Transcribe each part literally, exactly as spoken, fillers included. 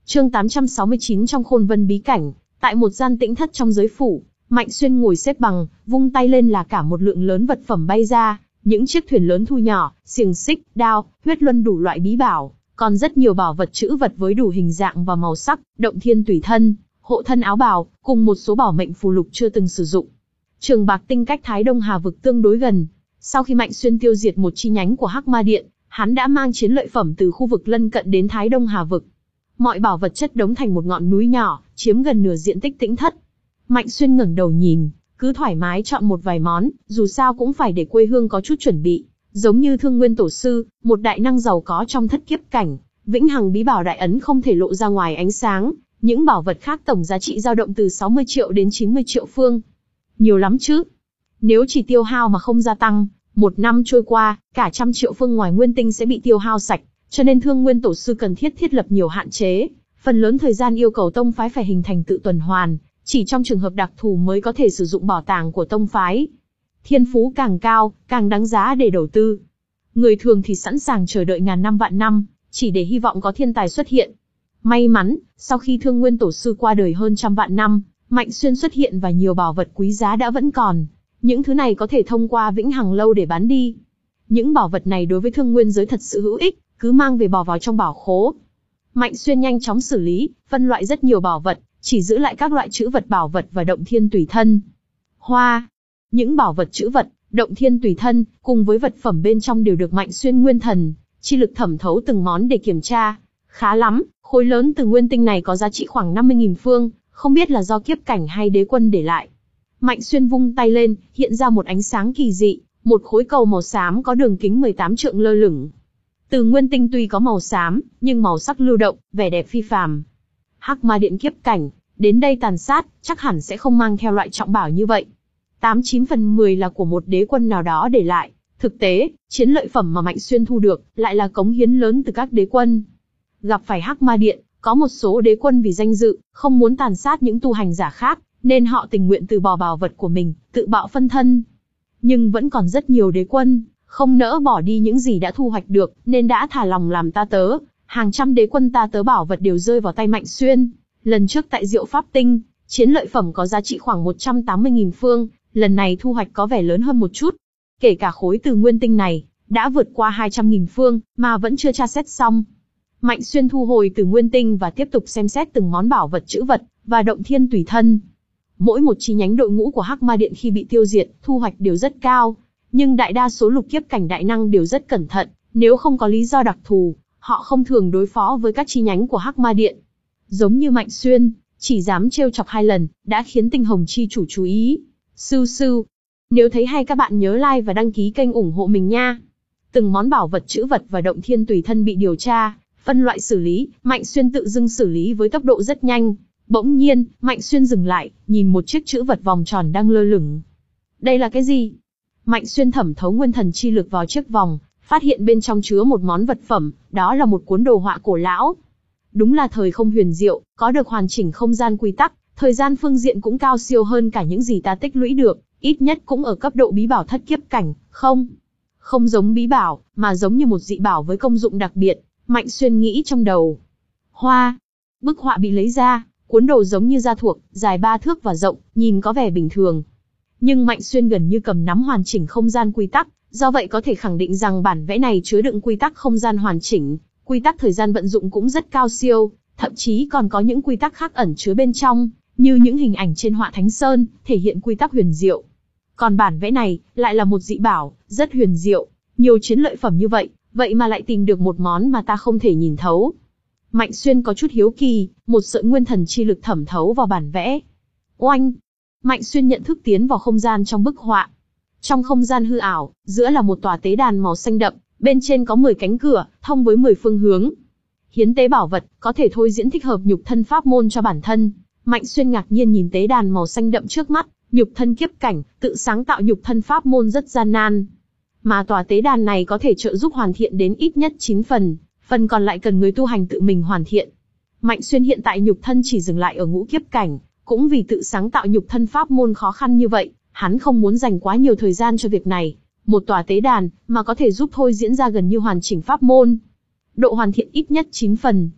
Chương tám trăm sáu mươi chín trong Khôn Vân bí cảnh, tại một gian tĩnh thất trong giới phủ, Mạnh Xuyên ngồi xếp bằng, vung tay lên là cả một lượng lớn vật phẩm bay ra, những chiếc thuyền lớn thu nhỏ, xiềng xích, đao, huyết luân đủ loại bí bảo, còn rất nhiều bảo vật trữ vật với đủ hình dạng và màu sắc, động thiên tùy thân, hộ thân áo bào, cùng một số bảo mệnh phù lục chưa từng sử dụng. Trường Bạc Tinh cách Thái Đông Hà vực tương đối gần. Sau khi Mạnh Xuyên tiêu diệt một chi nhánh của Hắc Ma Điện, hắn đã mang chiến lợi phẩm từ khu vực lân cận đến Thái Đông Hà vực. Mọi bảo vật chất đống thành một ngọn núi nhỏ, chiếm gần nửa diện tích tĩnh thất. Mạnh Xuyên ngẩng đầu nhìn, cứ thoải mái chọn một vài món, dù sao cũng phải để quê hương có chút chuẩn bị. Giống như Thương Nguyên Tổ Sư, một đại năng giàu có trong thất kiếp cảnh, vĩnh hằng bí bảo đại ấn không thể lộ ra ngoài ánh sáng. Những bảo vật khác tổng giá trị dao động từ sáu mươi triệu đến chín mươi triệu phương. Nhiều lắm chứ. Nếu chỉ tiêu hao mà không gia tăng, một năm trôi qua, cả trăm triệu phương ngoài nguyên tinh sẽ bị tiêu hao sạch, cho nên Thương Nguyên Tổ Sư cần thiết thiết lập nhiều hạn chế. Phần lớn thời gian yêu cầu tông phái phải hình thành tự tuần hoàn, chỉ trong trường hợp đặc thù mới có thể sử dụng bảo tàng của tông phái. Thiên phú càng cao, càng đáng giá để đầu tư. Người thường thì sẵn sàng chờ đợi ngàn năm vạn năm, chỉ để hy vọng có thiên tài xuất hiện. May mắn, sau khi Thương Nguyên Tổ Sư qua đời hơn trăm vạn năm, Mạnh Xuyên xuất hiện và nhiều bảo vật quý giá đã vẫn còn. Những thứ này có thể thông qua Vĩnh Hằng Lâu để bán đi. Những bảo vật này đối với Thương Nguyên giới thật sự hữu ích, cứ mang về bỏ vào trong bảo khố. Mạnh Xuyên nhanh chóng xử lý, phân loại rất nhiều bảo vật, chỉ giữ lại các loại trữ vật bảo vật và động thiên tùy thân. Hoa, những bảo vật trữ vật, động thiên tùy thân, cùng với vật phẩm bên trong đều được Mạnh Xuyên nguyên thần, chi lực thẩm thấu từng món để kiểm tra. Khá lắm, khối lớn từ nguyên tinh này có giá trị khoảng năm mươi nghìn phương, không biết là do kiếp cảnh hay đế quân để lại. Mạnh Xuyên vung tay lên, hiện ra một ánh sáng kỳ dị, một khối cầu màu xám có đường kính mười tám trượng lơ lửng. Từ nguyên tinh tuy có màu xám, nhưng màu sắc lưu động, vẻ đẹp phi phàm. Hắc Ma Điện kiếp cảnh, đến đây tàn sát, chắc hẳn sẽ không mang theo loại trọng bảo như vậy. Tám chín phần mười là của một đế quân nào đó để lại. Thực tế, chiến lợi phẩm mà Mạnh Xuyên thu được, lại là cống hiến lớn từ các đế quân. Gặp phải Hắc Ma Điện, có một số đế quân vì danh dự, không muốn tàn sát những tu hành giả khác, nên họ tình nguyện từ bỏ bảo vật của mình, tự bạo phân thân. Nhưng vẫn còn rất nhiều đế quân, không nỡ bỏ đi những gì đã thu hoạch được, nên đã thả lòng làm ta tớ. Hàng trăm đế quân ta tớ bảo vật đều rơi vào tay Mạnh Xuyên. Lần trước tại Diệu Pháp Tinh, chiến lợi phẩm có giá trị khoảng một trăm tám mươi nghìn phương, lần này thu hoạch có vẻ lớn hơn một chút. Kể cả khối từ nguyên tinh này, đã vượt qua hai trăm nghìn phương, mà vẫn chưa tra xét xong. Mạnh Xuyên thu hồi từ nguyên tinh và tiếp tục xem xét từng món bảo vật trữ vật, và động thiên tùy thân. Mỗi một chi nhánh đội ngũ của Hắc Ma Điện khi bị tiêu diệt, thu hoạch đều rất cao. Nhưng đại đa số lục kiếp cảnh đại năng đều rất cẩn thận, nếu không có lý do đặc thù, họ không thường đối phó với các chi nhánh của Hắc Ma Điện. Giống như Mạnh Xuyên, chỉ dám trêu chọc hai lần, đã khiến Tinh Hồng chi chủ chú ý. Sưu sưu. Nếu thấy hay các bạn nhớ like và đăng ký kênh ủng hộ mình nha. Từng món bảo vật trữ vật và động thiên tùy thân bị điều tra, phân loại xử lý, Mạnh Xuyên tự dưng xử lý với tốc độ rất nhanh. Bỗng nhiên, Mạnh Xuyên dừng lại, nhìn một chiếc trữ vật vòng tròn đang lơ lửng. Đây là cái gì? Mạnh Xuyên thẩm thấu nguyên thần chi lực vào chiếc vòng, phát hiện bên trong chứa một món vật phẩm, đó là một cuốn đồ họa cổ lão. Đúng là thời không huyền diệu, có được hoàn chỉnh không gian quy tắc, thời gian phương diện cũng cao siêu hơn cả những gì ta tích lũy được, ít nhất cũng ở cấp độ bí bảo thất kiếp cảnh, không. Không giống bí bảo, mà giống như một dị bảo với công dụng đặc biệt, Mạnh Xuyên nghĩ trong đầu. Hoa. Bức họa bị lấy ra, cuốn đồ giống như da thuộc, dài ba thước và rộng, nhìn có vẻ bình thường. Nhưng Mạnh Xuyên gần như cầm nắm hoàn chỉnh không gian quy tắc, do vậy có thể khẳng định rằng bản vẽ này chứa đựng quy tắc không gian hoàn chỉnh, quy tắc thời gian vận dụng cũng rất cao siêu, thậm chí còn có những quy tắc khác ẩn chứa bên trong, như những hình ảnh trên họa Thánh Sơn, thể hiện quy tắc huyền diệu. Còn bản vẽ này, lại là một dị bảo, rất huyền diệu, nhiều chiến lợi phẩm như vậy, vậy mà lại tìm được một món mà ta không thể nhìn thấu. Mạnh Xuyên có chút hiếu kỳ, một sợi nguyên thần chi lực thẩm thấu vào bản vẽ. Oanh! Mạnh Xuyên nhận thức tiến vào không gian trong bức họa. Trong không gian hư ảo, giữa là một tòa tế đàn màu xanh đậm, bên trên có mười cánh cửa, thông với mười phương hướng. Hiến tế bảo vật, có thể thôi diễn thích hợp nhục thân pháp môn cho bản thân. Mạnh Xuyên ngạc nhiên nhìn tế đàn màu xanh đậm trước mắt, nhục thân kiếp cảnh, tự sáng tạo nhục thân pháp môn rất gian nan. Mà tòa tế đàn này có thể trợ giúp hoàn thiện đến ít nhất chín phần, phần còn lại cần người tu hành tự mình hoàn thiện. Mạnh Xuyên hiện tại nhục thân chỉ dừng lại ở ngũ kiếp cảnh, cũng vì tự sáng tạo nhục thân pháp môn khó khăn như vậy, hắn không muốn dành quá nhiều thời gian cho việc này. Một tòa tế đàn, mà có thể giúp thôi diễn ra gần như hoàn chỉnh pháp môn. Độ hoàn thiện ít nhất chín phần.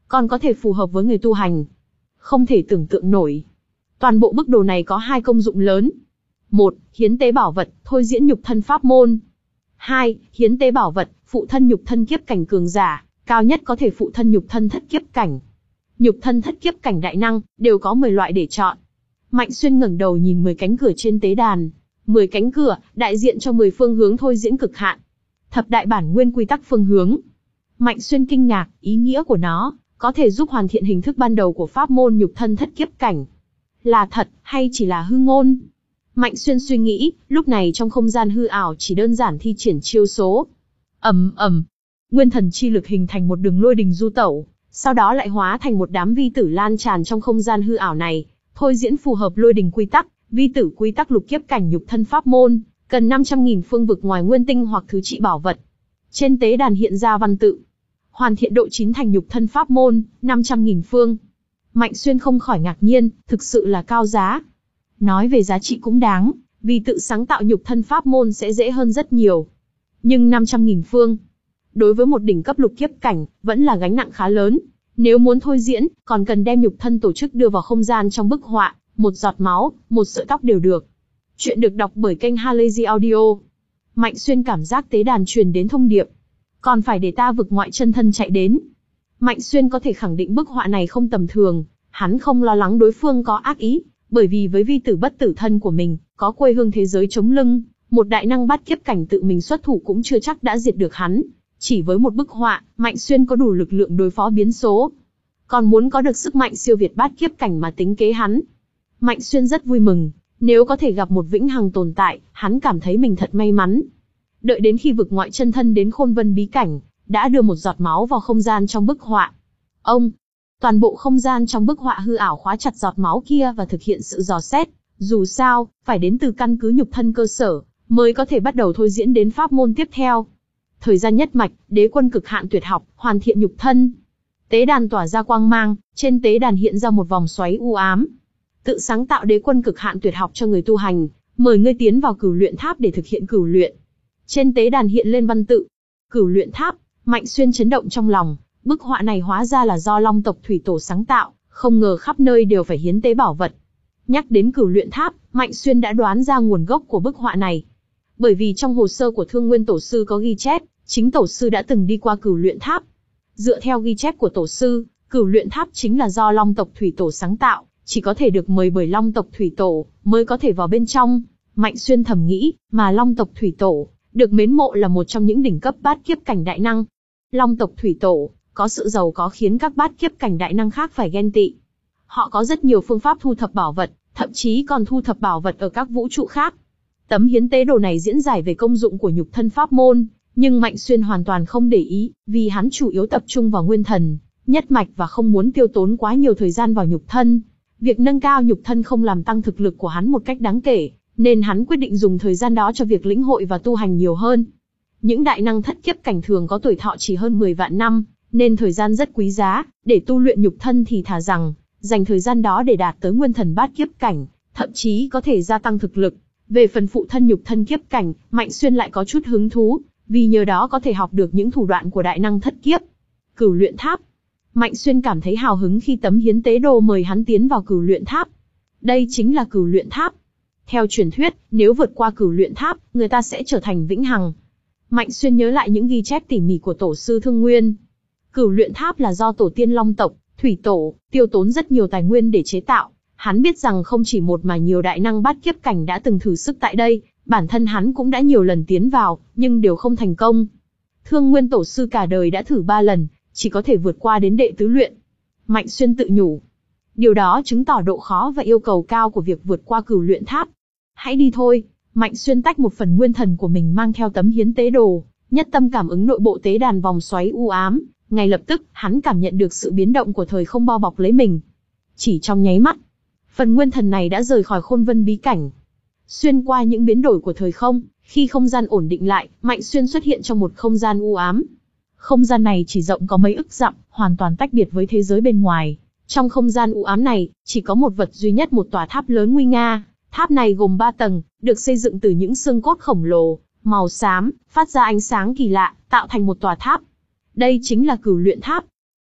còn có thể phù hợp với người tu hành. Không thể tưởng tượng nổi. Toàn bộ bức đồ này có hai công dụng lớn. Một, hiến tế bảo vật, thôi diễn nhục thân pháp môn. Hai, hiến tế bảo vật, phụ thân nhục thân kiếp cảnh cường giả, cao nhất có thể phụ thân nhục thân thất kiếp cảnh. Nhục thân thất kiếp cảnh đại năng, đều có mười loại để chọn. Mạnh Xuyên ngẩng đầu nhìn mười cánh cửa trên tế đàn. mười cánh cửa, đại diện cho mười phương hướng thôi diễn cực hạn. Thập đại bản nguyên quy tắc phương hướng. Mạnh Xuyên kinh ngạc, ý nghĩa của nó, có thể giúp hoàn thiện hình thức ban đầu của pháp môn nhục thân thất kiếp cảnh. Là thật, hay chỉ là hư ngôn? Mạnh Xuyên suy nghĩ, lúc này trong không gian hư ảo chỉ đơn giản thi triển chiêu số. Ầm ầm, nguyên thần chi lực hình thành một đường lôi đình du tẩu, sau đó lại hóa thành một đám vi tử lan tràn trong không gian hư ảo này, thôi diễn phù hợp lôi đình quy tắc, vi tử quy tắc lục kiếp cảnh nhục thân pháp môn, cần năm trăm nghìn phương vực ngoài nguyên tinh hoặc thứ trị bảo vật. Trên tế đàn hiện ra văn tự. Hoàn thiện độ chín thành nhục thân pháp môn, năm trăm nghìn phương. Mạnh Xuyên không khỏi ngạc nhiên, thực sự là cao giá. Nói về giá trị cũng đáng, vì tự sáng tạo nhục thân pháp môn sẽ dễ hơn rất nhiều. Nhưng năm trăm nghìn phương, đối với một đỉnh cấp lục kiếp cảnh, vẫn là gánh nặng khá lớn. Nếu muốn thôi diễn, còn cần đem nhục thân tổ chức đưa vào không gian trong bức họa, một giọt máu, một sợi tóc đều được. Chuyện được đọc bởi kênh Halazy Audio. Mạnh Xuyên cảm giác tế đàn truyền đến thông điệp. Còn phải để ta vực ngoại chân thân chạy đến. Mạnh Xuyên có thể khẳng định bức họa này không tầm thường, hắn không lo lắng đối phương có ác ý, bởi vì với vi tử bất tử thân của mình, có quê hương thế giới chống lưng, một đại năng bát kiếp cảnh tự mình xuất thủ cũng chưa chắc đã diệt được hắn. Chỉ với một bức họa, Mạnh Xuyên có đủ lực lượng đối phó biến số. Còn muốn có được sức mạnh siêu việt bát kiếp cảnh mà tính kế hắn. Mạnh Xuyên rất vui mừng, nếu có thể gặp một vĩnh hằng tồn tại, hắn cảm thấy mình thật may mắn. Đợi đến khi vực ngoại chân thân đến Khôn Vân bí cảnh, đã đưa một giọt máu vào không gian trong bức họa. Ông, toàn bộ không gian trong bức họa hư ảo khóa chặt giọt máu kia và thực hiện sự dò xét. Dù sao, phải đến từ căn cứ nhục thân cơ sở, mới có thể bắt đầu thôi diễn đến pháp môn tiếp theo. Thời gian nhất mạch, đế quân cực hạn tuyệt học, hoàn thiện nhục thân. Tế đàn tỏa ra quang mang, trên tế đàn hiện ra một vòng xoáy u ám. Tự sáng tạo đế quân cực hạn tuyệt học cho người tu hành, mời ngươi tiến vào cửu luyện tháp để thực hiện cửu luyện. Trên tế đàn hiện lên văn tự, cửu luyện tháp. Mạnh Xuyên chấn động trong lòng, bức họa này hóa ra là do Long tộc thủy tổ sáng tạo, không ngờ khắp nơi đều phải hiến tế bảo vật. Nhắc đến cửu luyện tháp, Mạnh Xuyên đã đoán ra nguồn gốc của bức họa này. Bởi vì trong hồ sơ của Thương Nguyên Tổ sư có ghi chép, chính Tổ sư đã từng đi qua cửu luyện tháp. Dựa theo ghi chép của Tổ sư, cửu luyện tháp chính là do Long tộc thủy tổ sáng tạo, chỉ có thể được mời bởi Long tộc thủy tổ mới có thể vào bên trong. Mạnh Xuyên thầm nghĩ, mà Long tộc thủy tổ được mến mộ là một trong những đỉnh cấp bát kiếp cảnh đại năng. Long tộc thủy tổ có sự giàu có khiến các bát kiếp cảnh đại năng khác phải ghen tị. Họ có rất nhiều phương pháp thu thập bảo vật, thậm chí còn thu thập bảo vật ở các vũ trụ khác. Tấm hiến tế đồ này diễn giải về công dụng của nhục thân pháp môn, nhưng Mạnh Xuyên hoàn toàn không để ý, vì hắn chủ yếu tập trung vào nguyên thần, nhất mạch và không muốn tiêu tốn quá nhiều thời gian vào nhục thân. Việc nâng cao nhục thân không làm tăng thực lực của hắn một cách đáng kể, nên hắn quyết định dùng thời gian đó cho việc lĩnh hội và tu hành nhiều hơn. Những đại năng thất kiếp cảnh thường có tuổi thọ chỉ hơn mười vạn năm, nên thời gian rất quý giá, để tu luyện nhục thân thì thà rằng, dành thời gian đó để đạt tới nguyên thần bát kiếp cảnh, thậm chí có thể gia tăng thực lực. Về phần phụ thân nhục thân kiếp cảnh, Mạnh Xuyên lại có chút hứng thú, vì nhờ đó có thể học được những thủ đoạn của đại năng thất kiếp. Cửu luyện tháp. Mạnh Xuyên cảm thấy hào hứng khi tấm hiến tế đồ mời hắn tiến vào cửu luyện tháp. Đây chính là cửu luyện tháp. Theo truyền thuyết, nếu vượt qua cửu luyện tháp, người ta sẽ trở thành vĩnh hằng. Mạnh Xuyên nhớ lại những ghi chép tỉ mỉ của tổ sư Thương Nguyên. Cửu luyện tháp là do tổ tiên Long tộc, thủy tổ, tiêu tốn rất nhiều tài nguyên để chế tạo. Hắn biết rằng không chỉ một mà nhiều đại năng bát kiếp cảnh đã từng thử sức tại đây, bản thân hắn cũng đã nhiều lần tiến vào, nhưng đều không thành công. Thương Nguyên tổ sư cả đời đã thử ba lần, chỉ có thể vượt qua đến đệ tứ luyện. Mạnh Xuyên tự nhủ. Điều đó chứng tỏ độ khó và yêu cầu cao của việc vượt qua cửu luyện tháp. Hãy đi thôi. Mạnh Xuyên tách một phần nguyên thần của mình mang theo tấm hiến tế đồ, nhất tâm cảm ứng nội bộ tế đàn vòng xoáy u ám. Ngay lập tức, hắn cảm nhận được sự biến động của thời không bao bọc lấy mình. Chỉ trong nháy mắt, phần nguyên thần này đã rời khỏi Khôn Vân bí cảnh. Xuyên qua những biến đổi của thời không, khi không gian ổn định lại, Mạnh Xuyên xuất hiện trong một không gian u ám. Không gian này chỉ rộng có mấy ức dặm, hoàn toàn tách biệt với thế giới bên ngoài. Trong không gian u ám này, chỉ có một vật duy nhất, một tòa tháp lớn nguy nga. Tháp này gồm ba tầng, được xây dựng từ những xương cốt khổng lồ, màu xám, phát ra ánh sáng kỳ lạ, tạo thành một tòa tháp. Đây chính là cửu luyện tháp.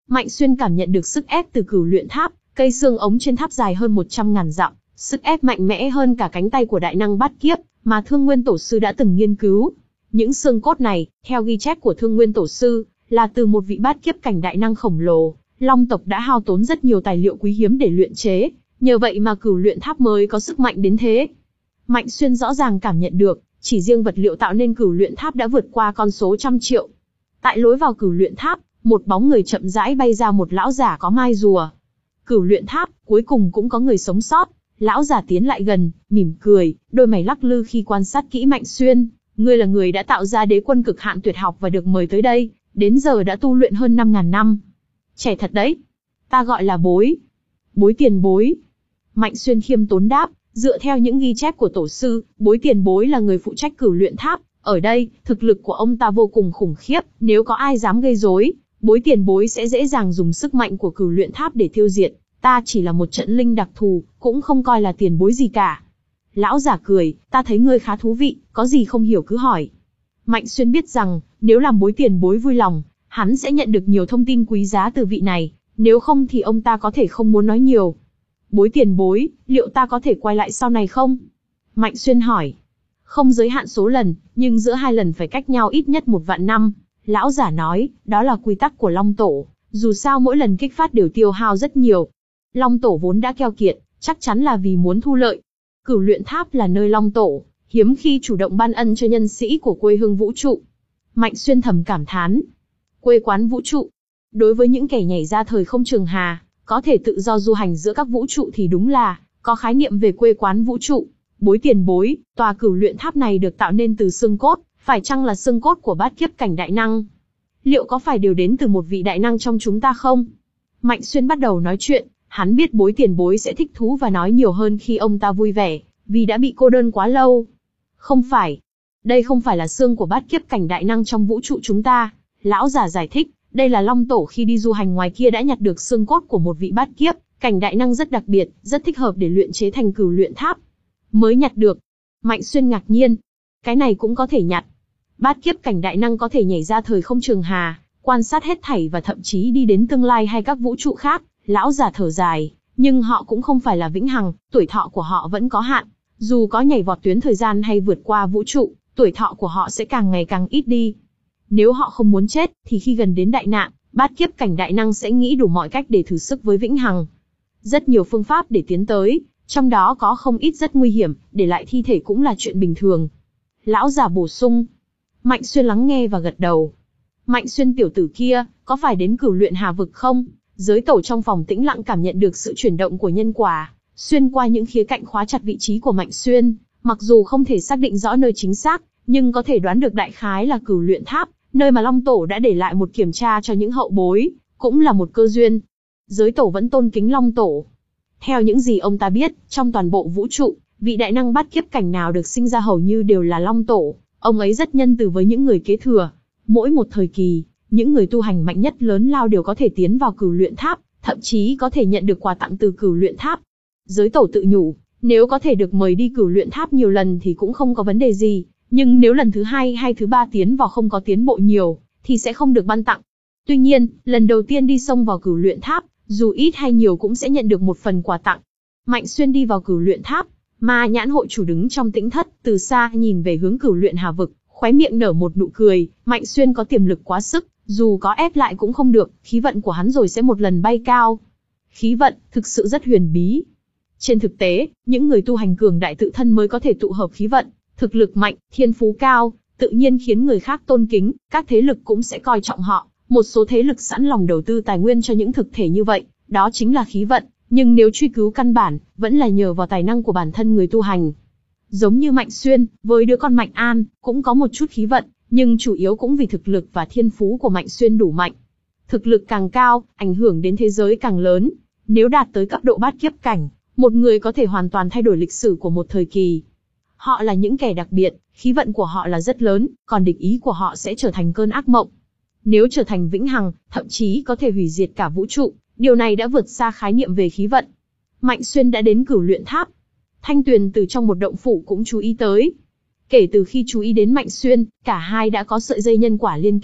Mạnh Xuyên cảm nhận được sức ép từ cửu luyện tháp, cây xương ống trên tháp dài hơn một trăm ngàn dặm, sức ép mạnh mẽ hơn cả cánh tay của đại năng bát kiếp, mà Thương Nguyên Tổ Sư đã từng nghiên cứu. Những xương cốt này, theo ghi chép của Thương Nguyên Tổ Sư, là từ một vị bát kiếp cảnh đại năng khổng lồ, Long tộc đã hao tốn rất nhiều tài liệu quý hiếm để luyện chế, nhờ vậy mà cửu luyện tháp mới có sức mạnh đến thế. Mạnh Xuyên rõ ràng cảm nhận được, chỉ riêng vật liệu tạo nên cửu luyện tháp đã vượt qua con số trăm triệu. Tại lối vào cửu luyện tháp, một bóng người chậm rãi bay ra, một lão giả có mai rùa. Cửu luyện tháp, cuối cùng cũng có người sống sót. Lão giả tiến lại gần, mỉm cười, đôi mày lắc lư khi quan sát kỹ Mạnh Xuyên. Ngươi là người đã tạo ra đế quân cực hạn tuyệt học và được mời tới đây, đến giờ đã tu luyện hơn năm ngàn năm. Trẻ thật đấy. Ta gọi là Bối. Bối tiền bối. Mạnh Xuyên khiêm tốn đáp, dựa theo những ghi chép của tổ sư, Bối tiền bối là người phụ trách cửu luyện tháp. Ở đây, thực lực của ông ta vô cùng khủng khiếp, nếu có ai dám gây rối, Bối tiền bối sẽ dễ dàng dùng sức mạnh của cửu luyện tháp để tiêu diệt. Ta chỉ là một trận linh đặc thù, cũng không coi là tiền bối gì cả. Lão giả cười, ta thấy ngươi khá thú vị, có gì không hiểu cứ hỏi. Mạnh Xuyên biết rằng, nếu làm Bối tiền bối vui lòng, hắn sẽ nhận được nhiều thông tin quý giá từ vị này, nếu không thì ông ta có thể không muốn nói nhiều. Bối tiền bối, liệu ta có thể quay lại sau này không? Mạnh Xuyên hỏi. Không giới hạn số lần, nhưng giữa hai lần phải cách nhau ít nhất một vạn năm. Lão giả nói, đó là quy tắc của Long Tổ, dù sao mỗi lần kích phát đều tiêu hao rất nhiều. Long Tổ vốn đã keo kiệt, chắc chắn là vì muốn thu lợi. Cửu luyện tháp là nơi Long Tổ hiếm khi chủ động ban ân cho nhân sĩ của quê hương vũ trụ. Mạnh Xuyên thầm cảm thán. Quê quán vũ trụ. Đối với những kẻ nhảy ra thời không trường hà, có thể tự do du hành giữa các vũ trụ thì đúng là có khái niệm về quê quán vũ trụ. Bối tiền bối, tòa cửu luyện tháp này được tạo nên từ xương cốt, phải chăng là xương cốt của bát kiếp cảnh đại năng? Liệu có phải đều đến từ một vị đại năng trong chúng ta không? Mạnh Xuyên bắt đầu nói chuyện, hắn biết Bối tiền bối sẽ thích thú và nói nhiều hơn khi ông ta vui vẻ, vì đã bị cô đơn quá lâu. Không phải. Đây không phải là xương của bát kiếp cảnh đại năng trong vũ trụ chúng ta. Lão giả giải thích, đây là Long Tổ khi đi du hành ngoài kia đã nhặt được xương cốt của một vị bát kiếp cảnh đại năng rất đặc biệt, rất thích hợp để luyện chế thành cửu luyện tháp. Mới nhặt được. Mạnh Xuyên ngạc nhiên. Cái này cũng có thể nhặt. Bát kiếp cảnh đại năng có thể nhảy ra thời không trường hà, quan sát hết thảy và thậm chí đi đến tương lai hay các vũ trụ khác. Lão giả thở dài, nhưng họ cũng không phải là vĩnh hằng, tuổi thọ của họ vẫn có hạn. Dù có nhảy vọt tuyến thời gian hay vượt qua vũ trụ, tuổi thọ của họ sẽ càng ngày càng ít đi. Nếu họ không muốn chết, thì khi gần đến đại nạn, bát kiếp cảnh đại năng sẽ nghĩ đủ mọi cách để thử sức với vĩnh hằng. Rất nhiều phương pháp để tiến tới, trong đó có không ít rất nguy hiểm, để lại thi thể cũng là chuyện bình thường. Lão giả bổ sung. Mạnh Xuyên lắng nghe và gật đầu. Mạnh Xuyên tiểu tử kia, có phải đến cửu luyện hà vực không? Giới tổ trong phòng tĩnh lặng cảm nhận được sự chuyển động của nhân quả, xuyên qua những khía cạnh khóa chặt vị trí của Mạnh Xuyên. Mặc dù không thể xác định rõ nơi chính xác, nhưng có thể đoán được đại khái là cửu luyện tháp, nơi mà Long Tổ đã để lại một kiểm tra cho những hậu bối, cũng là một cơ duyên. Giới tổ vẫn tôn kính Long Tổ. Theo những gì ông ta biết, trong toàn bộ vũ trụ, vị đại năng bát kiếp cảnh nào được sinh ra hầu như đều là Long Tổ. Ông ấy rất nhân từ với những người kế thừa. Mỗi một thời kỳ, những người tu hành mạnh nhất lớn lao đều có thể tiến vào cửu luyện tháp, thậm chí có thể nhận được quà tặng từ cửu luyện tháp. Giới tổ tự nhủ, nếu có thể được mời đi cửu luyện tháp nhiều lần thì cũng không có vấn đề gì, nhưng nếu lần thứ hai hay thứ ba tiến vào không có tiến bộ nhiều, thì sẽ không được ban tặng. Tuy nhiên, lần đầu tiên đi xông vào cửu luyện tháp, dù ít hay nhiều cũng sẽ nhận được một phần quà tặng. Mạnh Xuyên đi vào cửu luyện tháp, Ma Nhãn hội chủ đứng trong tĩnh thất, từ xa nhìn về hướng cửu luyện hà vực, khóe miệng nở một nụ cười. Mạnh Xuyên có tiềm lực quá sức, dù có ép lại cũng không được, khí vận của hắn rồi sẽ một lần bay cao. Khí vận, thực sự rất huyền bí. Trên thực tế, những người tu hành cường đại tự thân mới có thể tụ hợp khí vận, thực lực mạnh, thiên phú cao, tự nhiên khiến người khác tôn kính, các thế lực cũng sẽ coi trọng họ. Một số thế lực sẵn lòng đầu tư tài nguyên cho những thực thể như vậy, đó chính là khí vận, nhưng nếu truy cứu căn bản, vẫn là nhờ vào tài năng của bản thân người tu hành. Giống như Mạnh Xuyên, với đứa con Mạnh An, cũng có một chút khí vận, nhưng chủ yếu cũng vì thực lực và thiên phú của Mạnh Xuyên đủ mạnh. Thực lực càng cao, ảnh hưởng đến thế giới càng lớn. Nếu đạt tới cấp độ bát kiếp cảnh, một người có thể hoàn toàn thay đổi lịch sử của một thời kỳ. Họ là những kẻ đặc biệt, khí vận của họ là rất lớn, còn địch ý của họ sẽ trở thành cơn ác mộng. Nếu trở thành vĩnh hằng, thậm chí có thể hủy diệt cả vũ trụ, điều này đã vượt xa khái niệm về khí vận. Mạnh Xuyên đã đến cửu luyện tháp. Thanh Tuyền từ trong một động phủ cũng chú ý tới. Kể từ khi chú ý đến Mạnh Xuyên, cả hai đã có sợi dây nhân quả liên kết,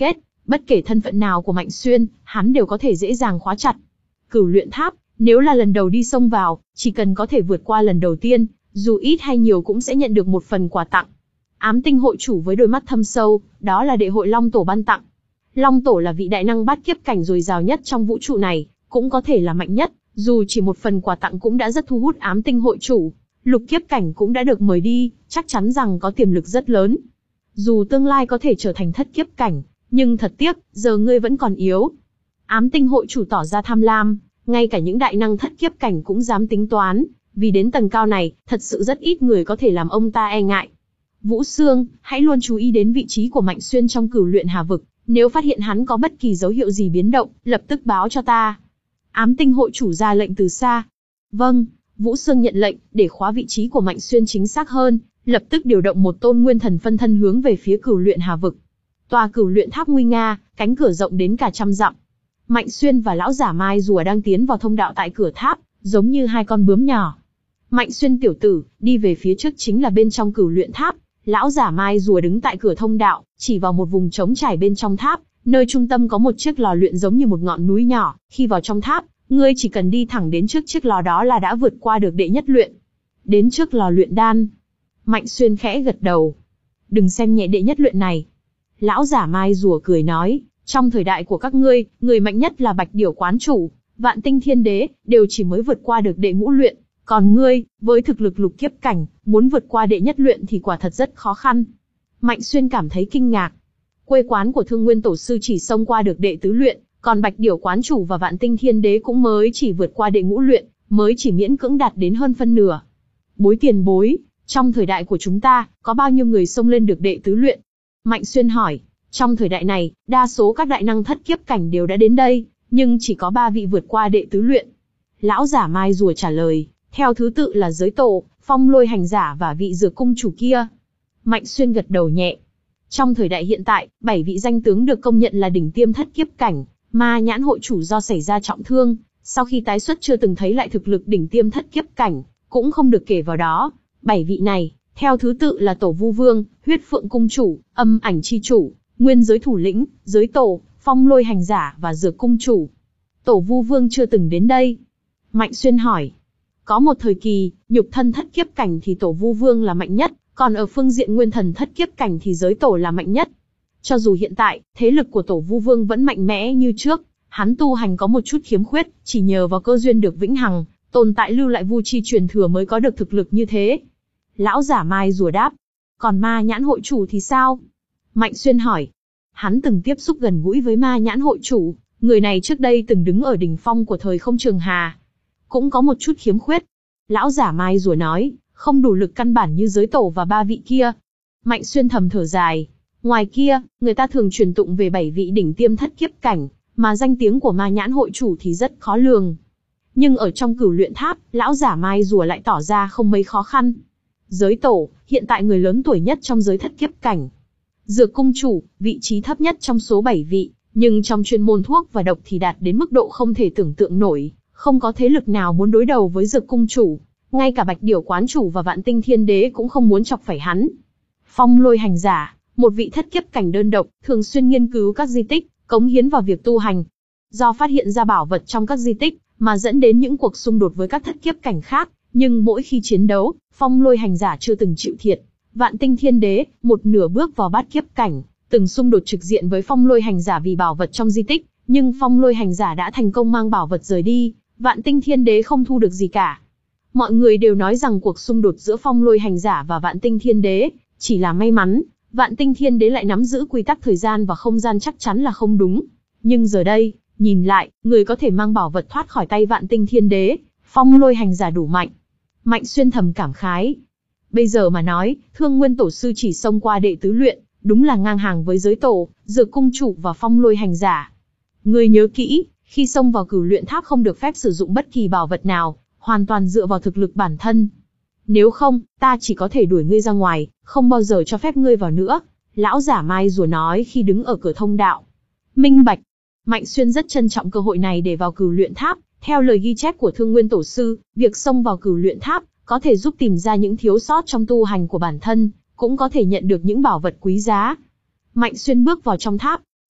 Bất kể thân phận nào của Mạnh Xuyên, hắn đều có thể dễ dàng khóa chặt. Cửu luyện tháp, nếu là lần đầu đi xông vào, chỉ cần có thể vượt qua lần đầu tiên, dù ít hay nhiều cũng sẽ nhận được một phần quà tặng. Ám tinh hội chủ với đôi mắt thâm sâu, đó là đệ hội Long Tổ ban tặng. Long Tổ là vị đại năng bát kiếp cảnh dồi dào nhất trong vũ trụ này, cũng có thể là mạnh nhất, dù chỉ một phần quà tặng cũng đã rất thu hút ám tinh hội chủ. Lục kiếp cảnh cũng đã được mời đi, chắc chắn rằng có tiềm lực rất lớn. Dù tương lai có thể trở thành thất kiếp cảnh, nhưng thật tiếc, giờ ngươi vẫn còn yếu. Ám tinh hội chủ tỏ ra tham lam, ngay cả những đại năng thất kiếp cảnh cũng dám tính toán, vì đến tầng cao này, thật sự rất ít người có thể làm ông ta e ngại. Vũ Sương, hãy luôn chú ý đến vị trí của Mạnh Xuyên trong cửu luyện hà vực, nếu phát hiện hắn có bất kỳ dấu hiệu gì biến động, lập tức báo cho ta. Ám tinh hội chủ ra lệnh từ xa. Vâng, Vũ Sương nhận lệnh, để khóa vị trí của Mạnh Xuyên chính xác hơn, lập tức điều động một tôn nguyên thần phân thân hướng về phía cửu luyện hà vực. Tòa cửu luyện tháp nguy nga, cánh cửa rộng đến cả trăm dặm. Mạnh Xuyên và lão giả Mai Rùa đang tiến vào thông đạo tại cửa tháp, giống như hai con bướm nhỏ. Mạnh Xuyên tiểu tử, đi về phía trước chính là bên trong cửu luyện tháp. Lão giả Mai Rùa đứng tại cửa thông đạo, chỉ vào một vùng trống trải bên trong tháp, nơi trung tâm có một chiếc lò luyện giống như một ngọn núi nhỏ. Khi vào trong tháp, ngươi chỉ cần đi thẳng đến trước chiếc lò đó là đã vượt qua được đệ nhất luyện. Đến trước lò luyện đan. Mạnh Xuyên khẽ gật đầu. Đừng xem nhẹ đệ nhất luyện này. Lão giả Mai Rùa cười nói, trong thời đại của các ngươi, người mạnh nhất là Bạch Điểu quán chủ, Vạn Tinh Thiên Đế, đều chỉ mới vượt qua được đệ ngũ luyện. Còn ngươi, với thực lực lục kiếp cảnh, muốn vượt qua đệ nhất luyện thì quả thật rất khó khăn. Mạnh Xuyên cảm thấy kinh ngạc. Quê quán của Thương Nguyên Tổ Sư chỉ xông qua được đệ tứ luyện, còn Bạch Điểu quán chủ và Vạn Tinh Thiên Đế cũng mới chỉ vượt qua đệ ngũ luyện, mới chỉ miễn cưỡng đạt đến hơn phân nửa. Bối tiền bối, trong thời đại của chúng ta, có bao nhiêu người xông lên được đệ tứ luyện? Mạnh Xuyên hỏi. Trong thời đại này, đa số các đại năng thất kiếp cảnh đều đã đến đây, nhưng chỉ có ba vị vượt qua đệ tứ luyện. Lão giả Mai Rùa trả lời, theo thứ tự là Giới Tổ, Phong Lôi Hành Giả và vị Dược Cung chủ kia. Mạnh Xuyên gật đầu nhẹ. Trong thời đại hiện tại, bảy vị danh tướng được công nhận là đỉnh tiêm thất kiếp cảnh, Ma Nhãn hội chủ do xảy ra trọng thương, sau khi tái xuất chưa từng thấy lại thực lực đỉnh tiêm thất kiếp cảnh, cũng không được kể vào đó. Bảy vị này, theo thứ tự là Tổ Vu Vương, Huyết Phượng Cung chủ, Âm Ảnh chi chủ, Nguyên Giới thủ lĩnh, Giới Tổ, Phong Lôi Hành Giả và Dược Cung chủ. Tổ Vu Vương chưa từng đến đây. Mạnh Xuyên hỏi. Có một thời kỳ, nhục thân thất kiếp cảnh thì Tổ Vu Vương là mạnh nhất, còn ở phương diện nguyên thần thất kiếp cảnh thì Giới Tổ là mạnh nhất. Cho dù hiện tại, thế lực của Tổ Vu Vương vẫn mạnh mẽ như trước, hắn tu hành có một chút khiếm khuyết, chỉ nhờ vào cơ duyên được vĩnh hằng, tồn tại lưu lại Vu chi truyền thừa mới có được thực lực như thế. Lão giả Mai Rùa đáp. Còn Ma Nhãn hội chủ thì sao? Mạnh Xuyên hỏi. Hắn từng tiếp xúc gần gũi với Ma Nhãn hội chủ, người này trước đây từng đứng ở đỉnh phong của thời không Trường Hà. Cũng có một chút khiếm khuyết. Lão giả Mai Rùa nói, không đủ lực căn bản như Giới Tổ và ba vị kia. Mạnh Xuyên thầm thở dài. Ngoài kia, người ta thường truyền tụng về bảy vị đỉnh tiêm thất kiếp cảnh, mà danh tiếng của Ma Nhãn hội chủ thì rất khó lường. Nhưng ở trong cửu luyện tháp, lão giả Mai Rùa lại tỏ ra không mấy khó khăn. Giới Tổ, hiện tại người lớn tuổi nhất trong giới thất kiếp cảnh. Dược Cung chủ, vị trí thấp nhất trong số bảy vị, nhưng trong chuyên môn thuốc và độc thì đạt đến mức độ không thể tưởng tượng nổi, không có thế lực nào muốn đối đầu với Dược Cung chủ, ngay cả Bạch Điểu quán chủ và Vạn Tinh Thiên Đế cũng không muốn chọc phải hắn. Phong Lôi Hành Giả, một vị thất kiếp cảnh đơn độc, thường xuyên nghiên cứu các di tích, cống hiến vào việc tu hành. Do phát hiện ra bảo vật trong các di tích, mà dẫn đến những cuộc xung đột với các thất kiếp cảnh khác, nhưng mỗi khi chiến đấu, Phong Lôi Hành Giả chưa từng chịu thiệt. Vạn Tinh Thiên Đế, một nửa bước vào bát kiếp cảnh, từng xung đột trực diện với Phong Lôi Hành Giả vì bảo vật trong di tích, nhưng Phong Lôi Hành Giả đã thành công mang bảo vật rời đi, Vạn Tinh Thiên Đế không thu được gì cả. Mọi người đều nói rằng cuộc xung đột giữa Phong Lôi Hành Giả và Vạn Tinh Thiên Đế chỉ là may mắn, Vạn Tinh Thiên Đế lại nắm giữ quy tắc thời gian và không gian chắc chắn là không đúng. Nhưng giờ đây, nhìn lại, người có thể mang bảo vật thoát khỏi tay Vạn Tinh Thiên Đế, Phong Lôi Hành Giả đủ mạnh. Mạnh Xuyên thầm cảm khái. Bây giờ mà nói, Thương Nguyên Tổ Sư chỉ xông qua đệ tứ luyện, đúng là ngang hàng với Giới Tổ, Dược Cung chủ và Phong Lôi Hành Giả. Ngươi nhớ kỹ, khi xông vào cửu luyện tháp không được phép sử dụng bất kỳ bảo vật nào, hoàn toàn dựa vào thực lực bản thân. Nếu không, ta chỉ có thể đuổi ngươi ra ngoài, không bao giờ cho phép ngươi vào nữa. Lão giả Mai Rùa nói khi đứng ở cửa thông đạo. Minh bạch. Mạnh Xuyên rất trân trọng cơ hội này để vào cửu luyện tháp. Theo lời ghi chép của Thương Nguyên Tổ Sư, việc xông vào cửu luyện tháp có thể giúp tìm ra những thiếu sót trong tu hành của bản thân, cũng có thể nhận được những bảo vật quý giá. Mạnh Xuyên bước vào trong tháp.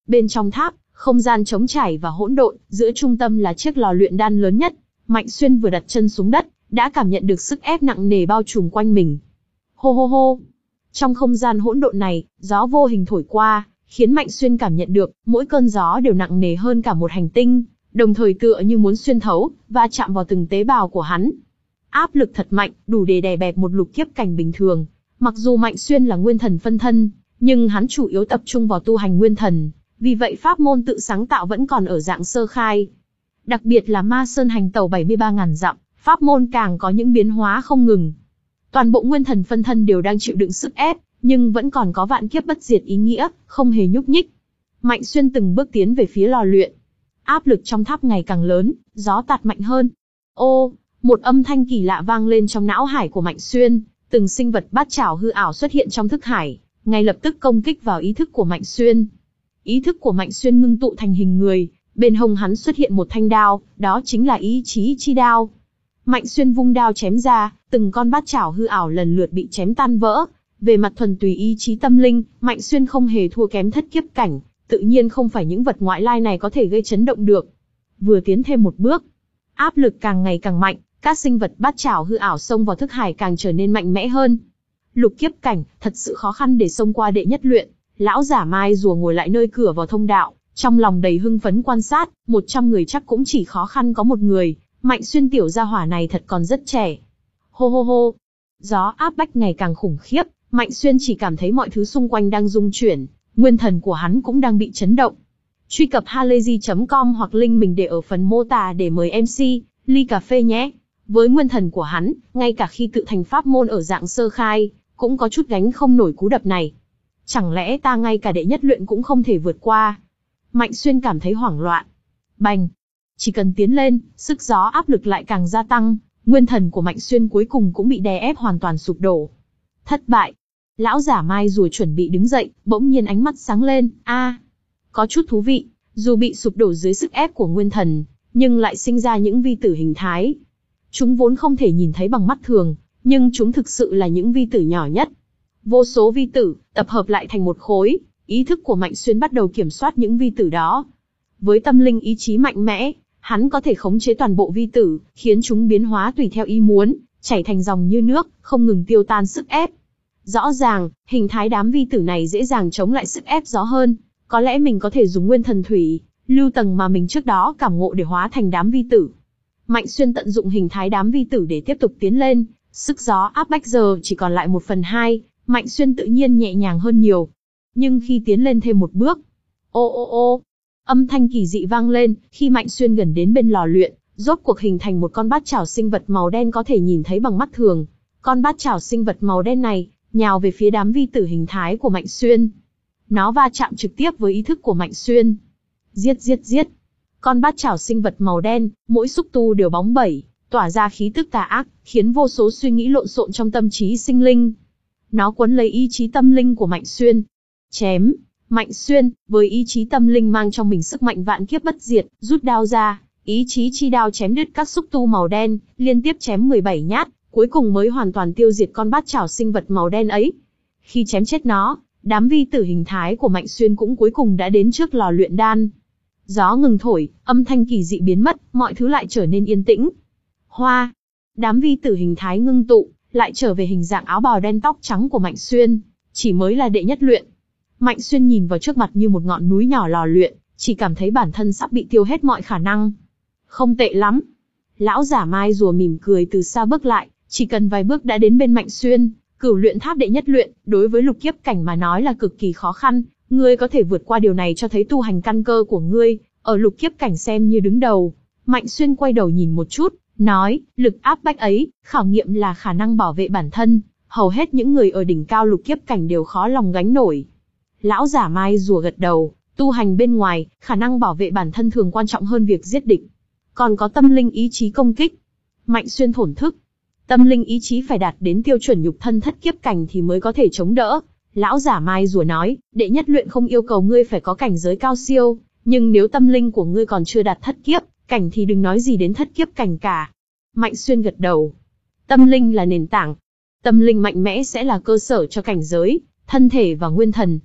Bên trong tháp, không gian trống trải và hỗn độn, giữa trung tâm là chiếc lò luyện đan lớn nhất. Mạnh Xuyên vừa đặt chân xuống đất, đã cảm nhận được sức ép nặng nề bao trùm quanh mình. Hô hô hô. Trong không gian hỗn độn này, gió vô hình thổi qua, khiến Mạnh Xuyên cảm nhận được, mỗi cơn gió đều nặng nề hơn cả một hành tinh, đồng thời tựa như muốn xuyên thấu, và chạm vào từng tế bào của hắn. Áp lực thật mạnh, đủ để đè bẹp một lục kiếp cảnh bình thường. Mặc dù Mạnh Xuyên là nguyên thần phân thân, nhưng hắn chủ yếu tập trung vào tu hành nguyên thần, vì vậy pháp môn tự sáng tạo vẫn còn ở dạng sơ khai. Đặc biệt là Ma Sơn hành tẩu bảy mươi ba ngàn dặm, pháp môn càng có những biến hóa không ngừng. Toàn bộ nguyên thần phân thân đều đang chịu đựng sức ép, nhưng vẫn còn có vạn kiếp bất diệt ý nghĩa, không hề nhúc nhích. Mạnh Xuyên từng bước tiến về phía lò luyện. Áp lực trong tháp ngày càng lớn, gió tạt mạnh hơn. Ô, một âm thanh kỳ lạ vang lên trong não hải của Mạnh Xuyên, từng sinh vật bát chảo hư ảo xuất hiện trong thức hải, ngay lập tức công kích vào ý thức của Mạnh Xuyên. Ý thức của Mạnh Xuyên ngưng tụ thành hình người, bên hông hắn xuất hiện một thanh đao, đó chính là ý chí chi đao. Mạnh Xuyên vung đao chém ra, từng con bát chảo hư ảo lần lượt bị chém tan vỡ. Về mặt thuần túy ý chí tâm linh, Mạnh Xuyên không hề thua kém thất kiếp cảnh, tự nhiên không phải những vật ngoại lai này có thể gây chấn động được. Vừa tiến thêm một bước, áp lực càng ngày càng mạnh, các sinh vật bát chảo hư ảo xông vào thức hải càng trở nên mạnh mẽ hơn. Lục kiếp cảnh, thật sự khó khăn để xông qua đệ nhất luyện. Lão giả Mai rùa ngồi lại nơi cửa vào thông đạo, trong lòng đầy hưng phấn quan sát, một trăm người chắc cũng chỉ khó khăn có một người, Mạnh Xuyên tiểu gia hỏa này thật còn rất trẻ. Hô hô hô, gió áp bách ngày càng khủng khiếp, Mạnh Xuyên chỉ cảm thấy mọi thứ xung quanh đang rung chuyển, nguyên thần của hắn cũng đang bị chấn động. Truy cập halayzi chấm com hoặc link mình để ở phần mô tả để mời em xê, ly cà phê nhé. Với nguyên thần của hắn, ngay cả khi tự thành pháp môn ở dạng sơ khai, cũng có chút gánh không nổi cú đập này. Chẳng lẽ ta ngay cả đệ nhất luyện cũng không thể vượt qua? Mạnh Xuyên cảm thấy hoảng loạn. Bành! Chỉ cần tiến lên, sức gió áp lực lại càng gia tăng, nguyên thần của Mạnh Xuyên cuối cùng cũng bị đè ép hoàn toàn sụp đổ. Thất bại! Lão giả Mai rùa chuẩn bị đứng dậy, bỗng nhiên ánh mắt sáng lên, a, à, có chút thú vị, dù bị sụp đổ dưới sức ép của nguyên thần, nhưng lại sinh ra những vi tử hình thái. Chúng vốn không thể nhìn thấy bằng mắt thường, nhưng chúng thực sự là những vi tử nhỏ nhất. Vô số vi tử, tập hợp lại thành một khối, ý thức của Mạnh Xuyên bắt đầu kiểm soát những vi tử đó. Với tâm linh ý chí mạnh mẽ, hắn có thể khống chế toàn bộ vi tử, khiến chúng biến hóa tùy theo ý muốn, chảy thành dòng như nước, không ngừng tiêu tan sức ép. Rõ ràng, hình thái đám vi tử này dễ dàng chống lại sức ép gió hơn. Có lẽ mình có thể dùng nguyên thần thủy, lưu tầng mà mình trước đó cảm ngộ để hóa thành đám vi tử. Mạnh Xuyên tận dụng hình thái đám vi tử để tiếp tục tiến lên, sức gió áp bách giờ chỉ còn lại một phần hai, Mạnh Xuyên tự nhiên nhẹ nhàng hơn nhiều. Nhưng khi tiến lên thêm một bước, ô ô ô, âm thanh kỳ dị vang lên, khi Mạnh Xuyên gần đến bên lò luyện, rốt cuộc hình thành một con bát chảo sinh vật màu đen có thể nhìn thấy bằng mắt thường. Con bát chảo sinh vật màu đen này, nhào về phía đám vi tử hình thái của Mạnh Xuyên. Nó va chạm trực tiếp với ý thức của Mạnh Xuyên. Giết giết giết. Con bát chảo sinh vật màu đen, mỗi xúc tu đều bóng bẩy, tỏa ra khí tức tà ác, khiến vô số suy nghĩ lộn xộn trong tâm trí sinh linh. Nó quấn lấy ý chí tâm linh của Mạnh Xuyên. Chém. Mạnh Xuyên, với ý chí tâm linh mang trong mình sức mạnh vạn kiếp bất diệt, rút đao ra, ý chí chi đao chém đứt các xúc tu màu đen, liên tiếp chém mười bảy nhát, cuối cùng mới hoàn toàn tiêu diệt con bát chảo sinh vật màu đen ấy. Khi chém chết nó, đám vi tử hình thái của Mạnh Xuyên cũng cuối cùng đã đến trước lò luyện đan. Gió ngừng thổi, âm thanh kỳ dị biến mất, mọi thứ lại trở nên yên tĩnh. Hoa! Đám vi tử hình thái ngưng tụ, lại trở về hình dạng áo bào đen tóc trắng của Mạnh Xuyên. Chỉ mới là đệ nhất luyện. Mạnh Xuyên nhìn vào trước mặt như một ngọn núi nhỏ lò luyện, chỉ cảm thấy bản thân sắp bị tiêu hết mọi khả năng. Không tệ lắm. Lão giả Mai rùa mỉm cười từ xa bước lại, chỉ cần vài bước đã đến bên Mạnh Xuyên. Cửu luyện tháp đệ nhất luyện, đối với lục kiếp cảnh mà nói là cực kỳ khó khăn, ngươi có thể vượt qua điều này cho thấy tu hành căn cơ của ngươi, ở lục kiếp cảnh xem như đứng đầu. Mạnh Xuyên quay đầu nhìn một chút, nói, lực áp bách ấy, khảo nghiệm là khả năng bảo vệ bản thân, hầu hết những người ở đỉnh cao lục kiếp cảnh đều khó lòng gánh nổi. Lão giả Mai rùa gật đầu, tu hành bên ngoài, khả năng bảo vệ bản thân thường quan trọng hơn việc giết địch. Còn có tâm linh ý chí công kích. Mạnh Xuyên thổn thức. Tâm linh ý chí phải đạt đến tiêu chuẩn nhục thân thất kiếp cảnh thì mới có thể chống đỡ. Lão giả Mai rùa nói, đệ nhất luyện không yêu cầu ngươi phải có cảnh giới cao siêu, nhưng nếu tâm linh của ngươi còn chưa đạt thất kiếp cảnh thì đừng nói gì đến thất kiếp cảnh cả. Mạnh Xuyên gật đầu. Tâm linh là nền tảng. Tâm linh mạnh mẽ sẽ là cơ sở cho cảnh giới, thân thể và nguyên thần.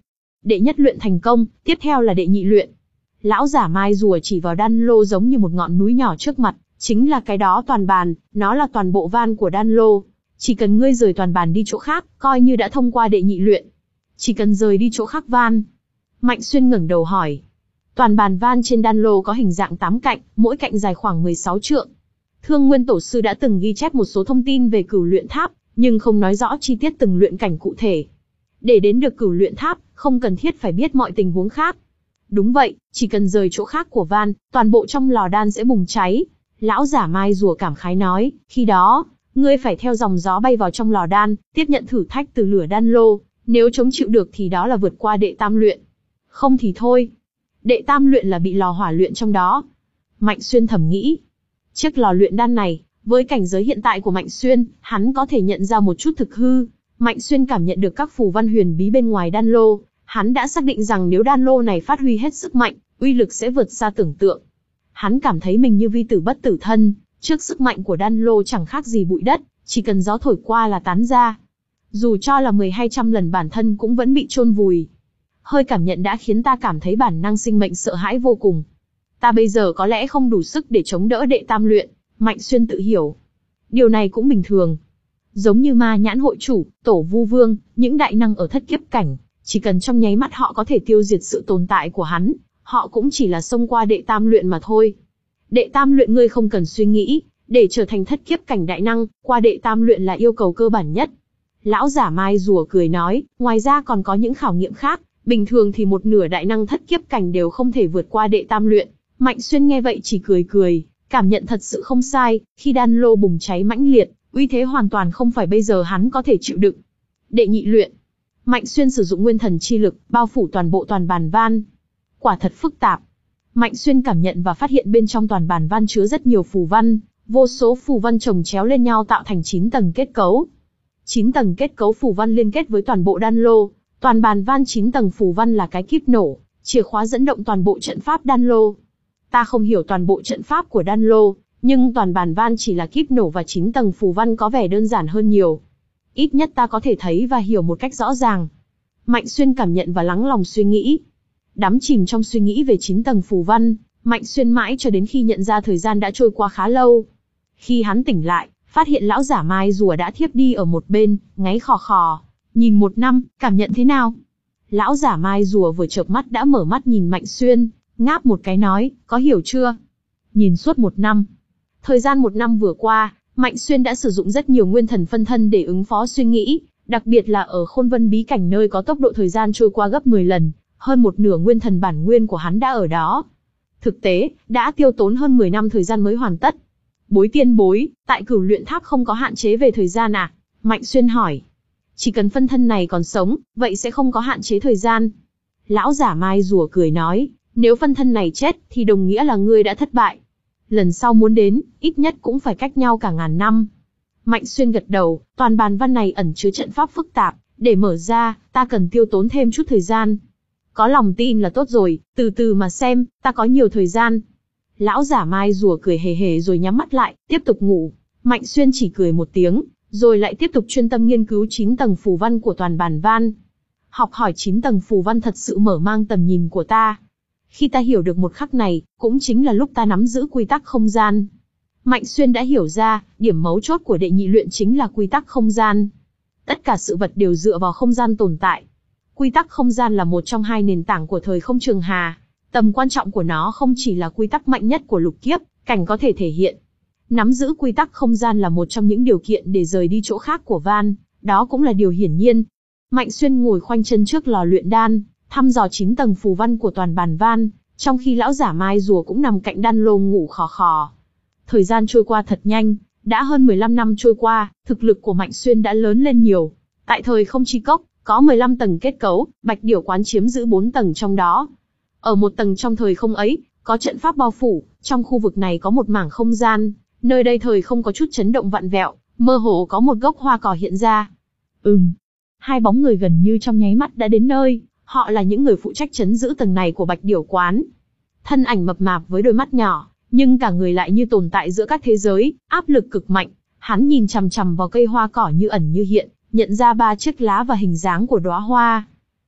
đệ nhất luyện thành công, tiếp theo là đệ nhị luyện. Lão giả mai rùa chỉ vào đan lô giống như một ngọn núi nhỏ trước mặt, chính là cái đó toàn bàn, nó là toàn bộ van của đan lô. Chỉ cần ngươi rời toàn bàn đi chỗ khác, coi như đã thông qua đệ nhị luyện. Chỉ cần rời đi chỗ khác van. Mạnh Xuyên ngẩng đầu hỏi. Toàn bàn van trên đan lô có hình dạng tám cạnh, mỗi cạnh dài khoảng mười sáu trượng. Thương Nguyên Tổ sư đã từng ghi chép một số thông tin về Cửu Luyện Tháp, nhưng không nói rõ chi tiết từng luyện cảnh cụ thể. Để đến được Cửu Luyện Tháp, không cần thiết phải biết mọi tình huống khác. Đúng vậy, chỉ cần rời chỗ khác của van, toàn bộ trong lò đan sẽ bùng cháy. Lão giả mai rùa cảm khái nói, khi đó, ngươi phải theo dòng gió bay vào trong lò đan, tiếp nhận thử thách từ lửa đan lô, nếu chống chịu được thì đó là vượt qua đệ tam luyện. Không thì thôi. Đệ tam luyện là bị lò hỏa luyện trong đó. Mạnh Xuyên thầm nghĩ. Chiếc lò luyện đan này, với cảnh giới hiện tại của Mạnh Xuyên, hắn có thể nhận ra một chút thực hư. Mạnh Xuyên cảm nhận được các phù văn huyền bí bên ngoài đan lô, hắn đã xác định rằng nếu đan lô này phát huy hết sức mạnh, uy lực sẽ vượt xa tưởng tượng. Hắn cảm thấy mình như vi tử bất tử thân, trước sức mạnh của đan lô chẳng khác gì bụi đất, chỉ cần gió thổi qua là tán ra. Dù cho là mười hai trăm lần bản thân cũng vẫn bị chôn vùi. Hơi cảm nhận đã khiến ta cảm thấy bản năng sinh mệnh sợ hãi vô cùng. Ta bây giờ có lẽ không đủ sức để chống đỡ đệ tam luyện, Mạnh Xuyên tự hiểu. Điều này cũng bình thường. Giống như Ma Nhãn hội chủ, Tổ Vu Vương, những đại năng ở thất kiếp cảnh, chỉ cần trong nháy mắt họ có thể tiêu diệt sự tồn tại của hắn, họ cũng chỉ là xông qua đệ tam luyện mà thôi. Đệ tam luyện ngươi không cần suy nghĩ, để trở thành thất kiếp cảnh đại năng, qua đệ tam luyện là yêu cầu cơ bản nhất. Lão giả mai rùa cười nói, ngoài ra còn có những khảo nghiệm khác, bình thường thì một nửa đại năng thất kiếp cảnh đều không thể vượt qua đệ tam luyện. Mạnh Xuyên nghe vậy chỉ cười cười, cảm nhận thật sự không sai, khi đan lô bùng cháy mãnh liệt, uy thế hoàn toàn không phải bây giờ hắn có thể chịu đựng. Đệ nhị luyện. Mạnh Xuyên sử dụng nguyên thần chi lực, bao phủ toàn bộ toàn bàn van. Quả thật phức tạp. Mạnh Xuyên cảm nhận và phát hiện bên trong toàn bàn van chứa rất nhiều phù văn, vô số phù văn chồng chéo lên nhau tạo thành chín tầng kết cấu. chín tầng kết cấu phù văn liên kết với toàn bộ đan lô, toàn bàn van chín tầng phù văn là cái kíp nổ, chìa khóa dẫn động toàn bộ trận pháp đan lô. Ta không hiểu toàn bộ trận pháp của đan lô, nhưng toàn bàn van chỉ là kíp nổ và chín tầng phù văn có vẻ đơn giản hơn nhiều. Ít nhất ta có thể thấy và hiểu một cách rõ ràng. Mạnh Xuyên cảm nhận và lắng lòng suy nghĩ. Đắm chìm trong suy nghĩ về chín tầng phù văn, Mạnh Xuyên mãi cho đến khi nhận ra thời gian đã trôi qua khá lâu. Khi hắn tỉnh lại, phát hiện lão giả mai rùa đã thiếp đi ở một bên, ngáy khò khò. Nhìn một năm, cảm nhận thế nào? Lão giả mai rùa vừa chợp mắt đã mở mắt nhìn Mạnh Xuyên, ngáp một cái nói, có hiểu chưa? Nhìn suốt một năm. Thời gian một năm vừa qua, Mạnh Xuyên đã sử dụng rất nhiều nguyên thần phân thân để ứng phó suy nghĩ, đặc biệt là ở Khôn Vân bí cảnh nơi có tốc độ thời gian trôi qua gấp mười lần, hơn một nửa nguyên thần bản nguyên của hắn đã ở đó. Thực tế, đã tiêu tốn hơn mười năm thời gian mới hoàn tất. Bối tiên bối, tại Cửu Luyện Tháp không có hạn chế về thời gian à? Mạnh Xuyên hỏi. Chỉ cần phân thân này còn sống, vậy sẽ không có hạn chế thời gian. Lão giả mai rùa cười nói, nếu phân thân này chết thì đồng nghĩa là ngươi đã thất bại. Lần sau muốn đến, ít nhất cũng phải cách nhau cả ngàn năm. Mạnh Xuyên gật đầu, toàn bàn văn này ẩn chứa trận pháp phức tạp, để mở ra, ta cần tiêu tốn thêm chút thời gian. Có lòng tin là tốt rồi, từ từ mà xem, ta có nhiều thời gian. Lão giả mai rùa cười hề hề rồi nhắm mắt lại, tiếp tục ngủ. Mạnh Xuyên chỉ cười một tiếng, rồi lại tiếp tục chuyên tâm nghiên cứu chín tầng phù văn của toàn bàn van. Học hỏi chín tầng phù văn thật sự mở mang tầm nhìn của ta. Khi ta hiểu được một khắc này, cũng chính là lúc ta nắm giữ quy tắc không gian. Mạnh Xuyên đã hiểu ra, điểm mấu chốt của đệ nhị luyện chính là quy tắc không gian. Tất cả sự vật đều dựa vào không gian tồn tại. Quy tắc không gian là một trong hai nền tảng của thời không trường hà. Tầm quan trọng của nó không chỉ là quy tắc mạnh nhất của lục kiếp, cảnh có thể thể hiện. Nắm giữ quy tắc không gian là một trong những điều kiện để rời đi chỗ khác của van, đó cũng là điều hiển nhiên. Mạnh Xuyên ngồi khoanh chân trước lò luyện đan, thăm dò chín tầng phù văn của toàn bàn van, trong khi lão giả mai rùa cũng nằm cạnh đan lô ngủ khò khò. Thời gian trôi qua thật nhanh, đã hơn mười lăm năm trôi qua, thực lực của Mạnh Xuyên đã lớn lên nhiều. Tại thời không chi cốc, có mười lăm tầng kết cấu, Bạch Điểu Quán chiếm giữ bốn tầng trong đó. Ở một tầng trong thời không ấy, có trận pháp bao phủ, trong khu vực này có một mảng không gian, nơi đây thời không có chút chấn động vặn vẹo, mơ hồ có một gốc hoa cỏ hiện ra. Ừm, hai bóng người gần như trong nháy mắt đã đến nơi, họ là những người phụ trách trấn giữ tầng này của Bạch Điểu Quán. Thân ảnh mập mạp với đôi mắt nhỏ, nhưng cả người lại như tồn tại giữa các thế giới, áp lực cực mạnh. Hắn nhìn chằm chằm vào cây hoa cỏ như ẩn như hiện, nhận ra ba chiếc lá và hình dáng của đóa hoa.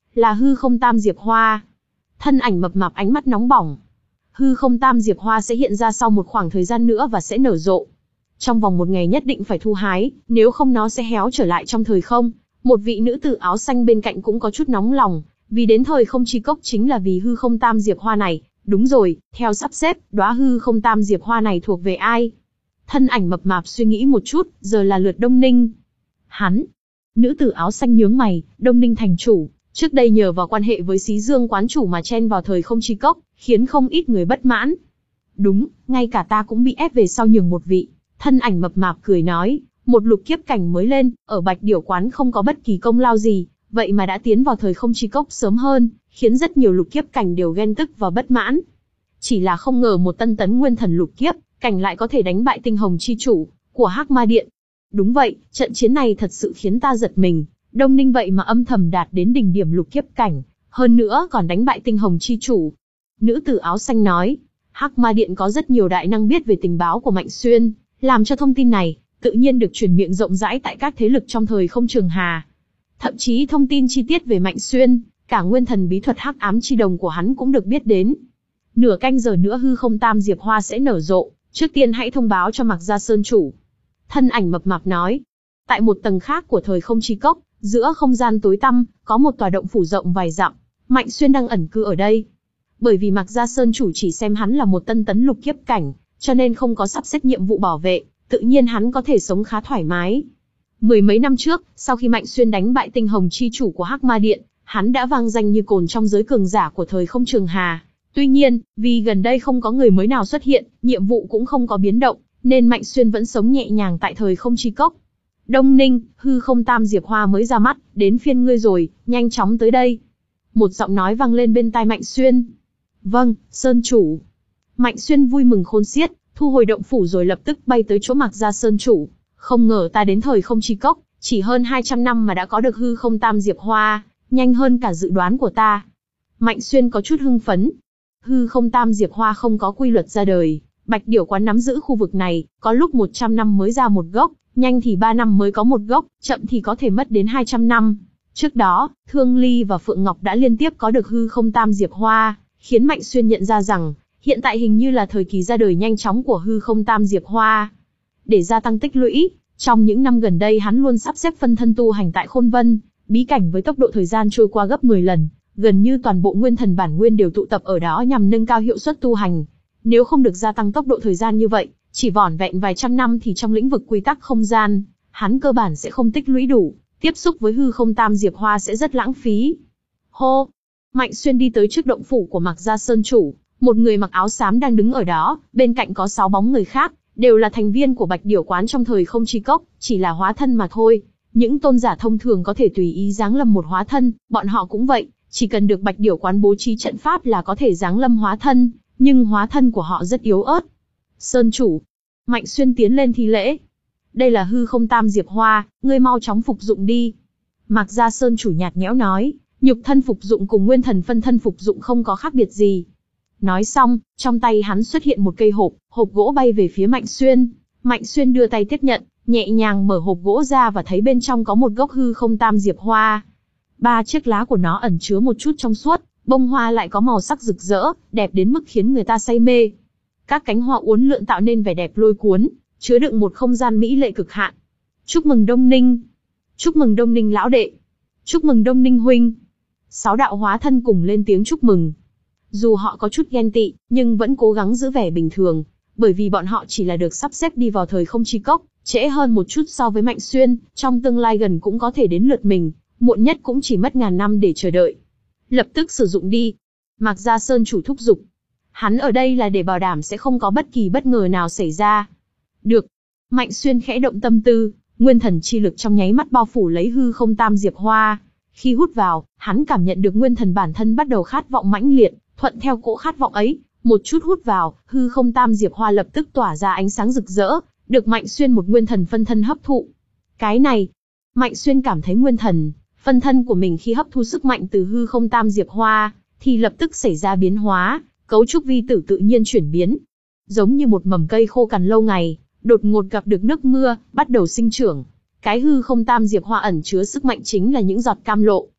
Là hư không tam diệp hoa. Thân ảnh mập mạp ánh mắt nóng bỏng. Hư không tam diệp hoa sẽ hiện ra sau một khoảng thời gian nữa và sẽ nở rộ. Trong vòng một ngày nhất định phải thu hái, nếu không nó sẽ héo trở lại trong thời không. Một vị nữ tử áo xanh bên cạnh cũng có chút nóng lòng, vì đến thời không chi cốc chính là vì hư không tam diệp hoa này. Đúng rồi, theo sắp xếp, đóa hư không tam diệp hoa này thuộc về ai? Thân ảnh mập mạp suy nghĩ một chút, giờ là lượt Đông Ninh. Hắn. Nữ tử áo xanh nhướng mày, Đông Ninh thành chủ, trước đây nhờ vào quan hệ với Xí Dương quán chủ mà chen vào thời không chi cốc, khiến không ít người bất mãn. Đúng, ngay cả ta cũng bị ép về sau nhường một vị. Thân ảnh mập mạp cười nói, một lục kiếp cảnh mới lên, ở Bạch Điểu quán không có bất kỳ công lao gì, vậy mà đã tiến vào thời không chi cốc sớm hơn, khiến rất nhiều lục kiếp cảnh đều ghen tức và bất mãn. Chỉ là không ngờ một tân tấn nguyên thần lục kiếp cảnh lại có thể đánh bại tinh hồng chi chủ của Hắc Ma Điện. Đúng vậy, trận chiến này thật sự khiến ta giật mình. Đông Ninh vậy mà âm thầm đạt đến đỉnh điểm lục kiếp cảnh, hơn nữa còn đánh bại tinh hồng chi chủ. Nữ tử áo xanh nói, Hắc Ma Điện có rất nhiều đại năng biết về tình báo của Mạnh Xuyên, làm cho thông tin này tự nhiên được truyền miệng rộng rãi tại các thế lực trong thời không Trường Hà. Thậm chí thông tin chi tiết về Mạnh Xuyên, cả nguyên thần bí thuật hắc ám chi đồng của hắn cũng được biết đến. Nửa canh giờ nữa hư không tam diệp hoa sẽ nở rộ, trước tiên hãy thông báo cho Mạc Gia Sơn chủ. Thân ảnh mập mạp nói. Tại một tầng khác của thời không chi cốc, giữa không gian tối tăm, có một tòa động phủ rộng vài dặm. Mạnh Xuyên đang ẩn cư ở đây. Bởi vì Mạc Gia Sơn chủ chỉ xem hắn là một tân tấn lục kiếp cảnh, cho nên không có sắp xếp nhiệm vụ bảo vệ, tự nhiên hắn có thể sống khá thoải mái. Mười mấy năm trước, sau khi Mạnh Xuyên đánh bại tinh hồng chi chủ của Hắc Ma Điện, hắn đã vang danh như cồn trong giới cường giả của thời không Trường Hà. Tuy nhiên, vì gần đây không có người mới nào xuất hiện, nhiệm vụ cũng không có biến động, nên Mạnh Xuyên vẫn sống nhẹ nhàng tại thời không chi cốc. Đông Ninh, hư không tam diệp hoa mới ra mắt, đến phiên ngươi rồi, nhanh chóng tới đây. Một giọng nói vang lên bên tai Mạnh Xuyên. Vâng, Sơn chủ. Mạnh Xuyên vui mừng khôn xiết, thu hồi động phủ rồi lập tức bay tới chỗ Mạc Gia Sơn chủ. Không ngờ ta đến thời không chi cốc, chỉ hơn hai trăm năm mà đã có được hư không tam diệp hoa, nhanh hơn cả dự đoán của ta. Mạnh Xuyên có chút hưng phấn. Hư không tam diệp hoa không có quy luật ra đời, Bạch Điểu quán nắm giữ khu vực này, có lúc một trăm năm mới ra một gốc, nhanh thì ba năm mới có một gốc, chậm thì có thể mất đến hai trăm năm. Trước đó, Thương Ly và Phượng Ngọc đã liên tiếp có được hư không tam diệp hoa, khiến Mạnh Xuyên nhận ra rằng, hiện tại hình như là thời kỳ ra đời nhanh chóng của hư không tam diệp hoa. Để gia tăng tích lũy, trong những năm gần đây hắn luôn sắp xếp phân thân tu hành tại Khôn Vân, bí cảnh với tốc độ thời gian trôi qua gấp mười lần, gần như toàn bộ nguyên thần bản nguyên đều tụ tập ở đó nhằm nâng cao hiệu suất tu hành. Nếu không được gia tăng tốc độ thời gian như vậy, chỉ vỏn vẹn vài trăm năm thì trong lĩnh vực quy tắc không gian, hắn cơ bản sẽ không tích lũy đủ, tiếp xúc với hư không tam diệp hoa sẽ rất lãng phí. Hô! Mạnh Xuyên đi tới trước động phủ của Mạc Gia Sơn chủ, một người mặc áo xám đang đứng ở đó, bên cạnh có sáu bóng người khác, đều là thành viên của Bạch Điểu quán trong thời không chi cốc, chỉ là hóa thân mà thôi. Những tôn giả thông thường có thể tùy ý giáng lâm một hóa thân, bọn họ cũng vậy, chỉ cần được Bạch Điểu quán bố trí trận pháp là có thể giáng lâm hóa thân, nhưng hóa thân của họ rất yếu ớt. Sơn chủ. Mạnh Xuyên tiến lên thi lễ. Đây là hư không tam diệp hoa, ngươi mau chóng phục dụng đi. Mạc Gia Sơn chủ nhạt nhẽo nói, nhục thân phục dụng cùng nguyên thần phân thân phục dụng không có khác biệt gì. Nói xong, trong tay hắn xuất hiện một cây hộp, hộp gỗ bay về phía Mạnh Xuyên. Mạnh Xuyên đưa tay tiếp nhận, nhẹ nhàng mở hộp gỗ ra và thấy bên trong có một gốc hư không tam diệp hoa. Ba chiếc lá của nó ẩn chứa một chút trong suốt, bông hoa lại có màu sắc rực rỡ, đẹp đến mức khiến người ta say mê. Các cánh hoa uốn lượn tạo nên vẻ đẹp lôi cuốn, chứa đựng một không gian mỹ lệ cực hạn. Chúc mừng Đông Ninh! Chúc mừng Đông Ninh lão đệ! Chúc mừng Đông Ninh huynh! Sáu đạo hóa thân cùng lên tiếng chúc mừng. Dù họ có chút ghen tị, nhưng vẫn cố gắng giữ vẻ bình thường, bởi vì bọn họ chỉ là được sắp xếp đi vào thời không chi cốc, trễ hơn một chút so với Mạnh Xuyên, trong tương lai gần cũng có thể đến lượt mình, muộn nhất cũng chỉ mất ngàn năm để chờ đợi. Lập tức sử dụng đi. Mạc Gia Sơn chủ thúc giục. Hắn ở đây là để bảo đảm sẽ không có bất kỳ bất ngờ nào xảy ra. Được. Mạnh Xuyên khẽ động tâm tư, nguyên thần chi lực trong nháy mắt bao phủ lấy hư không tam diệp hoa. Khi hút vào, hắn cảm nhận được nguyên thần bản thân bắt đầu khát vọng mãnh liệt, thuận theo cỗ khát vọng ấy, một chút hút vào, hư không tam diệp hoa lập tức tỏa ra ánh sáng rực rỡ, được Mạnh Xuyên một nguyên thần phân thân hấp thụ. Cái này, Mạnh Xuyên cảm thấy nguyên thần phân thân của mình khi hấp thu sức mạnh từ hư không tam diệp hoa, thì lập tức xảy ra biến hóa, cấu trúc vi tử tự nhiên chuyển biến. Giống như một mầm cây khô cằn lâu ngày, đột ngột gặp được nước mưa, bắt đầu sinh trưởng. Cái hư không tam diệp hoa ẩn chứa sức mạnh chính là những giọt cam lộ,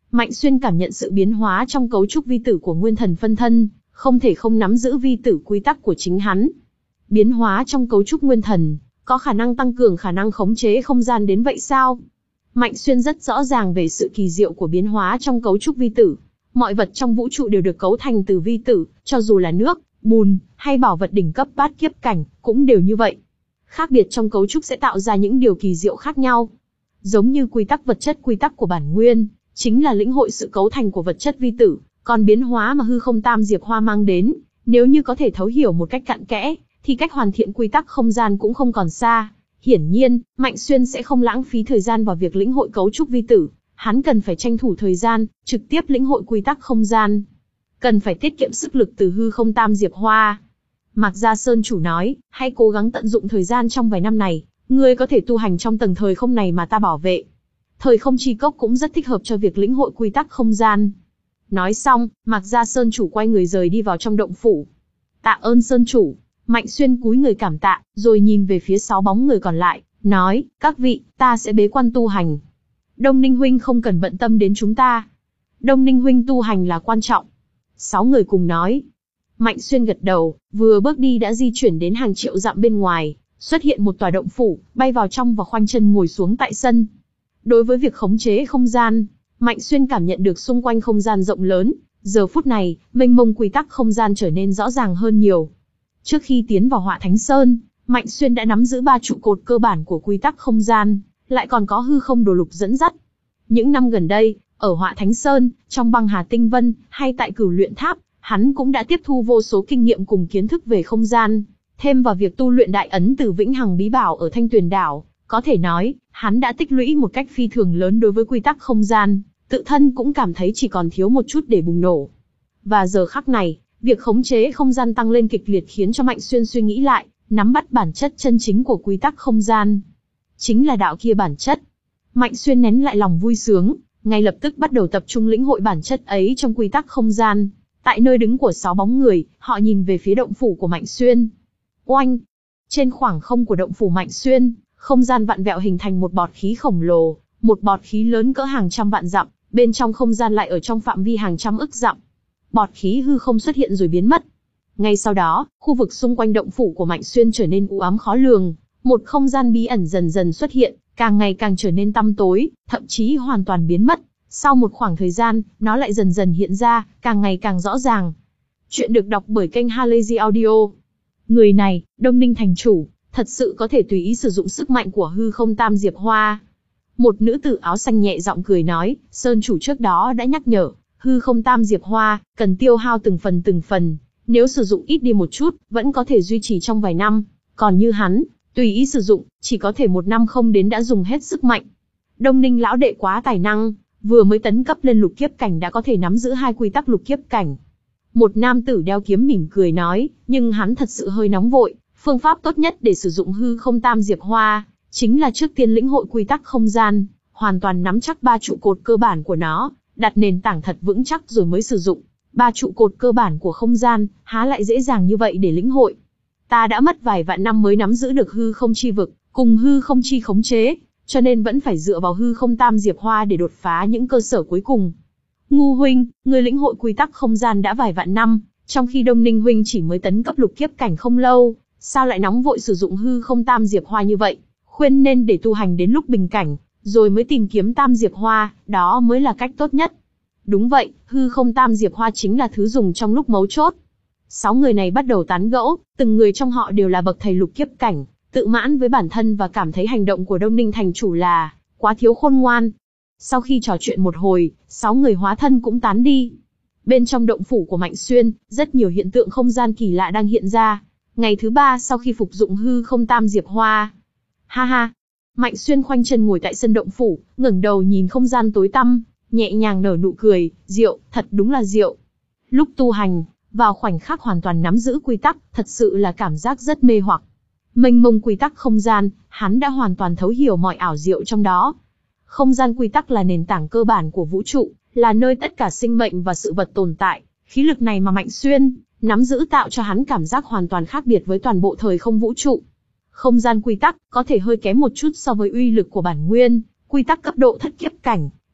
Mạnh Xuyên cảm nhận sự biến hóa trong cấu trúc vi tử của nguyên thần phân thân, không thể không nắm giữ vi tử quy tắc của chính hắn. Biến hóa trong cấu trúc nguyên thần, có khả năng tăng cường khả năng khống chế không gian đến vậy sao? Mạnh Xuyên rất rõ ràng về sự kỳ diệu của biến hóa trong cấu trúc vi tử. Mọi vật trong vũ trụ đều được cấu thành từ vi tử, cho dù là nước, bùn, hay bảo vật đỉnh cấp bát kiếp cảnh, cũng đều như vậy. Khác biệt trong cấu trúc sẽ tạo ra những điều kỳ diệu khác nhau. Giống như quy tắc vật chất quy tắc của bản nguyên, chính là lĩnh hội sự cấu thành của vật chất vi tử, còn biến hóa mà hư không tam diệp hoa mang đến, nếu như có thể thấu hiểu một cách cặn kẽ, thì cách hoàn thiện quy tắc không gian cũng không còn xa. Hiển nhiên, Mạnh Xuyên sẽ không lãng phí thời gian vào việc lĩnh hội cấu trúc vi tử, hắn cần phải tranh thủ thời gian, trực tiếp lĩnh hội quy tắc không gian. Cần phải tiết kiệm sức lực từ hư không tam diệp hoa. Mạc Gia Sơn chủ nói, hãy cố gắng tận dụng thời gian trong vài năm này, ngươi có thể tu hành trong tầng thời không này mà ta bảo vệ. Thời không chi cốc cũng rất thích hợp cho việc lĩnh hội quy tắc không gian. Nói xong, Mạc Gia Sơn chủ quay người rời đi vào trong động phủ. Tạ ơn Sơn chủ. Mạnh Xuyên cúi người cảm tạ, rồi nhìn về phía sáu bóng người còn lại, nói, các vị, ta sẽ bế quan tu hành. Đông Ninh huynh không cần bận tâm đến chúng ta. Đông Ninh huynh tu hành là quan trọng. Sáu người cùng nói. Mạnh Xuyên gật đầu, vừa bước đi đã di chuyển đến hàng triệu dặm bên ngoài, xuất hiện một tòa động phủ, bay vào trong và khoanh chân ngồi xuống tại sân. Đối với việc khống chế không gian, Mạnh Xuyên cảm nhận được xung quanh không gian rộng lớn, giờ phút này, mênh mông quy tắc không gian trở nên rõ ràng hơn nhiều. Trước khi tiến vào Hỏa Thánh Sơn, Mạnh Xuyên đã nắm giữ ba trụ cột cơ bản của quy tắc không gian, lại còn có hư không đồ lục dẫn dắt. Những năm gần đây, ở Hỏa Thánh Sơn, trong Băng Hà Tinh Vân, hay tại Cửu Luyện Tháp, hắn cũng đã tiếp thu vô số kinh nghiệm cùng kiến thức về không gian, thêm vào việc tu luyện đại ấn từ Vĩnh Hằng Bí Bảo ở Thanh Tuyền Đảo, có thể nói, hắn đã tích lũy một cách phi thường lớn đối với quy tắc không gian, tự thân cũng cảm thấy chỉ còn thiếu một chút để bùng nổ. Và giờ khắc này, việc khống chế không gian tăng lên kịch liệt khiến cho Mạnh Xuyên suy nghĩ lại, nắm bắt bản chất chân chính của quy tắc không gian. Chính là đạo kia bản chất. Mạnh Xuyên nén lại lòng vui sướng, ngay lập tức bắt đầu tập trung lĩnh hội bản chất ấy trong quy tắc không gian. Tại nơi đứng của sáu bóng người, họ nhìn về phía động phủ của Mạnh Xuyên. Oanh! Trên khoảng không của động phủ Mạnh Xuyên, không gian vặn vẹo hình thành một bọt khí khổng lồ, một bọt khí lớn cỡ hàng trăm vạn dặm, bên trong không gian lại ở trong phạm vi hàng trăm ức dặm. Bọt khí hư không xuất hiện rồi biến mất. Ngay sau đó, khu vực xung quanh động phủ của Mạnh Xuyên trở nên u ám khó lường, một không gian bí ẩn dần dần xuất hiện, càng ngày càng trở nên tăm tối, thậm chí hoàn toàn biến mất. Sau một khoảng thời gian, nó lại dần dần hiện ra, càng ngày càng rõ ràng. Chuyện được đọc bởi kênh Halazy Audio. Người này, Đông Ninh thành chủ, thật sự có thể tùy ý sử dụng sức mạnh của hư không tam diệp hoa. Một nữ tử áo xanh nhẹ giọng cười nói, Sơn chủ trước đó đã nhắc nhở, hư không tam diệp hoa, cần tiêu hao từng phần từng phần, nếu sử dụng ít đi một chút, vẫn có thể duy trì trong vài năm, còn như hắn, tùy ý sử dụng, chỉ có thể một năm không đến đã dùng hết sức mạnh. Đông Ninh lão đệ quá tài năng, vừa mới tấn cấp lên lục kiếp cảnh đã có thể nắm giữ hai quy tắc lục kiếp cảnh. Một nam tử đeo kiếm mỉm cười nói, nhưng hắn thật sự hơi nóng vội, phương pháp tốt nhất để sử dụng hư không tam diệp hoa, chính là trước tiên lĩnh hội quy tắc không gian, hoàn toàn nắm chắc ba trụ cột cơ bản của nó, đặt nền tảng thật vững chắc rồi mới sử dụng. Ba trụ cột cơ bản của không gian, há lại dễ dàng như vậy để lĩnh hội. Ta đã mất vài vạn năm mới nắm giữ được hư không chi vực, cùng hư không chi khống chế, cho nên vẫn phải dựa vào hư không tam diệp hoa để đột phá những cơ sở cuối cùng. Ngu huynh, người lĩnh hội quy tắc không gian đã vài vạn năm, trong khi Đông Ninh huynh chỉ mới tấn cấp lục kiếp cảnh không lâu, sao lại nóng vội sử dụng hư không tam diệp hoa như vậy? Khuyên nên để tu hành đến lúc bình cảnh, rồi mới tìm kiếm tam diệp hoa, đó mới là cách tốt nhất. Đúng vậy, hư không tam diệp hoa chính là thứ dùng trong lúc mấu chốt. Sáu người này bắt đầu tán gẫu, từng người trong họ đều là bậc thầy lục kiếp cảnh, tự mãn với bản thân và cảm thấy hành động của Đông Ninh thành chủ là quá thiếu khôn ngoan. Sau khi trò chuyện một hồi, sáu người hóa thân cũng tán đi. Bên trong động phủ của Mạnh Xuyên, rất nhiều hiện tượng không gian kỳ lạ đang hiện ra. Ngày thứ ba sau khi phục dụng hư không tam diệp hoa. Ha ha! Mạnh Xuyên khoanh chân ngồi tại sân động phủ, ngẩng đầu nhìn không gian tối tăm, nhẹ nhàng nở nụ cười, rượu, thật đúng là rượu. Lúc tu hành, vào khoảnh khắc hoàn toàn nắm giữ quy tắc, thật sự là cảm giác rất mê hoặc. Mênh mông quy tắc không gian, hắn đã hoàn toàn thấu hiểu mọi ảo diệu trong đó. Không gian quy tắc là nền tảng cơ bản của vũ trụ, là nơi tất cả sinh mệnh và sự vật tồn tại. Khí lực này mà Mạnh Xuyên nắm giữ tạo cho hắn cảm giác hoàn toàn khác biệt với toàn bộ thời không vũ trụ. Không gian quy tắc có thể hơi kém một chút so với uy lực của bản nguyên, quy tắc cấp độ thất kiếp cảnh,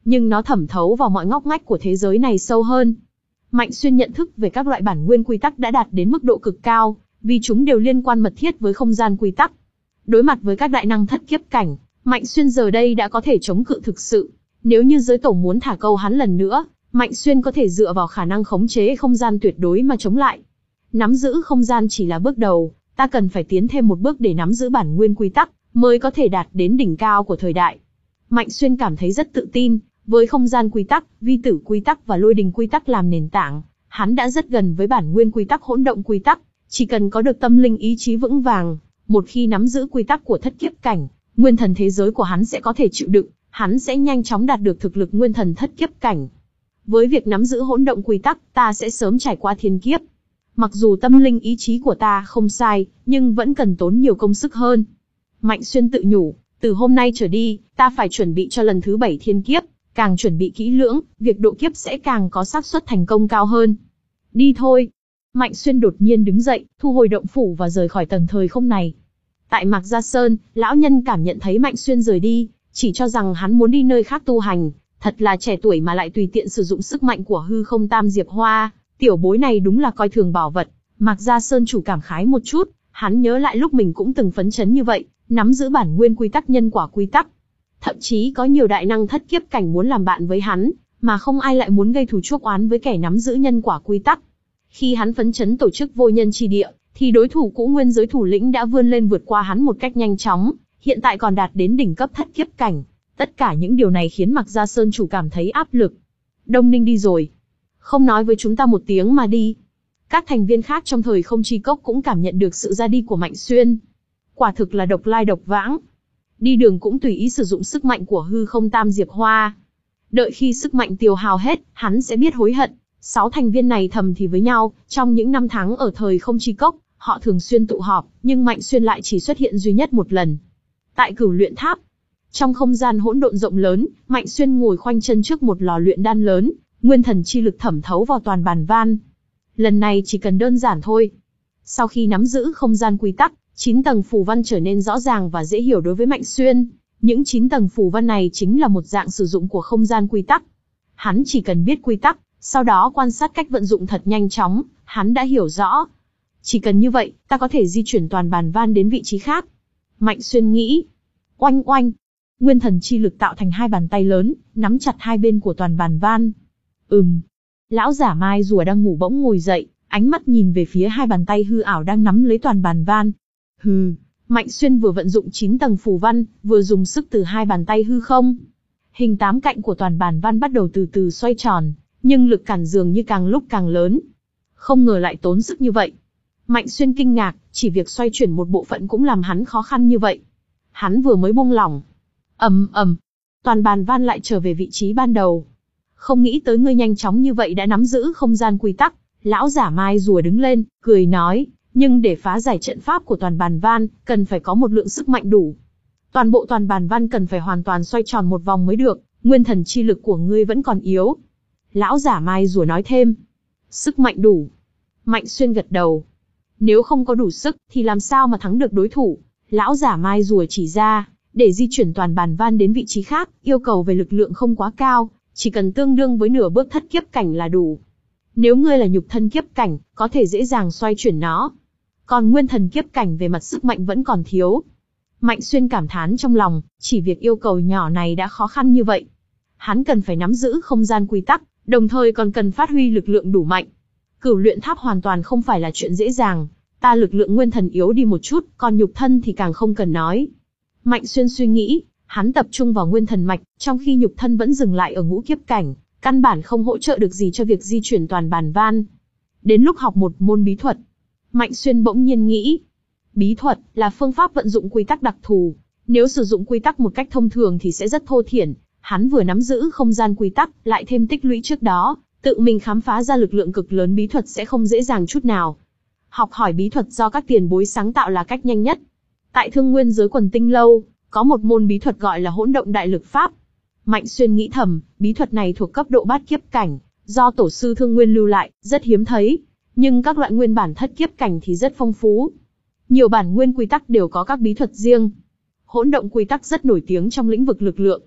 nhưng nó thẩm thấu vào mọi ngóc ngách của thế giới này sâu hơn. Mạnh Xuyên nhận thức về các loại bản nguyên quy tắc đã đạt đến mức độ cực cao, vì chúng đều liên quan mật thiết với không gian quy tắc. Đối mặt với các đại năng thất kiếp cảnh, Mạnh Xuyên giờ đây đã có thể chống cự thực sự. Nếu như giới tổ muốn thả câu hắn lần nữa, Mạnh Xuyên có thể dựa vào khả năng khống chế không gian tuyệt đối mà chống lại. Nắm giữ không gian chỉ là bước đầu, ta cần phải tiến thêm một bước để nắm giữ bản nguyên quy tắc, mới có thể đạt đến đỉnh cao của thời đại. Mạnh Xuyên cảm thấy rất tự tin, với không gian quy tắc, vi tử quy tắc và lôi đình quy tắc làm nền tảng, hắn đã rất gần với bản nguyên quy tắc hỗn động quy tắc, chỉ cần có được tâm linh ý chí vững vàng, một khi nắm giữ quy tắc của thất kiếp cảnh, nguyên thần thế giới của hắn sẽ có thể chịu đựng, hắn sẽ nhanh chóng đạt được thực lực nguyên thần thất kiếp cảnh. Với việc nắm giữ hỗn động quy tắc, ta sẽ sớm trải qua thiên kiếp. Mặc dù tâm linh ý chí của ta không sai, nhưng vẫn cần tốn nhiều công sức hơn. Mạnh Xuyên tự nhủ, từ hôm nay trở đi, ta phải chuẩn bị cho lần thứ bảy thiên kiếp, càng chuẩn bị kỹ lưỡng, việc độ kiếp sẽ càng có xác suất thành công cao hơn. Đi thôi. Mạnh Xuyên đột nhiên đứng dậy, thu hồi động phủ và rời khỏi tầng thời không này. Tại Mạc Gia Sơn, lão nhân cảm nhận thấy Mạnh Xuyên rời đi, chỉ cho rằng hắn muốn đi nơi khác tu hành, thật là trẻ tuổi mà lại tùy tiện sử dụng sức mạnh của hư không tam diệp hoa, tiểu bối này đúng là coi thường bảo vật. Mạc Gia Sơn chủ cảm khái một chút, hắn nhớ lại lúc mình cũng từng phấn chấn như vậy, nắm giữ bản nguyên quy tắc nhân quả quy tắc. Thậm chí có nhiều đại năng thất kiếp cảnh muốn làm bạn với hắn, mà không ai lại muốn gây thù chuốc oán với kẻ nắm giữ nhân quả quy tắc. Khi hắn phấn chấn tổ chức vô nhân chi địa, thì đối thủ cũ nguyên giới thủ lĩnh đã vươn lên vượt qua hắn một cách nhanh chóng, hiện tại còn đạt đến đỉnh cấp thất kiếp cảnh. Tất cả những điều này khiến Mạc Gia Sơn chủ cảm thấy áp lực. Đông Ninh đi rồi. Không nói với chúng ta một tiếng mà đi. Các thành viên khác trong thời không chi cốc cũng cảm nhận được sự ra đi của Mạnh Xuyên. Quả thực là độc lai độc vãng. Đi đường cũng tùy ý sử dụng sức mạnh của hư không tam diệp hoa. Đợi khi sức mạnh tiêu hao hết, hắn sẽ biết hối hận. Sáu thành viên này thầm thì với nhau, trong những năm tháng ở thời không chi cốc, họ thường xuyên tụ họp, nhưng Mạnh Xuyên lại chỉ xuất hiện duy nhất một lần. Tại Cửu Luyện Tháp, trong không gian hỗn độn rộng lớn, Mạnh Xuyên ngồi khoanh chân trước một lò luyện đan lớn, nguyên thần chi lực thẩm thấu vào toàn bàn van. Lần này chỉ cần đơn giản thôi. Sau khi nắm giữ không gian quy tắc, chín tầng phù văn trở nên rõ ràng và dễ hiểu đối với Mạnh Xuyên. Những chín tầng phù văn này chính là một dạng sử dụng của không gian quy tắc. Hắn chỉ cần biết quy tắc, sau đó quan sát cách vận dụng thật nhanh chóng, hắn đã hiểu rõ. Chỉ cần như vậy, ta có thể di chuyển toàn bàn van đến vị trí khác. Mạnh Xuyên nghĩ. Oanh oanh. Nguyên thần chi lực tạo thành hai bàn tay lớn, nắm chặt hai bên của toàn bàn van. Ừm. Lão giả mai rùa đang ngủ bỗng ngồi dậy, ánh mắt nhìn về phía hai bàn tay hư ảo đang nắm lấy toàn bàn van. Hừ. Mạnh Xuyên vừa vận dụng chín tầng phù văn, vừa dùng sức từ hai bàn tay hư không. Hình tám cạnh của toàn bàn van bắt đầu từ từ xoay tròn, nhưng lực cản dường như càng lúc càng lớn. Không ngờ lại tốn sức như vậy. Mạnh Xuyên kinh ngạc, chỉ việc xoay chuyển một bộ phận cũng làm hắn khó khăn như vậy. Hắn vừa mới buông lỏng. Ầm ầm, toàn bàn van lại trở về vị trí ban đầu. Không nghĩ tới ngươi nhanh chóng như vậy đã nắm giữ không gian quy tắc. Lão giả mai rùa đứng lên, cười nói, nhưng để phá giải trận pháp của toàn bàn van, cần phải có một lượng sức mạnh đủ. Toàn bộ toàn bàn van cần phải hoàn toàn xoay tròn một vòng mới được, nguyên thần chi lực của ngươi vẫn còn yếu. Lão giả mai rùa nói thêm, sức mạnh đủ. Mạnh Xuyên gật đầu. Nếu không có đủ sức, thì làm sao mà thắng được đối thủ? Lão giả mai rùa chỉ ra, để di chuyển toàn bàn van đến vị trí khác, yêu cầu về lực lượng không quá cao, chỉ cần tương đương với nửa bước thất kiếp cảnh là đủ. Nếu ngươi là nhục thân kiếp cảnh, có thể dễ dàng xoay chuyển nó. Còn nguyên thần kiếp cảnh về mặt sức mạnh vẫn còn thiếu. Mạnh Xuyên cảm thán trong lòng, chỉ việc yêu cầu nhỏ này đã khó khăn như vậy. Hắn cần phải nắm giữ không gian quy tắc, đồng thời còn cần phát huy lực lượng đủ mạnh. Cửu Luyện Tháp hoàn toàn không phải là chuyện dễ dàng. Ta lực lượng nguyên thần yếu đi một chút, còn nhục thân thì càng không cần nói. Mạnh Xuyên suy nghĩ, hắn tập trung vào nguyên thần mạch, trong khi nhục thân vẫn dừng lại ở ngũ kiếp cảnh, căn bản không hỗ trợ được gì cho việc di chuyển toàn bàn van. Đến lúc học một môn bí thuật, Mạnh Xuyên bỗng nhiên nghĩ, bí thuật là phương pháp vận dụng quy tắc đặc thù. Nếu sử dụng quy tắc một cách thông thường thì sẽ rất thô thiển. Hắn vừa nắm giữ không gian quy tắc, lại thêm tích lũy trước đó, tự mình khám phá ra lực lượng cực lớn bí thuật sẽ không dễ dàng chút nào. Học hỏi bí thuật do các tiền bối sáng tạo là cách nhanh nhất. Tại Thương Nguyên giới Quần Tinh Lâu, có một môn bí thuật gọi là hỗn động đại lực pháp. Mạnh Xuyên nghĩ thầm, bí thuật này thuộc cấp độ bát kiếp cảnh, do tổ sư Thương Nguyên lưu lại, rất hiếm thấy. Nhưng các loại nguyên bản thất kiếp cảnh thì rất phong phú. Nhiều bản nguyên quy tắc đều có các bí thuật riêng. Hỗn động quy tắc rất nổi tiếng trong lĩnh vực lực lượng.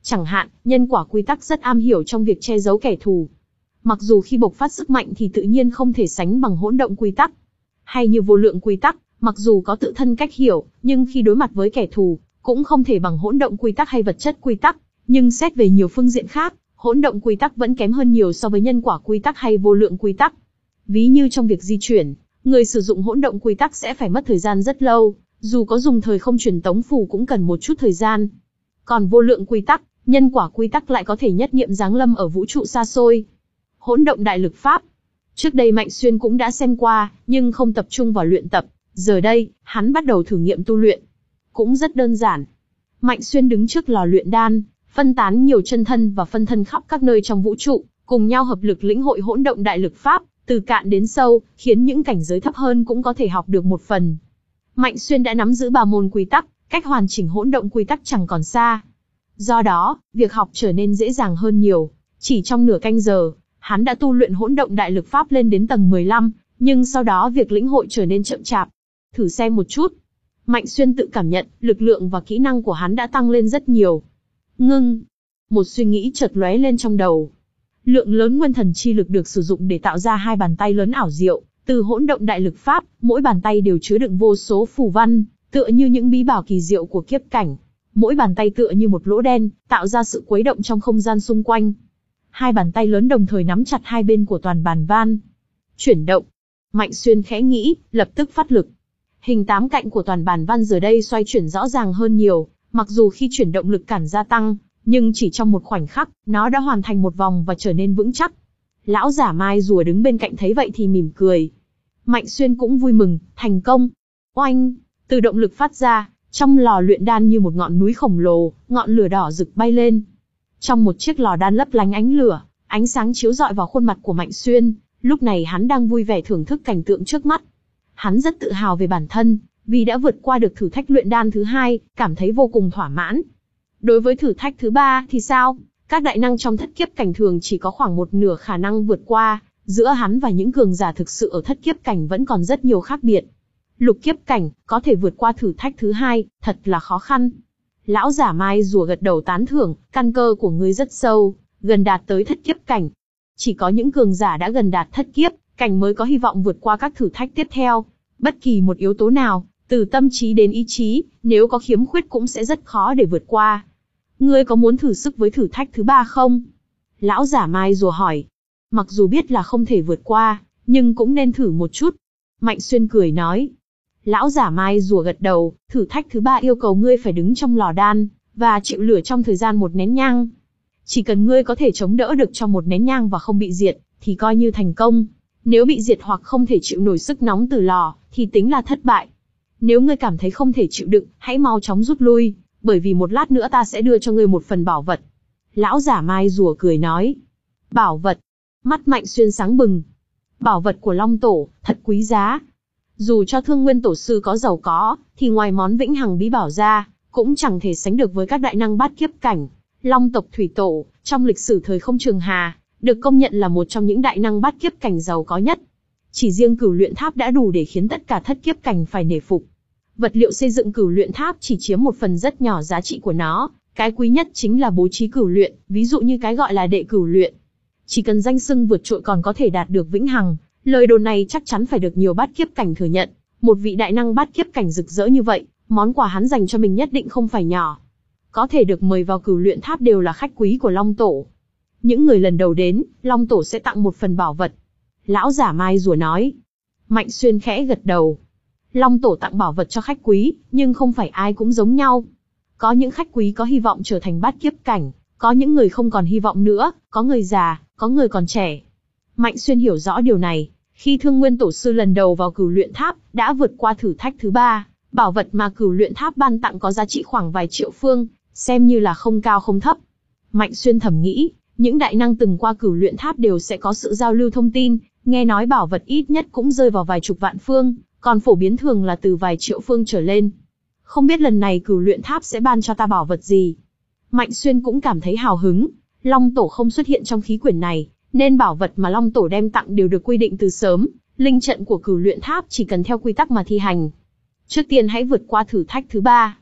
Chẳng hạn, nhân quả quy tắc rất am hiểu trong việc che giấu kẻ thù. Mặc dù khi bộc phát sức mạnh thì tự nhiên không thể sánh bằng hỗn động quy tắc. Hay như vô lượng quy tắc, mặc dù có tự thân cách hiểu, nhưng khi đối mặt với kẻ thù, cũng không thể bằng hỗn động quy tắc hay vật chất quy tắc. Nhưng xét về nhiều phương diện khác, hỗn động quy tắc vẫn kém hơn nhiều so với nhân quả quy tắc hay vô lượng quy tắc. Ví như trong việc di chuyển, người sử dụng hỗn động quy tắc sẽ phải mất thời gian rất lâu, dù có dùng thời không truyền tống phù cũng cần một chút thời gian. Còn vô lượng quy tắc, nhân quả quy tắc lại có thể nhất niệm giáng lâm ở vũ trụ xa xôi. Hỗn động đại lực pháp. Trước đây Mạnh Xuyên cũng đã xem qua, nhưng không tập trung vào luyện tập. Giờ đây, hắn bắt đầu thử nghiệm tu luyện. Cũng rất đơn giản. Mạnh Xuyên đứng trước lò luyện đan, phân tán nhiều chân thân và phân thân khắp các nơi trong vũ trụ, cùng nhau hợp lực lĩnh hội hỗn động đại lực pháp, từ cạn đến sâu, khiến những cảnh giới thấp hơn cũng có thể học được một phần. Mạnh Xuyên đã nắm giữ ba môn quy tắc, cách hoàn chỉnh hỗn động quy tắc chẳng còn xa. Do đó, việc học trở nên dễ dàng hơn nhiều. Chỉ trong nửa canh giờ, hắn đã tu luyện hỗn động đại lực pháp lên đến tầng mười lăm, nhưng sau đó việc lĩnh hội trở nên chậm chạp. Thử xem một chút. Mạnh Xuyên tự cảm nhận, lực lượng và kỹ năng của hắn đã tăng lên rất nhiều. Ngưng. Một suy nghĩ chợt lóe lên trong đầu. Lượng lớn nguyên thần chi lực được sử dụng để tạo ra hai bàn tay lớn ảo diệu, từ hỗn động đại lực pháp, mỗi bàn tay đều chứa đựng vô số phù văn, tựa như những bí bảo kỳ diệu của kiếp cảnh. Mỗi bàn tay tựa như một lỗ đen, tạo ra sự quấy động trong không gian xung quanh. Hai bàn tay lớn đồng thời nắm chặt hai bên của toàn bàn van. Chuyển động. Mạnh Xuyên khẽ nghĩ, lập tức phát lực. Hình tám cạnh của toàn bàn van giờ đây xoay chuyển rõ ràng hơn nhiều, mặc dù khi chuyển động lực cản gia tăng, nhưng chỉ trong một khoảnh khắc, nó đã hoàn thành một vòng và trở nên vững chắc. Lão giả mai rùa đứng bên cạnh thấy vậy thì mỉm cười. Mạnh Xuyên cũng vui mừng, thành công. Oanh, từ động lực phát ra, trong lò luyện đan như một ngọn núi khổng lồ, ngọn lửa đỏ rực bay lên. Trong một chiếc lò đan lấp lánh ánh lửa, ánh sáng chiếu rọi vào khuôn mặt của Mạnh Xuyên, lúc này hắn đang vui vẻ thưởng thức cảnh tượng trước mắt. Hắn rất tự hào về bản thân, vì đã vượt qua được thử thách luyện đan thứ hai, cảm thấy vô cùng thỏa mãn. Đối với thử thách thứ ba thì sao? Các đại năng trong thất kiếp cảnh thường chỉ có khoảng một nửa khả năng vượt qua, giữa hắn và những cường giả thực sự ở thất kiếp cảnh vẫn còn rất nhiều khác biệt. Lục kiếp cảnh, có thể vượt qua thử thách thứ hai, thật là khó khăn. Lão giả mai rùa gật đầu tán thưởng, căn cơ của ngươi rất sâu, gần đạt tới thất kiếp cảnh. Chỉ có những cường giả đã gần đạt thất kiếp cảnh mới có hy vọng vượt qua các thử thách tiếp theo. Bất kỳ một yếu tố nào, từ tâm trí đến ý chí, nếu có khiếm khuyết cũng sẽ rất khó để vượt qua. Ngươi có muốn thử sức với thử thách thứ ba không? Lão giả mai rùa hỏi. Mặc dù biết là không thể vượt qua, nhưng cũng nên thử một chút. Mạnh Xuyên cười nói. Lão giả mai rùa gật đầu, thử thách thứ ba yêu cầu ngươi phải đứng trong lò đan, và chịu lửa trong thời gian một nén nhang. Chỉ cần ngươi có thể chống đỡ được trong một nén nhang và không bị diệt, thì coi như thành công. Nếu bị diệt hoặc không thể chịu nổi sức nóng từ lò, thì tính là thất bại. Nếu ngươi cảm thấy không thể chịu đựng, hãy mau chóng rút lui, bởi vì một lát nữa ta sẽ đưa cho ngươi một phần bảo vật. Lão giả mai rùa cười nói. Bảo vật. Mắt Mạnh Xuyên sáng bừng. Bảo vật của Long Tổ, thật quý giá. Dù cho Thương Nguyên Tổ Sư có giàu có, thì ngoài món vĩnh hằng bí bảo ra, cũng chẳng thể sánh được với các đại năng bát kiếp cảnh. Long tộc Thủy Tổ, trong lịch sử thời không trường hà, được công nhận là một trong những đại năng bát kiếp cảnh giàu có nhất. Chỉ riêng cửu luyện tháp đã đủ để khiến tất cả thất kiếp cảnh phải nể phục. Vật liệu xây dựng cửu luyện tháp chỉ chiếm một phần rất nhỏ giá trị của nó, cái quý nhất chính là bố trí cửu luyện, ví dụ như cái gọi là đệ cửu luyện. Chỉ cần danh xưng vượt trội còn có thể đạt được vĩnh hằng, lời đồn này chắc chắn phải được nhiều bát kiếp cảnh thừa nhận. Một vị đại năng bát kiếp cảnh rực rỡ như vậy, món quà hắn dành cho mình nhất định không phải nhỏ. Có thể được mời vào cửu luyện tháp đều là khách quý của Long Tổ. Những người lần đầu đến, Long Tổ sẽ tặng một phần bảo vật. Lão giả mai rùa nói. Mạnh Xuyên khẽ gật đầu. Long Tổ tặng bảo vật cho khách quý, nhưng không phải ai cũng giống nhau. Có những khách quý có hy vọng trở thành bát kiếp cảnh, có những người không còn hy vọng nữa, có người già, có người còn trẻ. Mạnh Xuyên hiểu rõ điều này, khi Thương Nguyên Tổ Sư lần đầu vào cửu luyện tháp, đã vượt qua thử thách thứ ba, bảo vật mà cửu luyện tháp ban tặng có giá trị khoảng vài triệu phương, xem như là không cao không thấp. Mạnh Xuyên thầm nghĩ, những đại năng từng qua cửu luyện tháp đều sẽ có sự giao lưu thông tin, nghe nói bảo vật ít nhất cũng rơi vào vài chục vạn phương, còn phổ biến thường là từ vài triệu phương trở lên. Không biết lần này cửu luyện tháp sẽ ban cho ta bảo vật gì? Mạnh Xuyên cũng cảm thấy hào hứng. Long Tổ không xuất hiện trong khí quyển này, nên bảo vật mà Long Tổ đem tặng đều được quy định từ sớm. Linh trận của cửu luyện tháp chỉ cần theo quy tắc mà thi hành. Trước tiên hãy vượt qua thử thách thứ ba.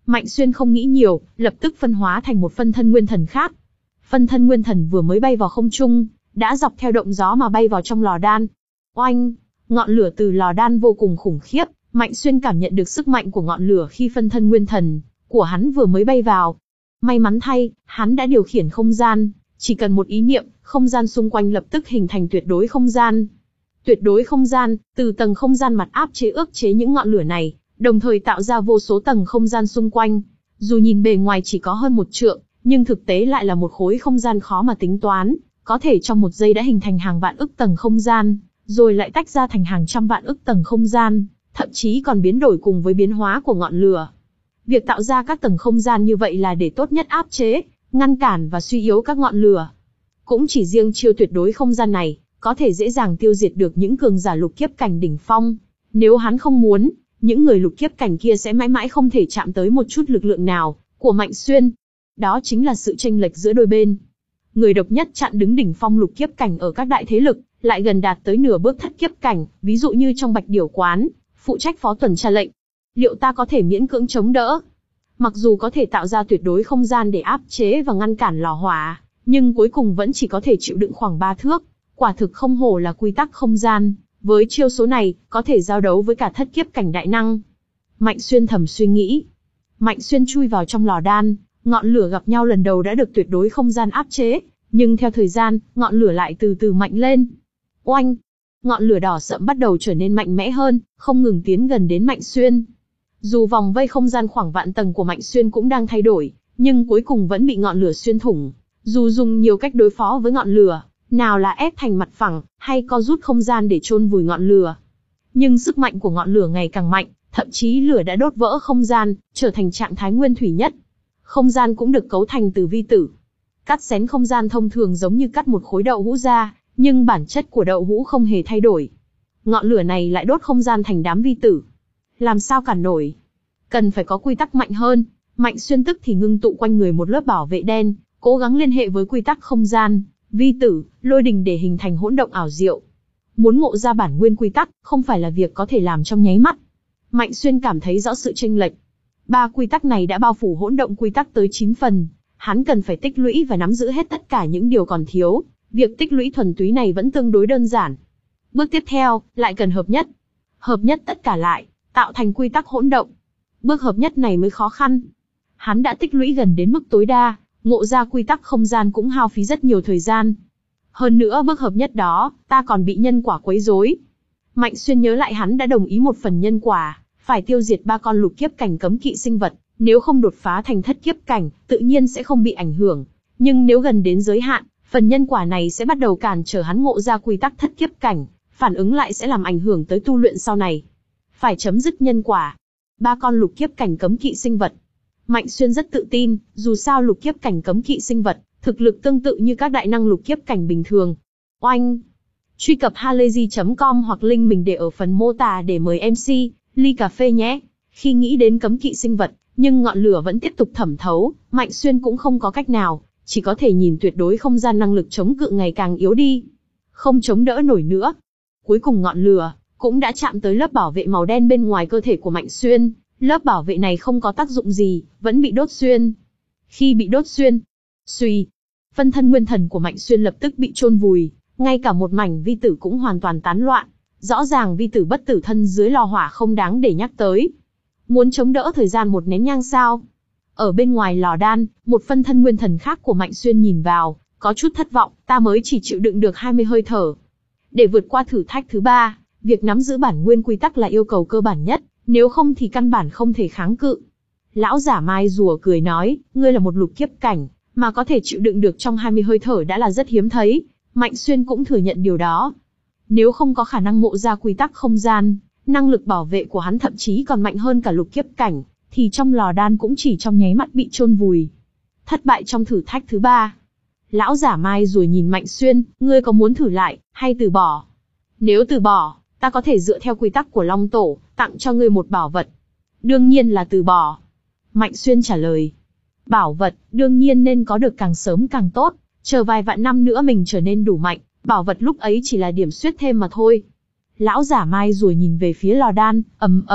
Mạnh Xuyên không nghĩ nhiều, lập tức phân hóa thành một phân thân nguyên thần khác. Phân thân nguyên thần vừa mới bay vào không trung, đã dọc theo động gió mà bay vào trong lò đan. Oanh! Ngọn lửa từ lò đan vô cùng khủng khiếp, Mạnh Xuyên cảm nhận được sức mạnh của ngọn lửa khi phân thân nguyên thần của hắn vừa mới bay vào. May mắn thay, hắn đã điều khiển không gian, chỉ cần một ý niệm, không gian xung quanh lập tức hình thành tuyệt đối không gian. Tuyệt đối không gian, từ tầng không gian mặt áp chế ức chế những ngọn lửa này, đồng thời tạo ra vô số tầng không gian xung quanh. Dù nhìn bề ngoài chỉ có hơn một trượng, nhưng thực tế lại là một khối không gian khó mà tính toán, có thể trong một giây đã hình thành hàng vạn ức tầng không gian, rồi lại tách ra thành hàng trăm vạn ức tầng không gian, thậm chí còn biến đổi cùng với biến hóa của ngọn lửa. Việc tạo ra các tầng không gian như vậy là để tốt nhất áp chế, ngăn cản và suy yếu các ngọn lửa. Cũng chỉ riêng chiêu tuyệt đối không gian này, có thể dễ dàng tiêu diệt được những cường giả lục kiếp cảnh đỉnh phong. Nếu hắn không muốn, những người lục kiếp cảnh kia sẽ mãi mãi không thể chạm tới một chút lực lượng nào của Mạnh Xuyên. Đó chính là sự chênh lệch giữa đôi bên. Người độc nhất chặn đứng đỉnh phong lục kiếp cảnh ở các đại thế lực, lại gần đạt tới nửa bước thất kiếp cảnh, ví dụ như trong Bạch Điểu Quán, phụ trách phó tuần tra lệnh. Liệu ta có thể miễn cưỡng chống đỡ? Mặc dù có thể tạo ra tuyệt đối không gian để áp chế và ngăn cản lò hỏa, nhưng cuối cùng vẫn chỉ có thể chịu đựng khoảng ba thước. Quả thực không hổ là quy tắc không gian, với chiêu số này, có thể giao đấu với cả thất kiếp cảnh đại năng. Mạnh Xuyên thầm suy nghĩ. Mạnh Xuyên chui vào trong lò đan, ngọn lửa gặp nhau lần đầu đã được tuyệt đối không gian áp chế, nhưng theo thời gian, ngọn lửa lại từ từ mạnh lên. Oanh! Ngọn lửa đỏ sẫm bắt đầu trở nên mạnh mẽ hơn, không ngừng tiến gần đến Mạnh Xuyên. Dù vòng vây không gian khoảng vạn tầng của Mạnh Xuyên cũng đang thay đổi, nhưng cuối cùng vẫn bị ngọn lửa xuyên thủng. Dù dùng nhiều cách đối phó với ngọn lửa, nào là ép thành mặt phẳng, hay co rút không gian để chôn vùi ngọn lửa, nhưng sức mạnh của ngọn lửa ngày càng mạnh, thậm chí lửa đã đốt vỡ không gian, trở thành trạng thái nguyên thủy nhất. Không gian cũng được cấu thành từ vi tử. Cắt xén không gian thông thường giống như cắt một khối đậu hũ ra, nhưng bản chất của đậu hũ không hề thay đổi. Ngọn lửa này lại đốt không gian thành đám vi tử. Làm sao cản nổi? Cần phải có quy tắc mạnh hơn. Mạnh Xuyên tức thì ngưng tụ quanh người một lớp bảo vệ đen, cố gắng liên hệ với quy tắc không gian, vi tử, lôi đình để hình thành hỗn động ảo diệu. Muốn ngộ ra bản nguyên quy tắc, không phải là việc có thể làm trong nháy mắt. Mạnh Xuyên cảm thấy rõ sự chênh lệch. Ba quy tắc này đã bao phủ hỗn động quy tắc tới chín phần. Hắn cần phải tích lũy và nắm giữ hết tất cả những điều còn thiếu. Việc tích lũy thuần túy này vẫn tương đối đơn giản. Bước tiếp theo, lại cần hợp nhất. Hợp nhất tất cả lại, tạo thành quy tắc hỗn động. Bước hợp nhất này mới khó khăn. Hắn đã tích lũy gần đến mức tối đa, ngộ ra quy tắc không gian cũng hao phí rất nhiều thời gian. Hơn nữa bước hợp nhất đó, ta còn bị nhân quả quấy rối. Mạnh Xuyên nhớ lại hắn đã đồng ý một phần nhân quả, phải tiêu diệt ba con lục kiếp cảnh cấm kỵ sinh vật, nếu không đột phá thành thất kiếp cảnh, tự nhiên sẽ không bị ảnh hưởng. Nhưng nếu gần đến giới hạn, phần nhân quả này sẽ bắt đầu cản trở hắn ngộ ra quy tắc thất kiếp cảnh, phản ứng lại sẽ làm ảnh hưởng tới tu luyện sau này. Phải chấm dứt nhân quả. Ba con lục kiếp cảnh cấm kỵ sinh vật. Mạnh Xuyên rất tự tin, dù sao lục kiếp cảnh cấm kỵ sinh vật, thực lực tương tự như các đại năng lục kiếp cảnh bình thường. Oanh! Truy cập halayzi chấm com hoặc link mình để ở phần mô tả để mời em xê, ly cà phê nhé. Khi nghĩ đến cấm kỵ sinh vật, nhưng ngọn lửa vẫn tiếp tục thẩm thấu, Mạnh Xuyên cũng không có cách nào, chỉ có thể nhìn tuyệt đối không gian năng lực chống cự ngày càng yếu đi. Không chống đỡ nổi nữa. Cuối cùng ngọn lửa cũng đã chạm tới lớp bảo vệ màu đen bên ngoài cơ thể của Mạnh Xuyên. Lớp bảo vệ này không có tác dụng gì, vẫn bị đốt xuyên. Khi bị đốt xuyên, suy, phân thân nguyên thần của Mạnh Xuyên lập tức bị chôn vùi, ngay cả một mảnh vi tử cũng hoàn toàn tán loạn. Rõ ràng vi tử bất tử thân dưới lò hỏa không đáng để nhắc tới. Muốn chống đỡ thời gian một nén nhang sao? Ở bên ngoài lò đan, một phân thân nguyên thần khác của Mạnh Xuyên nhìn vào, có chút thất vọng, ta mới chỉ chịu đựng được hai mươi hơi thở. Để vượt qua thử thách thứ ba, việc nắm giữ bản nguyên quy tắc là yêu cầu cơ bản nhất, nếu không thì căn bản không thể kháng cự. Lão giả mai rùa cười nói, ngươi là một lục kiếp cảnh, mà có thể chịu đựng được trong hai mươi hơi thở đã là rất hiếm thấy. Mạnh Xuyên cũng thừa nhận điều đó. Nếu không có khả năng ngộ ra quy tắc không gian, năng lực bảo vệ của hắn thậm chí còn mạnh hơn cả lục kiếp cảnh, thì trong lò đan cũng chỉ trong nháy mắt bị chôn vùi. Thất bại trong thử thách thứ ba. Lão giả mai rùa nhìn Mạnh Xuyên, ngươi có muốn thử lại, hay từ bỏ? Nếu từ bỏ, ta có thể dựa theo quy tắc của Long Tổ, tặng cho ngươi một bảo vật. Đương nhiên là từ bỏ. Mạnh Xuyên trả lời. Bảo vật, đương nhiên nên có được càng sớm càng tốt, chờ vài vạn năm nữa mình trở nên đủ mạnh, bảo vật lúc ấy chỉ là điểm xuyết thêm mà thôi. Lão giả mai rùa nhìn về phía lò đan, ầm ầm,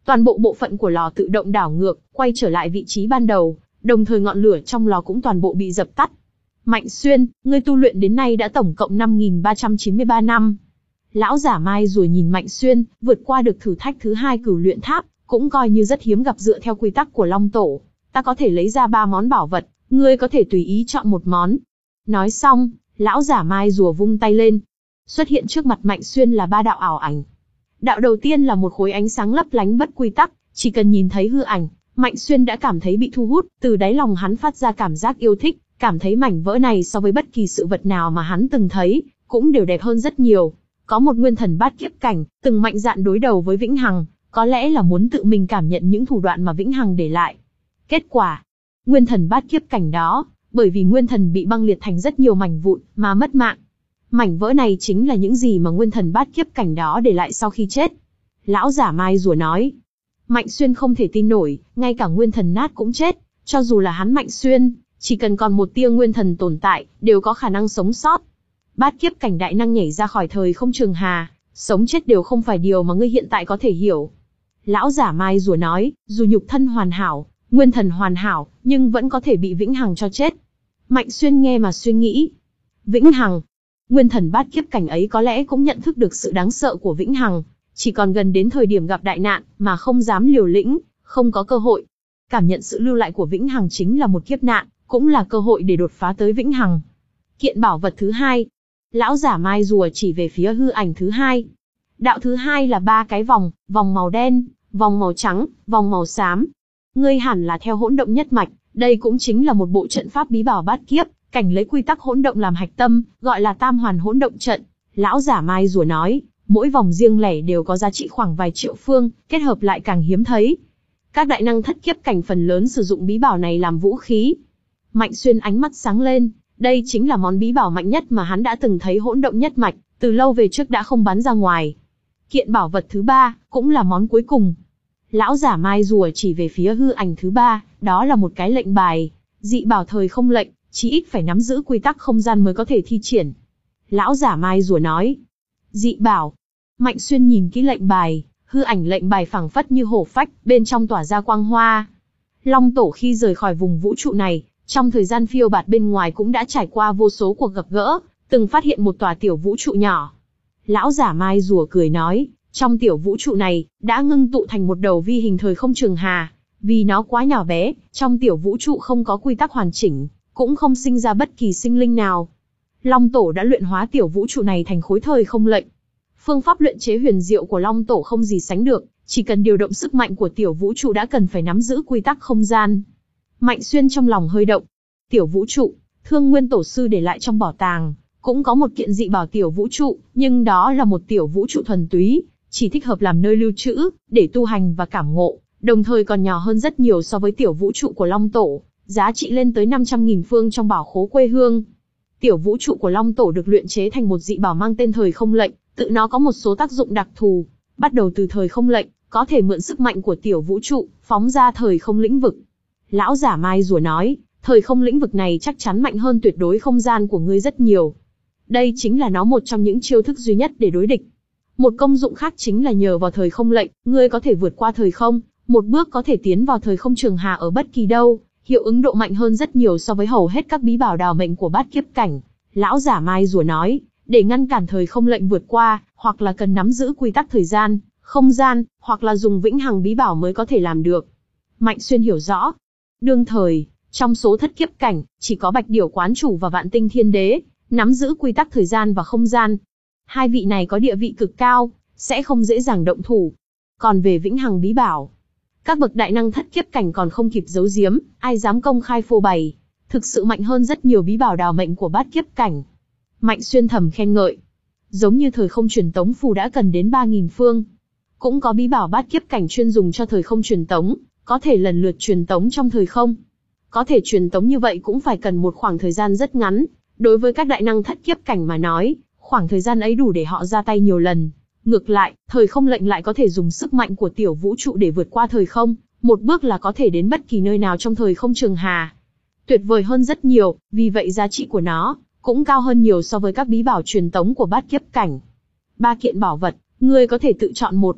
Toàn bộ bộ phận của lò tự động đảo ngược, quay trở lại vị trí ban đầu, đồng thời ngọn lửa trong lò cũng toàn bộ bị dập tắt. Mạnh Xuyên, ngươi tu luyện đến nay đã tổng cộng năm nghìn ba trăm chín mươi ba năm. Lão giả mai rùa nhìn Mạnh Xuyên, vượt qua được thử thách thứ hai cửu luyện tháp, cũng coi như rất hiếm gặp dựa theo quy tắc của Long Tổ. Ta có thể lấy ra ba món bảo vật, ngươi có thể tùy ý chọn một món. Nói xong, lão giả mai rùa vung tay lên. Xuất hiện trước mặt Mạnh Xuyên là ba đạo ảo ảnh. Đạo đầu tiên là một khối ánh sáng lấp lánh bất quy tắc, chỉ cần nhìn thấy hư ảnh, Mạnh Xuyên đã cảm thấy bị thu hút, từ đáy lòng hắn phát ra cảm giác yêu thích, cảm thấy mảnh vỡ này so với bất kỳ sự vật nào mà hắn từng thấy, cũng đều đẹp hơn rất nhiều. Có một nguyên thần bát kiếp cảnh, từng mạnh dạn đối đầu với Vĩnh Hằng, có lẽ là muốn tự mình cảm nhận những thủ đoạn mà Vĩnh Hằng để lại. Kết quả, nguyên thần bát kiếp cảnh đó, bởi vì nguyên thần bị băng liệt thành rất nhiều mảnh vụn, mà mất mạng. Mảnh vỡ này chính là những gì mà nguyên thần bát kiếp cảnh đó để lại sau khi chết. Lão giả mai rùa nói. Mạnh Xuyên không thể tin nổi, ngay cả nguyên thần nát cũng chết, cho dù là hắn Mạnh Xuyên, chỉ cần còn một tia nguyên thần tồn tại, đều có khả năng sống sót. Bát kiếp cảnh đại năng nhảy ra khỏi thời không trường hà, sống chết đều không phải điều mà ngươi hiện tại có thể hiểu. Lão giả mai rùa nói, dù nhục thân hoàn hảo, nguyên thần hoàn hảo, nhưng vẫn có thể bị Vĩnh Hằng cho chết. Mạnh Xuyên nghe mà suy nghĩ. Vĩnh Hằng, nguyên thần bát kiếp cảnh ấy có lẽ cũng nhận thức được sự đáng sợ của Vĩnh Hằng, chỉ còn gần đến thời điểm gặp đại nạn mà không dám liều lĩnh, không có cơ hội. Cảm nhận sự lưu lại của Vĩnh Hằng chính là một kiếp nạn, cũng là cơ hội để đột phá tới Vĩnh Hằng. Kiện bảo vật thứ hai. Lão giả mai rùa chỉ về phía hư ảnh thứ hai. Đạo thứ hai là ba cái vòng, vòng màu đen, vòng màu trắng, vòng màu xám. Ngươi hẳn là theo hỗn động nhất mạch, đây cũng chính là một bộ trận pháp bí bảo bát kiếp, cảnh lấy quy tắc hỗn động làm hạch tâm, gọi là tam hoàn hỗn động trận. Lão giả mai rùa nói, mỗi vòng riêng lẻ đều có giá trị khoảng vài triệu phương, kết hợp lại càng hiếm thấy. Các đại năng thất kiếp cảnh phần lớn sử dụng bí bảo này làm vũ khí. Mạnh Xuyên ánh mắt sáng lên, đây chính là món bí bảo mạnh nhất mà hắn đã từng thấy hỗn động nhất mạch, từ lâu về trước đã không bán ra ngoài. Kiện bảo vật thứ ba, cũng là món cuối cùng. Lão giả mai rùa chỉ về phía hư ảnh thứ ba, đó là một cái lệnh bài, dị bảo thời không lệnh, chí ít phải nắm giữ quy tắc không gian mới có thể thi triển. Lão giả mai rùa nói, dị bảo. Mạnh Xuyên nhìn kỹ lệnh bài, hư ảnh lệnh bài phảng phất như hổ phách, bên trong tỏa ra quang hoa. Long Tổ khi rời khỏi vùng vũ trụ này, trong thời gian phiêu bạt bên ngoài cũng đã trải qua vô số cuộc gặp gỡ, từng phát hiện một tòa tiểu vũ trụ nhỏ. Lão giả mai rùa cười nói, trong tiểu vũ trụ này, đã ngưng tụ thành một đầu vi hình thời không trường hà. Vì nó quá nhỏ bé, trong tiểu vũ trụ không có quy tắc hoàn chỉnh, cũng không sinh ra bất kỳ sinh linh nào. Long Tổ đã luyện hóa tiểu vũ trụ này thành khối thời không lệnh. Phương pháp luyện chế huyền diệu của Long Tổ không gì sánh được, chỉ cần điều động sức mạnh của tiểu vũ trụ đã cần phải nắm giữ quy tắc không gian. Mạnh Xuyên trong lòng hơi động. Tiểu vũ trụ, Thương Nguyên Tổ sư để lại trong bảo tàng, cũng có một kiện dị bảo tiểu vũ trụ, nhưng đó là một tiểu vũ trụ thuần túy, chỉ thích hợp làm nơi lưu trữ, để tu hành và cảm ngộ, đồng thời còn nhỏ hơn rất nhiều so với tiểu vũ trụ của Long Tổ, giá trị lên tới năm trăm nghìn phương trong bảo khố quê hương. Tiểu vũ trụ của Long Tổ được luyện chế thành một dị bảo mang tên thời không lệnh, tự nó có một số tác dụng đặc thù. Bắt đầu từ thời không lệnh, có thể mượn sức mạnh của tiểu vũ trụ, phóng ra thời không lĩnh vực. Lão giả mai rùa nói, thời không lĩnh vực này chắc chắn mạnh hơn tuyệt đối không gian của ngươi rất nhiều. Đây chính là nó một trong những chiêu thức duy nhất để đối địch. Một công dụng khác chính là nhờ vào thời không lệnh, ngươi có thể vượt qua thời không, một bước có thể tiến vào thời không trường hà ở bất kỳ đâu, hiệu ứng độ mạnh hơn rất nhiều so với hầu hết các bí bảo đào mệnh của bát kiếp cảnh. Lão giả mai rùa nói, để ngăn cản thời không lệnh vượt qua, hoặc là cần nắm giữ quy tắc thời gian, không gian, hoặc là dùng vĩnh hằng bí bảo mới có thể làm được. Mạnh Xuyên hiểu rõ. Đương thời, trong số thất kiếp cảnh, chỉ có Bạch Điểu Quán Chủ và Vạn Tinh Thiên Đế nắm giữ quy tắc thời gian và không gian. Hai vị này có địa vị cực cao, sẽ không dễ dàng động thủ. Còn về vĩnh hằng bí bảo, các bậc đại năng thất kiếp cảnh còn không kịp giấu giếm, ai dám công khai phô bày, thực sự mạnh hơn rất nhiều bí bảo đào mệnh của bát kiếp cảnh. Mạnh Xuyên thầm khen ngợi. Giống như thời không truyền tống phù đã cần đến ba nghìn phương. Cũng có bí bảo bát kiếp cảnh chuyên dùng cho thời không truyền tống, có thể lần lượt truyền tống trong thời không. Có thể truyền tống như vậy cũng phải cần một khoảng thời gian rất ngắn. Đối với các đại năng thất kiếp cảnh mà nói, khoảng thời gian ấy đủ để họ ra tay nhiều lần. Ngược lại, thời không lệnh lại có thể dùng sức mạnh của tiểu vũ trụ để vượt qua thời không, một bước là có thể đến bất kỳ nơi nào trong thời không trường hà. Tuyệt vời hơn rất nhiều, vì vậy giá trị của nó cũng cao hơn nhiều so với các bí bảo truyền tống của bát kiếp cảnh. Ba kiện bảo vật, ngươi có thể tự chọn một.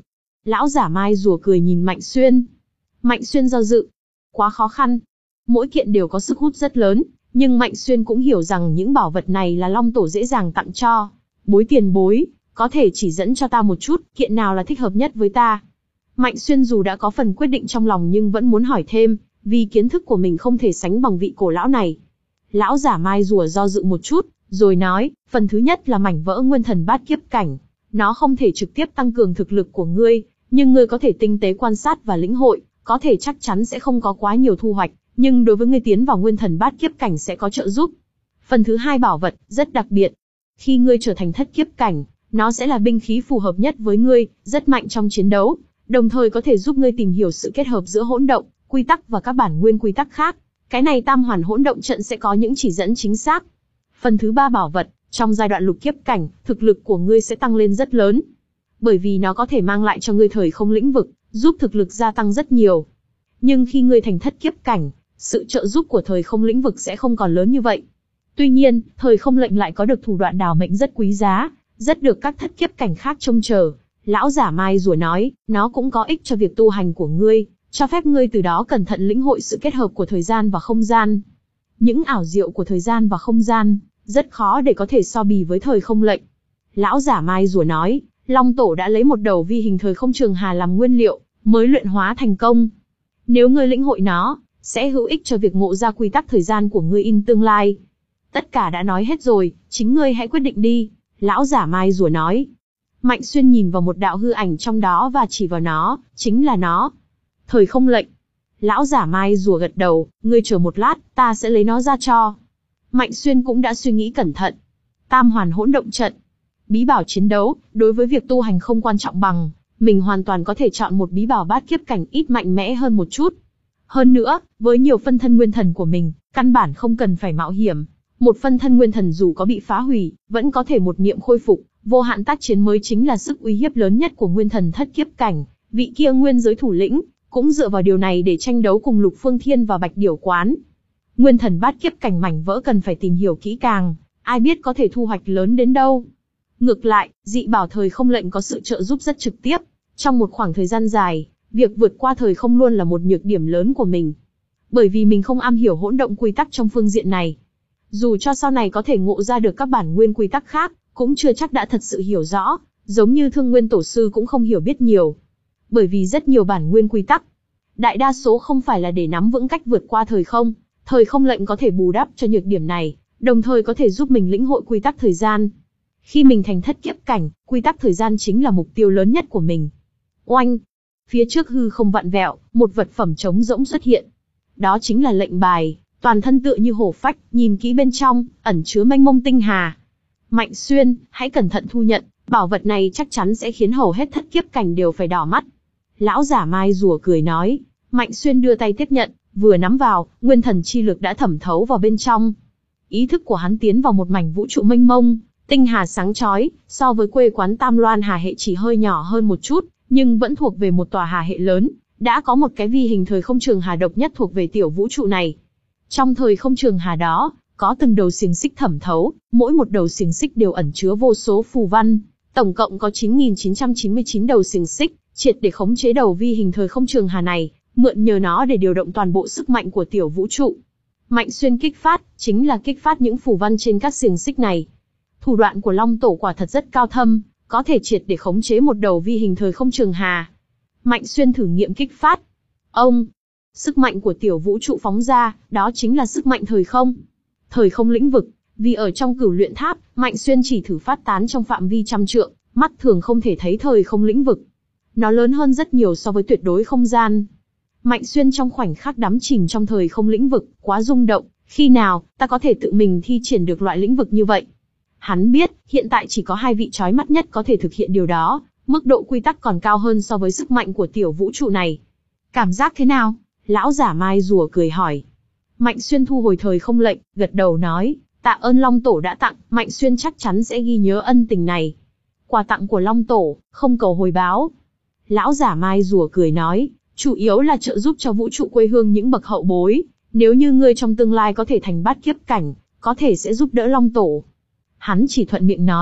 Lão giả mai rùa cười nhìn Mạnh Xuyên. Mạnh Xuyên do dự. Quá khó khăn. Mỗi kiện đều có sức hút rất lớn, nhưng Mạnh Xuyên cũng hiểu rằng những bảo vật này là Long Tổ dễ dàng tặng cho. Bối tiền bối, có thể chỉ dẫn cho ta một chút, kiện nào là thích hợp nhất với ta. Mạnh Xuyên dù đã có phần quyết định trong lòng nhưng vẫn muốn hỏi thêm, vì kiến thức của mình không thể sánh bằng vị cổ lão này. Lão giả mai rùa do dự một chút, rồi nói, phần thứ nhất là mảnh vỡ nguyên thần bát kiếp cảnh. Nó không thể trực tiếp tăng cường thực lực của ngươi, nhưng ngươi có thể tinh tế quan sát và lĩnh hội, có thể chắc chắn sẽ không có quá nhiều thu hoạch, nhưng đối với ngươi tiến vào nguyên thần bát kiếp cảnh sẽ có trợ giúp. Phần thứ hai bảo vật, rất đặc biệt. Khi ngươi trở thành thất kiếp cảnh, nó sẽ là binh khí phù hợp nhất với ngươi, rất mạnh trong chiến đấu, đồng thời có thể giúp ngươi tìm hiểu sự kết hợp giữa hỗn động, quy tắc và các bản nguyên quy tắc khác. Cái này tam hoàn hỗn động trận sẽ có những chỉ dẫn chính xác. Phần thứ ba bảo vật, trong giai đoạn lục kiếp cảnh, thực lực của ngươi sẽ tăng lên rất lớn. Bởi vì nó có thể mang lại cho ngươi thời không lĩnh vực, giúp thực lực gia tăng rất nhiều. Nhưng khi ngươi thành thất kiếp cảnh, sự trợ giúp của thời không lĩnh vực sẽ không còn lớn như vậy. Tuy nhiên, thời không lệnh lại có được thủ đoạn đào mệnh rất quý giá, rất được các thất kiếp cảnh khác trông chờ. Lão giả mai rùa nói, nó cũng có ích cho việc tu hành của ngươi, cho phép ngươi từ đó cẩn thận lĩnh hội sự kết hợp của thời gian và không gian. Những ảo diệu của thời gian và không gian, rất khó để có thể so bì với thời không lệnh. Lão giả mai rùa nói, Long Tổ đã lấy một đầu vi hình thời không trường hà làm nguyên liệu, mới luyện hóa thành công. Nếu ngươi lĩnh hội nó, sẽ hữu ích cho việc ngộ ra quy tắc thời gian của ngươi in tương lai. Tất cả đã nói hết rồi, chính ngươi hãy quyết định đi. Lão giả mai rùa nói. Mạnh Xuyên nhìn vào một đạo hư ảnh trong đó và chỉ vào nó, chính là nó. Thời không lệnh. Lão giả mai rùa gật đầu, ngươi chờ một lát, ta sẽ lấy nó ra cho. Mạnh Xuyên cũng đã suy nghĩ cẩn thận. Tam hoàn hỗn động trận. Bí bảo chiến đấu, đối với việc tu hành không quan trọng bằng, mình hoàn toàn có thể chọn một bí bảo bát kiếp cảnh ít mạnh mẽ hơn một chút. Hơn nữa, với nhiều phân thân nguyên thần của mình, căn bản không cần phải mạo hiểm. Một phân thân nguyên thần dù có bị phá hủy, vẫn có thể một niệm khôi phục, vô hạn tác chiến mới chính là sức uy hiếp lớn nhất của nguyên thần thất kiếp cảnh. Vị kia nguyên giới thủ lĩnh, cũng dựa vào điều này để tranh đấu cùng Lục Phương Thiên và Bạch Điểu Quán. Nguyên thần bát kiếp cảnh mảnh vỡ cần phải tìm hiểu kỹ càng, ai biết có thể thu hoạch lớn đến đâu. Ngược lại, dị bảo thời không lệnh có sự trợ giúp rất trực tiếp. Trong một khoảng thời gian dài, việc vượt qua thời không luôn là một nhược điểm lớn của mình. Bởi vì mình không am hiểu hỗn động quy tắc trong phương diện này. Dù cho sau này có thể ngộ ra được các bản nguyên quy tắc khác, cũng chưa chắc đã thật sự hiểu rõ, giống như Thương Nguyên Tổ Sư cũng không hiểu biết nhiều. Bởi vì rất nhiều bản nguyên quy tắc, đại đa số không phải là để nắm vững cách vượt qua thời không. Thời không lệnh có thể bù đắp cho nhược điểm này, đồng thời có thể giúp mình lĩnh hội quy tắc thời gian. Khi mình thành thất kiếp cảnh, quy tắc thời gian chính là mục tiêu lớn nhất của mình. Oanh! Phía trước hư không vặn vẹo, một vật phẩm trống rỗng xuất hiện. Đó chính là lệnh bài, toàn thân tựa như hổ phách, nhìn kỹ bên trong, ẩn chứa mênh mông tinh hà. Mạnh Xuyên, hãy cẩn thận thu nhận, bảo vật này chắc chắn sẽ khiến hầu hết thất kiếp cảnh đều phải đỏ mắt. Lão giả mai rùa cười nói. Mạnh Xuyên đưa tay tiếp nhận, vừa nắm vào, nguyên thần chi lực đã thẩm thấu vào bên trong. Ý thức của hắn tiến vào một mảnh vũ trụ mênh mông, tinh hà sáng chói, so với quê quán Tam Loan Hà hệ chỉ hơi nhỏ hơn một chút, nhưng vẫn thuộc về một tòa hà hệ lớn, đã có một cái vi hình thời không trường hà độc nhất thuộc về tiểu vũ trụ này. Trong thời không trường hà đó, có từng đầu xiềng xích thẩm thấu, mỗi một đầu xiềng xích đều ẩn chứa vô số phù văn, tổng cộng có chín nghìn chín trăm chín mươi chín đầu xiềng xích, triệt để khống chế đầu vi hình thời không trường hà này, mượn nhờ nó để điều động toàn bộ sức mạnh của tiểu vũ trụ. Mạnh Xuyên kích phát, chính là kích phát những phù văn trên các xiềng xích này. Thủ đoạn của Long Tổ quả thật rất cao thâm, có thể triệt để khống chế một đầu vi hình thời không trường hà. Mạnh Xuyên thử nghiệm kích phát. Ông, sức mạnh của tiểu vũ trụ phóng ra, đó chính là sức mạnh thời không. Thời không lĩnh vực, vì ở trong Cửu Luyện Tháp, Mạnh Xuyên chỉ thử phát tán trong phạm vi trăm trượng, mắt thường không thể thấy thời không lĩnh vực. Nó lớn hơn rất nhiều so với tuyệt đối không gian. Mạnh Xuyên trong khoảnh khắc đắm chìm trong thời không lĩnh vực, quá rung động, khi nào ta có thể tự mình thi triển được loại lĩnh vực như vậy? Hắn biết, hiện tại chỉ có hai vị chói mắt nhất có thể thực hiện điều đó, mức độ quy tắc còn cao hơn so với sức mạnh của tiểu vũ trụ này. Cảm giác thế nào? Lão giả mai rùa cười hỏi. Mạnh Xuyên thu hồi thời không lệnh, gật đầu nói, tạ ơn Long Tổ đã tặng, Mạnh Xuyên chắc chắn sẽ ghi nhớ ân tình này. Quà tặng của Long Tổ, không cầu hồi báo. Lão giả mai rùa cười nói, chủ yếu là trợ giúp cho vũ trụ quê hương những bậc hậu bối, nếu như ngươi trong tương lai có thể thành bát kiếp cảnh, có thể sẽ giúp đỡ Long Tổ. Hắn chỉ thuận miệng nói,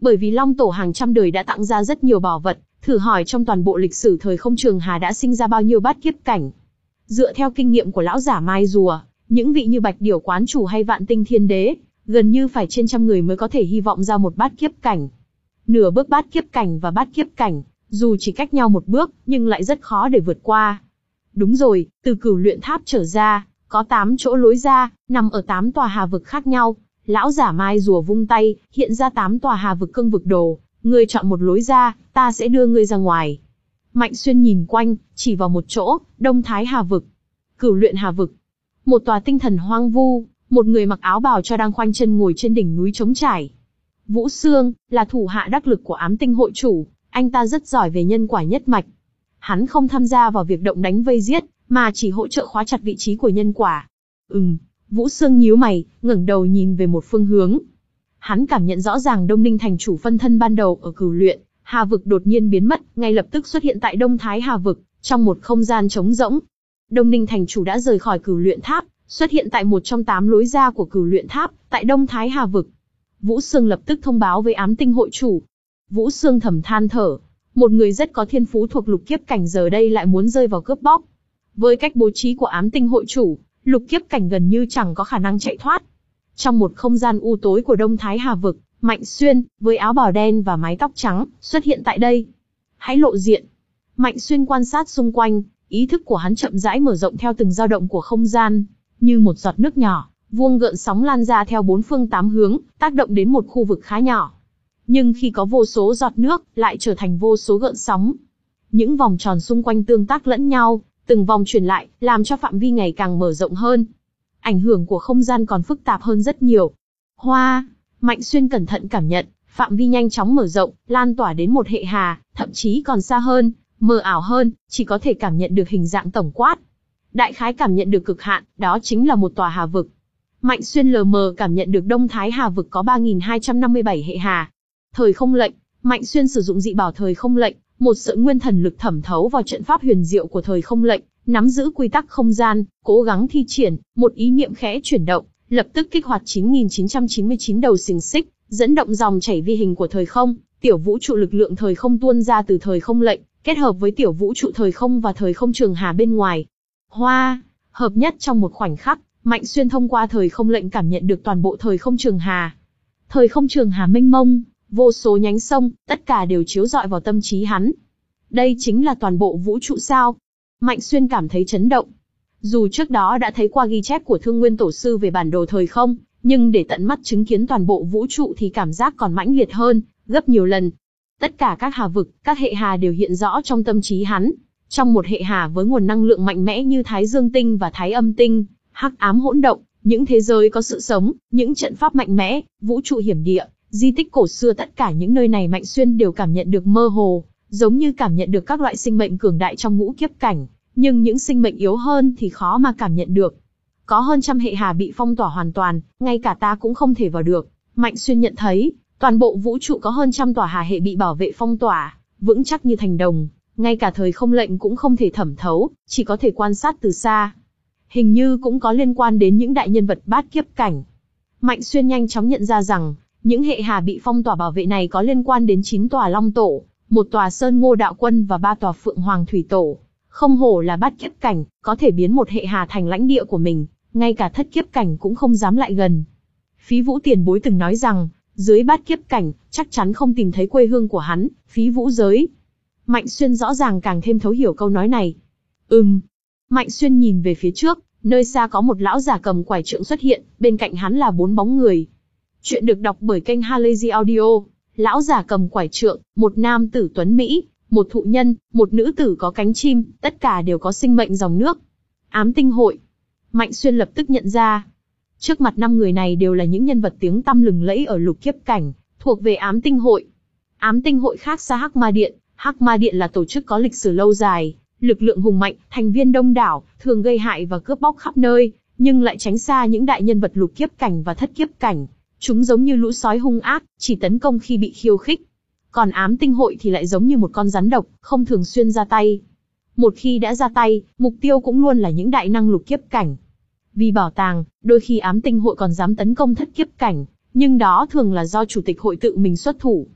Bởi vì Long Tổ hàng trăm đời đã tặng ra rất nhiều bảo vật, thử hỏi trong toàn bộ lịch sử thời không Trường Hà đã sinh ra bao nhiêu bát kiếp cảnh. Dựa theo kinh nghiệm của lão giả Mai Rùa, những vị như Bạch Điểu Quán Chủ hay Vạn Tinh Thiên Đế, gần như phải trên trăm người mới có thể hy vọng ra một bát kiếp cảnh. Nửa bước bát kiếp cảnh và bát kiếp cảnh, dù chỉ cách nhau một bước, nhưng lại rất khó để vượt qua. Đúng rồi, từ Cửu Luyện Tháp trở ra, có tám chỗ lối ra, nằm ở tám tòa hà vực khác nhau. Lão giả Mai Rùa vung tay, hiện ra tám tòa hà vực cương vực đồ, ngươi chọn một lối ra, ta sẽ đưa ngươi ra ngoài. Mạnh Xuyên nhìn quanh, chỉ vào một chỗ, Đông Thái Hà vực, Cửu Luyện Hà vực. Một tòa tinh thần hoang vu, một người mặc áo bào cho đang khoanh chân ngồi trên đỉnh núi trống trải. Vũ Sương, là thủ hạ đắc lực của Ám Tinh hội chủ, anh ta rất giỏi về nhân quả nhất mạch. Hắn không tham gia vào việc động đánh vây giết, mà chỉ hỗ trợ khóa chặt vị trí của nhân quả. Ừm, Vũ Sương nhíu mày, ngẩng đầu nhìn về một phương hướng. Hắn cảm nhận rõ ràng Đông Ninh thành chủ phân thân ban đầu ở Cửu Luyện Hà vực đột nhiên biến mất, ngay lập tức xuất hiện tại Đông Thái Hà vực, trong một không gian trống rỗng. Đông Ninh thành chủ đã rời khỏi Cửu Luyện Tháp, xuất hiện tại một trong tám lối ra của Cửu Luyện Tháp, tại Đông Thái Hà vực. Vũ Sương lập tức thông báo với Ám Tinh hội chủ. Vũ Sương thầm than thở, một người rất có thiên phú thuộc lục kiếp cảnh giờ đây lại muốn rơi vào cướp bóc. Với cách bố trí của Ám Tinh hội chủ, lục kiếp cảnh gần như chẳng có khả năng chạy thoát. Trong một không gian u tối của Đông Thái Hà vực, Mạnh Xuyên, với áo bào đen và mái tóc trắng, xuất hiện tại đây. Hãy lộ diện. Mạnh Xuyên quan sát xung quanh, ý thức của hắn chậm rãi mở rộng theo từng dao động của không gian, như một giọt nước nhỏ, vuông gợn sóng lan ra theo bốn phương tám hướng, tác động đến một khu vực khá nhỏ. Nhưng khi có vô số giọt nước, lại trở thành vô số gợn sóng. Những vòng tròn xung quanh tương tác lẫn nhau, từng vòng truyền lại, làm cho phạm vi ngày càng mở rộng hơn. Ảnh hưởng của không gian còn phức tạp hơn rất nhiều. Hoa, Mạnh Xuyên cẩn thận cảm nhận, phạm vi nhanh chóng mở rộng, lan tỏa đến một hệ hà, thậm chí còn xa hơn, mờ ảo hơn, chỉ có thể cảm nhận được hình dạng tổng quát. Đại khái cảm nhận được cực hạn, đó chính là một tòa hà vực. Mạnh Xuyên lờ mờ cảm nhận được Đông Thái Hà vực có ba nghìn hai trăm năm mươi bảy hệ hà. Thời không lệnh, Mạnh Xuyên sử dụng dị bảo thời không lệnh, một sợi nguyên thần lực thẩm thấu vào trận pháp huyền diệu của thời không lệnh, nắm giữ quy tắc không gian, cố gắng thi triển, một ý niệm khẽ chuyển động, lập tức kích hoạt chín nghìn chín trăm chín mươi chín đầu xiềng xích, dẫn động dòng chảy vi hình của thời không, tiểu vũ trụ lực lượng thời không tuôn ra từ thời không lệnh, kết hợp với tiểu vũ trụ thời không và thời không trường hà bên ngoài. Hoa, hợp nhất trong một khoảnh khắc, Mạnh Xuyên thông qua thời không lệnh cảm nhận được toàn bộ thời không trường hà. Thời không trường hà mênh mông, vô số nhánh sông, tất cả đều chiếu rọi vào tâm trí hắn. Đây chính là toàn bộ vũ trụ sao? Mạnh Xuyên cảm thấy chấn động. Dù trước đó đã thấy qua ghi chép của Thương Nguyên Tổ sư về bản đồ thời không, nhưng để tận mắt chứng kiến toàn bộ vũ trụ thì cảm giác còn mãnh liệt hơn, gấp nhiều lần. Tất cả các hà vực, các hệ hà đều hiện rõ trong tâm trí hắn. Trong một hệ hà với nguồn năng lượng mạnh mẽ như Thái Dương Tinh và Thái Âm Tinh, hắc ám hỗn động, những thế giới có sự sống, những trận pháp mạnh mẽ, vũ trụ hiểm địa, di tích cổ xưa, tất cả những nơi này Mạnh Xuyên đều cảm nhận được mơ hồ, giống như cảm nhận được các loại sinh mệnh cường đại trong ngũ kiếp cảnh, nhưng những sinh mệnh yếu hơn thì khó mà cảm nhận được. Có hơn trăm hệ hà bị phong tỏa hoàn toàn, ngay cả ta cũng không thể vào được. Mạnh Xuyên nhận thấy, toàn bộ vũ trụ có hơn trăm tòa hà hệ bị bảo vệ phong tỏa, vững chắc như thành đồng, ngay cả thời không lệnh cũng không thể thẩm thấu, chỉ có thể quan sát từ xa. Hình như cũng có liên quan đến những đại nhân vật bát kiếp cảnh. Mạnh Xuyên nhanh chóng nhận ra rằng, những hệ hà bị phong tỏa bảo vệ này có liên quan đến chín tòa Long Tổ, một tòa Sơn Ngô Đạo Quân và ba tòa Phượng Hoàng Thủy Tổ. Không hổ là bát kiếp cảnh, có thể biến một hệ hà thành lãnh địa của mình, ngay cả thất kiếp cảnh cũng không dám lại gần. Phí Vũ tiền bối từng nói rằng, dưới bát kiếp cảnh, chắc chắn không tìm thấy quê hương của hắn, Phí Vũ giới. Mạnh Xuyên rõ ràng càng thêm thấu hiểu câu nói này. Ừm. Mạnh Xuyên nhìn về phía trước, nơi xa có một lão giả cầm quải trượng xuất hiện, bên cạnh hắn là bốn bóng người. Chuyện được đọc bởi kênh Halazy Audio. Lão giả cầm quải trượng, một nam tử tuấn Mỹ, một thụ nhân, một nữ tử có cánh chim, tất cả đều có sinh mệnh dòng nước. Ám Tinh hội. Mạnh Xuyên lập tức nhận ra. Trước mặt năm người này đều là những nhân vật tiếng tăm lừng lẫy ở lục kiếp cảnh, thuộc về Ám Tinh hội. Ám Tinh hội khác xa Hắc Ma Điện, Hắc Ma Điện là tổ chức có lịch sử lâu dài, lực lượng hùng mạnh, thành viên đông đảo, thường gây hại và cướp bóc khắp nơi, nhưng lại tránh xa những đại nhân vật lục kiếp cảnh và thất kiếp cảnh. Chúng giống như lũ sói hung ác, chỉ tấn công khi bị khiêu khích. Còn Ám Tinh hội thì lại giống như một con rắn độc, không thường xuyên ra tay. Một khi đã ra tay, mục tiêu cũng luôn là những đại năng lục kiếp cảnh. Vì bảo tàng, đôi khi Ám Tinh hội còn dám tấn công thất kiếp cảnh, nhưng đó thường là do chủ tịch hội tự mình xuất thủ.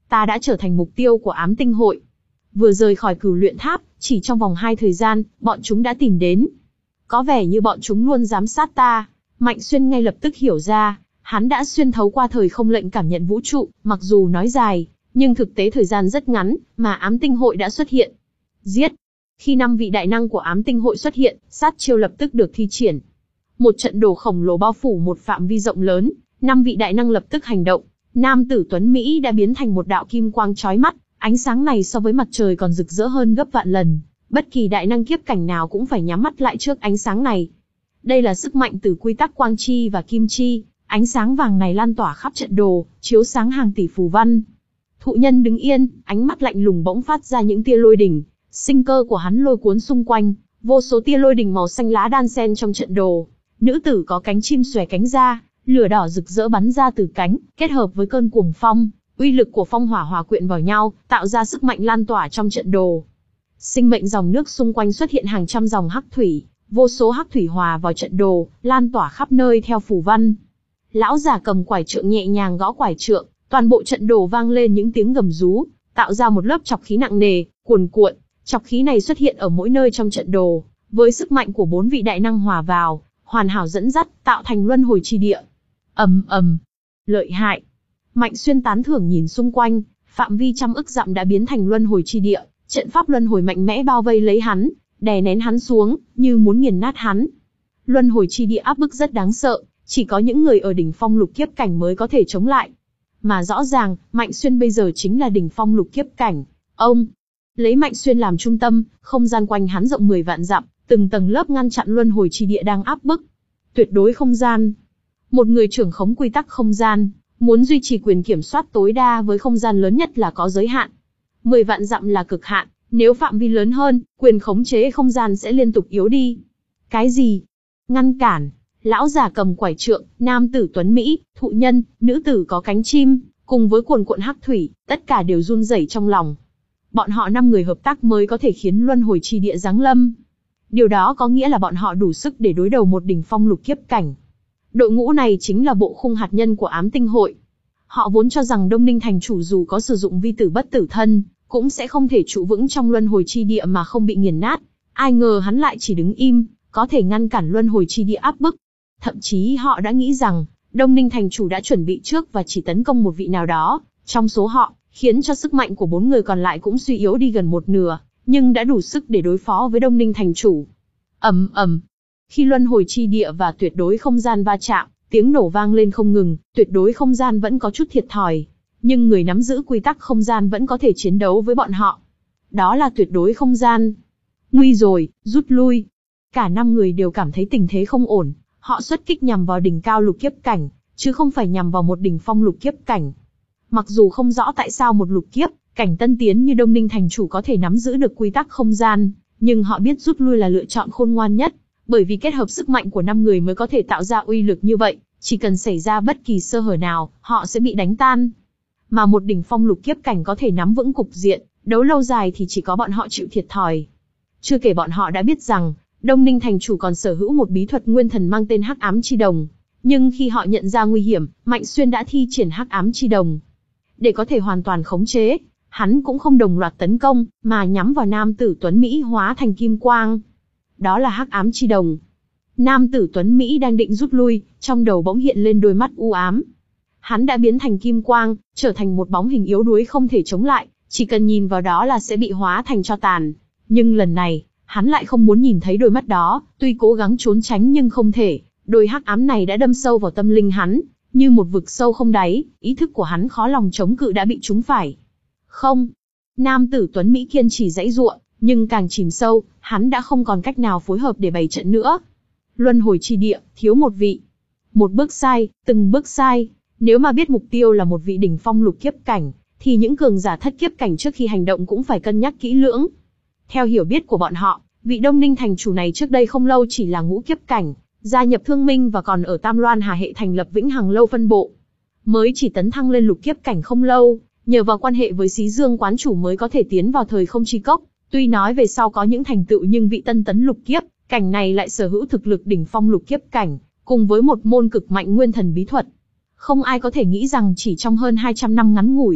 ta đã trở thành mục tiêu của ám tinh hội. Vừa rời khỏi cửu luyện tháp, chỉ trong vòng hai thời gian, bọn chúng đã tìm đến. Có vẻ như bọn chúng luôn giám sát ta. Mạnh Xuyên ngay lập tức hiểu ra, hắn đã xuyên thấu qua thời không lệnh cảm nhận vũ trụ, mặc dù nói dài, nhưng thực tế thời gian rất ngắn, mà ám tinh hội đã xuất hiện. Giết! Khi năm vị đại năng của ám tinh hội xuất hiện, sát chiêu lập tức được thi triển. Một trận đồ khổng lồ bao phủ một phạm vi rộng lớn, năm vị đại năng lập tức hành động. Nam tử Tuấn Mỹ đã biến thành một đạo kim quang chói mắt, ánh sáng này so với mặt trời còn rực rỡ hơn gấp vạn lần. Bất kỳ đại năng kiếp cảnh nào cũng phải nhắm mắt lại trước ánh sáng này. Đây là sức mạnh từ quy tắc quang chi và kim chi, ánh sáng vàng này lan tỏa khắp trận đồ, chiếu sáng hàng tỷ phù văn. Thụ Nhân đứng yên, ánh mắt lạnh lùng bỗng phát ra những tia lôi đỉnh, sinh cơ của hắn lôi cuốn xung quanh, vô số tia lôi đỉnh màu xanh lá đan xen trong trận đồ. Nữ tử có cánh chim xòe cánh ra, lửa đỏ rực rỡ bắn ra từ cánh, kết hợp với cơn cuồng phong, uy lực của phong hỏa hòa quyện vào nhau, tạo ra sức mạnh lan tỏa trong trận đồ. Sinh mệnh dòng nước xung quanh xuất hiện hàng trăm dòng hắc thủy, vô số hắc thủy hòa vào trận đồ, lan tỏa khắp nơi theo phù văn. Lão giả cầm quải trượng nhẹ nhàng gõ quải trượng, toàn bộ trận đồ vang lên những tiếng gầm rú, tạo ra một lớp trọc khí nặng nề, cuồn cuộn. Trọc khí này xuất hiện ở mỗi nơi trong trận đồ, với sức mạnh của bốn vị đại năng hòa vào, hoàn hảo dẫn dắt, tạo thành luân hồi chi địa. Ầm ầm, lợi hại. Mạnh Xuyên tán thưởng nhìn xung quanh, phạm vi trăm ức dặm đã biến thành luân hồi chi địa, trận pháp luân hồi mạnh mẽ bao vây lấy hắn, đè nén hắn xuống, như muốn nghiền nát hắn. Luân hồi chi địa áp bức rất đáng sợ, chỉ có những người ở đỉnh phong lục kiếp cảnh mới có thể chống lại. Mà rõ ràng, Mạnh Xuyên bây giờ chính là đỉnh phong lục kiếp cảnh. Ông lấy Mạnh Xuyên làm trung tâm, không gian quanh hắn rộng mười vạn dặm, từng tầng lớp ngăn chặn luân hồi chi địa đang áp bức. Tuyệt đối không gian. Một người trưởng khống quy tắc không gian, muốn duy trì quyền kiểm soát tối đa với không gian lớn nhất là có giới hạn. mười vạn dặm là cực hạn, nếu phạm vi lớn hơn, quyền khống chế không gian sẽ liên tục yếu đi. Cái gì? Ngăn cản. Lão già cầm quải trượng, nam tử Tuấn Mỹ, Thụ Nhân, nữ tử có cánh chim, cùng với cuồn cuộn hắc thủy, tất cả đều run rẩy trong lòng. Bọn họ năm người hợp tác mới có thể khiến luân hồi chi địa giáng lâm. Điều đó có nghĩa là bọn họ đủ sức để đối đầu một đỉnh phong lục kiếp cảnh. Đội ngũ này chính là bộ khung hạt nhân của ám tinh hội. Họ vốn cho rằng Đông Ninh thành chủ dù có sử dụng vi tử bất tử thân, cũng sẽ không thể trụ vững trong luân hồi chi địa mà không bị nghiền nát. Ai ngờ hắn lại chỉ đứng im, có thể ngăn cản luân hồi chi địa áp bức. Thậm chí họ đã nghĩ rằng, Đông Ninh thành chủ đã chuẩn bị trước và chỉ tấn công một vị nào đó, trong số họ, khiến cho sức mạnh của bốn người còn lại cũng suy yếu đi gần một nửa, nhưng đã đủ sức để đối phó với Đông Ninh thành chủ. Ầm ầm. Khi luân hồi chi địa và tuyệt đối không gian va chạm, tiếng nổ vang lên không ngừng, tuyệt đối không gian vẫn có chút thiệt thòi, nhưng người nắm giữ quy tắc không gian vẫn có thể chiến đấu với bọn họ. Đó là tuyệt đối không gian. Nguy rồi, rút lui. Cả năm người đều cảm thấy tình thế không ổn, họ xuất kích nhằm vào đỉnh cao lục kiếp cảnh, chứ không phải nhằm vào một đỉnh phong lục kiếp cảnh. Mặc dù không rõ tại sao một lục kiếp cảnh tân tiến như Đông Ninh thành chủ có thể nắm giữ được quy tắc không gian, nhưng họ biết rút lui là lựa chọn khôn ngoan nhất, bởi vì kết hợp sức mạnh của năm người mới có thể tạo ra uy lực như vậy, chỉ cần xảy ra bất kỳ sơ hở nào, họ sẽ bị đánh tan. Mà một đỉnh phong lục kiếp cảnh có thể nắm vững cục diện, đấu lâu dài thì chỉ có bọn họ chịu thiệt thòi. Chưa kể bọn họ đã biết rằng, Đông Ninh thành chủ còn sở hữu một bí thuật nguyên thần mang tên Hắc Ám Chi Đồng, nhưng khi họ nhận ra nguy hiểm, Mạnh Xuyên đã thi triển Hắc Ám Chi Đồng. Để có thể hoàn toàn khống chế, hắn cũng không đồng loạt tấn công, mà nhắm vào nam tử Tuấn Mỹ hóa thành kim quang. Đó là Hắc Ám Chi Đồng. Nam tử Tuấn Mỹ đang định rút lui, trong đầu bỗng hiện lên đôi mắt u ám. Hắn đã biến thành kim quang, trở thành một bóng hình yếu đuối không thể chống lại, chỉ cần nhìn vào đó là sẽ bị hóa thành tro tàn. Nhưng lần này, hắn lại không muốn nhìn thấy đôi mắt đó, tuy cố gắng trốn tránh nhưng không thể, đôi hắc ám này đã đâm sâu vào tâm linh hắn, như một vực sâu không đáy, ý thức của hắn khó lòng chống cự đã bị trúng phải. Không. Nam tử Tuấn Mỹ kiên trì giãy giụa, nhưng càng chìm sâu, hắn đã không còn cách nào phối hợp để bày trận nữa. Luân hồi chi địa, thiếu một vị. Một bước sai, từng bước sai. Nếu mà biết mục tiêu là một vị đỉnh phong lục kiếp cảnh, thì những cường giả thất kiếp cảnh trước khi hành động cũng phải cân nhắc kỹ lưỡng. Theo hiểu biết của bọn họ, vị Đông Ninh thành chủ này trước đây không lâu chỉ là ngũ kiếp cảnh, gia nhập Thương Minh và còn ở Tam Loan Hà hệ thành lập Vĩnh Hằng lâu phân bộ. Mới chỉ tấn thăng lên lục kiếp cảnh không lâu, nhờ vào quan hệ với Xí Dương quán chủ mới có thể tiến vào thời không chi cốc. Tuy nói về sau có những thành tựu nhưng vị tân tấn lục kiếp cảnh này lại sở hữu thực lực đỉnh phong lục kiếp cảnh, cùng với một môn cực mạnh nguyên thần bí thuật. Không ai có thể nghĩ rằng chỉ trong hơn hai trăm năm ngắn ngủi,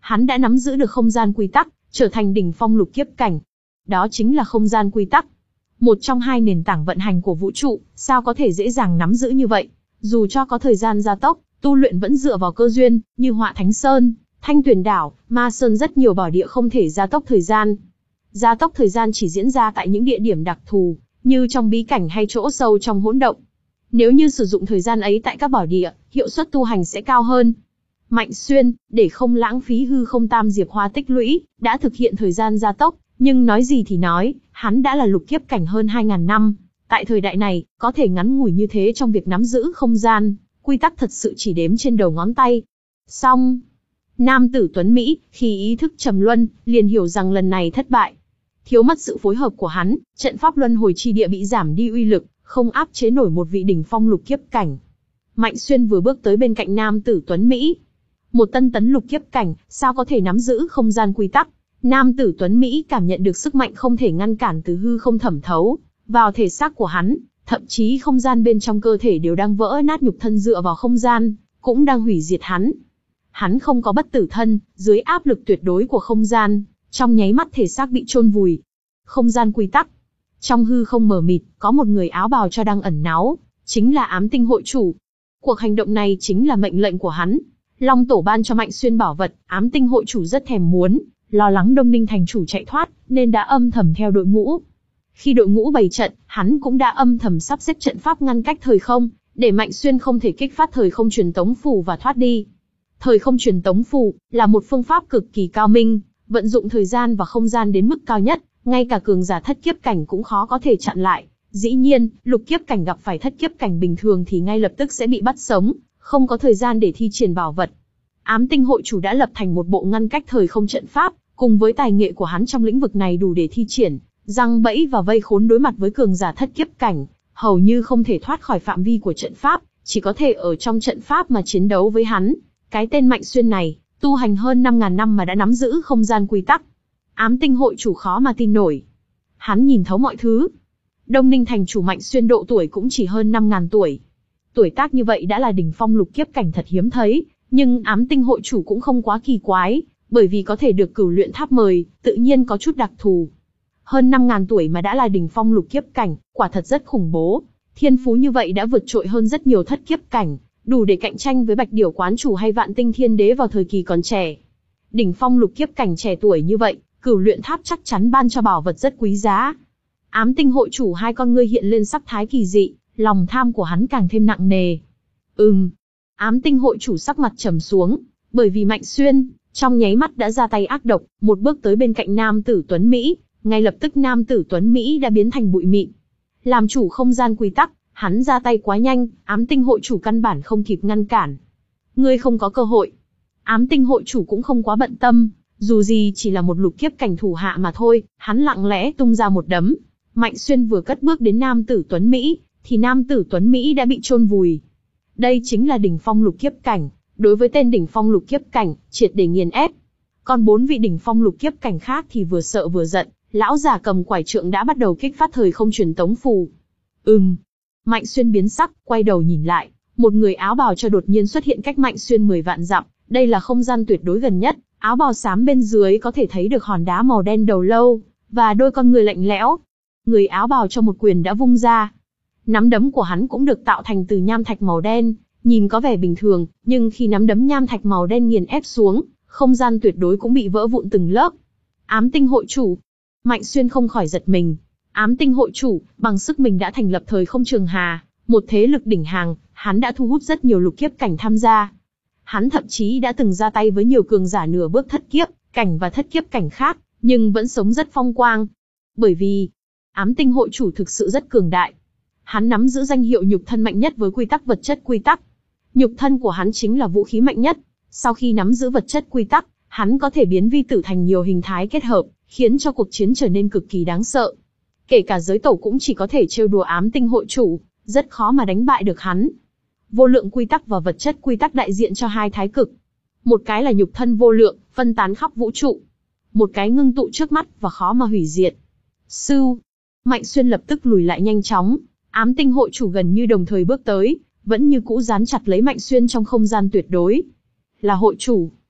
hắn đã nắm giữ được không gian quy tắc, trở thành đỉnh phong lục kiếp cảnh. Đó chính là không gian quy tắc. Một trong hai nền tảng vận hành của vũ trụ, sao có thể dễ dàng nắm giữ như vậy? Dù cho có thời gian gia tốc, tu luyện vẫn dựa vào cơ duyên, như Họa Thánh Sơn, Thanh Tuyền Đảo, Ma Sơn rất nhiều bảo địa không thể gia tốc thời gian. Gia tốc thời gian chỉ diễn ra tại những địa điểm đặc thù, như trong bí cảnh hay chỗ sâu trong hỗn động. Nếu như sử dụng thời gian ấy tại các bảo địa, hiệu suất tu hành sẽ cao hơn. Mạnh Xuyên, để không lãng phí hư không tam diệp hoa tích lũy, đã thực hiện thời gian gia tốc, nhưng nói gì thì nói, hắn đã là lục kiếp cảnh hơn hai nghìn năm. Tại thời đại này, có thể ngắn ngủi như thế trong việc nắm giữ không gian, quy tắc thật sự chỉ đếm trên đầu ngón tay. Xong, nam tử tuấn Mỹ, khi ý thức trầm luân, liền hiểu rằng lần này thất bại. Thiếu mất sự phối hợp của hắn, trận pháp luân hồi chi địa bị giảm đi uy lực, không áp chế nổi một vị đỉnh phong lục kiếp cảnh. Mạnh Xuyên vừa bước tới bên cạnh nam tử tuấn Mỹ. Một tân tấn lục kiếp cảnh, sao có thể nắm giữ không gian quy tắc? Nam tử tuấn Mỹ cảm nhận được sức mạnh không thể ngăn cản từ hư không thẩm thấu vào thể xác của hắn, thậm chí không gian bên trong cơ thể đều đang vỡ nát, nhục thân dựa vào không gian, cũng đang hủy diệt hắn. Hắn không có bất tử thân, dưới áp lực tuyệt đối của không gian, trong nháy mắt thể xác bị chôn vùi. Không gian quy tắc. Trong hư không mờ mịt, có một người áo bào cho đang ẩn náu, chính là Ám Tinh hội chủ. Cuộc hành động này chính là mệnh lệnh của hắn. Long tổ ban cho Mạnh Xuyên bảo vật, Ám Tinh hội chủ rất thèm muốn, lo lắng Đông Ninh thành chủ chạy thoát, nên đã âm thầm theo đội ngũ. Khi đội ngũ bày trận, hắn cũng đã âm thầm sắp xếp trận pháp ngăn cách thời không, để Mạnh Xuyên không thể kích phát thời không truyền tống phù và thoát đi. Thời không truyền tống phù là một phương pháp cực kỳ cao minh, vận dụng thời gian và không gian đến mức cao nhất, ngay cả cường giả thất kiếp cảnh cũng khó có thể chặn lại. Dĩ nhiên, lục kiếp cảnh gặp phải thất kiếp cảnh bình thường thì ngay lập tức sẽ bị bắt sống, không có thời gian để thi triển bảo vật. Ám Tinh hội chủ đã lập thành một bộ ngăn cách thời không trận pháp, cùng với tài nghệ của hắn trong lĩnh vực này đủ để thi triển giăng bẫy và vây khốn đối mặt với cường giả thất kiếp cảnh, hầu như không thể thoát khỏi phạm vi của trận pháp, chỉ có thể ở trong trận pháp mà chiến đấu với hắn. Cái tên Mạnh Xuyên này, tu hành hơn năm nghìn năm mà đã nắm giữ không gian quy tắc. Ám Tinh hội chủ khó mà tin nổi. Hắn nhìn thấu mọi thứ. Đông Ninh thành chủ Mạnh Xuyên độ tuổi cũng chỉ hơn năm nghìn tuổi. Tuổi tác như vậy đã là đỉnh phong lục kiếp cảnh thật hiếm thấy, nhưng Ám Tinh hội chủ cũng không quá kỳ quái, bởi vì có thể được Cửu Luyện Tháp mời, tự nhiên có chút đặc thù. Hơn năm nghìn tuổi mà đã là đỉnh phong lục kiếp cảnh, quả thật rất khủng bố. Thiên phú như vậy đã vượt trội hơn rất nhiều thất kiếp cảnh, đủ để cạnh tranh với Bạch Điểu quán chủ hay Vạn Tinh Thiên Đế vào thời kỳ còn trẻ. Đỉnh phong lục kiếp cảnh trẻ tuổi như vậy, Cửu Luyện Tháp chắc chắn ban cho bảo vật rất quý giá. Ám Tinh hội chủ hai con ngươi hiện lên sắc thái kỳ dị, lòng tham của hắn càng thêm nặng nề. Ừm. Ám Tinh hội chủ sắc mặt trầm xuống, bởi vì Mạnh Xuyên trong nháy mắt đã ra tay ác độc, một bước tới bên cạnh nam tử tuấn Mỹ, ngay lập tức nam tử tuấn Mỹ đã biến thành bụi mịn. Làm chủ không gian quy tắc, hắn ra tay quá nhanh, Ám Tinh hội chủ căn bản không kịp ngăn cản. Ngươi không có cơ hội. Ám Tinh hội chủ cũng không quá bận tâm, dù gì chỉ là một lục kiếp cảnh thủ hạ mà thôi, hắn lặng lẽ tung ra một đấm. Mạnh Xuyên vừa cất bước đến nam tử tuấn Mỹ, thì nam tử tuấn Mỹ đã bị chôn vùi. Đây chính là đỉnh phong lục kiếp cảnh, đối với tên đỉnh phong lục kiếp cảnh, triệt để nghiền ép. Còn bốn vị đỉnh phong lục kiếp cảnh khác thì vừa sợ vừa giận, lão già cầm quải trượng đã bắt đầu kích phát thời không truyền tống phù. Ừm. Mạnh Xuyên biến sắc, quay đầu nhìn lại, một người áo bào cho đột nhiên xuất hiện cách Mạnh Xuyên mười vạn dặm, đây là không gian tuyệt đối gần nhất, áo bào xám bên dưới có thể thấy được hòn đá màu đen đầu lâu, và đôi con người lạnh lẽo. Người áo bào cho một quyền đã vung ra. Nắm đấm của hắn cũng được tạo thành từ nham thạch màu đen, nhìn có vẻ bình thường, nhưng khi nắm đấm nham thạch màu đen nghiền ép xuống, không gian tuyệt đối cũng bị vỡ vụn từng lớp. Ám Tinh hội chủ. Mạnh Xuyên không khỏi giật mình. Ám Tinh hội chủ, bằng sức mình đã thành lập thời không trường hà, một thế lực đỉnh hàng, hắn đã thu hút rất nhiều lục kiếp cảnh tham gia. Hắn thậm chí đã từng ra tay với nhiều cường giả nửa bước thất kiếp cảnh và thất kiếp cảnh khác, nhưng vẫn sống rất phong quang. Bởi vì, Ám Tinh hội chủ thực sự rất cường đại. Hắn nắm giữ danh hiệu nhục thân mạnh nhất với quy tắc vật chất quy tắc. Nhục thân của hắn chính là vũ khí mạnh nhất. Sau khi nắm giữ vật chất quy tắc, hắn có thể biến vi tử thành nhiều hình thái kết hợp, khiến cho cuộc chiến trở nên cực kỳ đáng sợ. Kể cả giới tổ cũng chỉ có thể trêu đùa Ám Tinh hội chủ, rất khó mà đánh bại được hắn. Vô lượng quy tắc và vật chất quy tắc đại diện cho hai thái cực. Một cái là nhục thân vô lượng, phân tán khắp vũ trụ. Một cái ngưng tụ trước mắt và khó mà hủy diệt. Sưu. Mạnh Xuyên lập tức lùi lại nhanh chóng. Ám Tinh hội chủ gần như đồng thời bước tới, vẫn như cũ dán chặt lấy Mạnh Xuyên trong không gian tuyệt đối. Là hội chủ.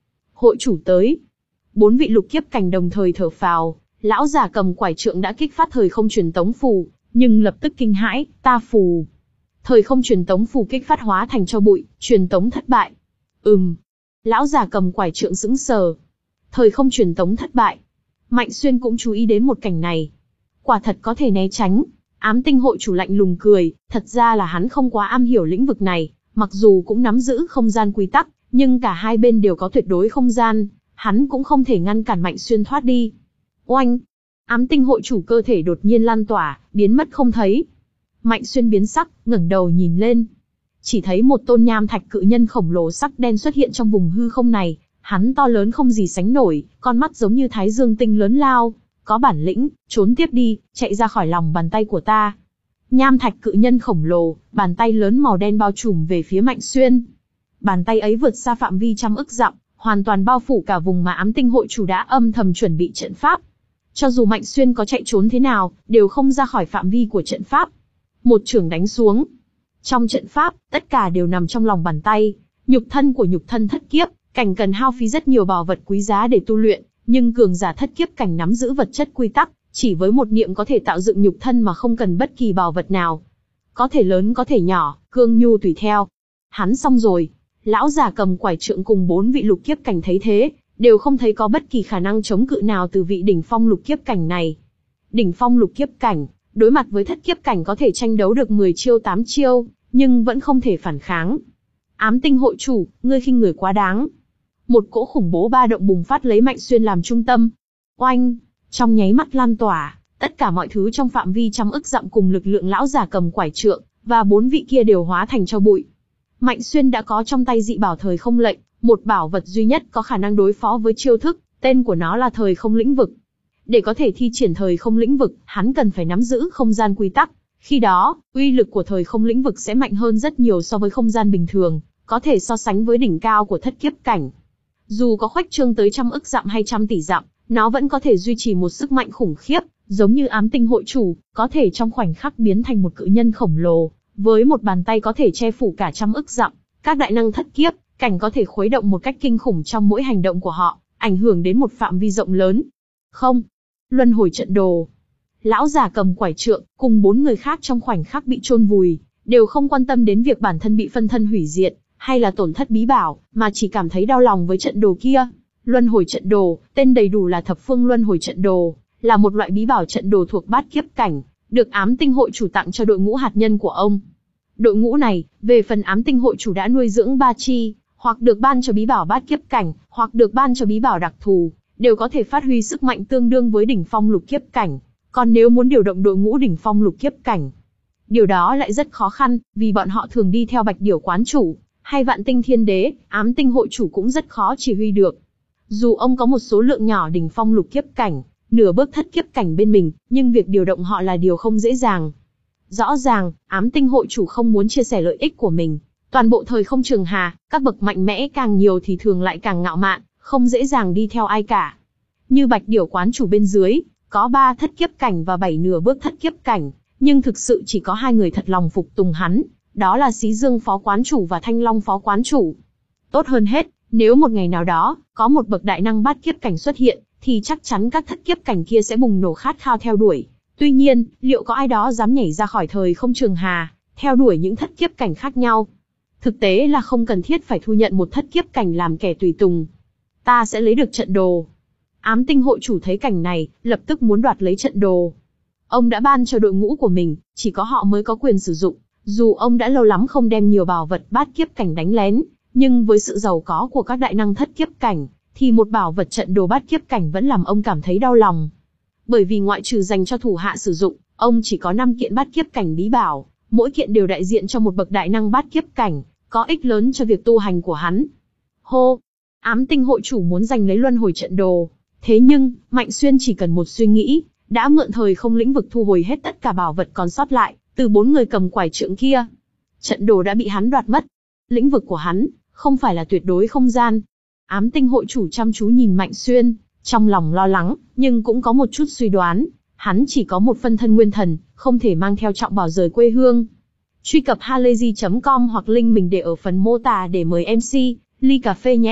hội chủ tới. Bốn vị lục kiếp cảnh đồng thời thở phào, lão già cầm quải trượng đã kích phát thời không truyền tống phù, nhưng lập tức kinh hãi, ta phù. Thời không truyền tống phù kích phát hóa thành tro bụi, truyền tống thất bại. Ừm. Lão già cầm quải trượng sững sờ. Thời không truyền tống thất bại. Mạnh Xuyên cũng chú ý đến một cảnh này. Quả thật có thể né tránh. Ám tinh hội chủ lạnh lùng cười, thật ra là hắn không quá am hiểu lĩnh vực này, mặc dù cũng nắm giữ không gian quy tắc, nhưng cả hai bên đều có tuyệt đối không gian, hắn cũng không thể ngăn cản Mạnh Xuyên thoát đi. Oanh! Ám tinh hội chủ cơ thể đột nhiên lan tỏa, biến mất không thấy. Mạnh Xuyên biến sắc, ngẩng đầu nhìn lên. Chỉ thấy một tôn nham thạch cự nhân khổng lồ sắc đen xuất hiện trong vùng hư không này, hắn to lớn không gì sánh nổi, con mắt giống như thái dương tinh lớn lao. Có bản lĩnh, trốn tiếp đi, chạy ra khỏi lòng bàn tay của ta. Nham thạch cự nhân khổng lồ, bàn tay lớn màu đen bao trùm về phía Mạnh Xuyên. Bàn tay ấy vượt xa phạm vi trăm ức dặm, hoàn toàn bao phủ cả vùng mà ám tinh hội chủ đã âm thầm chuẩn bị trận pháp. Cho dù Mạnh Xuyên có chạy trốn thế nào, đều không ra khỏi phạm vi của trận pháp. Một chưởng đánh xuống. Trong trận pháp, tất cả đều nằm trong lòng bàn tay. Nhục thân của nhục thân thất kiếp, cảnh cần hao phí rất nhiều bảo vật quý giá để tu luyện. Nhưng cường giả thất kiếp cảnh nắm giữ vật chất quy tắc, chỉ với một niệm có thể tạo dựng nhục thân mà không cần bất kỳ bảo vật nào. Có thể lớn có thể nhỏ, cương nhu tùy theo. Hắn xong rồi. Lão già cầm quải trượng cùng bốn vị lục kiếp cảnh thấy thế, đều không thấy có bất kỳ khả năng chống cự nào từ vị đỉnh phong lục kiếp cảnh này. Đỉnh phong lục kiếp cảnh, đối mặt với thất kiếp cảnh có thể tranh đấu được mười chiêu tám chiêu, nhưng vẫn không thể phản kháng. Ám tinh hội chủ, ngươi khinh người quá đáng. Một cỗ khủng bố ba động bùng phát lấy Mạnh Xuyên làm trung tâm. Oanh! Trong nháy mắt lan tỏa, tất cả mọi thứ trong phạm vi trăm ức dặm cùng lực lượng lão già cầm quải trượng, và bốn vị kia đều hóa thành tro bụi. Mạnh Xuyên đã có trong tay dị bảo thời không lệnh, một bảo vật duy nhất có khả năng đối phó với chiêu thức, tên của nó là thời không lĩnh vực. Để có thể thi triển thời không lĩnh vực, hắn cần phải nắm giữ không gian quy tắc. Khi đó, uy lực của thời không lĩnh vực sẽ mạnh hơn rất nhiều so với không gian bình thường, có thể so sánh với đỉnh cao của thất kiếp cảnh. Dù có khuếch trương tới trăm ức dặm hay trăm tỷ dặm, nó vẫn có thể duy trì một sức mạnh khủng khiếp, giống như ám tinh hội chủ, có thể trong khoảnh khắc biến thành một cự nhân khổng lồ, với một bàn tay có thể che phủ cả trăm ức dặm. Các đại năng thất kiếp cảnh có thể khuấy động một cách kinh khủng trong mỗi hành động của họ, ảnh hưởng đến một phạm vi rộng lớn. Không, luân hồi trận đồ. Lão già cầm quải trượng cùng bốn người khác trong khoảnh khắc bị chôn vùi, đều không quan tâm đến việc bản thân bị phân thân hủy diệt, hay là tổn thất bí bảo, mà chỉ cảm thấy đau lòng với trận đồ kia. Luân hồi trận đồ, tên đầy đủ là Thập Phương Luân Hồi Trận Đồ, là một loại bí bảo trận đồ thuộc bát kiếp cảnh, được ám tinh hội chủ tặng cho đội ngũ hạt nhân của ông. Đội ngũ này, về phần ám tinh hội chủ đã nuôi dưỡng ba chi, hoặc được ban cho bí bảo bát kiếp cảnh, hoặc được ban cho bí bảo đặc thù, đều có thể phát huy sức mạnh tương đương với đỉnh phong lục kiếp cảnh. Còn nếu muốn điều động đội ngũ đỉnh phong lục kiếp cảnh, điều đó lại rất khó khăn, vì bọn họ thường đi theo Bạch Điểu quán chủ, hay Vạn Tinh Thiên Đế, ám tinh hội chủ cũng rất khó chỉ huy được. Dù ông có một số lượng nhỏ đỉnh phong lục kiếp cảnh, nửa bước thất kiếp cảnh bên mình, nhưng việc điều động họ là điều không dễ dàng. Rõ ràng, ám tinh hội chủ không muốn chia sẻ lợi ích của mình. Toàn bộ thời không trường hà, các bậc mạnh mẽ càng nhiều thì thường lại càng ngạo mạn, không dễ dàng đi theo ai cả. Như Bạch Điểu quán chủ bên dưới, có ba thất kiếp cảnh và bảy nửa bước thất kiếp cảnh, nhưng thực sự chỉ có hai người thật lòng phục tùng hắn, đó là Xí Dương phó quán chủ và Thanh Long phó quán chủ. Tốt hơn hết, nếu một ngày nào đó, có một bậc đại năng bát kiếp cảnh xuất hiện, thì chắc chắn các thất kiếp cảnh kia sẽ bùng nổ khát khao theo đuổi. Tuy nhiên, liệu có ai đó dám nhảy ra khỏi thời không trường hà, theo đuổi những thất kiếp cảnh khác nhau? Thực tế là không cần thiết phải thu nhận một thất kiếp cảnh làm kẻ tùy tùng. Ta sẽ lấy được trận đồ. Ám tinh hội chủ thấy cảnh này, lập tức muốn đoạt lấy trận đồ. Ông đã ban cho đội ngũ của mình, chỉ có họ mới có quyền sử dụng. Dù ông đã lâu lắm không đem nhiều bảo vật bát kiếp cảnh đánh lén, nhưng với sự giàu có của các đại năng thất kiếp cảnh, thì một bảo vật trận đồ bát kiếp cảnh vẫn làm ông cảm thấy đau lòng. Bởi vì ngoại trừ dành cho thủ hạ sử dụng, ông chỉ có năm kiện bát kiếp cảnh bí bảo, mỗi kiện đều đại diện cho một bậc đại năng bát kiếp cảnh, có ích lớn cho việc tu hành của hắn. Hô! Ám tinh hội chủ muốn giành lấy luân hồi trận đồ. Thế nhưng, Mạnh Xuyên chỉ cần một suy nghĩ, đã mượn thời không lĩnh vực thu hồi hết tất cả bảo vật còn sót lại, từ bốn người cầm quải trượng kia. Trận đồ đã bị hắn đoạt mất. Lĩnh vực của hắn, không phải là tuyệt đối không gian. Ám tinh hội chủ chăm chú nhìn Mạnh Xuyên, trong lòng lo lắng, nhưng cũng có một chút suy đoán. Hắn chỉ có một phân thân nguyên thần, không thể mang theo trọng bảo rời quê hương. Truy cập halayzi chấm com hoặc link mình để ở phần mô tả để mời em xê, ly cà phê nhé.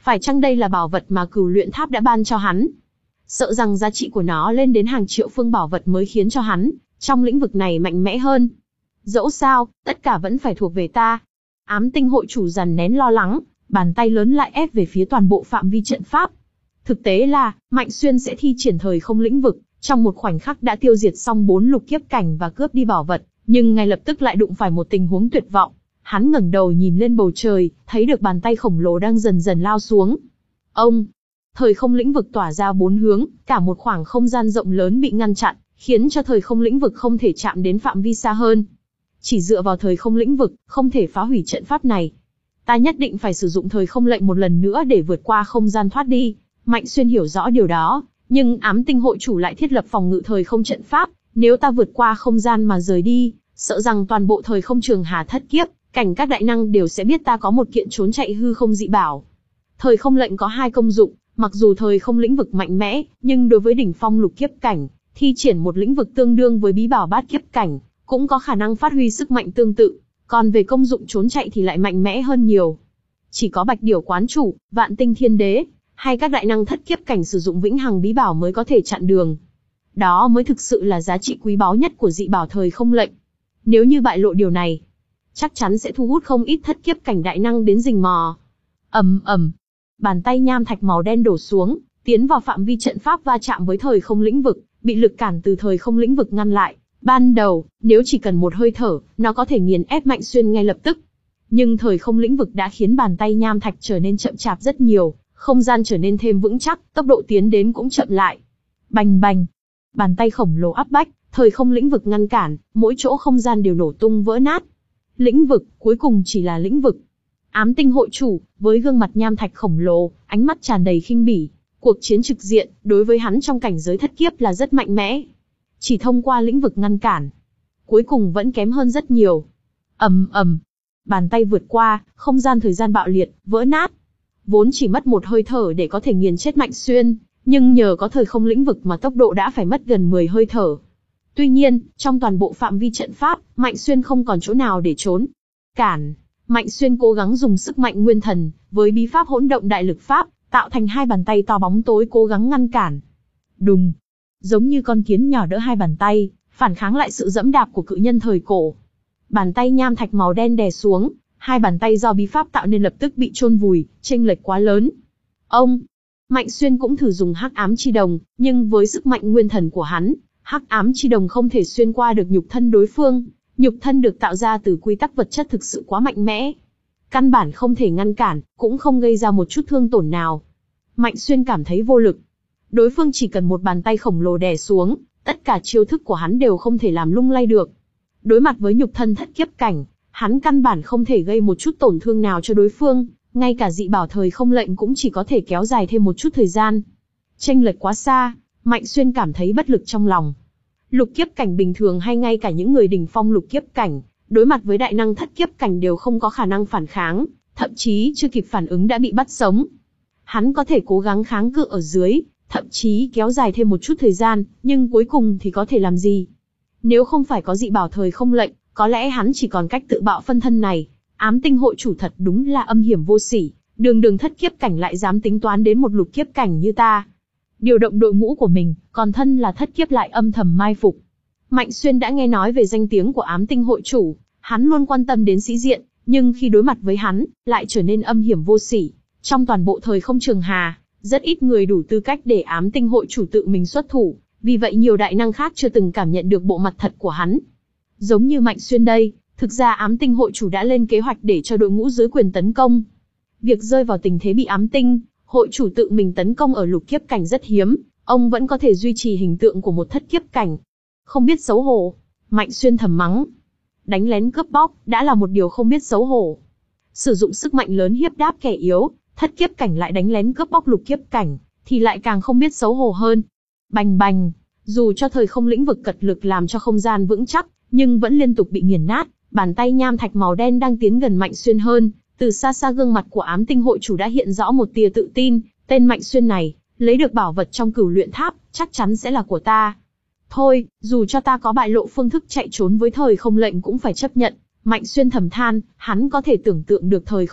Phải chăng đây là bảo vật mà Cửu Luyện Tháp đã ban cho hắn? Sợ rằng giá trị của nó lên đến hàng triệu phương bảo vật mới khiến cho hắn, trong lĩnh vực này mạnh mẽ hơn. Dẫu sao, tất cả vẫn phải thuộc về ta. Ám Tinh hội chủ dằn nén lo lắng, bàn tay lớn lại ép về phía toàn bộ phạm vi trận pháp. Thực tế là, Mạnh Xuyên sẽ thi triển thời không lĩnh vực, trong một khoảnh khắc đã tiêu diệt xong bốn lục kiếp cảnh và cướp đi bảo vật, nhưng ngay lập tức lại đụng phải một tình huống tuyệt vọng. Hắn ngẩng đầu nhìn lên bầu trời, thấy được bàn tay khổng lồ đang dần dần lao xuống. Ông, thời không lĩnh vực tỏa ra bốn hướng, cả một khoảng không gian rộng lớn bị ngăn chặn, khiến cho thời không lĩnh vực không thể chạm đến phạm vi xa hơn. Chỉ dựa vào thời không lĩnh vực, không thể phá hủy trận pháp này. Ta nhất định phải sử dụng thời không lệnh một lần nữa để vượt qua không gian thoát đi. Mạnh Xuyên hiểu rõ điều đó, nhưng Ám Tinh hội chủ lại thiết lập phòng ngự thời không trận pháp, nếu ta vượt qua không gian mà rời đi, sợ rằng toàn bộ thời không trường hà thất kiếp, cảnh các đại năng đều sẽ biết ta có một kiện trốn chạy hư không dị bảo. Thời không lệnh có hai công dụng, mặc dù thời không lĩnh vực mạnh mẽ, nhưng đối với đỉnh phong lục kiếp cảnh, thi triển một lĩnh vực tương đương với bí bảo bát kiếp cảnh, cũng có khả năng phát huy sức mạnh tương tự, còn về công dụng trốn chạy thì lại mạnh mẽ hơn nhiều. Chỉ có Bạch Điểu quán chủ, Vạn Tinh Thiên Đế, hay các đại năng thất kiếp cảnh sử dụng vĩnh hằng bí bảo mới có thể chặn đường. Đó mới thực sự là giá trị quý báu nhất của dị bảo thời không lệnh. Nếu như bại lộ điều này, chắc chắn sẽ thu hút không ít thất kiếp cảnh đại năng đến rình mò. Ầm ầm, bàn tay nham thạch màu đen đổ xuống, tiến vào phạm vi trận pháp va chạm với thời không lĩnh vực, bị lực cản từ thời không lĩnh vực ngăn lại. Ban đầu, nếu chỉ cần một hơi thở, nó có thể nghiền ép Mạnh Xuyên ngay lập tức. Nhưng thời không lĩnh vực đã khiến bàn tay nham thạch trở nên chậm chạp rất nhiều, không gian trở nên thêm vững chắc, tốc độ tiến đến cũng chậm lại. Bành bành, bàn tay khổng lồ áp bách, thời không lĩnh vực ngăn cản, mỗi chỗ không gian đều nổ tung vỡ nát. Lĩnh vực, cuối cùng chỉ là lĩnh vực. Ám Tinh hội chủ, với gương mặt nham thạch khổng lồ, ánh mắt tràn đầy khinh bỉ. Cuộc chiến trực diện, đối với hắn trong cảnh giới thất kiếp là rất mạnh mẽ. Chỉ thông qua lĩnh vực ngăn cản, cuối cùng vẫn kém hơn rất nhiều. Ầm ầm, bàn tay vượt qua, không gian thời gian bạo liệt, vỡ nát. Vốn chỉ mất một hơi thở để có thể nghiền chết Mạnh Xuyên, nhưng nhờ có thời không lĩnh vực mà tốc độ đã phải mất gần mười hơi thở. Tuy nhiên, trong toàn bộ phạm vi trận pháp, Mạnh Xuyên không còn chỗ nào để trốn. Cản, Mạnh Xuyên cố gắng dùng sức mạnh nguyên thần, với bí pháp hỗn động đại lực pháp, tạo thành hai bàn tay to bóng tối cố gắng ngăn cản. Đùng, giống như con kiến nhỏ đỡ hai bàn tay, phản kháng lại sự dẫm đạp của cự nhân thời cổ. Bàn tay nham thạch màu đen đè xuống, hai bàn tay do bí pháp tạo nên lập tức bị chôn vùi, chênh lệch quá lớn. Ông, Mạnh Xuyên cũng thử dùng hắc ám chi đồng, nhưng với sức mạnh nguyên thần của hắn, hắc ám chi đồng không thể xuyên qua được nhục thân đối phương. Nhục thân được tạo ra từ quy tắc vật chất thực sự quá mạnh mẽ, căn bản không thể ngăn cản, cũng không gây ra một chút thương tổn nào. Mạnh Xuyên cảm thấy vô lực. Đối phương chỉ cần một bàn tay khổng lồ đè xuống, tất cả chiêu thức của hắn đều không thể làm lung lay được. Đối mặt với nhục thân thất kiếp cảnh, hắn căn bản không thể gây một chút tổn thương nào cho đối phương, ngay cả dị bảo thời không lệnh cũng chỉ có thể kéo dài thêm một chút thời gian. Chênh lệch quá xa, Mạnh Xuyên cảm thấy bất lực trong lòng. Lục kiếp cảnh bình thường hay ngay cả những người đỉnh phong lục kiếp cảnh, đối mặt với đại năng thất kiếp cảnh đều không có khả năng phản kháng, thậm chí chưa kịp phản ứng đã bị bắt sống. Hắn có thể cố gắng kháng cự ở dưới, thậm chí kéo dài thêm một chút thời gian, nhưng cuối cùng thì có thể làm gì? Nếu không phải có dị bảo thời không lệnh, có lẽ hắn chỉ còn cách tự bạo phân thân này. Ám Tinh hội chủ thật đúng là âm hiểm vô sỉ, đường đường thất kiếp cảnh lại dám tính toán đến một lục kiếp cảnh như ta. Điều động đội ngũ của mình, còn thân là thất kiếp lại âm thầm mai phục. Mạnh Xuyên đã nghe nói về danh tiếng của Ám Tinh hội chủ, hắn luôn quan tâm đến sĩ diện, nhưng khi đối mặt với hắn, lại trở nên âm hiểm vô sỉ. Trong toàn bộ thời không trường hà, rất ít người đủ tư cách để Ám Tinh hội chủ tự mình xuất thủ, vì vậy nhiều đại năng khác chưa từng cảm nhận được bộ mặt thật của hắn. Giống như Mạnh Xuyên đây, thực ra Ám Tinh hội chủ đã lên kế hoạch để cho đội ngũ dưới quyền tấn công. Việc rơi vào tình thế bị Ám Tinh hội chủ tự mình tấn công ở lục kiếp cảnh rất hiếm, ông vẫn có thể duy trì hình tượng của một thất kiếp cảnh. Không biết xấu hổ, Mạnh Xuyên thầm mắng. Đánh lén cướp bóc đã là một điều không biết xấu hổ. Sử dụng sức mạnh lớn hiếp đáp kẻ yếu, thất kiếp cảnh lại đánh lén cướp bóc lục kiếp cảnh, thì lại càng không biết xấu hổ hơn. Bành bành, dù cho thời không lĩnh vực cật lực làm cho không gian vững chắc, nhưng vẫn liên tục bị nghiền nát. Bàn tay nham thạch màu đen đang tiến gần Mạnh Xuyên hơn. Từ xa xa gương mặt của Ám Tinh hội chủ đã hiện rõ một tia tự tin, tên Mạnh Xuyên này, lấy được bảo vật trong Cửu Luyện Tháp, chắc chắn sẽ là của ta. Thôi, dù cho ta có bại lộ phương thức chạy trốn với thời không lệnh cũng phải chấp nhận. Mạnh Xuyên thầm than, hắn có thể tưởng tượng được thời không lệnh,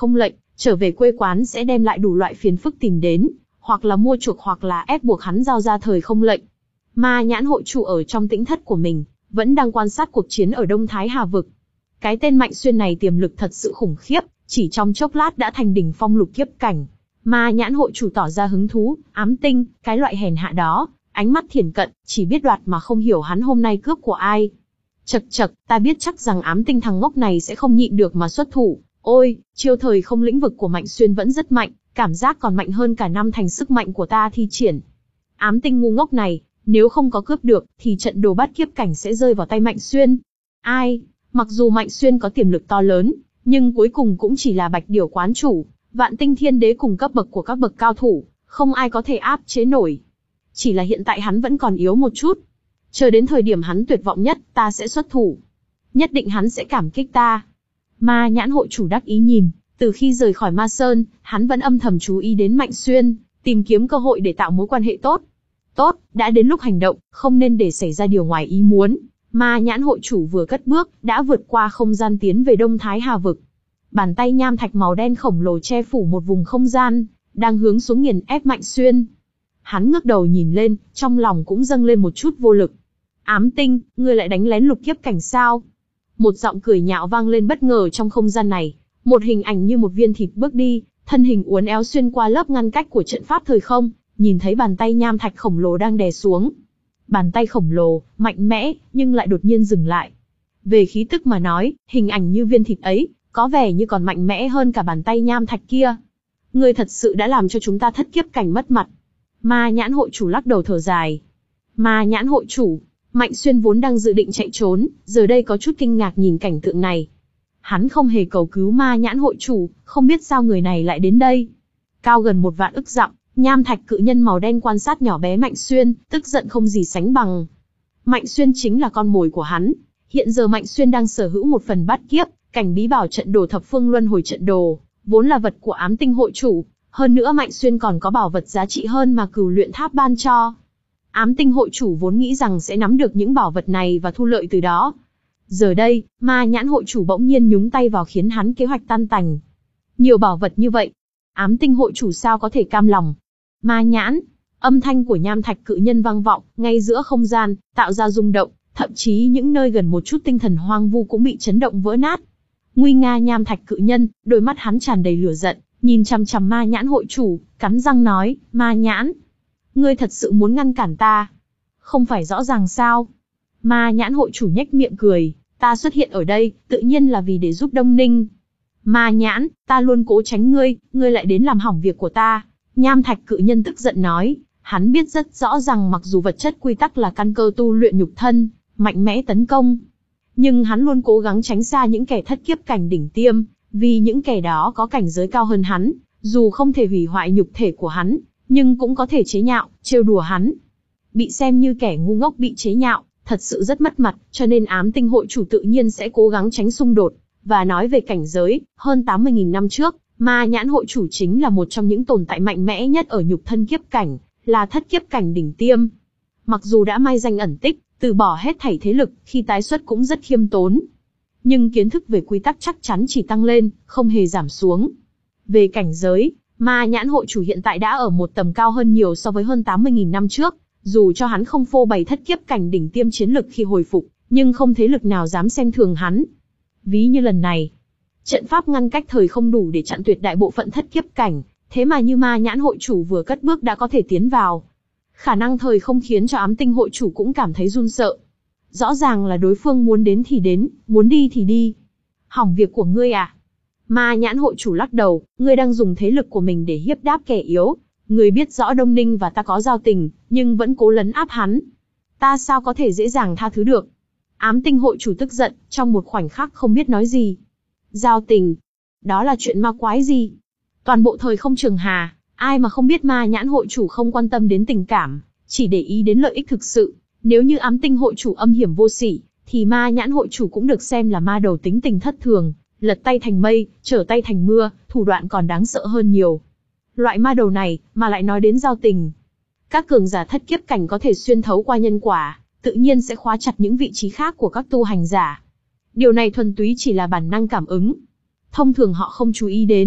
Trở về quê quán sẽ đem lại đủ loại phiền phức tìm đến, hoặc là mua chuộc hoặc là ép buộc hắn giao ra thời không lệnh. Ma Nhãn hội chủ ở trong tĩnh thất của mình, vẫn đang quan sát cuộc chiến ở Đông Thái Hà vực. Cái tên Mạnh Xuyên này tiềm lực thật sự khủng khiếp, chỉ trong chốc lát đã thành đỉnh phong lục kiếp cảnh. Ma Nhãn hội chủ tỏ ra hứng thú, ám tinh, cái loại hèn hạ đó, ánh mắt thiển cận, chỉ biết đoạt mà không hiểu hắn hôm nay cướp của ai. Chậc chậc, ta biết chắc rằng ám tinh thằng ngốc này sẽ không nhịn được mà xuất thủ. Ôi, chiêu thời không lĩnh vực của Mạnh Xuyên vẫn rất mạnh, cảm giác còn mạnh hơn cả năm thành sức mạnh của ta thi triển. Ám tinh ngu ngốc này, nếu không có cướp được, thì trận đồ bát kiếp cảnh sẽ rơi vào tay Mạnh Xuyên. Ai, mặc dù Mạnh Xuyên có tiềm lực to lớn, nhưng cuối cùng cũng chỉ là Bạch Điểu quán chủ, Vạn Tinh Thiên Đế cùng cấp bậc của các bậc cao thủ, không ai có thể áp chế nổi. Chỉ là hiện tại hắn vẫn còn yếu một chút. Chờ đến thời điểm hắn tuyệt vọng nhất, ta sẽ xuất thủ. Nhất định hắn sẽ cảm kích ta. Ma Nhãn hội chủ đắc ý nhìn, từ khi rời khỏi Ma Sơn, hắn vẫn âm thầm chú ý đến Mạnh Xuyên, tìm kiếm cơ hội để tạo mối quan hệ tốt. Tốt, đã đến lúc hành động, không nên để xảy ra điều ngoài ý muốn. Ma Nhãn hội chủ vừa cất bước, đã vượt qua không gian tiến về Đông Thái Hà vực. Bàn tay nham thạch màu đen khổng lồ che phủ một vùng không gian, đang hướng xuống nghiền ép Mạnh Xuyên. Hắn ngước đầu nhìn lên, trong lòng cũng dâng lên một chút vô lực. Ám tinh, ngươi lại đánh lén lục kiếp cảnh sao? Một giọng cười nhạo vang lên bất ngờ trong không gian này. Một hình ảnh như một viên thịt bước đi, thân hình uốn éo xuyên qua lớp ngăn cách của trận pháp thời không, nhìn thấy bàn tay nham thạch khổng lồ đang đè xuống. Bàn tay khổng lồ, mạnh mẽ, nhưng lại đột nhiên dừng lại. Về khí tức mà nói, hình ảnh như viên thịt ấy, có vẻ như còn mạnh mẽ hơn cả bàn tay nham thạch kia. Ngươi thật sự đã làm cho chúng ta thất kiếp cảnh mất mặt. Ma Nhãn hội chủ lắc đầu thở dài. Ma Nhãn hội chủ, Mạnh Xuyên vốn đang dự định chạy trốn, giờ đây có chút kinh ngạc nhìn cảnh tượng này. Hắn không hề cầu cứu Ma Nhãn hội chủ, không biết sao người này lại đến đây. Cao gần một vạn ức dặm, nham thạch cự nhân màu đen quan sát nhỏ bé Mạnh Xuyên, tức giận không gì sánh bằng. Mạnh Xuyên chính là con mồi của hắn. Hiện giờ Mạnh Xuyên đang sở hữu một phần bát kiếp, cảnh bí bảo trận đồ thập phương luân hồi trận đồ, vốn là vật của ám tinh hội chủ. Hơn nữa Mạnh Xuyên còn có bảo vật giá trị hơn mà Cửu Luyện Tháp ban cho. Ám tinh hội chủ vốn nghĩ rằng sẽ nắm được những bảo vật này và thu lợi từ đó. Giờ đây, Ma Nhãn hội chủ bỗng nhiên nhúng tay vào khiến hắn kế hoạch tan tành. Nhiều bảo vật như vậy, ám tinh hội chủ sao có thể cam lòng. Ma Nhãn, âm thanh của nham thạch cự nhân vang vọng, ngay giữa không gian, tạo ra rung động, thậm chí những nơi gần một chút tinh thần hoang vu cũng bị chấn động vỡ nát. Nguy nga nham thạch cự nhân, đôi mắt hắn tràn đầy lửa giận, nhìn chằm chằm Ma Nhãn hội chủ, cắn răng nói, Ma Nhãn, ngươi thật sự muốn ngăn cản ta? Không phải rõ ràng sao? Ma Nhãn hội chủ nhếch miệng cười, ta xuất hiện ở đây, tự nhiên là vì để giúp Đông Ninh. Ma Nhãn, ta luôn cố tránh ngươi, ngươi lại đến làm hỏng việc của ta. Nham thạch cự nhân tức giận nói, hắn biết rất rõ rằng mặc dù vật chất quy tắc là căn cơ tu luyện nhục thân, mạnh mẽ tấn công, nhưng hắn luôn cố gắng tránh xa những kẻ thất kiếp cảnh đỉnh tiêm, vì những kẻ đó có cảnh giới cao hơn hắn, dù không thể hủy hoại nhục thể của hắn, nhưng cũng có thể chế nhạo, trêu đùa hắn. Bị xem như kẻ ngu ngốc bị chế nhạo, thật sự rất mất mặt, cho nên ám tinh hội chủ tự nhiên sẽ cố gắng tránh xung đột. Và nói về cảnh giới, hơn tám mươi nghìn năm trước, Ma Nhãn hội chủ chính là một trong những tồn tại mạnh mẽ nhất ở nhục thân kiếp cảnh, là thất kiếp cảnh đỉnh tiêm. Mặc dù đã mai danh ẩn tích, từ bỏ hết thảy thế lực, khi tái xuất cũng rất khiêm tốn. Nhưng kiến thức về quy tắc chắc chắn chỉ tăng lên, không hề giảm xuống. Về cảnh giới, Ma Nhãn hội chủ hiện tại đã ở một tầm cao hơn nhiều so với hơn tám mươi nghìn năm trước. Dù cho hắn không phô bày thất kiếp cảnh đỉnh tiêm chiến lực khi hồi phục, nhưng không thế lực nào dám xem thường hắn. Ví như lần này, trận pháp ngăn cách thời không đủ để chặn tuyệt đại bộ phận thất kiếp cảnh, thế mà như Ma Nhãn hội chủ vừa cất bước đã có thể tiến vào. Khả năng thời không khiến cho ám tinh hội chủ cũng cảm thấy run sợ. Rõ ràng là đối phương muốn đến thì đến, muốn đi thì đi. Hỏng việc của ngươi à? Ma Nhãn hội chủ lắc đầu, ngươi đang dùng thế lực của mình để hiếp đáp kẻ yếu. Ngươi biết rõ Đông Ninh và ta có giao tình, nhưng vẫn cố lấn áp hắn. Ta sao có thể dễ dàng tha thứ được? Ám tinh hội chủ tức giận, trong một khoảnh khắc không biết nói gì. Giao tình? Đó là chuyện ma quái gì? Toàn bộ thời không trường hà, ai mà không biết Ma Nhãn hội chủ không quan tâm đến tình cảm, chỉ để ý đến lợi ích thực sự. Nếu như ám tinh hội chủ âm hiểm vô sỉ, thì Ma Nhãn hội chủ cũng được xem là ma đầu tính tình thất thường, lật tay thành mây, trở tay thành mưa, thủ đoạn còn đáng sợ hơn nhiều. Loại ma đầu này, mà lại nói đến giao tình. Các cường giả thất kiếp cảnh có thể xuyên thấu qua nhân quả, tự nhiên sẽ khóa chặt những vị trí khác của các tu hành giả. Điều này thuần túy chỉ là bản năng cảm ứng. Thông thường họ không chú ý đến,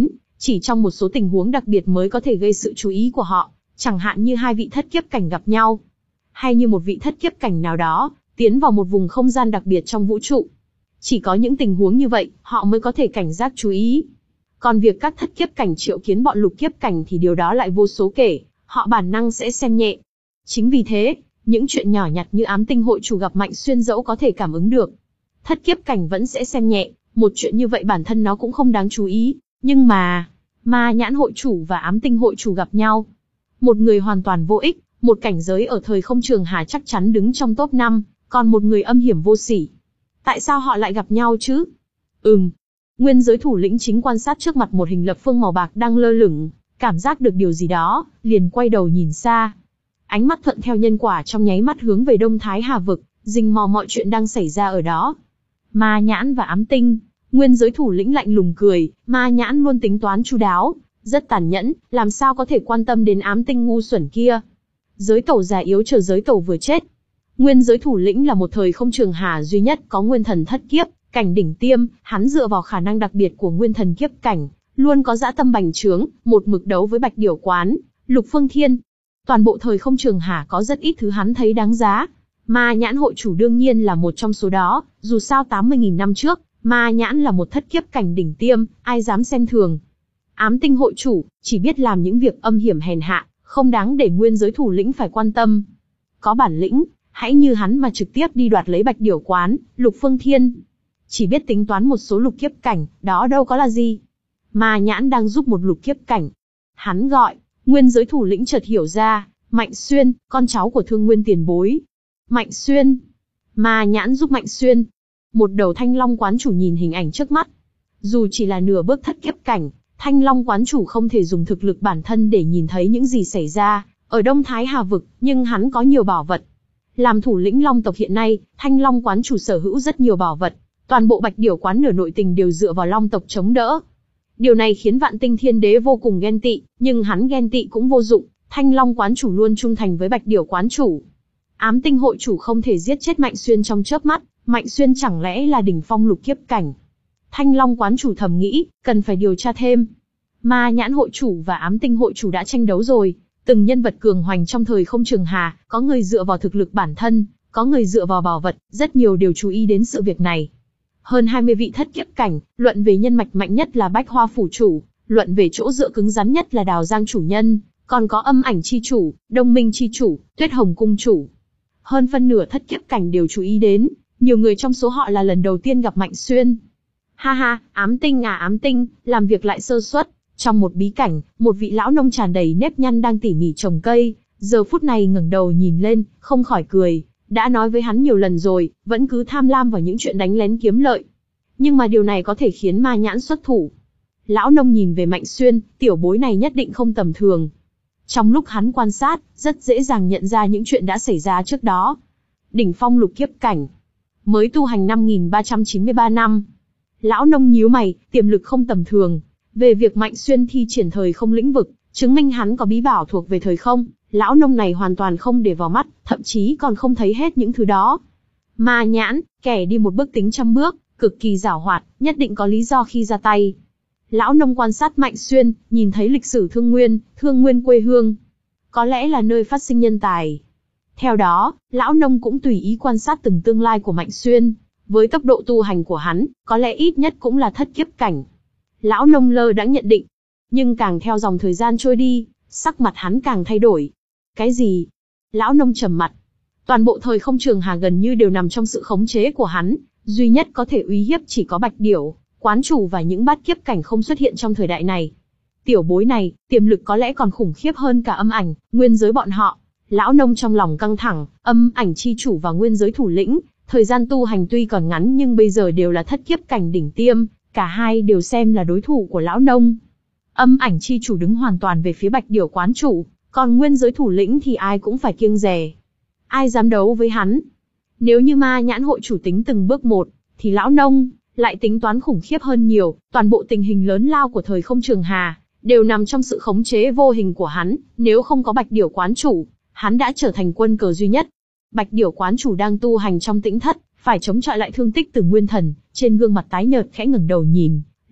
chỉ trong một số tình huống đặc biệt mới có thể gây sự chú ý của họ, chẳng hạn như hai vị thất kiếp cảnh gặp nhau, hay như một vị thất kiếp cảnh nào đó tiến vào một vùng không gian đặc biệt trong vũ trụ. Chỉ có những tình huống như vậy, họ mới có thể cảnh giác chú ý. Còn việc các thất kiếp cảnh triệu kiến bọn lục kiếp cảnh thì điều đó lại vô số kể, họ bản năng sẽ xem nhẹ. Chính vì thế, những chuyện nhỏ nhặt như ám tinh hội chủ gặp Mạnh Xuyên dẫu có thể cảm ứng được, thất kiếp cảnh vẫn sẽ xem nhẹ, một chuyện như vậy bản thân nó cũng không đáng chú ý. Nhưng mà, Ma Nhãn hội chủ và ám tinh hội chủ gặp nhau. Một người hoàn toàn vô ích, một cảnh giới ở thời không trường hà chắc chắn đứng trong top năm, còn một người âm hiểm vô sỉ. Tại sao họ lại gặp nhau chứ? Ừm. Nguyên giới thủ lĩnh chính quan sát trước mặt một hình lập phương màu bạc đang lơ lửng, cảm giác được điều gì đó, liền quay đầu nhìn xa. Ánh mắt thuận theo nhân quả trong nháy mắt hướng về Đông Thái Hà vực, rình mò mọi chuyện đang xảy ra ở đó. Ma Nhãn và ám tinh, nguyên giới thủ lĩnh lạnh lùng cười, Ma Nhãn luôn tính toán chu đáo, rất tàn nhẫn, làm sao có thể quan tâm đến ám tinh ngu xuẩn kia. Giới tổ già yếu chờ giới tổ vừa chết. Nguyên giới thủ lĩnh là một thời không trường hà duy nhất có nguyên thần thất kiếp cảnh đỉnh tiêm, hắn dựa vào khả năng đặc biệt của nguyên thần kiếp cảnh, luôn có dã tâm bành trướng, một mực đấu với Bạch Điểu Quán, Lục Phương Thiên. Toàn bộ thời không trường hà có rất ít thứ hắn thấy đáng giá. Ma Nhãn hội chủ đương nhiên là một trong số đó, dù sao tám mươi nghìn năm trước, Ma Nhãn là một thất kiếp cảnh đỉnh tiêm, ai dám xem thường. Ám tinh hội chủ, chỉ biết làm những việc âm hiểm hèn hạ, không đáng để nguyên giới thủ lĩnh phải quan tâm. Có bản lĩnh, hãy như hắn mà trực tiếp đi đoạt lấy Bạch Điểu Quán, Lục Phương Thiên. Chỉ biết tính toán một số lục kiếp cảnh, đó đâu có là gì. Ma Nhãn đang giúp một lục kiếp cảnh. Hắn gọi, nguyên giới thủ lĩnh chợt hiểu ra, Mạnh Xuyên, con cháu của Thương Nguyên tiền bối. Mạnh Xuyên. Ma Nhãn giúp Mạnh Xuyên. Một đầu Thanh Long quán chủ nhìn hình ảnh trước mắt. Dù chỉ là nửa bước thất kiếp cảnh, Thanh Long quán chủ không thể dùng thực lực bản thân để nhìn thấy những gì xảy ra ở Đông Thái Hà vực, nhưng hắn có nhiều bảo vật. Làm thủ lĩnh Long tộc hiện nay, Thanh Long quán chủ sở hữu rất nhiều bảo vật, toàn bộ Bạch Điểu Quán nửa nội tình đều dựa vào Long tộc chống đỡ. Điều này khiến Vạn Tinh Thiên Đế vô cùng ghen tị, nhưng hắn ghen tị cũng vô dụng, Thanh Long quán chủ luôn trung thành với Bạch Điểu Quán chủ. Ám tinh hội chủ không thể giết chết Mạnh Xuyên trong chớp mắt, Mạnh Xuyên chẳng lẽ là đỉnh phong lục kiếp cảnh. Thanh Long quán chủ thầm nghĩ, cần phải điều tra thêm. Ma Nhãn hội chủ và ám tinh hội chủ đã tranh đấu rồi, từng nhân vật cường hoành trong thời không trường hà, có người dựa vào thực lực bản thân, có người dựa vào bảo vật, rất nhiều đều chú ý đến sự việc này. Hơn hai mươi vị thất kiếp cảnh, luận về nhân mạch mạnh nhất là Bách Hoa phủ chủ, luận về chỗ dựa cứng rắn nhất là Đào Giang chủ nhân, còn có Âm Ảnh chi chủ, Đông Minh chi chủ, Tuyết Hồng cung chủ. Hơn phân nửa thất kiếp cảnh đều chú ý đến, nhiều người trong số họ là lần đầu tiên gặp Mạnh Xuyên. Ha ha, ám tinh à ám tinh, làm việc lại sơ suất. Trong một bí cảnh, một vị lão nông tràn đầy nếp nhăn đang tỉ mỉ trồng cây, giờ phút này ngẩng đầu nhìn lên, không khỏi cười. Đã nói với hắn nhiều lần rồi, vẫn cứ tham lam vào những chuyện đánh lén kiếm lợi. Nhưng mà điều này có thể khiến Ma Nhãn xuất thủ. Lão nông nhìn về Mạnh Xuyên, tiểu bối này nhất định không tầm thường. Trong lúc hắn quan sát, rất dễ dàng nhận ra những chuyện đã xảy ra trước đó. Đỉnh phong lục kiếp cảnh, mới tu hành năm nghìn ba trăm chín mươi ba năm. Lão nông nhíu mày, tiềm lực không tầm thường. Về việc Mạnh Xuyên thi triển thời không lĩnh vực, chứng minh hắn có bí bảo thuộc về thời không, lão nông này hoàn toàn không để vào mắt, thậm chí còn không thấy hết những thứ đó. Ma Nhãn, kẻ đi một bước tính trăm bước, cực kỳ giảo hoạt, nhất định có lý do khi ra tay. Lão nông quan sát Mạnh Xuyên, nhìn thấy lịch sử Thương Nguyên, Thương Nguyên quê hương. Có lẽ là nơi phát sinh nhân tài. Theo đó, lão nông cũng tùy ý quan sát từng tương lai của Mạnh Xuyên. Với tốc độ tu hành của hắn, có lẽ ít nhất cũng là thất kiếp cảnh. Lão nông lơ đãng nhận định. Nhưng càng theo dòng thời gian trôi đi, sắc mặt hắn càng thay đổi. Cái gì? Lão nông trầm mặt. Toàn bộ thời không trường hà gần như đều nằm trong sự khống chế của hắn, duy nhất có thể uy hiếp chỉ có Bạch Điểu Quán chủ và những bát kiếp cảnh không xuất hiện trong thời đại này. Tiểu bối này, tiềm lực có lẽ còn khủng khiếp hơn cả Âm Ảnh, nguyên giới bọn họ. Lão nông trong lòng căng thẳng, Âm Ảnh chi chủ và nguyên giới thủ lĩnh, thời gian tu hành tuy còn ngắn nhưng bây giờ đều là thất kiếp cảnh đỉnh tiêm, cả hai đều xem là đối thủ của lão nông. Âm Ảnh chi chủ đứng hoàn toàn về phía Bạch Điểu Quán chủ, còn nguyên giới thủ lĩnh thì ai cũng phải kiêng dè. Ai dám đấu với hắn? Nếu như Ma Nhãn hội chủ tính từng bước một, thì lão nông lại tính toán khủng khiếp hơn nhiều. Toàn bộ tình hình lớn lao của thời không trường hà đều nằm trong sự khống chế vô hình của hắn. Nếu không có Bạch Điểu Quán chủ, hắn đã trở thành quân cờ duy nhất. Bạch Điểu Quán chủ đang tu hành trong tĩnh thất, phải chống chọi lại thương tích từ nguyên thần, trên gương mặt tái nhợt khẽ ngẩng đầu nhìn,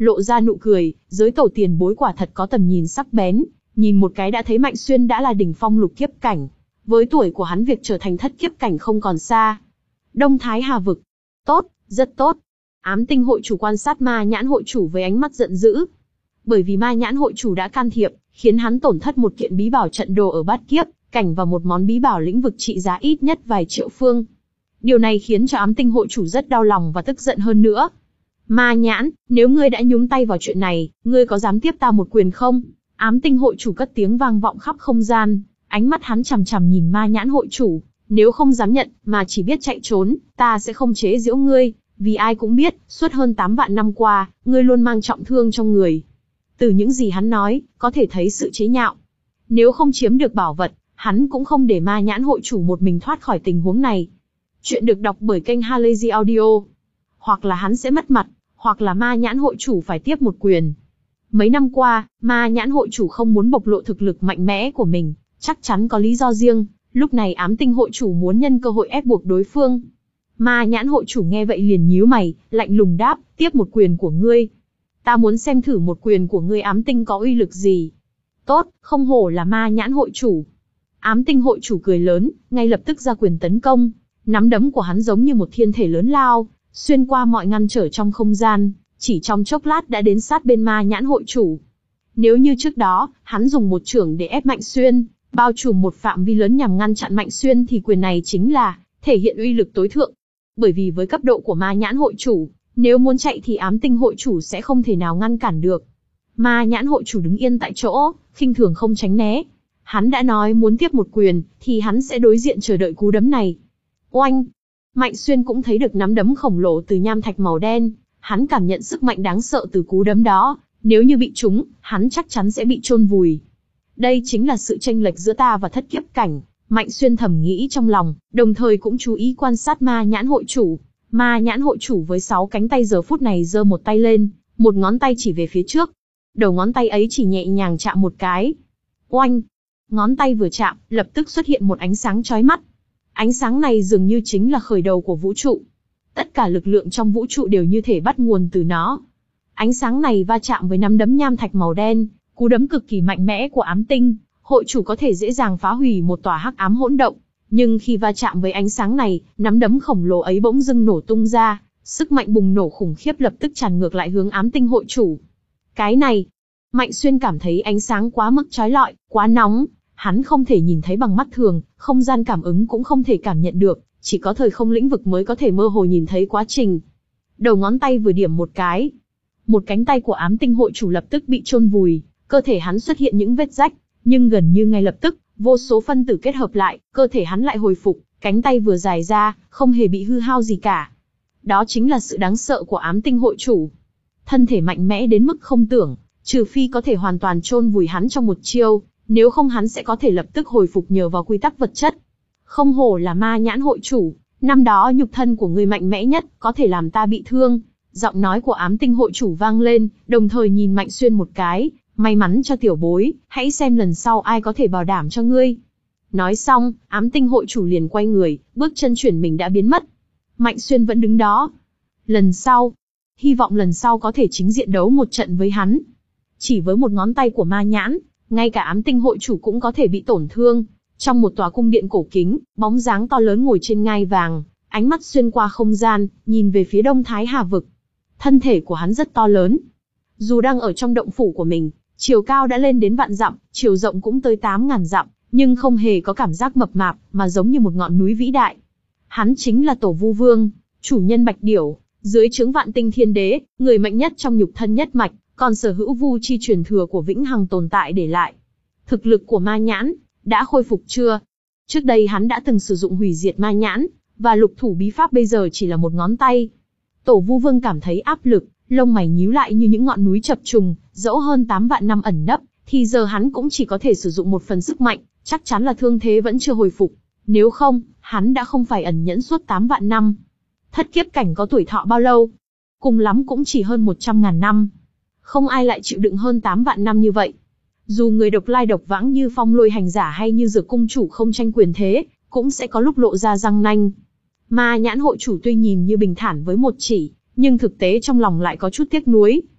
lộ ra nụ cười, giới tổ tiền bối quả thật có tầm nhìn sắc bén, nhìn một cái đã thấy Mạnh Xuyên đã là đỉnh phong lục kiếp cảnh. Với tuổi của hắn việc trở thành thất kiếp cảnh không còn xa. Đông Thái Hà vực. Tốt, rất tốt. Ám Tinh hội chủ quan sát Ma Nhãn hội chủ với ánh mắt giận dữ. Bởi vì Ma Nhãn hội chủ đã can thiệp, khiến hắn tổn thất một kiện bí bảo trận đồ ở bát kiếp cảnh và một món bí bảo lĩnh vực trị giá ít nhất vài triệu phương. Điều này khiến cho Ám Tinh hội chủ rất đau lòng và tức giận hơn nữa. Ma Nhãn, nếu ngươi đã nhúng tay vào chuyện này, ngươi có dám tiếp ta một quyền không? Ám Tinh hội chủ cất tiếng vang vọng khắp không gian, ánh mắt hắn chằm chằm nhìn Ma Nhãn hội chủ. Nếu không dám nhận, mà chỉ biết chạy trốn, ta sẽ không chế giễu ngươi, vì ai cũng biết, suốt hơn tám vạn năm qua, ngươi luôn mang trọng thương trong người. Từ những gì hắn nói, có thể thấy sự chế nhạo. Nếu không chiếm được bảo vật, hắn cũng không để Ma Nhãn hội chủ một mình thoát khỏi tình huống này. Chuyện được đọc bởi kênh Halazy Audio. Hoặc là hắn sẽ mất mặt, hoặc là Ma Nhãn hội chủ phải tiếp một quyền. Mấy năm qua, Ma Nhãn hội chủ không muốn bộc lộ thực lực mạnh mẽ của mình, chắc chắn có lý do riêng. Lúc này Ám Tinh hội chủ muốn nhân cơ hội ép buộc đối phương. Ma Nhãn hội chủ nghe vậy liền nhíu mày, lạnh lùng đáp, tiếp một quyền của ngươi. Ta muốn xem thử một quyền của ngươi Ám Tinh có uy lực gì. Tốt, không hổ là Ma Nhãn hội chủ. Ám Tinh hội chủ cười lớn, ngay lập tức ra quyền tấn công. Nắm đấm của hắn giống như một thiên thể lớn lao, xuyên qua mọi ngăn trở trong không gian, chỉ trong chốc lát đã đến sát bên Ma Nhãn hội chủ. Nếu như trước đó, hắn dùng một chưởng để ép Mạnh Xuyên, bao trùm một phạm vi lớn nhằm ngăn chặn Mạnh Xuyên thì quyền này chính là thể hiện uy lực tối thượng. Bởi vì với cấp độ của Ma Nhãn hội chủ, nếu muốn chạy thì Ám Tinh hội chủ sẽ không thể nào ngăn cản được. Ma Nhãn hội chủ đứng yên tại chỗ, khinh thường không tránh né. Hắn đã nói muốn tiếp một quyền, thì hắn sẽ đối diện chờ đợi cú đấm này. Oanh! Mạnh Xuyên cũng thấy được nắm đấm khổng lồ từ nham thạch màu đen, hắn cảm nhận sức mạnh đáng sợ từ cú đấm đó, nếu như bị trúng, hắn chắc chắn sẽ bị chôn vùi. Đây chính là sự chênh lệch giữa ta và thất kiếp cảnh, Mạnh Xuyên thầm nghĩ trong lòng, đồng thời cũng chú ý quan sát Ma Nhãn hội chủ. Ma Nhãn hội chủ với sáu cánh tay giờ phút này giơ một tay lên, một ngón tay chỉ về phía trước. Đầu ngón tay ấy chỉ nhẹ nhàng chạm một cái. Oanh! Ngón tay vừa chạm, lập tức xuất hiện một ánh sáng chói mắt. Ánh sáng này dường như chính là khởi đầu của vũ trụ. Tất cả lực lượng trong vũ trụ đều như thể bắt nguồn từ nó. Ánh sáng này va chạm với nắm đấm nham thạch màu đen, cú đấm cực kỳ mạnh mẽ của Ám Tinh hội chủ có thể dễ dàng phá hủy một tòa hắc ám hỗn động. Nhưng khi va chạm với ánh sáng này, nắm đấm khổng lồ ấy bỗng dưng nổ tung ra, sức mạnh bùng nổ khủng khiếp lập tức tràn ngược lại hướng Ám Tinh hội chủ. Cái này, Mạnh Xuyên cảm thấy ánh sáng quá mức chói lọi, quá nóng, hắn không thể nhìn thấy bằng mắt thường, không gian cảm ứng cũng không thể cảm nhận được, chỉ có thời không lĩnh vực mới có thể mơ hồ nhìn thấy quá trình. Đầu ngón tay vừa điểm một cái, một cánh tay của Ám Tinh hội chủ lập tức bị chôn vùi, cơ thể hắn xuất hiện những vết rách, nhưng gần như ngay lập tức, vô số phân tử kết hợp lại, cơ thể hắn lại hồi phục, cánh tay vừa dài ra, không hề bị hư hao gì cả. Đó chính là sự đáng sợ của Ám Tinh hội chủ. Thân thể mạnh mẽ đến mức không tưởng, trừ phi có thể hoàn toàn chôn vùi hắn trong một chiêu, nếu không hắn sẽ có thể lập tức hồi phục nhờ vào quy tắc vật chất. Không hổ là Ma Nhãn hội chủ, năm đó nhục thân của người mạnh mẽ nhất, có thể làm ta bị thương. Giọng nói của Ám Tinh hội chủ vang lên, đồng thời nhìn Mạnh Xuyên một cái, may mắn cho tiểu bối, hãy xem lần sau ai có thể bảo đảm cho ngươi. Nói xong, Ám Tinh hội chủ liền quay người, bước chân chuyển mình đã biến mất. Mạnh Xuyên vẫn đứng đó. Lần sau, hy vọng lần sau có thể chính diện đấu một trận với hắn. Chỉ với một ngón tay của Ma Nhãn, ngay cả Ám Tinh hội chủ cũng có thể bị tổn thương. Trong một tòa cung điện cổ kính, bóng dáng to lớn ngồi trên ngai vàng, ánh mắt xuyên qua không gian, nhìn về phía Đông Thái Hà vực. Thân thể của hắn rất to lớn. Dù đang ở trong động phủ của mình, chiều cao đã lên đến vạn dặm, chiều rộng cũng tới tám ngàn dặm, nhưng không hề có cảm giác mập mạp, mà giống như một ngọn núi vĩ đại. Hắn chính là Tổ Vu Vương, chủ nhân Bạch Điểu, dưới trướng Vạn Tinh Thiên Đế, người mạnh nhất trong nhục thân nhất mạch, còn sở hữu vu chi truyền thừa của vĩnh hằng tồn tại để lại. Thực lực của Ma Nhãn đã khôi phục chưa? Trước đây hắn đã từng sử dụng hủy diệt Ma Nhãn, và lục thủ bí pháp bây giờ chỉ là một ngón tay. Tổ Vu Vương cảm thấy áp lực, lông mày nhíu lại như những ngọn núi chập trùng, dẫu hơn tám vạn năm ẩn nấp, thì giờ hắn cũng chỉ có thể sử dụng một phần sức mạnh, chắc chắn là thương thế vẫn chưa hồi phục. Nếu không, hắn đã không phải ẩn nhẫn suốt tám vạn năm. Thất kiếp cảnh có tuổi thọ bao lâu? Cùng lắm cũng chỉ hơn một trăm ngàn năm. Không ai lại chịu đựng hơn tám vạn năm như vậy. Dù người độc lai độc vãng như Phong Lôi hành giả hay như Dược cung chủ không tranh quyền thế, cũng sẽ có lúc lộ ra răng nanh. Ma Nhãn hội chủ tuy nhìn như bình thản với một chỉ, nhưng thực tế trong lòng lại có chút tiếc nuối.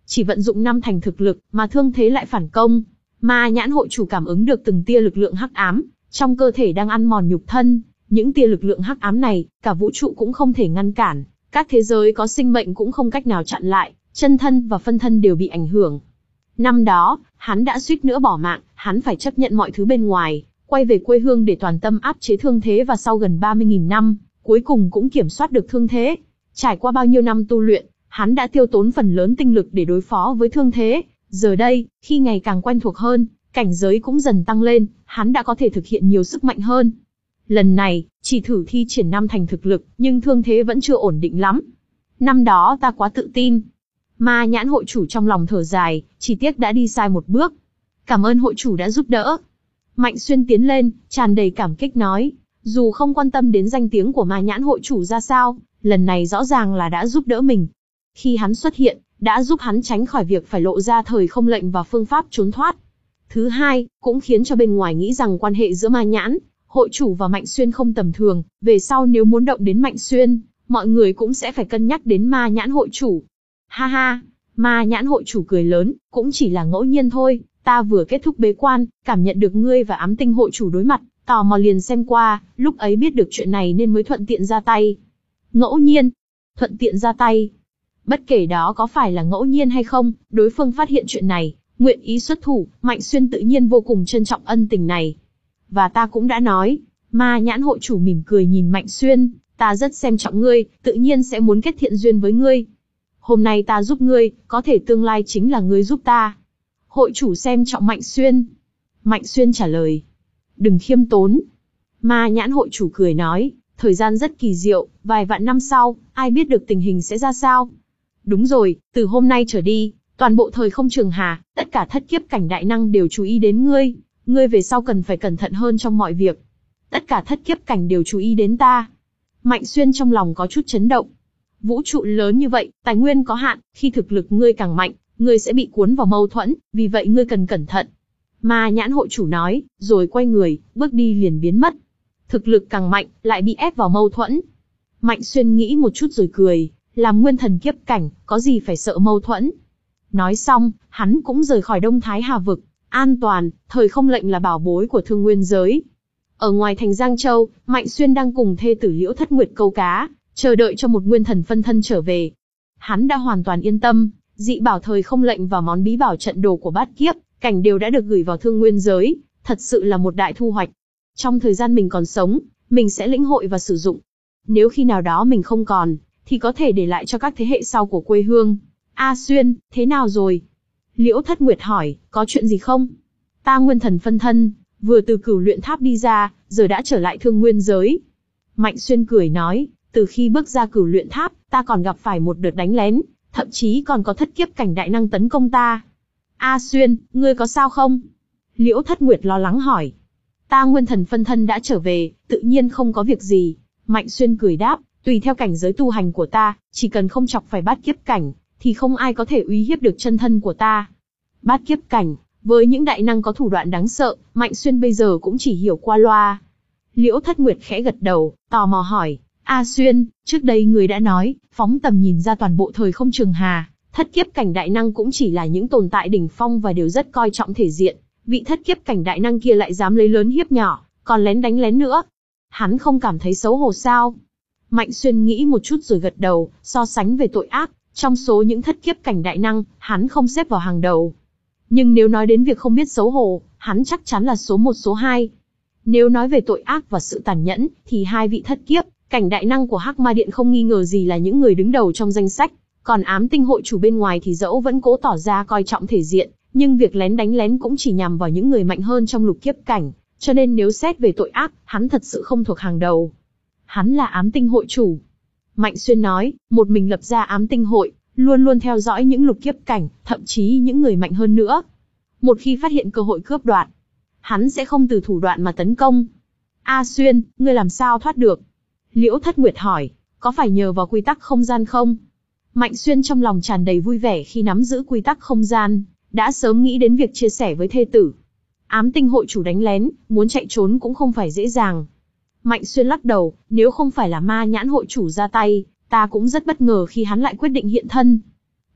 Chỉ vận dụng năm thành thực lực, mà thương thế lại phản công. Ma nhãn hội chủ cảm ứng được từng tia lực lượng hắc ám, trong cơ thể đang ăn mòn nhục thân. Những tia lực lượng hắc ám này, cả vũ trụ cũng không thể ngăn cản, các thế giới có sinh mệnh cũng không cách nào chặn lại, chân thân và phân thân đều bị ảnh hưởng. Năm đó, hắn đã suýt nữa bỏ mạng, hắn phải chấp nhận mọi thứ bên ngoài, quay về quê hương để toàn tâm áp chế thương thế và sau gần ba mươi nghìn năm, cuối cùng cũng kiểm soát được thương thế. Trải qua bao nhiêu năm tu luyện, hắn đã tiêu tốn phần lớn tinh lực để đối phó với thương thế. Giờ đây, khi ngày càng quen thuộc hơn, cảnh giới cũng dần tăng lên, hắn đã có thể thực hiện nhiều sức mạnh hơn. Lần này, chỉ thử thi triển năm thành thực lực, nhưng thương thế vẫn chưa ổn định lắm. Năm đó ta quá tự tin. Ma nhãn hội chủ trong lòng thở dài, chỉ tiếc đã đi sai một bước. Cảm ơn hội chủ đã giúp đỡ. Mạnh Xuyên tiến lên, tràn đầy cảm kích nói. Dù không quan tâm đến danh tiếng của ma nhãn hội chủ ra sao, lần này rõ ràng là đã giúp đỡ mình. Khi hắn xuất hiện, đã giúp hắn tránh khỏi việc phải lộ ra thời không lệnh và phương pháp trốn thoát. Thứ hai, cũng khiến cho bên ngoài nghĩ rằng quan hệ giữa ma nhãn hội chủ và Mạnh Xuyên không tầm thường, về sau nếu muốn động đến Mạnh Xuyên, mọi người cũng sẽ phải cân nhắc đến ma nhãn hội chủ. Ha ha, ma nhãn hội chủ cười lớn, cũng chỉ là ngẫu nhiên thôi, ta vừa kết thúc bế quan, cảm nhận được ngươi và ám tinh hội chủ đối mặt, tò mò liền xem qua, lúc ấy biết được chuyện này nên mới thuận tiện ra tay. Ngẫu nhiên? Thuận tiện ra tay? Bất kể đó có phải là ngẫu nhiên hay không, đối phương phát hiện chuyện này, nguyện ý xuất thủ, Mạnh Xuyên tự nhiên vô cùng trân trọng ân tình này. Và ta cũng đã nói, ma nhãn hội chủ mỉm cười nhìn Mạnh Xuyên, ta rất xem trọng ngươi, tự nhiên sẽ muốn kết thiện duyên với ngươi. Hôm nay ta giúp ngươi, có thể tương lai chính là ngươi giúp ta. Hội chủ xem trọng Mạnh Xuyên. Mạnh Xuyên trả lời. Đừng khiêm tốn. Ma nhãn hội chủ cười nói, thời gian rất kỳ diệu, vài vạn năm sau, ai biết được tình hình sẽ ra sao. Đúng rồi, từ hôm nay trở đi, toàn bộ thời không trường hà, tất cả thất kiếp cảnh đại năng đều chú ý đến ngươi. Ngươi về sau cần phải cẩn thận hơn trong mọi việc. Tất cả thất kiếp cảnh đều chú ý đến ta. Mạnh Xuyên trong lòng có chút chấn động. Vũ trụ lớn như vậy, tài nguyên có hạn, khi thực lực ngươi càng mạnh, ngươi sẽ bị cuốn vào mâu thuẫn, vì vậy ngươi cần cẩn thận. Ma nhãn hội chủ nói, rồi quay người, bước đi liền biến mất. Thực lực càng mạnh, lại bị ép vào mâu thuẫn. Mạnh Xuyên nghĩ một chút rồi cười, làm nguyên thần kiếp cảnh, có gì phải sợ mâu thuẫn. Nói xong, hắn cũng rời khỏi Đông Thái Hà vực. An toàn, thời không lệnh là bảo bối của thương nguyên giới. Ở ngoài thành Giang Châu, Mạnh Xuyên đang cùng thê tử Liễu Thất Nguyệt câu cá, chờ đợi cho một nguyên thần phân thân trở về. Hắn đã hoàn toàn yên tâm, dị bảo thời không lệnh và món bí bảo trận đồ của bát kiếp cảnh đều đã được gửi vào thương nguyên giới, thật sự là một đại thu hoạch. Trong thời gian mình còn sống, mình sẽ lĩnh hội và sử dụng. Nếu khi nào đó mình không còn, thì có thể để lại cho các thế hệ sau của quê hương. A Xuyên, thế nào rồi? Liễu Thất Nguyệt hỏi, có chuyện gì không? Ta nguyên thần phân thân, vừa từ Cửu Luyện Tháp đi ra, giờ đã trở lại thương nguyên giới. Mạnh Xuyên cười nói, từ khi bước ra Cửu Luyện Tháp, ta còn gặp phải một đợt đánh lén, thậm chí còn có thất kiếp cảnh đại năng tấn công ta. A Xuyên, ngươi có sao không? Liễu Thất Nguyệt lo lắng hỏi. Ta nguyên thần phân thân đã trở về, tự nhiên không có việc gì. Mạnh Xuyên cười đáp, tùy theo cảnh giới tu hành của ta, chỉ cần không chọc phải bát kiếp cảnh, thì không ai có thể uy hiếp được chân thân của ta. Bát kiếp cảnh, với những đại năng có thủ đoạn đáng sợ, Mạnh Xuyên bây giờ cũng chỉ hiểu qua loa. Liễu Thất Nguyệt khẽ gật đầu, tò mò hỏi, A Xuyên, trước đây người đã nói, phóng tầm nhìn ra toàn bộ thời không trường hà, thất kiếp cảnh đại năng cũng chỉ là những tồn tại đỉnh phong và đều rất coi trọng thể diện, vị thất kiếp cảnh đại năng kia lại dám lấy lớn hiếp nhỏ, còn lén đánh lén nữa. Hắn không cảm thấy xấu hổ sao? Mạnh Xuyên nghĩ một chút rồi gật đầu, so sánh về tội ác, trong số những thất kiếp cảnh đại năng, hắn không xếp vào hàng đầu. Nhưng nếu nói đến việc không biết xấu hổ, hắn chắc chắn là số một số hai. Nếu nói về tội ác và sự tàn nhẫn, thì hai vị thất kiếp cảnh đại năng của Hắc Ma Điện không nghi ngờ gì là những người đứng đầu trong danh sách. Còn ám tinh hội chủ bên ngoài thì dẫu vẫn cố tỏ ra coi trọng thể diện, nhưng việc lén đánh lén cũng chỉ nhằm vào những người mạnh hơn trong lục kiếp cảnh, cho nên nếu xét về tội ác, hắn thật sự không thuộc hàng đầu. Hắn là ám tinh hội chủ. Mạnh Xuyên nói, một mình lập ra ám tinh hội, luôn luôn theo dõi những lục kiếp cảnh, thậm chí những người mạnh hơn nữa. Một khi phát hiện cơ hội cướp đoạt, hắn sẽ không từ thủ đoạn mà tấn công. A Xuyên, ngươi làm sao thoát được? Liễu Thất Nguyệt hỏi, có phải nhờ vào quy tắc không gian không? Mạnh Xuyên trong lòng tràn đầy vui vẻ khi nắm giữ quy tắc không gian, đã sớm nghĩ đến việc chia sẻ với thê tử. Ám tinh hội chủ đánh lén, muốn chạy trốn cũng không phải dễ dàng. Mạnh Xuyên lắc đầu, nếu không phải là ma nhãn hội chủ ra tay, ta cũng rất bất ngờ khi hắn lại quyết định hiện thân.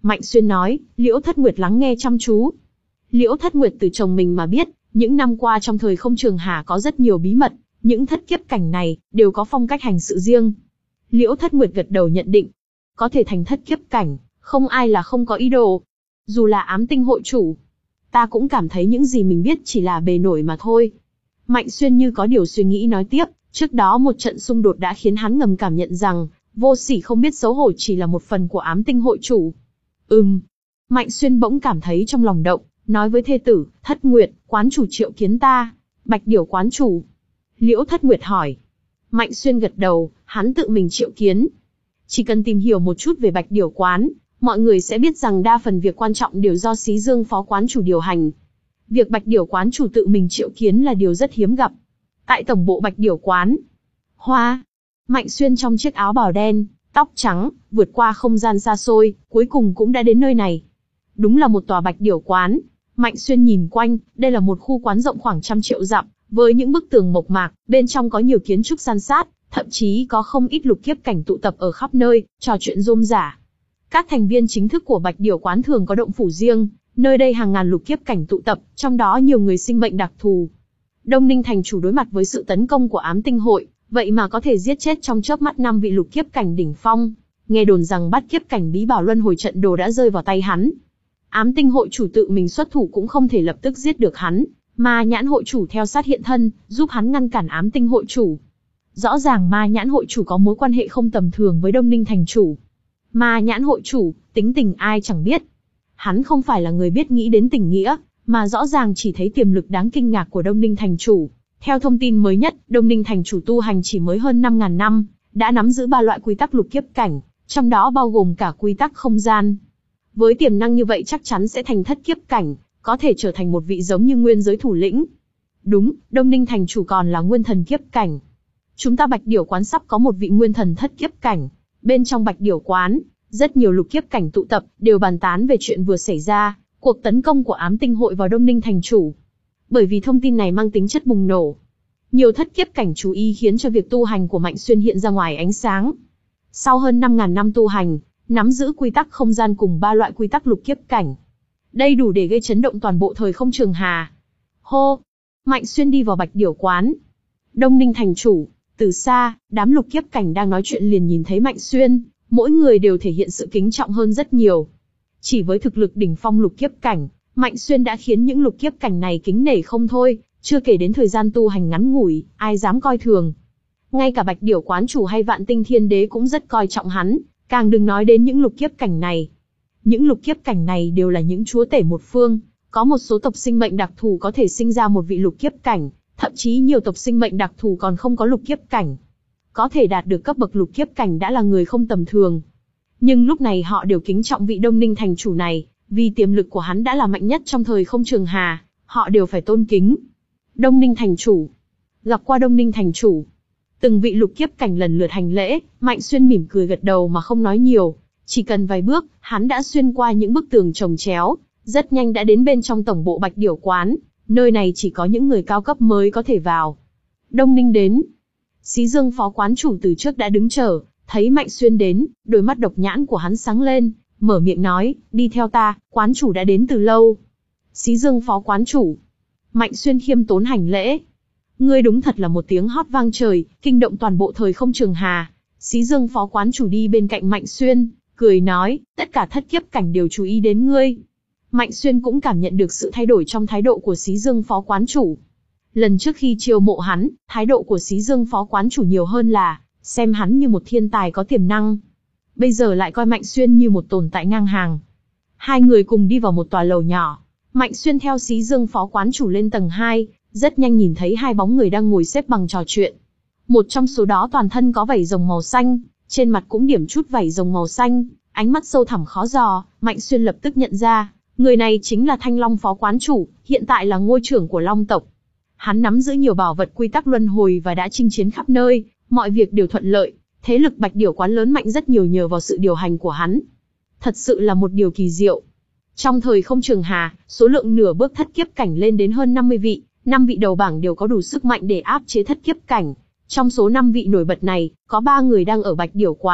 Mạnh Xuyên nói. Liễu Thất Nguyệt lắng nghe chăm chú. Liễu Thất Nguyệt từ chồng mình mà biết, những năm qua trong thời không trường hà có rất nhiều bí mật, những thất kiếp cảnh này đều có phong cách hành sự riêng. Liễu Thất Nguyệt gật đầu nhận định, có thể thành thất kiếp cảnh, không ai là không có ý đồ. Dù là ám tinh hội chủ, ta cũng cảm thấy những gì mình biết chỉ là bề nổi mà thôi. Mạnh Xuyên như có điều suy nghĩ nói tiếp, trước đó một trận xung đột đã khiến hắn ngầm cảm nhận rằng, Vô Sỉ không biết xấu hổ chỉ là một phần của ám tinh hội chủ. Ừm. Mạnh Xuyên bỗng cảm thấy trong lòng động, nói với thê tử, Thất Nguyệt, quán chủ triệu kiến ta. Bạch Điểu quán chủ. Liễu Thất Nguyệt hỏi. Mạnh Xuyên gật đầu, hắn tự mình triệu kiến. Chỉ cần tìm hiểu một chút về Bạch Điểu quán, mọi người sẽ biết rằng đa phần việc quan trọng đều do Xí Dương phó quán chủ điều hành. Việc Bạch Điểu quán chủ tự mình triệu kiến là điều rất hiếm gặp. Tại tổng bộ Bạch Điểu quán, Hoa, Mạnh Xuyên trong chiếc áo bào đen, tóc trắng, vượt qua không gian xa xôi, cuối cùng cũng đã đến nơi này. Đúng là một tòa Bạch Điểu quán. Mạnh Xuyên nhìn quanh, đây là một khu quán rộng khoảng trăm triệu dặm, với những bức tường mộc mạc, bên trong có nhiều kiến trúc san sát, thậm chí có không ít lục kiếp cảnh tụ tập ở khắp nơi, trò chuyện rôm rả. Các thành viên chính thức của Bạch Điểu quán thường có động phủ riêng, nơi đây hàng ngàn lục kiếp cảnh tụ tập, trong đó nhiều người sinh mệnh đặc thù. Đông Ninh thành chủ đối mặt với sự tấn công của ám tinh hội, vậy mà có thể giết chết trong chớp mắt năm vị lục kiếp cảnh đỉnh phong. Nghe đồn rằng bát kiếp cảnh bí bảo luân hồi trận đồ đã rơi vào tay hắn. Ám tinh hội chủ tự mình xuất thủ cũng không thể lập tức giết được hắn, Ma Nhãn hội chủ theo sát hiện thân, giúp hắn ngăn cản ám tinh hội chủ. Rõ ràng Ma Nhãn hội chủ có mối quan hệ không tầm thường với Đông Ninh thành chủ. Ma Nhãn hội chủ, tính tình ai chẳng biết. Hắn không phải là người biết nghĩ đến tình nghĩa, mà rõ ràng chỉ thấy tiềm lực đáng kinh ngạc của Đông Ninh thành chủ. Theo thông tin mới nhất, Đông Ninh thành chủ tu hành chỉ mới hơn năm nghìn năm, đã nắm giữ ba loại quy tắc lục kiếp cảnh, trong đó bao gồm cả quy tắc không gian. Với tiềm năng như vậy chắc chắn sẽ thành thất kiếp cảnh, có thể trở thành một vị giống như nguyên giới thủ lĩnh. Đúng, Đông Ninh thành chủ còn là nguyên thần kiếp cảnh. Chúng ta Bạch Điểu quán sắp có một vị nguyên thần thất kiếp cảnh. Bên trong Bạch Điểu quán, rất nhiều lục kiếp cảnh tụ tập, đều bàn tán về chuyện vừa xảy ra, cuộc tấn công của ám tinh hội vào Đông Ninh thành chủ. Bởi vì thông tin này mang tính chất bùng nổ, nhiều thất kiếp cảnh chú ý khiến cho việc tu hành của Mạnh Xuyên hiện ra ngoài ánh sáng. Sau hơn năm nghìn năm tu hành, nắm giữ quy tắc không gian cùng ba loại quy tắc lục kiếp cảnh. Đây đủ để gây chấn động toàn bộ thời không trường hà. Hô! Mạnh Xuyên đi vào Bạch Điểu quán. Đông Ninh thành chủ, từ xa, đám lục kiếp cảnh đang nói chuyện liền nhìn thấy Mạnh Xuyên, mỗi người đều thể hiện sự kính trọng hơn rất nhiều. Chỉ với thực lực đỉnh phong lục kiếp cảnh, Mạnh Xuyên đã khiến những lục kiếp cảnh này kính nể không thôi, chưa kể đến thời gian tu hành ngắn ngủi, ai dám coi thường. Ngay cả Bạch Điểu quán chủ hay Vạn Tinh Thiên Đế cũng rất coi trọng hắn, càng đừng nói đến những lục kiếp cảnh này. Những lục kiếp cảnh này đều là những chúa tể một phương, có một số tộc sinh mệnh đặc thù có thể sinh ra một vị lục kiếp cảnh, thậm chí nhiều tộc sinh mệnh đặc thù còn không có lục kiếp cảnh. Có thể đạt được cấp bậc lục kiếp cảnh đã là người không tầm thường. Nhưng lúc này họ đều kính trọng vị Đông Ninh thành chủ này, vì tiềm lực của hắn đã là mạnh nhất trong thời không trường hà, họ đều phải tôn kính. Đông Ninh thành chủ. Gặp qua Đông Ninh thành chủ. Từng vị lục kiếp cảnh lần lượt hành lễ, Mạnh Xuyên mỉm cười gật đầu mà không nói nhiều. Chỉ cần vài bước, hắn đã xuyên qua những bức tường chồng chéo, rất nhanh đã đến bên trong tổng bộ Bạch Điểu quán. Nơi này chỉ có những người cao cấp mới có thể vào. Đông Ninh đến. Xí Dương phó quán chủ từ trước đã đứng chờ, thấy Mạnh Xuyên đến, đôi mắt độc nhãn của hắn sáng lên, mở miệng nói, đi theo ta, quán chủ đã đến từ lâu. Xí Dương phó quán chủ. Mạnh Xuyên khiêm tốn hành lễ. Ngươi đúng thật là một tiếng hót vang trời, kinh động toàn bộ thời không trường hà. Xí Dương phó quán chủ đi bên cạnh Mạnh Xuyên, cười nói, tất cả thất kiếp cảnh đều chú ý đến ngươi. Mạnh Xuyên cũng cảm nhận được sự thay đổi trong thái độ của Xí Dương phó quán chủ. Lần trước khi chiêu mộ hắn, thái độ của Xí Dương phó quán chủ nhiều hơn là xem hắn như một thiên tài có tiềm năng. Bây giờ lại coi Mạnh Xuyên như một tồn tại ngang hàng. Hai người cùng đi vào một tòa lầu nhỏ. Mạnh Xuyên theo Xí Dương phó quán chủ lên tầng hai, rất nhanh nhìn thấy hai bóng người đang ngồi xếp bằng trò chuyện. Một trong số đó toàn thân có vảy rồng màu xanh, trên mặt cũng điểm chút vảy rồng màu xanh, ánh mắt sâu thẳm khó dò. Mạnh Xuyên lập tức nhận ra, người này chính là Thanh Long phó quán chủ, hiện tại là ngôi trưởng của Long tộc. Hắn nắm giữ nhiều bảo vật quy tắc luân hồi và đã chinh chiến khắp nơi, mọi việc đều thuận lợi. Thế lực Bạch Điểu quán lớn mạnh rất nhiều nhờ vào sự điều hành của hắn. Thật sự là một điều kỳ diệu. Trong thời không trường hà, số lượng nửa bước thất kiếp cảnh lên đến hơn năm mươi vị, năm vị đầu bảng đều có đủ sức mạnh để áp chế thất kiếp cảnh. Trong số năm vị nổi bật này, có ba người đang ở Bạch Điểu quán,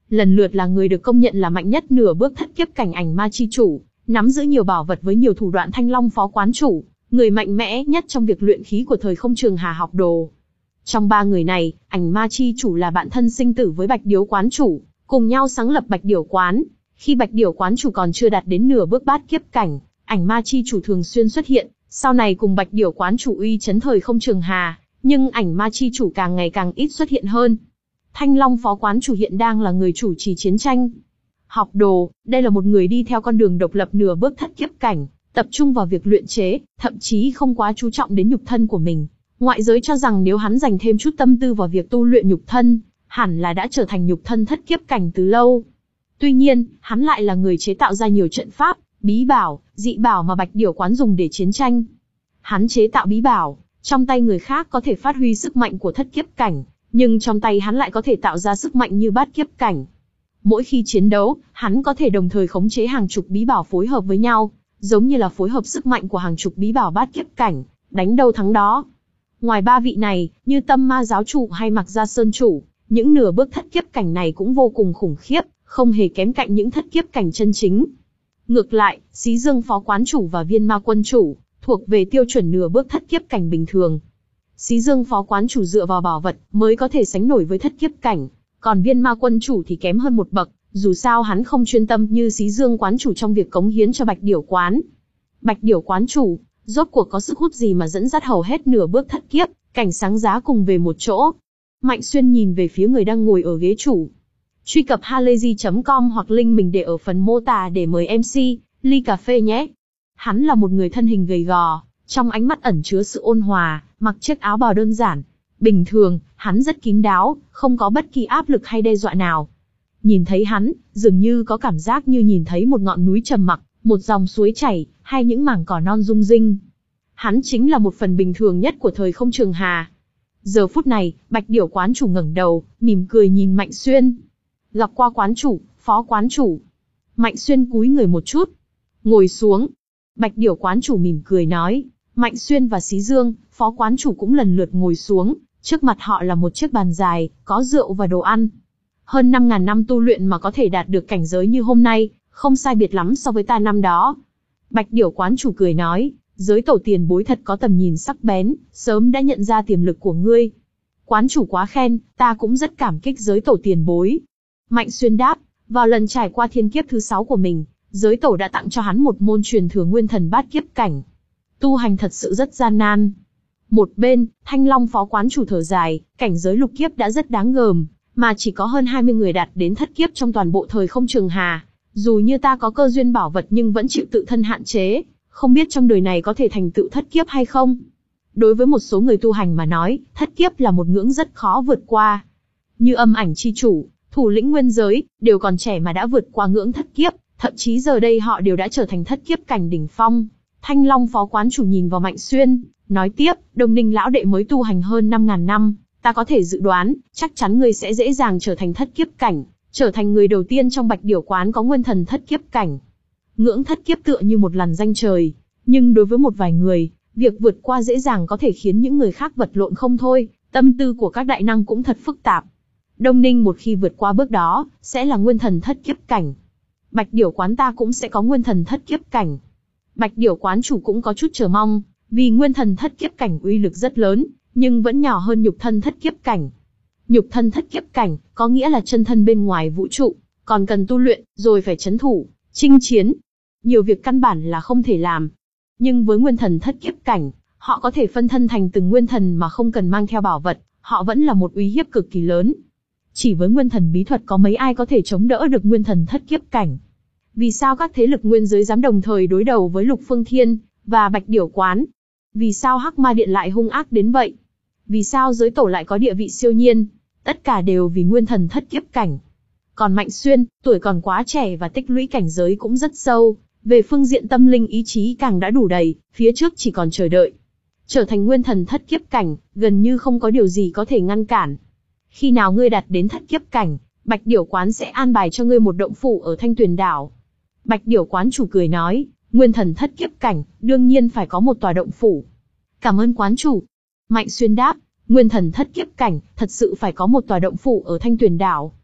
lần lượt là người được công nhận là mạnh nhất nửa bước thất kiếp cảnh ảnh ma chi chủ, nắm giữ nhiều bảo vật với nhiều thủ đoạn Thanh Long phó quán chủ, người mạnh mẽ nhất trong việc luyện khí của thời không trường hà học đồ. Trong ba người này, ảnh ma chi chủ là bạn thân sinh tử với Bạch Điểu quán chủ, cùng nhau sáng lập Bạch Điểu quán. Khi Bạch Điểu quán chủ còn chưa đạt đến nửa bước bát kiếp cảnh, ảnh ma chi chủ thường xuyên xuất hiện, sau này cùng Bạch Điểu quán chủ uy chấn thời không trường hà, nhưng ảnh ma chi chủ càng ngày càng ít xuất hiện hơn. Thanh Long phó quán chủ hiện đang là người chủ trì chiến tranh. Học đồ, đây là một người đi theo con đường độc lập nửa bước thất kiếp cảnh, tập trung vào việc luyện chế, thậm chí không quá chú trọng đến nhục thân của mình. Ngoại giới cho rằng nếu hắn dành thêm chút tâm tư vào việc tu luyện nhục thân, hẳn là đã trở thành nhục thân thất kiếp cảnh từ lâu. Tuy nhiên, hắn lại là người chế tạo ra nhiều trận pháp, bí bảo, dị bảo mà Bạch Điểu quán dùng để chiến tranh. Hắn chế tạo bí bảo, trong tay người khác có thể phát huy sức mạnh của thất kiếp cảnh, nhưng trong tay hắn lại có thể tạo ra sức mạnh như bát kiếp cảnh. Mỗi khi chiến đấu, hắn có thể đồng thời khống chế hàng chục bí bảo phối hợp với nhau, giống như là phối hợp sức mạnh của hàng chục bí bảo bát kiếp cảnh, đánh đâu thắng đó. Ngoài ba vị này, như Tâm Ma giáo chủ hay Mặc Gia Sơn chủ, những nửa bước thất kiếp cảnh này cũng vô cùng khủng khiếp, không hề kém cạnh những thất kiếp cảnh chân chính. Ngược lại, Xí Dương phó quán chủ và Viên Ma quân chủ, thuộc về tiêu chuẩn nửa bước thất kiếp cảnh bình thường. Xí Dương phó quán chủ dựa vào bảo vật mới có thể sánh nổi với thất kiếp cảnh, còn Viên Ma quân chủ thì kém hơn một bậc, dù sao hắn không chuyên tâm như Xí Dương quán chủ trong việc cống hiến cho Bạch Điểu quán. Bạch Điểu quán chủ, rốt cuộc có sức hút gì mà dẫn dắt hầu hết nửa bước thất kiếp cảnh sáng giá cùng về một chỗ? Mạnh Xuyên nhìn về phía người đang ngồi ở ghế chủ. Truy cập halayzi chấm com hoặc link mình để ở phần mô tả để mời em xê, ly cà phê nhé. Hắn là một người thân hình gầy gò, trong ánh mắt ẩn chứa sự ôn hòa, mặc chiếc áo bào đơn giản. Bình thường, hắn rất kín đáo, không có bất kỳ áp lực hay đe dọa nào. Nhìn thấy hắn, dường như có cảm giác như nhìn thấy một ngọn núi trầm mặc, một dòng suối chảy, hay những mảng cỏ non rung rinh. Hắn chính là một phần bình thường nhất của thời không trường hà. Giờ phút này, Bạch Điểu quán chủ ngẩng đầu, mỉm cười nhìn Mạnh Xuyên. Gặp qua quán chủ, phó quán chủ. Mạnh Xuyên cúi người một chút. Ngồi xuống. Bạch Điểu quán chủ mỉm cười nói. Mạnh Xuyên và Xí Dương, phó quán chủ cũng lần lượt ngồi xuống. Trước mặt họ là một chiếc bàn dài, có rượu và đồ ăn. Hơn năm ngàn năm tu luyện mà có thể đạt được cảnh giới như hôm nay, không sai biệt lắm so với ta năm đó. Bạch Điểu quán chủ cười nói, giới tổ tiền bối thật có tầm nhìn sắc bén, sớm đã nhận ra tiềm lực của ngươi. Quán chủ quá khen, ta cũng rất cảm kích giới tổ tiền bối. Mạnh Xuyên đáp, vào lần trải qua thiên kiếp thứ sáu của mình, giới tổ đã tặng cho hắn một môn truyền thừa nguyên thần bát kiếp cảnh. Tu hành thật sự rất gian nan. Một bên, Thanh Long phó quán chủ thở dài, cảnh giới lục kiếp đã rất đáng gờm, mà chỉ có hơn hai mươi người đạt đến thất kiếp trong toàn bộ thời không trường hà. Dù như ta có cơ duyên bảo vật nhưng vẫn chịu tự thân hạn chế, không biết trong đời này có thể thành tựu thất kiếp hay không. Đối với một số người tu hành mà nói, thất kiếp là một ngưỡng rất khó vượt qua. Như Âm Ảnh chi chủ, thủ lĩnh nguyên giới, đều còn trẻ mà đã vượt qua ngưỡng thất kiếp, thậm chí giờ đây họ đều đã trở thành thất kiếp cảnh đỉnh phong. Thanh Long phó quán chủ nhìn vào Mạnh Xuyên, nói tiếp, Đông Ninh lão đệ mới tu hành hơn năm ngàn năm, ta có thể dự đoán, chắc chắn ngươi sẽ dễ dàng trở thành thất kiếp cảnh, trở thành người đầu tiên trong Bạch Điểu quán có nguyên thần thất kiếp cảnh. Ngưỡng thất kiếp tựa như một làn danh trời, nhưng đối với một vài người, việc vượt qua dễ dàng có thể khiến những người khác vật lộn không thôi, tâm tư của các đại năng cũng thật phức tạp. Đông Ninh một khi vượt qua bước đó, sẽ là nguyên thần thất kiếp cảnh. Bạch Điểu quán ta cũng sẽ có nguyên thần thất kiếp cảnh. Bạch Điểu quán chủ cũng có chút chờ mong, vì nguyên thần thất kiếp cảnh uy lực rất lớn, nhưng vẫn nhỏ hơn nhục thân thất kiếp cảnh. Nhục thân thất kiếp cảnh, có nghĩa là chân thân bên ngoài vũ trụ, còn cần tu luyện, rồi phải chấn thủ, chinh chiến. Nhiều việc căn bản là không thể làm. Nhưng với nguyên thần thất kiếp cảnh, họ có thể phân thân thành từng nguyên thần mà không cần mang theo bảo vật, họ vẫn là một uy hiếp cực kỳ lớn. Chỉ với nguyên thần bí thuật có mấy ai có thể chống đỡ được nguyên thần thất kiếp cảnh. Vì sao các thế lực nguyên giới dám đồng thời đối đầu với Lục Phương Thiên và Bạch Điểu quán? Vì sao Hắc Ma Điện lại hung ác đến vậy? Vì sao giới tổ lại có địa vị siêu nhiên? Tất cả đều vì nguyên thần thất kiếp cảnh. Còn Mạnh Xuyên, tuổi còn quá trẻ và tích lũy cảnh giới cũng rất sâu, về phương diện tâm linh ý chí càng đã đủ đầy, phía trước chỉ còn chờ đợi. Trở thành nguyên thần thất kiếp cảnh, gần như không có điều gì có thể ngăn cản. Khi nào ngươi đạt đến thất kiếp cảnh, Bạch Điểu quán sẽ an bài cho ngươi một động phủ ở Thanh Tuyền đảo. Bạch Điểu quán chủ cười nói, nguyên thần thất kiếp cảnh, đương nhiên phải có một tòa động phủ. Cảm ơn quán chủ. Mạnh Xuyên đáp, nguyên thần thất kiếp cảnh, thật sự phải có một tòa động phủ ở Thanh Tuyền đảo.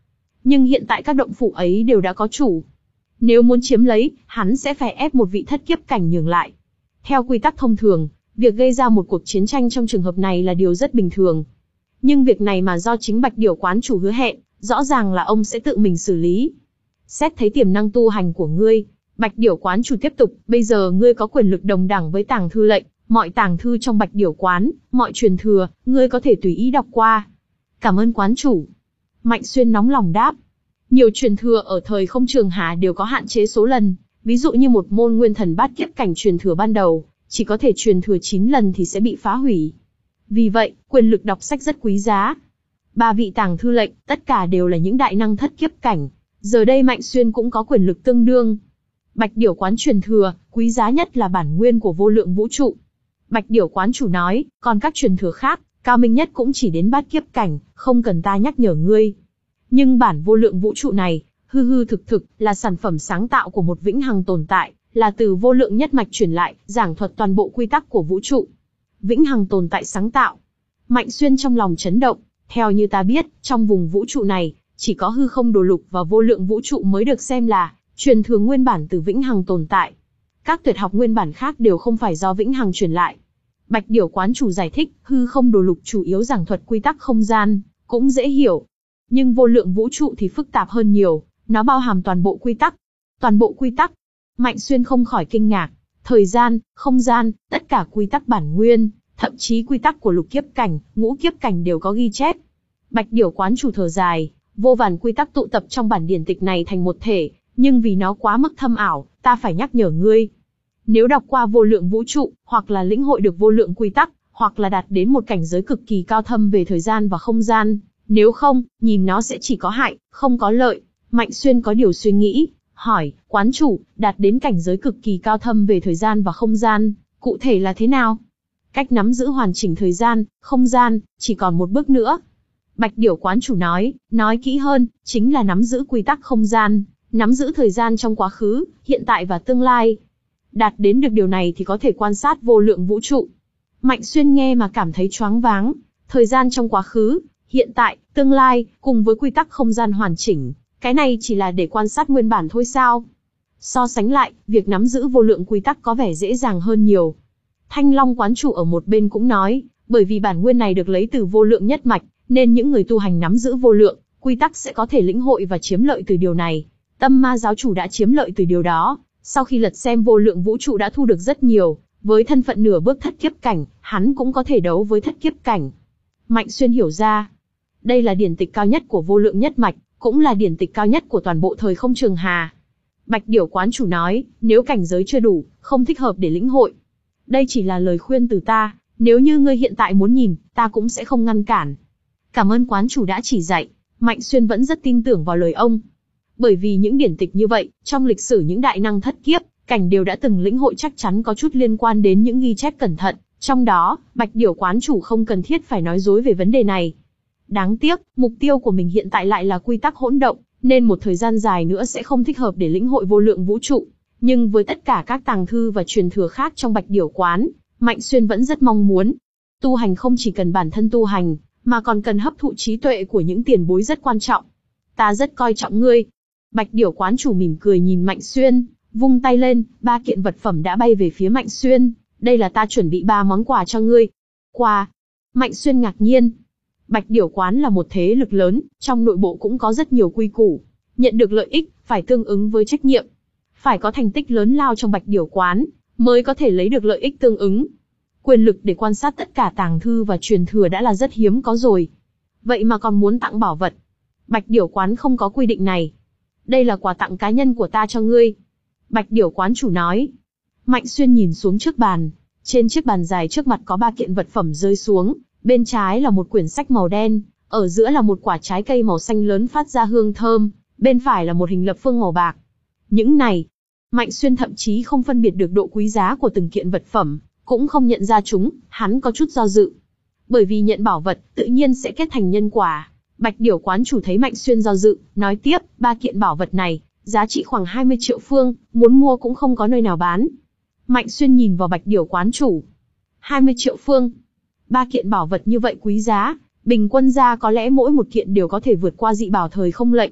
Nhưng hiện tại các động phủ ấy đều đã có chủ. Nếu muốn chiếm lấy, hắn sẽ phải ép một vị thất kiếp cảnh nhường lại. Theo quy tắc thông thường, việc gây ra một cuộc chiến tranh trong trường hợp này là điều rất bình thường. Nhưng việc này mà do chính Bạch Điểu quán chủ hứa hẹn, rõ ràng là ông sẽ tự mình xử lý. Xét thấy tiềm năng tu hành của ngươi, Bạch Điểu quán chủ tiếp tục, bây giờ ngươi có quyền lực đồng đẳng với tàng thư lệnh, mọi tàng thư trong Bạch Điểu quán, mọi truyền thừa, ngươi có thể tùy ý đọc qua. Cảm ơn quán chủ. Mạnh Xuyên nóng lòng đáp. Nhiều truyền thừa ở thời không trường hà đều có hạn chế số lần, ví dụ như một môn nguyên thần bát kiếp cảnh truyền thừa ban đầu, chỉ có thể truyền thừa chín lần thì sẽ bị phá hủy. Vì vậy, quyền lực đọc sách rất quý giá. Ba vị tàng thư lệnh, tất cả đều là những đại năng thất kiếp cảnh. Giờ đây Mạnh Xuyên cũng có quyền lực tương đương. Bạch Điểu quán truyền thừa, quý giá nhất là bản nguyên của vô lượng vũ trụ. Bạch Điểu quán chủ nói, còn các truyền thừa khác, cao minh nhất cũng chỉ đến bát kiếp cảnh, không cần ta nhắc nhở ngươi. Nhưng bản vô lượng vũ trụ này, hư hư thực thực, là sản phẩm sáng tạo của một vĩnh hằng tồn tại, là từ vô lượng nhất mạch truyền lại, giảng thuật toàn bộ quy tắc của vũ trụ. Vĩnh hằng tồn tại sáng tạo. Mạnh Xuyên trong lòng chấn động, theo như ta biết, trong vùng vũ trụ này, chỉ có hư không đồ lục và vô lượng vũ trụ mới được xem là truyền thừa nguyên bản từ vĩnh hằng tồn tại. Các tuyệt học nguyên bản khác đều không phải do vĩnh hằng truyền lại. Bạch Điểu quán chủ giải thích, hư không đồ lục chủ yếu giảng thuật quy tắc không gian, cũng dễ hiểu. Nhưng vô lượng vũ trụ thì phức tạp hơn nhiều, nó bao hàm toàn bộ quy tắc. Toàn bộ quy tắc. Mạnh Xuyên không khỏi kinh ngạc. Thời gian, không gian, tất cả quy tắc bản nguyên, thậm chí quy tắc của lục kiếp cảnh, ngũ kiếp cảnh đều có ghi chép. Bạch Điểu quán chủ thở dài, vô vàn quy tắc tụ tập trong bản điển tịch này thành một thể, nhưng vì nó quá mức thâm ảo, ta phải nhắc nhở ngươi. Nếu đọc qua vô lượng vũ trụ, hoặc là lĩnh hội được vô lượng quy tắc, hoặc là đạt đến một cảnh giới cực kỳ cao thâm về thời gian và không gian, nếu không, nhìn nó sẽ chỉ có hại, không có lợi. Mạnh Xuyên có điều suy nghĩ, hỏi, quán chủ, đạt đến cảnh giới cực kỳ cao thâm về thời gian và không gian, cụ thể là thế nào? Cách nắm giữ hoàn chỉnh thời gian, không gian, chỉ còn một bước nữa. Bạch Điểu quán chủ nói, nói kỹ hơn, chính là nắm giữ quy tắc không gian, nắm giữ thời gian trong quá khứ, hiện tại và tương lai. Đạt đến được điều này thì có thể quan sát vô lượng vũ trụ. Mạnh Xuyên nghe mà cảm thấy choáng váng, thời gian trong quá khứ, hiện tại, tương lai, cùng với quy tắc không gian hoàn chỉnh, cái này chỉ là để quan sát nguyên bản thôi sao? So sánh lại, việc nắm giữ vô lượng quy tắc có vẻ dễ dàng hơn nhiều. Thanh Long quán chủ ở một bên cũng nói, bởi vì bản nguyên này được lấy từ vô lượng nhất mạch, nên những người tu hành nắm giữ vô lượng quy tắc sẽ có thể lĩnh hội và chiếm lợi từ điều này. Tâm Ma giáo chủ đã chiếm lợi từ điều đó, sau khi lật xem vô lượng vũ trụ đã thu được rất nhiều, với thân phận nửa bước thất kiếp cảnh, hắn cũng có thể đấu với thất kiếp cảnh. Mạnh Xuyên hiểu ra, đây là điển tịch cao nhất của vô lượng nhất mạch, cũng là điển tịch cao nhất của toàn bộ thời không trường hà. Bạch Điểu quán chủ nói, nếu cảnh giới chưa đủ, không thích hợp để lĩnh hội. Đây chỉ là lời khuyên từ ta, nếu như ngươi hiện tại muốn nhìn, ta cũng sẽ không ngăn cản. Cảm ơn quán chủ đã chỉ dạy. Mạnh Xuyên vẫn rất tin tưởng vào lời ông. Bởi vì những điển tịch như vậy, trong lịch sử những đại năng thất kiếp cảnh đều đã từng lĩnh hội, chắc chắn có chút liên quan đến những ghi chép cẩn thận. Trong đó, Bạch Điểu quán chủ không cần thiết phải nói dối về vấn đề này. Đáng tiếc, mục tiêu của mình hiện tại lại là quy tắc hỗn động, nên một thời gian dài nữa sẽ không thích hợp để lĩnh hội vô lượng vũ trụ. Nhưng với tất cả các tàng thư và truyền thừa khác trong Bạch Điểu quán, Mạnh Xuyên vẫn rất mong muốn. Tu hành không chỉ cần bản thân tu hành, mà còn cần hấp thụ trí tuệ của những tiền bối rất quan trọng. Ta rất coi trọng ngươi. Bạch Điểu quán chủ mỉm cười nhìn Mạnh Xuyên, vung tay lên, ba kiện vật phẩm đã bay về phía Mạnh Xuyên. Đây là ta chuẩn bị ba món quà cho ngươi. Quà? Mạnh Xuyên ngạc nhiên. Bạch Điểu quán là một thế lực lớn, trong nội bộ cũng có rất nhiều quy củ. Nhận được lợi ích, phải tương ứng với trách nhiệm. Phải có thành tích lớn lao trong Bạch Điểu quán, mới có thể lấy được lợi ích tương ứng. Quyền lực để quan sát tất cả tàng thư và truyền thừa đã là rất hiếm có rồi. Vậy mà còn muốn tặng bảo vật. Bạch Điểu quán không có quy định này. Đây là quà tặng cá nhân của ta cho ngươi. Bạch Điểu quán chủ nói. Mạnh Xuyên nhìn xuống trước bàn. Trên chiếc bàn dài trước mặt có ba kiện vật phẩm rơi xuống. Bên trái là một quyển sách màu đen. Ở giữa là một quả trái cây màu xanh lớn phát ra hương thơm. Bên phải là một hình lập phương màu bạc. Những này, Mạnh Xuyên thậm chí không phân biệt được độ quý giá của từng kiện vật phẩm. Cũng không nhận ra chúng, hắn có chút do dự. Bởi vì nhận bảo vật, tự nhiên sẽ kết thành nhân quả. Bạch Điểu quán chủ thấy Mạnh Xuyên do dự, nói tiếp, ba kiện bảo vật này, giá trị khoảng hai mươi triệu phương, muốn mua cũng không có nơi nào bán. Mạnh Xuyên nhìn vào Bạch Điểu quán chủ. hai mươi triệu phương. Ba kiện bảo vật như vậy quý giá, bình quân ra có lẽ mỗi một kiện đều có thể vượt qua dị bảo thời không lệnh.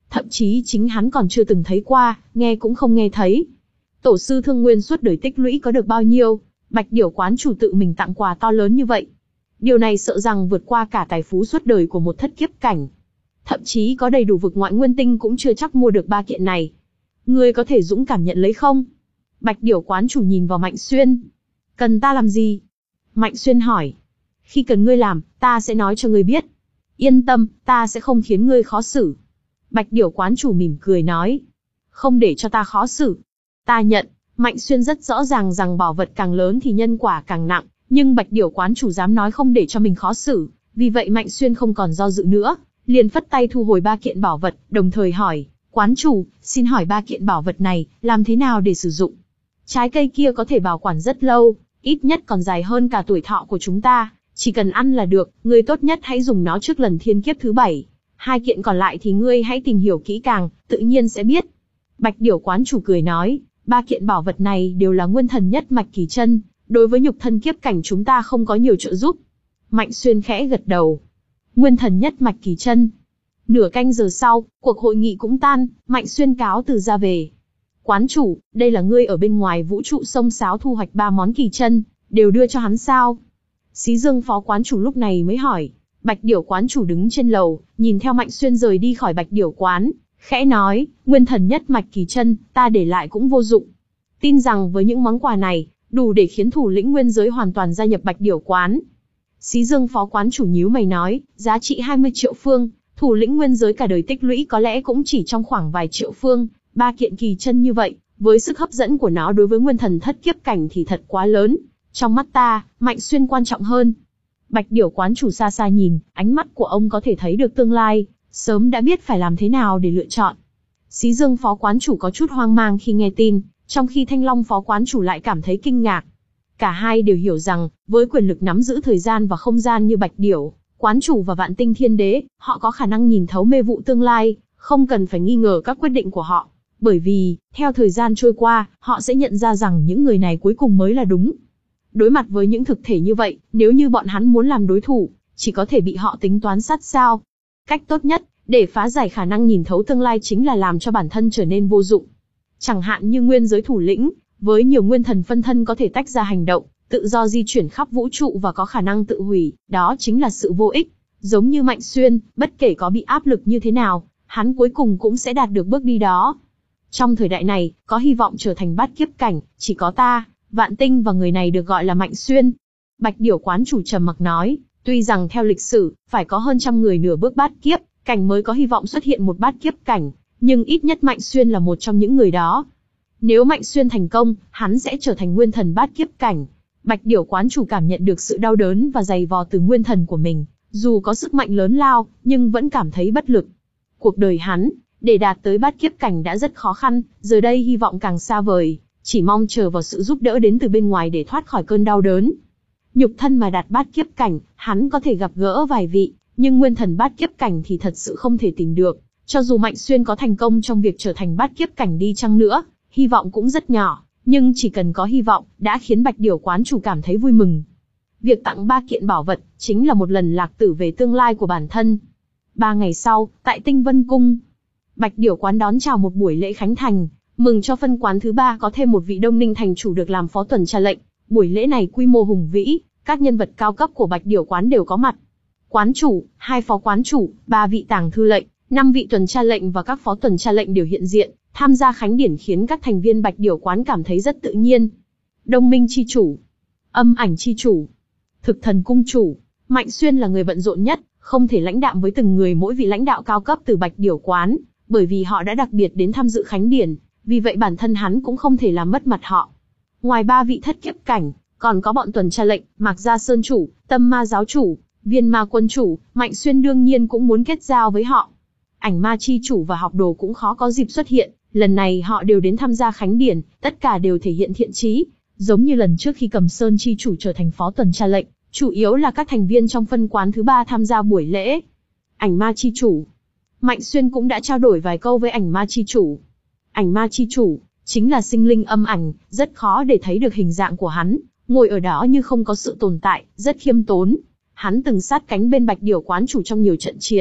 Thậm chí chính hắn còn chưa từng thấy qua, nghe cũng không nghe thấy. Tổ sư Thương Nguyên suốt đời tích lũy có được bao nhiêu, Bạch Điểu quán chủ tự mình tặng quà to lớn như vậy. Điều này sợ rằng vượt qua cả tài phú suốt đời của một thất kiếp cảnh. Thậm chí có đầy đủ vực ngoại nguyên tinh cũng chưa chắc mua được ba kiện này. Ngươi có thể dũng cảm nhận lấy không? Bạch Điểu quán chủ nhìn vào Mạnh Xuyên. Cần ta làm gì? Mạnh Xuyên hỏi. Khi cần ngươi làm, ta sẽ nói cho ngươi biết. Yên tâm, ta sẽ không khiến ngươi khó xử. Bạch Điểu quán chủ mỉm cười nói. Không để cho ta khó xử. Ta nhận. Mạnh Xuyên rất rõ ràng rằng bảo vật càng lớn thì nhân quả càng nặng, nhưng Bạch Điểu quán chủ dám nói không để cho mình khó xử, vì vậy Mạnh Xuyên không còn do dự nữa, liền phất tay thu hồi ba kiện bảo vật, đồng thời hỏi, quán chủ, xin hỏi ba kiện bảo vật này, làm thế nào để sử dụng? Trái cây kia có thể bảo quản rất lâu, ít nhất còn dài hơn cả tuổi thọ của chúng ta, chỉ cần ăn là được, ngươi tốt nhất hãy dùng nó trước lần thiên kiếp thứ bảy. Hai kiện còn lại thì ngươi hãy tìm hiểu kỹ càng, tự nhiên sẽ biết. Bạch Điểu quán chủ cười nói, ba kiện bảo vật này đều là nguyên thần nhất mạch kỳ chân, đối với nhục thân kiếp cảnh chúng ta không có nhiều trợ giúp. Mạnh Xuyên khẽ gật đầu. Nguyên thần nhất mạch kỳ chân. Nửa canh giờ sau, cuộc hội nghị cũng tan, Mạnh Xuyên cáo từ ra về. Quán chủ, đây là ngươi ở bên ngoài vũ trụ sông sáo thu hoạch ba món kỳ chân, đều đưa cho hắn sao? Xí Dương phó quán chủ lúc này mới hỏi. Bạch Điểu quán chủ đứng trên lầu, nhìn theo Mạnh Xuyên rời đi khỏi Bạch Điểu quán, khẽ nói, nguyên thần nhất mạch kỳ chân, ta để lại cũng vô dụng. Tin rằng với những món quà này, đủ để khiến thủ lĩnh nguyên giới hoàn toàn gia nhập Bạch Điểu quán. Xí Dương phó quán chủ nhíu mày nói, giá trị hai mươi triệu phương, thủ lĩnh nguyên giới cả đời tích lũy có lẽ cũng chỉ trong khoảng vài triệu phương, ba kiện kỳ chân như vậy, với sức hấp dẫn của nó đối với nguyên thần thất kiếp cảnh thì thật quá lớn. Trong mắt ta, Mạnh Xuyên quan trọng hơn. Bạch Điểu quán chủ xa xa nhìn, ánh mắt của ông có thể thấy được tương lai, sớm đã biết phải làm thế nào để lựa chọn. Xí Dương phó quán chủ có chút hoang mang khi nghe tin, trong khi Thanh Long phó quán chủ lại cảm thấy kinh ngạc. Cả hai đều hiểu rằng, với quyền lực nắm giữ thời gian và không gian như Bạch Điểu quán chủ và Vạn Tinh Thiên Đế, họ có khả năng nhìn thấu mê vụ tương lai, không cần phải nghi ngờ các quyết định của họ. Bởi vì, theo thời gian trôi qua, họ sẽ nhận ra rằng những người này cuối cùng mới là đúng. Đối mặt với những thực thể như vậy, nếu như bọn hắn muốn làm đối thủ, chỉ có thể bị họ tính toán sát sao. Cách tốt nhất, để phá giải khả năng nhìn thấu tương lai chính là làm cho bản thân trở nên vô dụng. Chẳng hạn như nguyên giới thủ lĩnh, với nhiều nguyên thần phân thân có thể tách ra hành động, tự do di chuyển khắp vũ trụ và có khả năng tự hủy, đó chính là sự vô ích. Giống như Mạnh Xuyên, bất kể có bị áp lực như thế nào, hắn cuối cùng cũng sẽ đạt được bước đi đó. Trong thời đại này, có hy vọng trở thành bát kiếp cảnh, chỉ có ta, Vạn Tinh và người này được gọi là Mạnh Xuyên. Bạch Điểu quán chủ trầm mặc nói, tuy rằng theo lịch sử, phải có hơn trăm người nửa bước bát kiếp cảnh mới có hy vọng xuất hiện một bát kiếp cảnh, nhưng ít nhất Mạnh Xuyên là một trong những người đó. Nếu Mạnh Xuyên thành công, hắn sẽ trở thành nguyên thần bát kiếp cảnh. Bạch Điểu quán chủ cảm nhận được sự đau đớn và dày vò từ nguyên thần của mình, dù có sức mạnh lớn lao, nhưng vẫn cảm thấy bất lực. Cuộc đời hắn, để đạt tới bát kiếp cảnh đã rất khó khăn, giờ đây hy vọng càng xa vời, chỉ mong chờ vào sự giúp đỡ đến từ bên ngoài để thoát khỏi cơn đau đớn. Nhục thân mà đạt bát kiếp cảnh, hắn có thể gặp gỡ vài vị, nhưng nguyên thần bát kiếp cảnh thì thật sự không thể tìm được. Cho dù Mạnh Xuyên có thành công trong việc trở thành bát kiếp cảnh đi chăng nữa, hy vọng cũng rất nhỏ, nhưng chỉ cần có hy vọng, đã khiến Bạch Điểu quán chủ cảm thấy vui mừng. Việc tặng ba kiện bảo vật, chính là một lần lạc tử về tương lai của bản thân. Ba ngày sau, tại Tinh Vân Cung, Bạch Điểu quán đón chào một buổi lễ khánh thành, mừng cho phân quán thứ ba có thêm một vị Đông Ninh thành chủ được làm phó tuần tra lệnh. Buổi lễ này quy mô hùng vĩ, các nhân vật cao cấp của Bạch Điểu quán đều có mặt. Quán chủ, hai phó quán chủ, ba vị tàng thư lệnh, năm vị tuần tra lệnh và các phó tuần tra lệnh đều hiện diện, tham gia khánh điển khiến các thành viên Bạch Điểu quán cảm thấy rất tự nhiên. Đông Minh chi chủ, Âm Ảnh chi chủ, Thực Thần cung chủ, Mạnh Xuyên là người bận rộn nhất, không thể lãnh đạm với từng người mỗi vị lãnh đạo cao cấp từ Bạch Điểu quán, bởi vì họ đã đặc biệt đến tham dự khánh điển, vì vậy bản thân hắn cũng không thể làm mất mặt họ. Ngoài ba vị thất kiếp cảnh, còn có bọn tuần tra lệnh, Mạc Gia Sơn chủ, Tâm Ma giáo chủ, Viên Ma quân chủ, Mạnh Xuyên đương nhiên cũng muốn kết giao với họ. Ảnh Ma chi chủ và học đồ cũng khó có dịp xuất hiện, lần này họ đều đến tham gia khánh điển, tất cả đều thể hiện thiện chí, giống như lần trước khi Cầm Sơn chi chủ trở thành phó tuần tra lệnh, chủ yếu là các thành viên trong phân quán thứ ba tham gia buổi lễ. Ảnh Ma chi chủ, Mạnh Xuyên cũng đã trao đổi vài câu với Ảnh Ma chi chủ. Ảnh Ma chi chủ chính là sinh linh âm ảnh, rất khó để thấy được hình dạng của hắn, ngồi ở đó như không có sự tồn tại, rất khiêm tốn. Hắn từng sát cánh bên Bạch Điểu quán chủ trong nhiều trận chiến,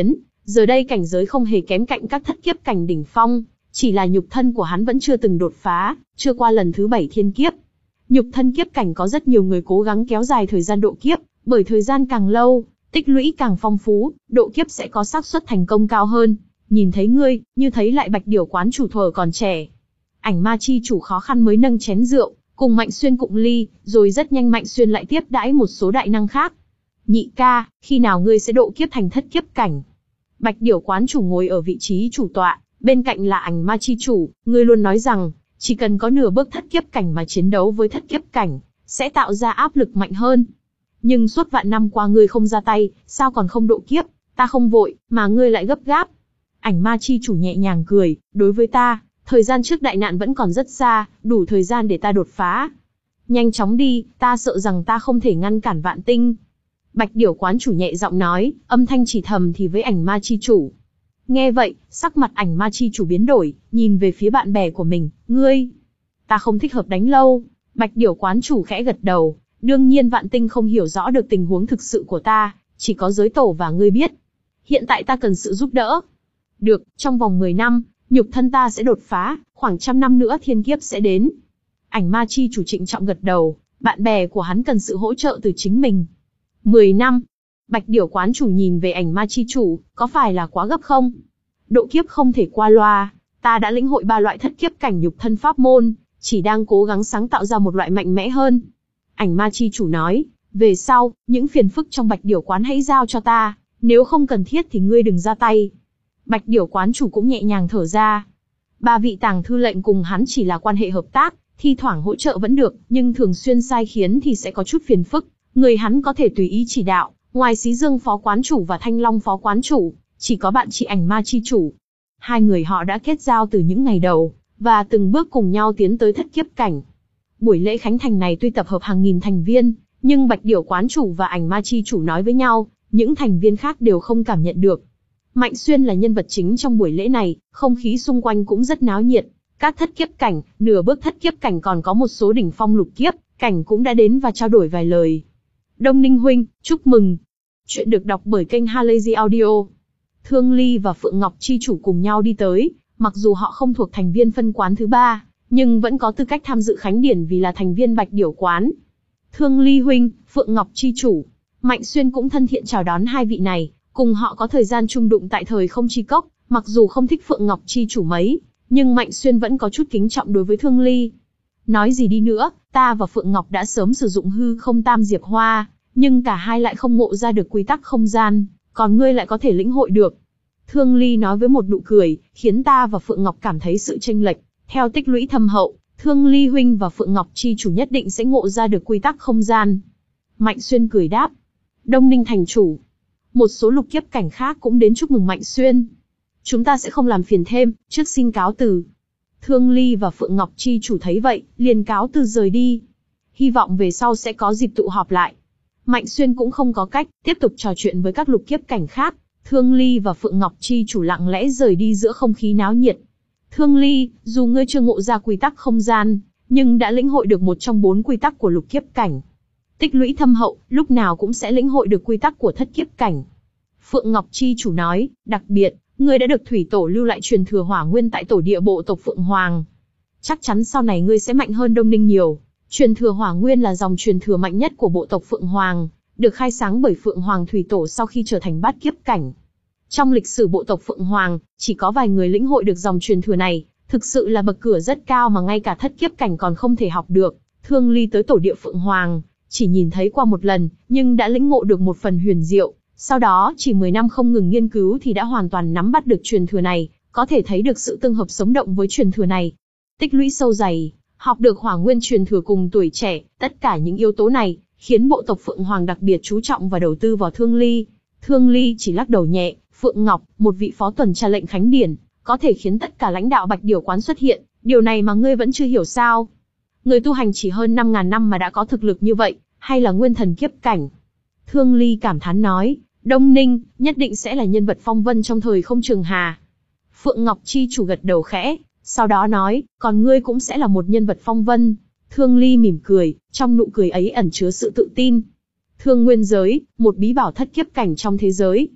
Giờ đây cảnh giới không hề kém cạnh các thất kiếp cảnh đỉnh phong, chỉ là nhục thân của hắn vẫn chưa từng đột phá, chưa qua lần thứ bảy thiên kiếp. Nhục thân kiếp cảnh có rất nhiều người cố gắng kéo dài thời gian độ kiếp, bởi thời gian càng lâu, tích lũy càng phong phú, độ kiếp sẽ có xác suất thành công cao hơn. Nhìn thấy ngươi, như thấy lại Bạch Điểu quán chủ thuở còn trẻ. Ảnh ma chi chủ khó khăn mới nâng chén rượu, cùng Mạnh Xuyên cụng ly, rồi rất nhanh Mạnh Xuyên lại tiếp đãi một số đại năng khác. Nhị ca, khi nào ngươi sẽ độ kiếp thành thất kiếp cảnh? Bạch Điểu quán chủ ngồi ở vị trí chủ tọa, bên cạnh là ảnh ma chi chủ, ngươi luôn nói rằng, chỉ cần có nửa bước thất kiếp cảnh mà chiến đấu với thất kiếp cảnh, sẽ tạo ra áp lực mạnh hơn. Nhưng suốt vạn năm qua ngươi không ra tay, sao còn không độ kiếp? Ta không vội, mà ngươi lại gấp gáp. Ảnh ma chi chủ nhẹ nhàng cười, đối với ta, thời gian trước đại nạn vẫn còn rất xa, đủ thời gian để ta đột phá. Nhanh chóng đi, ta sợ rằng ta không thể ngăn cản vạn tinh. Bạch Điểu quán chủ nhẹ giọng nói, âm thanh chỉ thầm thì với ảnh ma chi chủ. Nghe vậy, sắc mặt ảnh ma chi chủ biến đổi, nhìn về phía bạn bè của mình, ngươi. Ta không thích hợp đánh lâu. Bạch Điểu quán chủ khẽ gật đầu, đương nhiên vạn tinh không hiểu rõ được tình huống thực sự của ta, chỉ có giới tổ và ngươi biết. Hiện tại ta cần sự giúp đỡ. Được, trong vòng mười năm, nhục thân ta sẽ đột phá, khoảng trăm năm nữa thiên kiếp sẽ đến. Ảnh ma chi chủ trịnh trọng gật đầu, bạn bè của hắn cần sự hỗ trợ từ chính mình. mười năm. Bạch Điểu quán chủ nhìn về ảnh ma chi chủ, có phải là quá gấp không? Độ kiếp không thể qua loa, ta đã lĩnh hội ba loại thất kiếp cảnh nhục thân pháp môn, chỉ đang cố gắng sáng tạo ra một loại mạnh mẽ hơn. Ảnh ma chi chủ nói, về sau, những phiền phức trong Bạch Điểu quán hãy giao cho ta, nếu không cần thiết thì ngươi đừng ra tay. Bạch Điểu quán chủ cũng nhẹ nhàng thở ra. Ba vị tàng thư lệnh cùng hắn chỉ là quan hệ hợp tác, thi thoảng hỗ trợ vẫn được, nhưng thường xuyên sai khiến thì sẽ có chút phiền phức. Người hắn có thể tùy ý chỉ đạo, ngoài Xí Dương phó quán chủ và Thanh Long phó quán chủ, chỉ có bạn chị ảnh ma chi chủ. Hai người họ đã kết giao từ những ngày đầu, và từng bước cùng nhau tiến tới thất kiếp cảnh. Buổi lễ khánh thành này tuy tập hợp hàng nghìn thành viên, nhưng Bạch Điểu quán chủ và ảnh ma chi chủ nói với nhau, những thành viên khác đều không cảm nhận được. Mạnh Xuyên là nhân vật chính trong buổi lễ này, không khí xung quanh cũng rất náo nhiệt. Các thất kiếp cảnh, nửa bước thất kiếp cảnh còn có một số đỉnh phong lục kiếp cảnh cũng đã đến và trao đổi vài lời. Đông Ninh huynh, chúc mừng. Chuyện được đọc bởi kênh Halazy Audio. Thương Ly và Phượng Ngọc chi chủ cùng nhau đi tới, mặc dù họ không thuộc thành viên phân quán thứ ba, nhưng vẫn có tư cách tham dự khánh điển vì là thành viên Bạch Điểu quán. Thương Ly huynh, Phượng Ngọc chi chủ. Mạnh Xuyên cũng thân thiện chào đón hai vị này, cùng họ có thời gian chung đụng tại thời không chi cốc, mặc dù không thích Phượng Ngọc chi chủ mấy, nhưng Mạnh Xuyên vẫn có chút kính trọng đối với Thương Ly. Nói gì đi nữa, ta và Phượng Ngọc đã sớm sử dụng hư không tam diệp hoa, nhưng cả hai lại không ngộ ra được quy tắc không gian, còn ngươi lại có thể lĩnh hội được. Thương Ly nói với một nụ cười, khiến ta và Phượng Ngọc cảm thấy sự chênh lệch. Theo tích lũy thâm hậu, Thương Ly huynh và Phượng Ngọc chi chủ nhất định sẽ ngộ ra được quy tắc không gian. Mạnh Xuyên cười đáp. Đông Ninh thành chủ. Một số lục kiếp cảnh khác cũng đến chúc mừng Mạnh Xuyên. Chúng ta sẽ không làm phiền thêm, trước xin cáo từ. Thương Ly và Phượng Ngọc chi chủ thấy vậy, liền cáo từ rời đi. Hy vọng về sau sẽ có dịp tụ họp lại. Mạnh Xuyên cũng không có cách, tiếp tục trò chuyện với các lục kiếp cảnh khác. Thương Ly và Phượng Ngọc chi chủ lặng lẽ rời đi giữa không khí náo nhiệt. Thương Ly, dù ngươi chưa ngộ ra quy tắc không gian, nhưng đã lĩnh hội được một trong bốn quy tắc của lục kiếp cảnh. Tích lũy thâm hậu, lúc nào cũng sẽ lĩnh hội được quy tắc của thất kiếp cảnh. Phượng Ngọc chi chủ nói, đặc biệt, ngươi đã được thủy tổ lưu lại truyền thừa hỏa nguyên tại tổ địa bộ tộc Phượng Hoàng. Chắc chắn sau này ngươi sẽ mạnh hơn Đông Ninh nhiều. Truyền thừa hỏa nguyên là dòng truyền thừa mạnh nhất của bộ tộc Phượng Hoàng, được khai sáng bởi Phượng Hoàng thủy tổ sau khi trở thành bát kiếp cảnh. Trong lịch sử bộ tộc Phượng Hoàng, chỉ có vài người lĩnh hội được dòng truyền thừa này, thực sự là bậc cửa rất cao mà ngay cả thất kiếp cảnh còn không thể học được. Thương Ly tới tổ địa Phượng Hoàng, chỉ nhìn thấy qua một lần, nhưng đã lĩnh ngộ được một phần huyền diệu. Sau đó chỉ mười năm không ngừng nghiên cứu thì đã hoàn toàn nắm bắt được truyền thừa này, có thể thấy được sự tương hợp sống động với truyền thừa này. Tích lũy sâu dày, học được hỏa nguyên truyền thừa cùng tuổi trẻ, tất cả những yếu tố này, khiến bộ tộc Phượng Hoàng đặc biệt chú trọng và đầu tư vào Thương Ly. Thương Ly chỉ lắc đầu nhẹ, Phượng Ngọc, một vị phó tuần tra lệnh khánh điển, có thể khiến tất cả lãnh đạo Bạch Điểu quán xuất hiện, điều này mà ngươi vẫn chưa hiểu sao? Người tu hành chỉ hơn năm ngàn năm mà đã có thực lực như vậy, hay là nguyên thần kiếp cảnh? Thương Ly cảm thán nói, Đông Ninh, nhất định sẽ là nhân vật phong vân trong thời không trường hà. Phượng Ngọc chi chủ gật đầu khẽ, sau đó nói, còn ngươi cũng sẽ là một nhân vật phong vân. Thương Ly mỉm cười, trong nụ cười ấy ẩn chứa sự tự tin. Thương Nguyên giới, một bí bảo thất kiếp cảnh trong thế giới.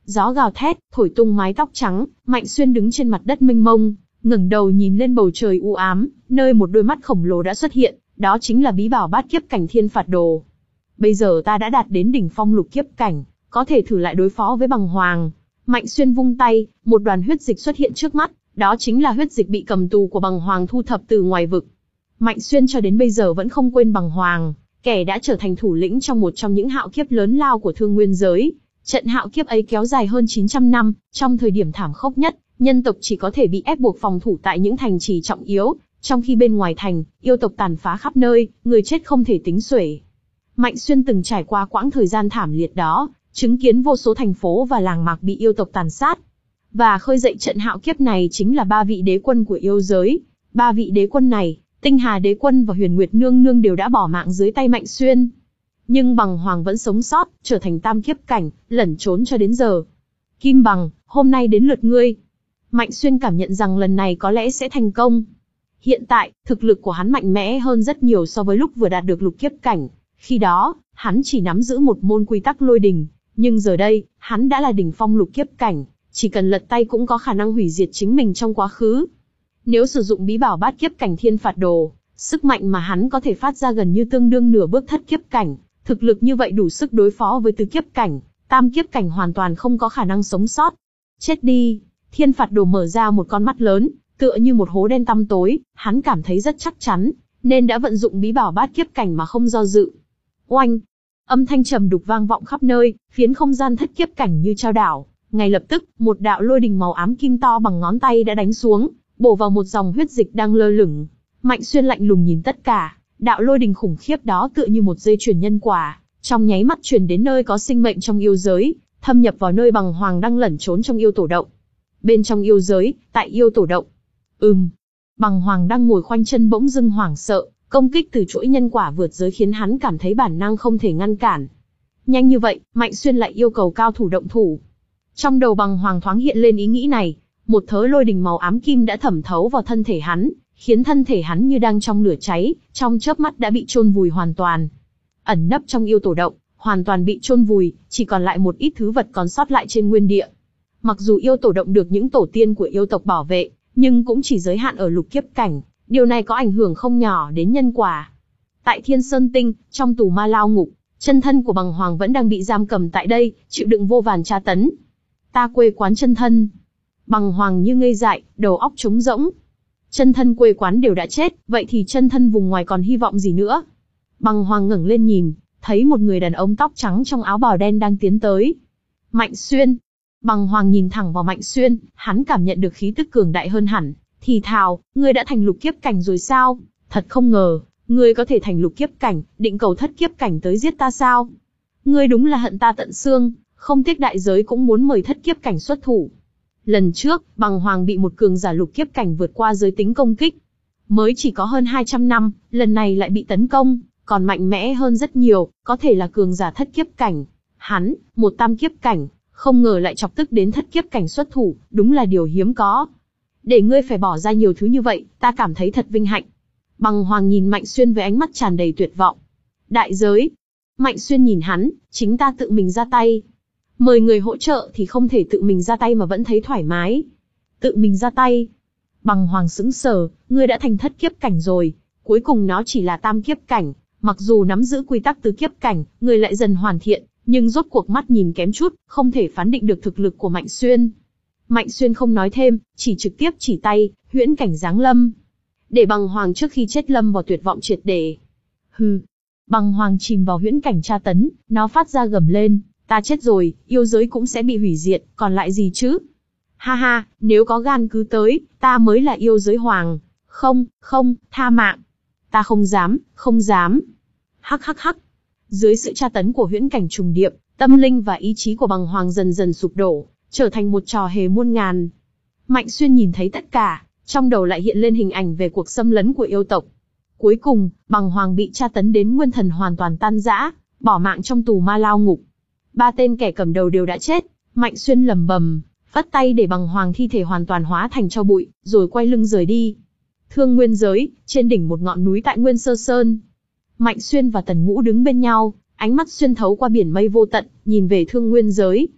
Gió gào thét, thổi tung mái tóc trắng, Mạnh Xuyên đứng trên mặt đất mênh mông, ngẩng đầu nhìn lên bầu trời u ám, nơi một đôi mắt khổng lồ đã xuất hiện, đó chính là bí bảo bát kiếp cảnh thiên phạt đồ. Bây giờ ta đã đạt đến đỉnh phong lục kiếp cảnh, có thể thử lại đối phó với Bằng Hoàng. Mạnh Xuyên vung tay, một đoàn huyết dịch xuất hiện trước mắt, đó chính là huyết dịch bị cầm tù của Bằng Hoàng thu thập từ ngoài vực. Mạnh Xuyên cho đến bây giờ vẫn không quên Bằng Hoàng, kẻ đã trở thành thủ lĩnh trong một trong những hạo kiếp lớn lao của thương nguyên giới. Trận hạo kiếp ấy kéo dài hơn chín trăm năm, trong thời điểm thảm khốc nhất, nhân tộc chỉ có thể bị ép buộc phòng thủ tại những thành trì trọng yếu, trong khi bên ngoài thành, yêu tộc tàn phá khắp nơi, người chết không thể tính xuể. Mạnh Xuyên từng trải qua quãng thời gian thảm liệt đó, chứng kiến vô số thành phố và làng mạc bị yêu tộc tàn sát. Và khơi dậy trận hạo kiếp này chính là ba vị đế quân của yêu giới. Ba vị đế quân này, Tinh Hà Đế Quân và Huyền Nguyệt Nương Nương đều đã bỏ mạng dưới tay Mạnh Xuyên. Nhưng Bằng Hoàng vẫn sống sót, trở thành tam kiếp cảnh, lẩn trốn cho đến giờ. Kim Bằng, hôm nay đến lượt ngươi. Mạnh Xuyên cảm nhận rằng lần này có lẽ sẽ thành công. Hiện tại, thực lực của hắn mạnh mẽ hơn rất nhiều so với lúc vừa đạt được lục kiếp cảnh. Khi đó, hắn chỉ nắm giữ một môn quy tắc lôi đình, nhưng giờ đây, hắn đã là đỉnh phong lục kiếp cảnh, chỉ cần lật tay cũng có khả năng hủy diệt chính mình trong quá khứ. Nếu sử dụng bí bảo bát kiếp cảnh thiên phạt đồ, sức mạnh mà hắn có thể phát ra gần như tương đương nửa bước thất kiếp cảnh, thực lực như vậy đủ sức đối phó với tứ kiếp cảnh, tam kiếp cảnh hoàn toàn không có khả năng sống sót. Chết đi! Thiên phạt đồ mở ra một con mắt lớn, tựa như một hố đen tăm tối, hắn cảm thấy rất chắc chắn, nên đã vận dụng bí bảo bát kiếp cảnh mà không do dự. Oanh! Âm thanh trầm đục vang vọng khắp nơi, phiến không gian thất kiếp cảnh như trao đảo. Ngay lập tức, một đạo lôi đình màu ám kim to bằng ngón tay đã đánh xuống, bổ vào một dòng huyết dịch đang lơ lửng. Mạnh Xuyên lạnh lùng nhìn tất cả, đạo lôi đình khủng khiếp đó tựa như một dây chuyền nhân quả, trong nháy mắt truyền đến nơi có sinh mệnh trong yêu giới, thâm nhập vào nơi Bằng Hoàng đang lẩn trốn trong yêu tổ động. Bên trong yêu giới, tại yêu tổ động. Ừm. Bằng Hoàng đang ngồi khoanh chân bỗng dưng hoảng sợ, công kích từ chuỗi nhân quả vượt giới khiến hắn cảm thấy bản năng không thể ngăn cản. Nhanh như vậy, Mạnh Xuyên lại yêu cầu cao thủ động thủ. Trong đầu Bằng Hoàng thoáng hiện lên ý nghĩ này, một thớ lôi đình màu ám kim đã thẩm thấu vào thân thể hắn, khiến thân thể hắn như đang trong lửa cháy, trong chớp mắt đã bị chôn vùi hoàn toàn. Ẩn nấp trong yêu tổ động, hoàn toàn bị chôn vùi, chỉ còn lại một ít thứ vật còn sót lại trên nguyên địa. Mặc dù yêu tổ động được những tổ tiên của yêu tộc bảo vệ, nhưng cũng chỉ giới hạn ở lục kiếp cảnh, điều này có ảnh hưởng không nhỏ đến nhân quả. Tại Thiên Sơn Tinh, trong tù ma lao ngục, chân thân của Bằng Hoàng vẫn đang bị giam cầm tại đây, chịu đựng vô vàn tra tấn. Ta quê quán chân thân. Bằng Hoàng như ngây dại, đầu óc trống rỗng. Chân thân quê quán đều đã chết, vậy thì chân thân vùng ngoài còn hy vọng gì nữa? Bằng Hoàng ngẩng lên nhìn, thấy một người đàn ông tóc trắng trong áo bào đen đang tiến tới. Mạnh Xuyên. Bằng Hoàng nhìn thẳng vào Mạnh Xuyên, hắn cảm nhận được khí tức cường đại hơn hẳn, thì thào, ngươi đã thành lục kiếp cảnh rồi sao? Thật không ngờ, ngươi có thể thành lục kiếp cảnh, định cầu thất kiếp cảnh tới giết ta sao? Ngươi đúng là hận ta tận xương, không tiếc đại giới cũng muốn mời thất kiếp cảnh xuất thủ. Lần trước, Bằng Hoàng bị một cường giả lục kiếp cảnh vượt qua giới tính công kích. Mới chỉ có hơn hai trăm năm, lần này lại bị tấn công, còn mạnh mẽ hơn rất nhiều, có thể là cường giả thất kiếp cảnh. Hắn, một tam kiếp cảnh, không ngờ lại chọc tức đến thất kiếp cảnh xuất thủ, đúng là điều hiếm có. Để ngươi phải bỏ ra nhiều thứ như vậy, ta cảm thấy thật vinh hạnh. Bằng Hoàng nhìn Mạnh Xuyên với ánh mắt tràn đầy tuyệt vọng. Đại giới. Mạnh Xuyên nhìn hắn, chính ta tự mình ra tay. Mời người hỗ trợ thì không thể tự mình ra tay mà vẫn thấy thoải mái. Tự mình ra tay. Bằng Hoàng sững sờ, ngươi đã thành thất kiếp cảnh rồi, cuối cùng nó chỉ là tam kiếp cảnh, mặc dù nắm giữ quy tắc tứ kiếp cảnh, ngươi lại dần hoàn thiện, nhưng rốt cuộc mắt nhìn kém chút, không thể phán định được thực lực của Mạnh Xuyên. Mạnh Xuyên không nói thêm, chỉ trực tiếp chỉ tay, huyễn cảnh giáng lâm. Để Bằng Hoàng trước khi chết lâm vào tuyệt vọng triệt để. Hừ. Bằng Hoàng chìm vào huyễn cảnh tra tấn, nó phát ra gầm lên, ta chết rồi, yêu giới cũng sẽ bị hủy diệt, còn lại gì chứ? Ha ha, nếu có gan cứ tới, ta mới là yêu giới hoàng. Không, không, tha mạng. Ta không dám, không dám. Hắc hắc hắc. Dưới sự tra tấn của huyễn cảnh trùng điệp, tâm linh và ý chí của Bằng Hoàng dần dần sụp đổ, trở thành một trò hề muôn ngàn. Mạnh Xuyên nhìn thấy tất cả, trong đầu lại hiện lên hình ảnh về cuộc xâm lấn của yêu tộc. Cuối cùng, Bằng Hoàng bị tra tấn đến nguyên thần hoàn toàn tan rã, bỏ mạng trong tù ma lao ngục. Ba tên kẻ cầm đầu đều đã chết, Mạnh Xuyên lầm bầm, phất tay để Bằng Hoàng thi thể hoàn toàn hóa thành tro bụi, rồi quay lưng rời đi. Thương nguyên giới, trên đỉnh một ngọn núi tại Nguyên Sơ Sơn. Mạnh Xuyên và Tần Ngũ đứng bên nhau, ánh mắt xuyên thấu qua biển mây vô tận, nhìn về thương nguyên giới.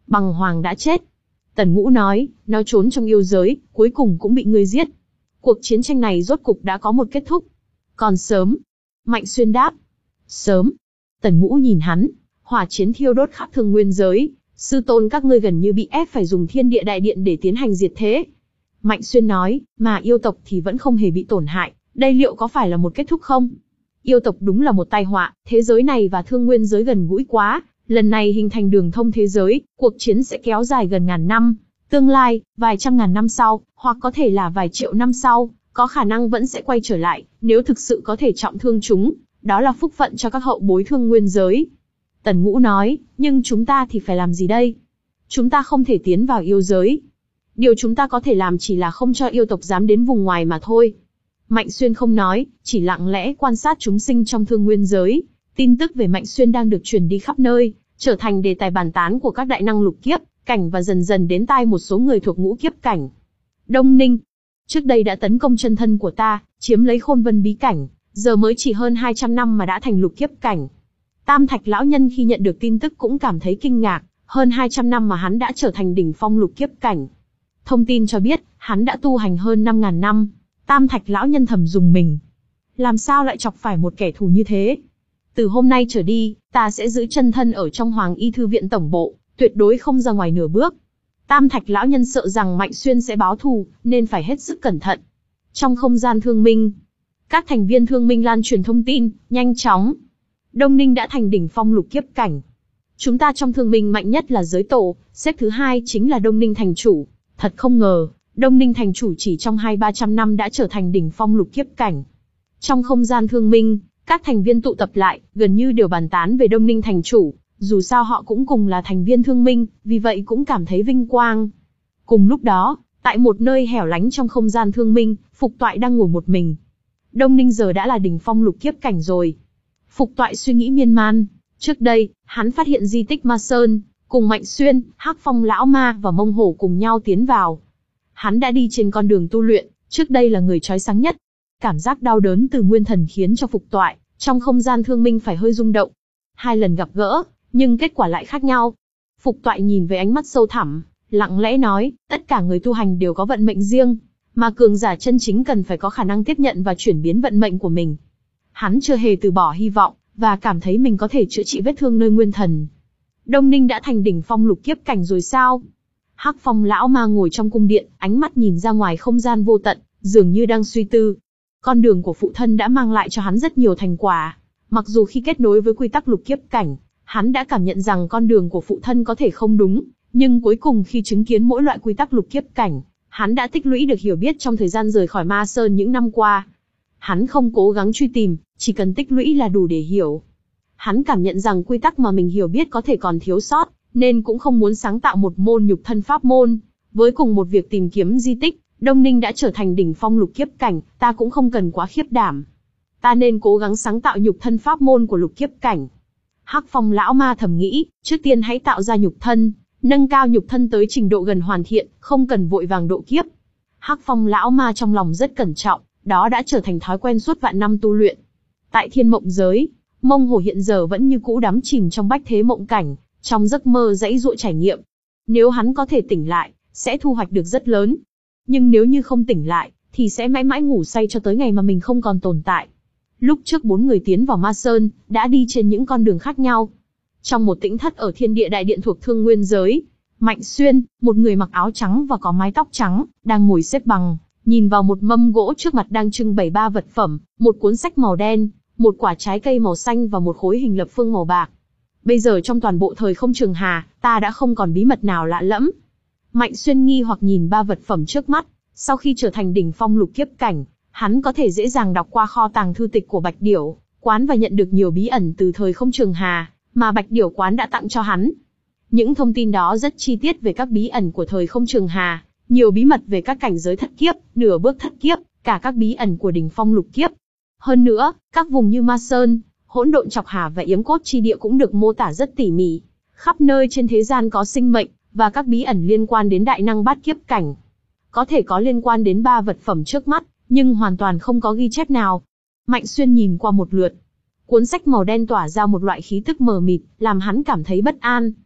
Bằng Hoàng đã chết. Tần Ngũ nói, nó trốn trong yêu giới, cuối cùng cũng bị ngươi giết. Cuộc chiến tranh này rốt cục đã có một kết thúc. Còn sớm. Mạnh Xuyên đáp. Sớm. Tần Ngũ nhìn hắn, hỏa chiến thiêu đốt khắp Thương Nguyên giới, sư tôn các ngươi gần như bị ép phải dùng Thiên Địa Đại Điện để tiến hành diệt thế. Mạnh Xuyên nói, mà yêu tộc thì vẫn không hề bị tổn hại, đây liệu có phải là một kết thúc không? Yêu tộc đúng là một tai họa, thế giới này và Thương Nguyên giới gần gũi quá, lần này hình thành đường thông thế giới, cuộc chiến sẽ kéo dài gần ngàn năm, tương lai, vài trăm ngàn năm sau, hoặc có thể là vài triệu năm sau, có khả năng vẫn sẽ quay trở lại, nếu thực sự có thể trọng thương chúng, đó là phúc phận cho các hậu bối Thương Nguyên giới. Tần Ngũ nói, nhưng chúng ta thì phải làm gì đây? Chúng ta không thể tiến vào yêu giới. Điều chúng ta có thể làm chỉ là không cho yêu tộc dám đến vùng ngoài mà thôi. Mạnh Xuyên không nói, chỉ lặng lẽ quan sát chúng sinh trong Thương Nguyên giới. Tin tức về Mạnh Xuyên đang được truyền đi khắp nơi, trở thành đề tài bàn tán của các đại năng lục kiếp cảnh và dần dần đến tai một số người thuộc ngũ kiếp cảnh. Đông Ninh, trước đây đã tấn công chân thân của ta, chiếm lấy Khôn Vân bí cảnh, giờ mới chỉ hơn hai trăm năm mà đã thành lục kiếp cảnh. Tam Thạch lão nhân khi nhận được tin tức cũng cảm thấy kinh ngạc, hơn hai trăm năm mà hắn đã trở thành đỉnh phong lục kiếp cảnh. Thông tin cho biết, hắn đã tu hành hơn năm ngàn năm. Tam Thạch lão nhân thầm rùng mình. Làm sao lại chọc phải một kẻ thù như thế? Từ hôm nay trở đi, ta sẽ giữ chân thân ở trong Hoàng Y Thư viện tổng bộ, tuyệt đối không ra ngoài nửa bước. Tam Thạch lão nhân sợ rằng Mạnh Xuyên sẽ báo thù, nên phải hết sức cẩn thận. Trong không gian Thương Minh, các thành viên Thương Minh lan truyền thông tin, nhanh chóng. Đông Ninh đã thành đỉnh phong lục kiếp cảnh. Chúng ta trong Thương Minh mạnh nhất là giới tổ, xếp thứ hai chính là Đông Ninh thành chủ. Thật không ngờ, Đông Ninh thành chủ chỉ trong hai ba trăm năm đã trở thành đỉnh phong lục kiếp cảnh. Trong không gian Thương Minh, các thành viên tụ tập lại, gần như đều bàn tán về Đông Ninh thành chủ. Dù sao họ cũng cùng là thành viên Thương Minh, vì vậy cũng cảm thấy vinh quang. Cùng lúc đó, tại một nơi hẻo lánh trong không gian Thương Minh, Phục Toại đang ngồi một mình. Đông Ninh giờ đã là đỉnh phong lục kiếp cảnh rồi. Phục Toại suy nghĩ miên man. Trước đây, hắn phát hiện di tích Ma Sơn, cùng Mạnh Xuyên, Hắc Phong lão ma và Mông Hổ cùng nhau tiến vào. Hắn đã đi trên con đường tu luyện, trước đây là người chói sáng nhất. Cảm giác đau đớn từ nguyên thần khiến cho Phục Toại trong không gian Thương Minh phải hơi rung động. Hai lần gặp gỡ, nhưng kết quả lại khác nhau. Phục Toại nhìn với ánh mắt sâu thẳm, lặng lẽ nói, tất cả người tu hành đều có vận mệnh riêng, mà cường giả chân chính cần phải có khả năng tiếp nhận và chuyển biến vận mệnh của mình. Hắn chưa hề từ bỏ hy vọng, và cảm thấy mình có thể chữa trị vết thương nơi nguyên thần. Đông Ninh đã thành đỉnh phong lục kiếp cảnh rồi sao? Hắc Phong lão ma ngồi trong cung điện, ánh mắt nhìn ra ngoài không gian vô tận, dường như đang suy tư. Con đường của phụ thân đã mang lại cho hắn rất nhiều thành quả. Mặc dù khi kết nối với quy tắc lục kiếp cảnh, hắn đã cảm nhận rằng con đường của phụ thân có thể không đúng, nhưng cuối cùng khi chứng kiến mỗi loại quy tắc lục kiếp cảnh, hắn đã tích lũy được hiểu biết trong thời gian rời khỏi Ma Sơn những năm qua. Hắn không cố gắng truy tìm, chỉ cần tích lũy là đủ để hiểu. Hắn cảm nhận rằng quy tắc mà mình hiểu biết có thể còn thiếu sót, nên cũng không muốn sáng tạo một môn nhục thân pháp môn. Với cùng một việc tìm kiếm di tích, Đông Ninh đã trở thành đỉnh phong lục kiếp cảnh, ta cũng không cần quá khiếp đảm. Ta nên cố gắng sáng tạo nhục thân pháp môn của lục kiếp cảnh. Hắc Phong lão ma thầm nghĩ, trước tiên hãy tạo ra nhục thân, nâng cao nhục thân tới trình độ gần hoàn thiện, không cần vội vàng độ kiếp. Hắc Phong lão ma trong lòng rất cẩn trọng, đó đã trở thành thói quen suốt vạn năm tu luyện. Tại Thiên Mộng giới, Mông Hổ hiện giờ vẫn như cũ đắm chìm trong bách thế mộng cảnh, trong giấc mơ dãy dụa trải nghiệm. Nếu hắn có thể tỉnh lại, sẽ thu hoạch được rất lớn. Nhưng nếu như không tỉnh lại, thì sẽ mãi mãi ngủ say cho tới ngày mà mình không còn tồn tại. Lúc trước bốn người tiến vào Ma Sơn, đã đi trên những con đường khác nhau. Trong một tĩnh thất ở Thiên Địa Đại Điện thuộc Thương Nguyên giới, Mạnh Xuyên, một người mặc áo trắng và có mái tóc trắng, đang ngồi xếp bằng, nhìn vào một mâm gỗ trước mặt đang trưng bày ba vật phẩm, một cuốn sách màu đen, một quả trái cây màu xanh và một khối hình lập phương màu bạc. Bây giờ trong toàn bộ thời không trường hà, ta đã không còn bí mật nào lạ lẫm. Mạnh Xuyên nghi hoặc nhìn ba vật phẩm trước mắt, sau khi trở thành đỉnh phong lục kiếp cảnh, hắn có thể dễ dàng đọc qua kho tàng thư tịch của Bạch Điểu Quán và nhận được nhiều bí ẩn từ thời không trường hà, mà Bạch Điểu Quán đã tặng cho hắn. Những thông tin đó rất chi tiết về các bí ẩn của thời không trường hà, nhiều bí mật về các cảnh giới thất kiếp, nửa bước thất kiếp, cả các bí ẩn của đỉnh phong lục kiếp. Hơn nữa, các vùng như Ma Sơn, Hỗn Độn Chọc Hà và Yếm Cốt Chi Địa cũng được mô tả rất tỉ mỉ. Khắp nơi trên thế gian có sinh mệnh, và các bí ẩn liên quan đến đại năng bát kiếp cảnh. Có thể có liên quan đến ba vật phẩm trước mắt, nhưng hoàn toàn không có ghi chép nào. Mạnh Xuyên nhìn qua một lượt. Cuốn sách màu đen tỏa ra một loại khí tức mờ mịt, làm hắn cảm thấy bất an.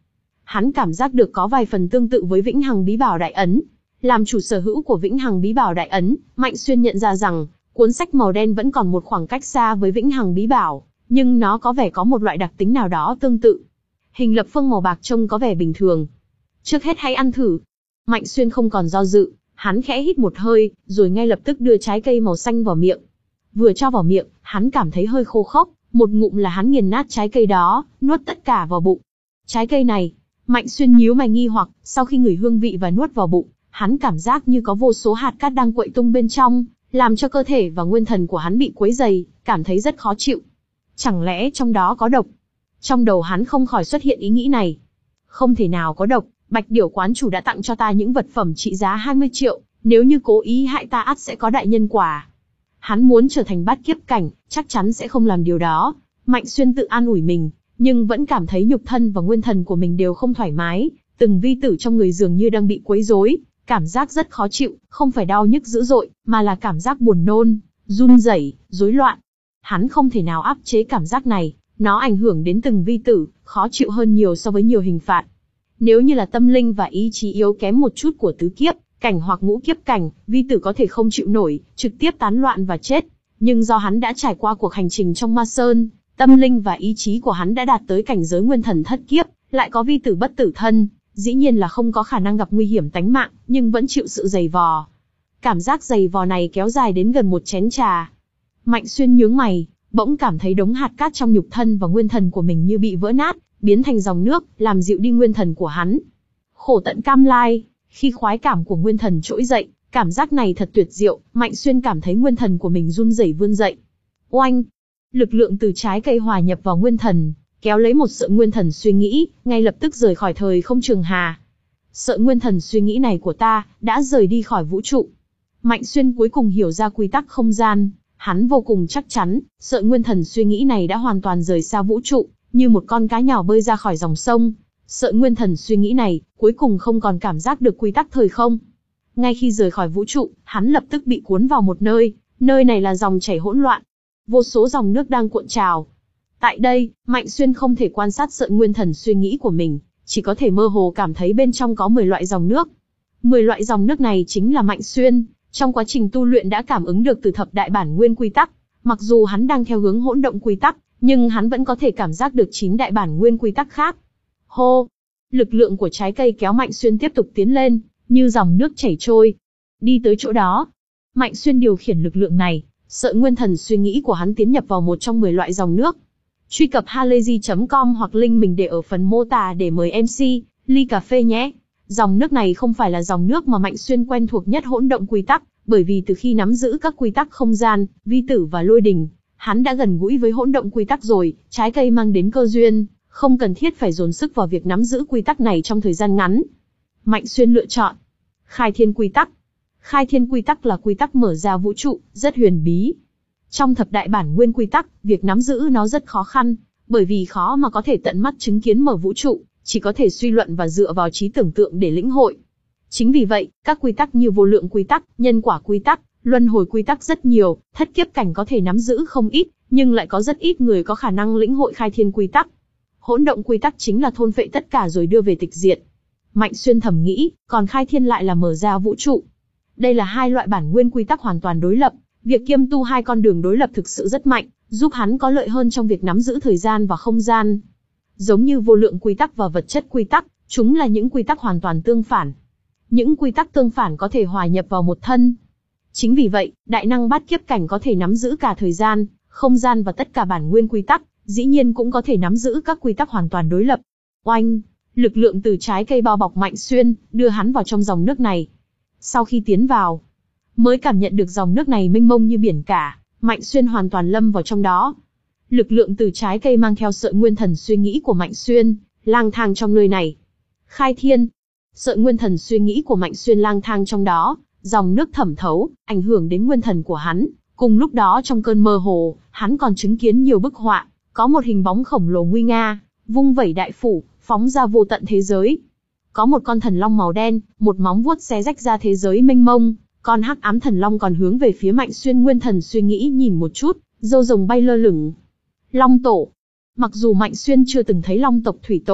hắn cảm giác được có vài phần tương tự với Vĩnh Hằng Bí Bảo Đại Ấn. Làm chủ sở hữu của Vĩnh Hằng Bí Bảo Đại Ấn, Mạnh Xuyên nhận ra rằng, cuốn sách màu đen vẫn còn một khoảng cách xa với Vĩnh Hằng Bí Bảo, nhưng nó có vẻ có một loại đặc tính nào đó tương tự. Hình lập phương màu bạc trông có vẻ bình thường. Trước hết hãy ăn thử. Mạnh Xuyên không còn do dự, hắn khẽ hít một hơi, rồi ngay lập tức đưa trái cây màu xanh vào miệng. Vừa cho vào miệng, hắn cảm thấy hơi khô khốc, một ngụm là hắn nghiền nát trái cây đó, nuốt tất cả vào bụng. Trái cây này, Mạnh Xuyên nhíu mày nghi hoặc, sau khi ngửi hương vị và nuốt vào bụng, hắn cảm giác như có vô số hạt cát đang quậy tung bên trong, làm cho cơ thể và nguyên thần của hắn bị quấy dày, cảm thấy rất khó chịu. Chẳng lẽ trong đó có độc? Trong đầu hắn không khỏi xuất hiện ý nghĩ này. Không thể nào có độc, Bạch Điểu quán chủ đã tặng cho ta những vật phẩm trị giá hai mươi triệu, nếu như cố ý hại ta ắt sẽ có đại nhân quả. Hắn muốn trở thành bát kiếp cảnh, chắc chắn sẽ không làm điều đó. Mạnh Xuyên tự an ủi mình, nhưng vẫn cảm thấy nhục thân và nguyên thần của mình đều không thoải mái, từng vi tử trong người dường như đang bị quấy rối, cảm giác rất khó chịu, không phải đau nhức dữ dội, mà là cảm giác buồn nôn, run rẩy, rối loạn. Hắn không thể nào áp chế cảm giác này, nó ảnh hưởng đến từng vi tử, khó chịu hơn nhiều so với nhiều hình phạt. Nếu như là tâm linh và ý chí yếu kém một chút của tứ kiếp cảnh hoặc ngũ kiếp cảnh, vi tử có thể không chịu nổi, trực tiếp tán loạn và chết. Nhưng do hắn đã trải qua cuộc hành trình trong Ma Sơn, tâm linh và ý chí của hắn đã đạt tới cảnh giới nguyên thần thất kiếp, lại có vi tử bất tử thân, dĩ nhiên là không có khả năng gặp nguy hiểm tánh mạng, nhưng vẫn chịu sự dày vò. Cảm giác dày vò này kéo dài đến gần một chén trà. Mạnh Xuyên nhướng mày, bỗng cảm thấy đống hạt cát trong nhục thân và nguyên thần của mình như bị vỡ nát, biến thành dòng nước, làm dịu đi nguyên thần của hắn. Khổ tận cam lai, khi khoái cảm của nguyên thần trỗi dậy, cảm giác này thật tuyệt diệu, Mạnh Xuyên cảm thấy nguyên thần của mình run rẩy vươn dậy. Oanh! Lực lượng từ trái cây hòa nhập vào nguyên thần, kéo lấy một sợi nguyên thần suy nghĩ, ngay lập tức rời khỏi thời không trường hà. Sợi nguyên thần suy nghĩ này của ta, đã rời đi khỏi vũ trụ. Mạnh Xuyên cuối cùng hiểu ra quy tắc không gian, hắn vô cùng chắc chắn, sợi nguyên thần suy nghĩ này đã hoàn toàn rời xa vũ trụ, như một con cá nhỏ bơi ra khỏi dòng sông. Sợi nguyên thần suy nghĩ này, cuối cùng không còn cảm giác được quy tắc thời không. Ngay khi rời khỏi vũ trụ, hắn lập tức bị cuốn vào một nơi, nơi này là dòng chảy hỗn loạn. Vô số dòng nước đang cuộn trào. Tại đây, Mạnh Xuyên không thể quan sát sợi nguyên thần suy nghĩ của mình, chỉ có thể mơ hồ cảm thấy bên trong có mười loại dòng nước. mười loại dòng nước này chính là Mạnh Xuyên, trong quá trình tu luyện đã cảm ứng được từ thập đại bản nguyên quy tắc. Mặc dù hắn đang theo hướng hỗn động quy tắc, nhưng hắn vẫn có thể cảm giác được chín đại bản nguyên quy tắc khác. Hô! Lực lượng của trái cây kéo Mạnh Xuyên tiếp tục tiến lên, như dòng nước chảy trôi. Đi tới chỗ đó, Mạnh Xuyên điều khiển lực lượng này, sợi nguyên thần suy nghĩ của hắn tiến nhập vào một trong mười loại dòng nước. Truy cập halayzi chấm com hoặc link mình để ở phần mô tả để mời em xê, ly cà phê nhé. Dòng nước này không phải là dòng nước mà Mạnh Xuyên quen thuộc nhất hỗn động quy tắc, bởi vì từ khi nắm giữ các quy tắc không gian, vi tử và lôi đình, hắn đã gần gũi với hỗn động quy tắc rồi, trái cây mang đến cơ duyên, không cần thiết phải dồn sức vào việc nắm giữ quy tắc này trong thời gian ngắn. Mạnh Xuyên lựa chọn Khai Thiên quy tắc. Khai Thiên quy tắc là quy tắc mở ra vũ trụ, rất huyền bí. Trong thập đại bản nguyên quy tắc, việc nắm giữ nó rất khó khăn, bởi vì khó mà có thể tận mắt chứng kiến mở vũ trụ, chỉ có thể suy luận và dựa vào trí tưởng tượng để lĩnh hội. Chính vì vậy, các quy tắc như vô lượng quy tắc, nhân quả quy tắc, luân hồi quy tắc rất nhiều, thất kiếp cảnh có thể nắm giữ không ít, nhưng lại có rất ít người có khả năng lĩnh hội khai thiên quy tắc. Hỗn động quy tắc chính là thôn phệ tất cả rồi đưa về tịch diệt. Mạnh Xuyên thầm nghĩ, còn khai thiên lại là mở ra vũ trụ. Đây là hai loại bản nguyên quy tắc hoàn toàn đối lập, việc kiêm tu hai con đường đối lập thực sự rất mạnh, giúp hắn có lợi hơn trong việc nắm giữ thời gian và không gian. Giống như vô lượng quy tắc và vật chất quy tắc, chúng là những quy tắc hoàn toàn tương phản. Những quy tắc tương phản có thể hòa nhập vào một thân. Chính vì vậy, đại năng bát kiếp cảnh có thể nắm giữ cả thời gian, không gian và tất cả bản nguyên quy tắc, dĩ nhiên cũng có thể nắm giữ các quy tắc hoàn toàn đối lập. Oanh! Lực lượng từ trái cây bao bọc Mạnh Xuyên, đưa hắn vào trong dòng nước này. Sau khi tiến vào, mới cảm nhận được dòng nước này mênh mông như biển cả, Mạnh Xuyên hoàn toàn lâm vào trong đó. Lực lượng từ trái cây mang theo sợi nguyên thần suy nghĩ của Mạnh Xuyên, lang thang trong nơi này. Khai thiên! Sợi nguyên thần suy nghĩ của Mạnh Xuyên lang thang trong đó, dòng nước thẩm thấu, ảnh hưởng đến nguyên thần của hắn. Cùng lúc đó trong cơn mơ hồ, hắn còn chứng kiến nhiều bức họa, có một hình bóng khổng lồ nguy nga, vung vẩy đại phủ, phóng ra vô tận thế giới. Có một con thần long màu đen, một móng vuốt xé rách ra thế giới mênh mông, con hắc ám thần long còn hướng về phía Mạnh Xuyên nguyên thần suy nghĩ nhìn một chút, râu rồng bay lơ lửng. Long tổ. Mặc dù Mạnh Xuyên chưa từng thấy long tộc thủy tổ,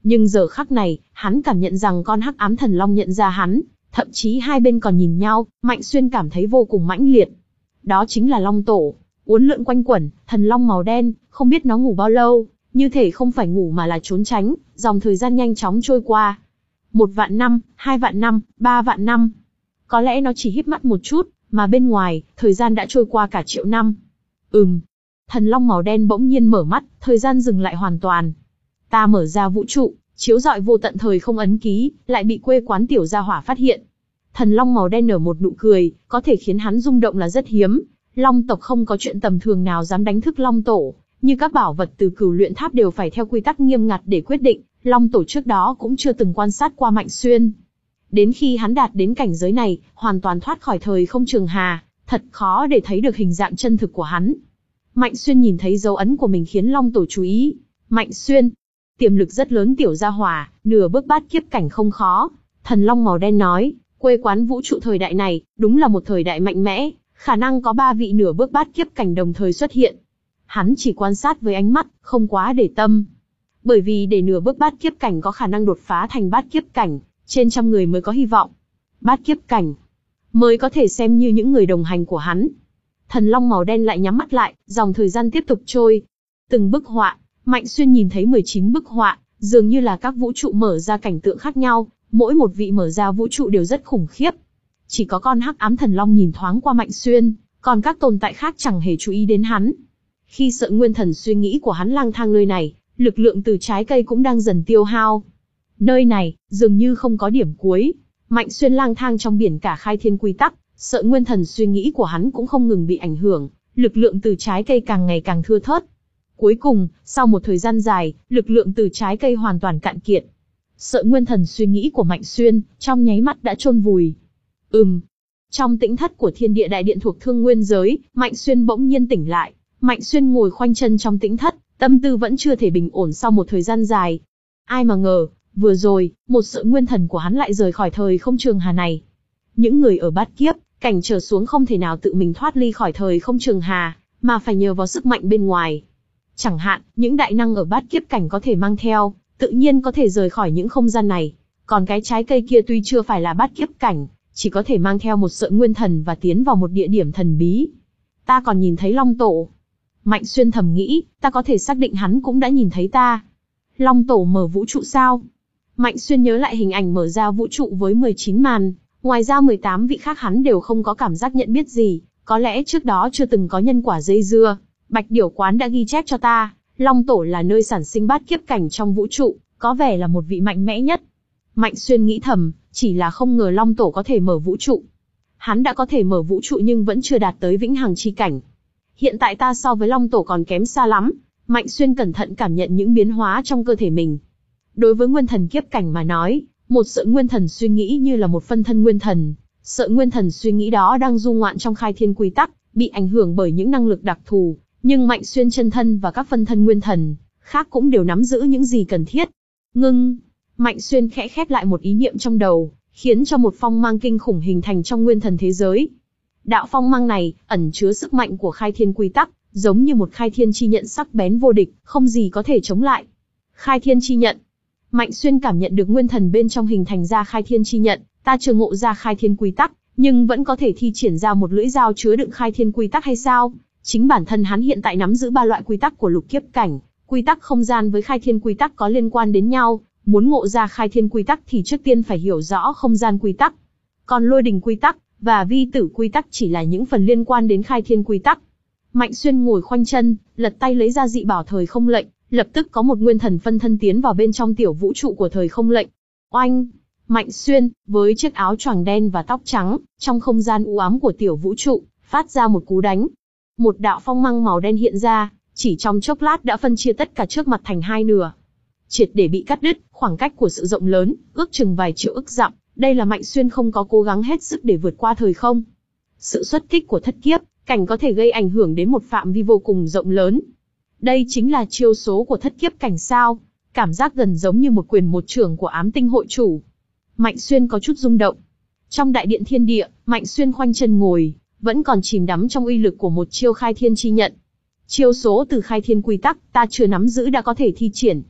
Nhưng giờ khắc này, hắn cảm nhận rằng con hắc ám thần long nhận ra hắn, thậm chí hai bên còn nhìn nhau, Mạnh Xuyên cảm thấy vô cùng mãnh liệt. Đó chính là Long Tổ, uốn lượn quanh quẩn, thần long màu đen, không biết nó ngủ bao lâu, như thể không phải ngủ mà là trốn tránh, dòng thời gian nhanh chóng trôi qua. Một vạn năm, hai vạn năm, ba vạn năm. Có lẽ nó chỉ híp mắt một chút, mà bên ngoài, thời gian đã trôi qua cả triệu năm. Ừm. Thần long màu đen bỗng nhiên mở mắt, thời gian dừng lại hoàn toàn. Ta mở ra vũ trụ, chiếu rọi vô tận thời không ấn ký, lại bị quê quán tiểu gia hỏa phát hiện. Thần long màu đen nở một nụ cười, có thể khiến hắn rung động là rất hiếm. Long tộc không có chuyện tầm thường nào dám đánh thức Long Tổ, như các bảo vật từ Cửu Luyện Tháp đều phải theo quy tắc nghiêm ngặt để quyết định, Long Tổ trước đó cũng chưa từng quan sát qua Mạnh Xuyên. Đến khi hắn đạt đến cảnh giới này, hoàn toàn thoát khỏi thời không trường hà, thật khó để thấy được hình dạng chân thực của hắn. Mạnh Xuyên nhìn thấy dấu ấn của mình khiến Long Tổ chú ý. Mạnh Xuyên, tiềm lực rất lớn tiểu gia hỏa, nửa bước bát kiếp cảnh không khó. Thần long màu đen nói, quê quán vũ trụ thời đại này, đúng là một thời đại mạnh mẽ, khả năng có ba vị nửa bước bát kiếp cảnh đồng thời xuất hiện. Hắn chỉ quan sát với ánh mắt, không quá để tâm. Bởi vì để nửa bước bát kiếp cảnh có khả năng đột phá thành bát kiếp cảnh, trên trăm người mới có hy vọng. Bát kiếp cảnh mới có thể xem như những người đồng hành của hắn. Thần long màu đen lại nhắm mắt lại, dòng thời gian tiếp tục trôi. Từng bức họa, Mạnh Xuyên nhìn thấy mười chín bức họa, dường như là các vũ trụ mở ra cảnh tượng khác nhau, mỗi một vị mở ra vũ trụ đều rất khủng khiếp. Chỉ có con hắc ám thần long nhìn thoáng qua Mạnh Xuyên, còn các tồn tại khác chẳng hề chú ý đến hắn. Khi Sợ Nguyên Thần suy nghĩ của hắn lang thang nơi này, lực lượng từ trái cây cũng đang dần tiêu hao. Nơi này, dường như không có điểm cuối. Mạnh Xuyên lang thang trong biển cả khai thiên quy tắc, Sợ Nguyên Thần suy nghĩ của hắn cũng không ngừng bị ảnh hưởng, lực lượng từ trái cây càng ngày càng thưa thớt. Cuối cùng, sau một thời gian dài, lực lượng từ trái cây hoàn toàn cạn kiệt. Sợ Nguyên Thần suy nghĩ của Mạnh Xuyên, trong nháy mắt đã chôn vùi. Ừm. Trong tĩnh thất của thiên địa đại điện thuộc Thương Nguyên giới, Mạnh Xuyên bỗng nhiên tỉnh lại. Mạnh Xuyên ngồi khoanh chân trong tĩnh thất, tâm tư vẫn chưa thể bình ổn sau một thời gian dài. Ai mà ngờ, vừa rồi, một Sợ Nguyên Thần của hắn lại rời khỏi thời không trường hà này. Những người ở bát kiếp cảnh trở xuống không thể nào tự mình thoát ly khỏi thời không trường hà, mà phải nhờ vào sức mạnh bên ngoài. Chẳng hạn, những đại năng ở bát kiếp cảnh có thể mang theo, tự nhiên có thể rời khỏi những không gian này. Còn cái trái cây kia tuy chưa phải là bát kiếp cảnh, chỉ có thể mang theo một Sợ Nguyên Thần và tiến vào một địa điểm thần bí. Ta còn nhìn thấy Long Tổ. Mạnh Xuyên thầm nghĩ, ta có thể xác định hắn cũng đã nhìn thấy ta. Long Tổ mở vũ trụ sao? Mạnh Xuyên nhớ lại hình ảnh mở ra vũ trụ với mười chín màn, ngoài ra mười tám vị khác hắn đều không có cảm giác nhận biết gì, có lẽ trước đó chưa từng có nhân quả dây dưa. Bạch Điểu Quán đã ghi chép cho ta, Long Tổ là nơi sản sinh bát kiếp cảnh trong vũ trụ, có vẻ là một vị mạnh mẽ nhất. Mạnh Xuyên nghĩ thầm, chỉ là không ngờ Long Tổ có thể mở vũ trụ. Hắn đã có thể mở vũ trụ nhưng vẫn chưa đạt tới vĩnh hằng chi cảnh. Hiện tại ta so với Long Tổ còn kém xa lắm. Mạnh Xuyên cẩn thận cảm nhận những biến hóa trong cơ thể mình. Đối với nguyên thần kiếp cảnh mà nói, một Sợ Nguyên Thần suy nghĩ như là một phân thân nguyên thần. Sợ Nguyên Thần suy nghĩ đó đang du ngoạn trong khai thiên quy tắc, bị ảnh hưởng bởi những năng lực đặc thù. Nhưng Mạnh Xuyên chân thân và các phân thân nguyên thần khác cũng đều nắm giữ những gì cần thiết. Ngưng. Mạnh Xuyên khẽ khép lại một ý niệm trong đầu, khiến cho một phong mang kinh khủng hình thành trong nguyên thần thế giới. Đạo phong mang này ẩn chứa sức mạnh của khai thiên quy tắc, giống như một khai thiên chi nhận sắc bén vô địch, không gì có thể chống lại. Khai thiên chi nhận. Mạnh Xuyên cảm nhận được nguyên thần bên trong hình thành ra khai thiên chi nhận, ta chưa ngộ ra khai thiên quy tắc, nhưng vẫn có thể thi triển ra một lưỡi dao chứa đựng khai thiên quy tắc hay sao? Chính bản thân hắn hiện tại nắm giữ ba loại quy tắc của lục kiếp cảnh, quy tắc không gian với khai thiên quy tắc có liên quan đến nhau, muốn ngộ ra khai thiên quy tắc thì trước tiên phải hiểu rõ không gian quy tắc. Còn lôi đình quy tắc và vi tử quy tắc chỉ là những phần liên quan đến khai thiên quy tắc. Mạnh Xuyên ngồi khoanh chân, lật tay lấy ra dị bảo thời không lệnh, lập tức có một nguyên thần phân thân tiến vào bên trong tiểu vũ trụ của thời không lệnh. Oanh! Mạnh Xuyên, với chiếc áo choàng đen và tóc trắng, trong không gian u ám của tiểu vũ trụ, phát ra một cú đánh. Một đạo phong mang màu đen hiện ra, chỉ trong chốc lát đã phân chia tất cả trước mặt thành hai nửa. Triệt để bị cắt đứt, khoảng cách của sự rộng lớn, ước chừng vài triệu ức dặm, đây là Mạnh Xuyên không có cố gắng hết sức để vượt qua thời không. Sự xuất kích của thất kiếp cảnh có thể gây ảnh hưởng đến một phạm vi vô cùng rộng lớn. Đây chính là chiêu số của thất kiếp cảnh sao? Cảm giác gần giống như một quyền một chưởng của Ám Tinh hội chủ. Mạnh Xuyên có chút rung động. Trong đại điện thiên địa, Mạnh Xuyên khoanh chân ngồi, vẫn còn chìm đắm trong uy lực của một chiêu khai thiên chi nhận. Chiêu số từ khai thiên quy tắc, ta chưa nắm giữ đã có thể thi triển.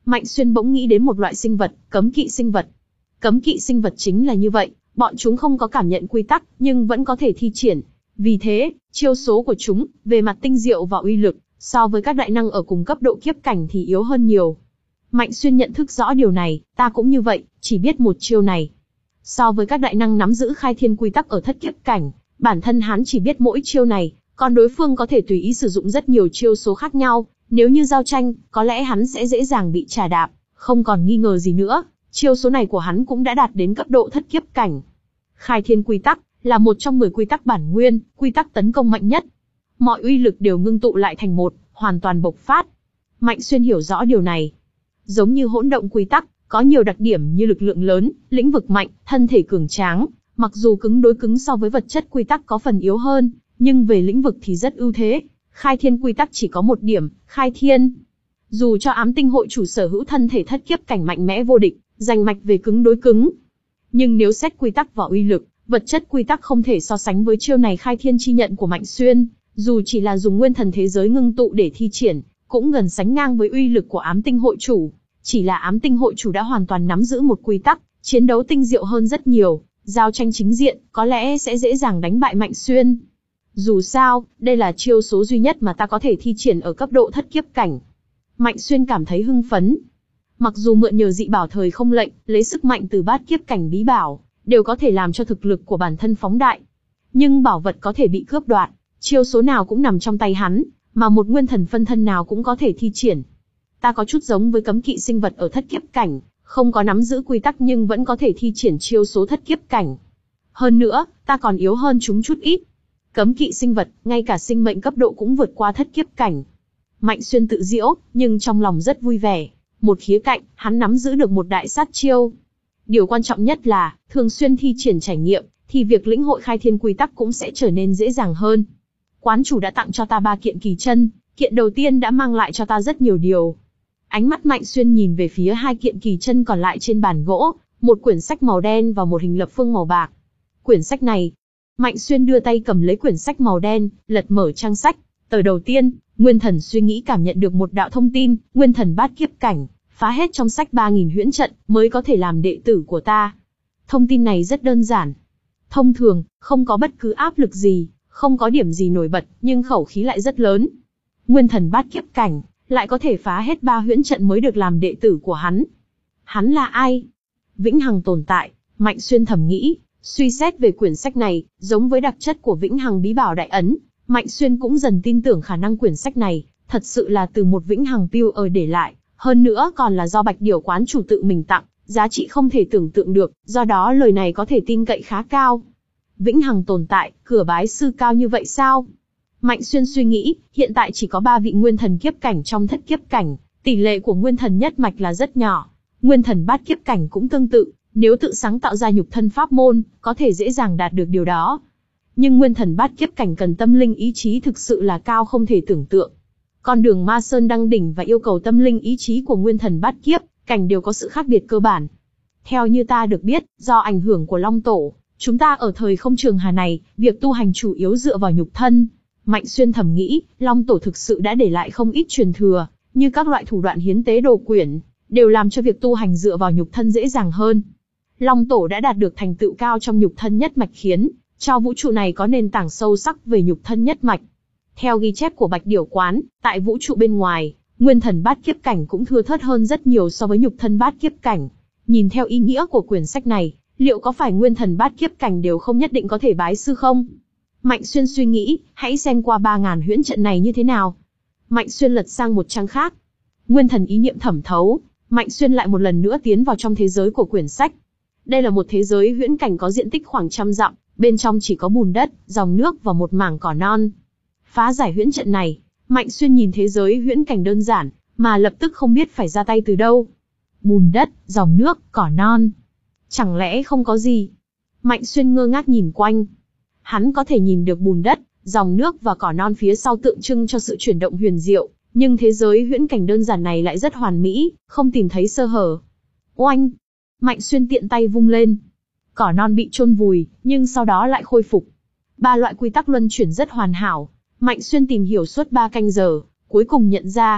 Mạnh Xuyên bỗng nghĩ đến một loại sinh vật, cấm kỵ sinh vật. Cấm kỵ sinh vật chính là như vậy, bọn chúng không có cảm nhận quy tắc, nhưng vẫn có thể thi triển. Vì thế, chiêu số của chúng, về mặt tinh diệu và uy lực, so với các đại năng ở cùng cấp độ kiếp cảnh thì yếu hơn nhiều. Mạnh Xuyên nhận thức rõ điều này, ta cũng như vậy, chỉ biết một chiêu này. So với các đại năng nắm giữ khai thiên quy tắc ở thất kiếp cảnh, bản thân hắn chỉ biết mỗi chiêu này, còn đối phương có thể tùy ý sử dụng rất nhiều chiêu số khác nhau. Nếu như giao tranh, có lẽ hắn sẽ dễ dàng bị trà đạp, không còn nghi ngờ gì nữa. Chiêu số này của hắn cũng đã đạt đến cấp độ thất kiếp cảnh. Khai thiên quy tắc là một trong mười quy tắc bản nguyên, quy tắc tấn công mạnh nhất. Mọi uy lực đều ngưng tụ lại thành một, hoàn toàn bộc phát. Mạnh Xuyên hiểu rõ điều này. Giống như hỗn động quy tắc, có nhiều đặc điểm như lực lượng lớn, lĩnh vực mạnh, thân thể cường tráng. Mặc dù cứng đối cứng so với vật chất quy tắc có phần yếu hơn, nhưng về lĩnh vực thì rất ưu thế. Khai thiên quy tắc chỉ có một điểm, khai thiên. Dù cho ám tinh hội chủ sở hữu thân thể thất kiếp cảnh mạnh mẽ vô địch, giành mạch về cứng đối cứng. Nhưng nếu xét quy tắc và uy lực, vật chất quy tắc không thể so sánh với chiêu này khai thiên chi nhận của Mạnh Xuyên. Dù chỉ là dùng nguyên thần thế giới ngưng tụ để thi triển, cũng gần sánh ngang với uy lực của ám tinh hội chủ. Chỉ là ám tinh hội chủ đã hoàn toàn nắm giữ một quy tắc, chiến đấu tinh diệu hơn rất nhiều. Giao tranh chính diện, có lẽ sẽ dễ dàng đánh bại Mạnh Xuyên. Dù sao, đây là chiêu số duy nhất mà ta có thể thi triển ở cấp độ thất kiếp cảnh. Mạnh Xuyên cảm thấy hưng phấn. Mặc dù mượn nhờ dị bảo thời không lệnh, lấy sức mạnh từ bát kiếp cảnh bí bảo, đều có thể làm cho thực lực của bản thân phóng đại. Nhưng bảo vật có thể bị cướp đoạt, chiêu số nào cũng nằm trong tay hắn, mà một nguyên thần phân thân nào cũng có thể thi triển. Ta có chút giống với cấm kỵ sinh vật ở thất kiếp cảnh, không có nắm giữ quy tắc nhưng vẫn có thể thi triển chiêu số thất kiếp cảnh. Hơn nữa, ta còn yếu hơn chúng chút ít. Cấm kỵ sinh vật, ngay cả sinh mệnh cấp độ cũng vượt qua thất kiếp cảnh. Mạnh Xuyên tự giễu, nhưng trong lòng rất vui vẻ. Một khía cạnh, hắn nắm giữ được một đại sát chiêu. Điều quan trọng nhất là, thường xuyên thi triển trải nghiệm, thì việc lĩnh hội khai thiên quy tắc cũng sẽ trở nên dễ dàng hơn. Quán chủ đã tặng cho ta ba kiện kỳ chân, kiện đầu tiên đã mang lại cho ta rất nhiều điều. Ánh mắt Mạnh Xuyên nhìn về phía hai kiện kỳ chân còn lại trên bàn gỗ, một quyển sách màu đen và một hình lập phương màu bạc. Quyển sách này, Mạnh Xuyên đưa tay cầm lấy quyển sách màu đen, lật mở trang sách. Tờ đầu tiên, Nguyên Thần suy nghĩ cảm nhận được một đạo thông tin, Nguyên Thần bát kiếp cảnh, phá hết trong sách ba nghìn huyễn trận, mới có thể làm đệ tử của ta. Thông tin này rất đơn giản. Thông thường, không có bất cứ áp lực gì, không có điểm gì nổi bật, nhưng khẩu khí lại rất lớn. Nguyên Thần bát kiếp cảnh, lại có thể phá hết ba huyễn trận mới được làm đệ tử của hắn. Hắn là ai? Vĩnh hằng tồn tại, Mạnh Xuyên thầm nghĩ. Suy xét về quyển sách này, giống với đặc chất của Vĩnh Hằng Bí Bảo Đại Ấn, Mạnh Xuyên cũng dần tin tưởng khả năng quyển sách này, thật sự là từ một Vĩnh Hằng Tiêu ở để lại, hơn nữa còn là do Bạch Điểu quán chủ tự mình tặng, giá trị không thể tưởng tượng được, do đó lời này có thể tin cậy khá cao. Vĩnh Hằng tồn tại, cửa bái sư cao như vậy sao? Mạnh Xuyên suy nghĩ, hiện tại chỉ có ba vị nguyên thần kiếp cảnh trong thất kiếp cảnh, tỷ lệ của nguyên thần nhất mạch là rất nhỏ, nguyên thần bát kiếp cảnh cũng tương tự. Nếu tự sáng tạo ra nhục thân pháp môn, có thể dễ dàng đạt được điều đó. Nhưng nguyên thần bát kiếp cảnh cần tâm linh ý chí thực sự là cao không thể tưởng tượng. Con đường Ma Sơn đăng đỉnh và yêu cầu tâm linh ý chí của nguyên thần bát kiếp cảnh đều có sự khác biệt cơ bản. Theo như ta được biết, do ảnh hưởng của Long Tổ, chúng ta ở thời không trường hà này, việc tu hành chủ yếu dựa vào nhục thân. Mạnh Xuyên thầm nghĩ, Long Tổ thực sự đã để lại không ít truyền thừa, như các loại thủ đoạn hiến tế đồ quyển, đều làm cho việc tu hành dựa vào nhục thân dễ dàng hơn. Long Tổ đã đạt được thành tựu cao trong nhục thân nhất mạch khiến cho vũ trụ này có nền tảng sâu sắc về nhục thân nhất mạch. Theo ghi chép của Bạch Điểu quán, tại vũ trụ bên ngoài, nguyên thần bát kiếp cảnh cũng thưa thớt hơn rất nhiều so với nhục thân bát kiếp cảnh. Nhìn theo ý nghĩa của quyển sách này, liệu có phải nguyên thần bát kiếp cảnh đều không nhất định có thể bái sư không? Mạnh Xuyên suy nghĩ, hãy xem qua ba ngàn huyễn trận này như thế nào. Mạnh Xuyên lật sang một trang khác. Nguyên thần ý niệm thẩm thấu, Mạnh Xuyên lại một lần nữa tiến vào trong thế giới của quyển sách. Đây là một thế giới huyễn cảnh có diện tích khoảng trăm dặm, bên trong chỉ có bùn đất, dòng nước và một mảng cỏ non. Phá giải huyễn trận này, Mạnh Xuyên nhìn thế giới huyễn cảnh đơn giản, mà lập tức không biết phải ra tay từ đâu. Bùn đất, dòng nước, cỏ non. Chẳng lẽ không có gì? Mạnh Xuyên ngơ ngác nhìn quanh. Hắn có thể nhìn được bùn đất, dòng nước và cỏ non phía sau tượng trưng cho sự chuyển động huyền diệu, nhưng thế giới huyễn cảnh đơn giản này lại rất hoàn mỹ, không tìm thấy sơ hở. Oanh! Mạnh Xuyên tiện tay vung lên. Cỏ non bị chôn vùi, nhưng sau đó lại khôi phục. Ba loại quy tắc luân chuyển rất hoàn hảo. Mạnh Xuyên tìm hiểu suốt ba canh giờ, cuối cùng nhận ra.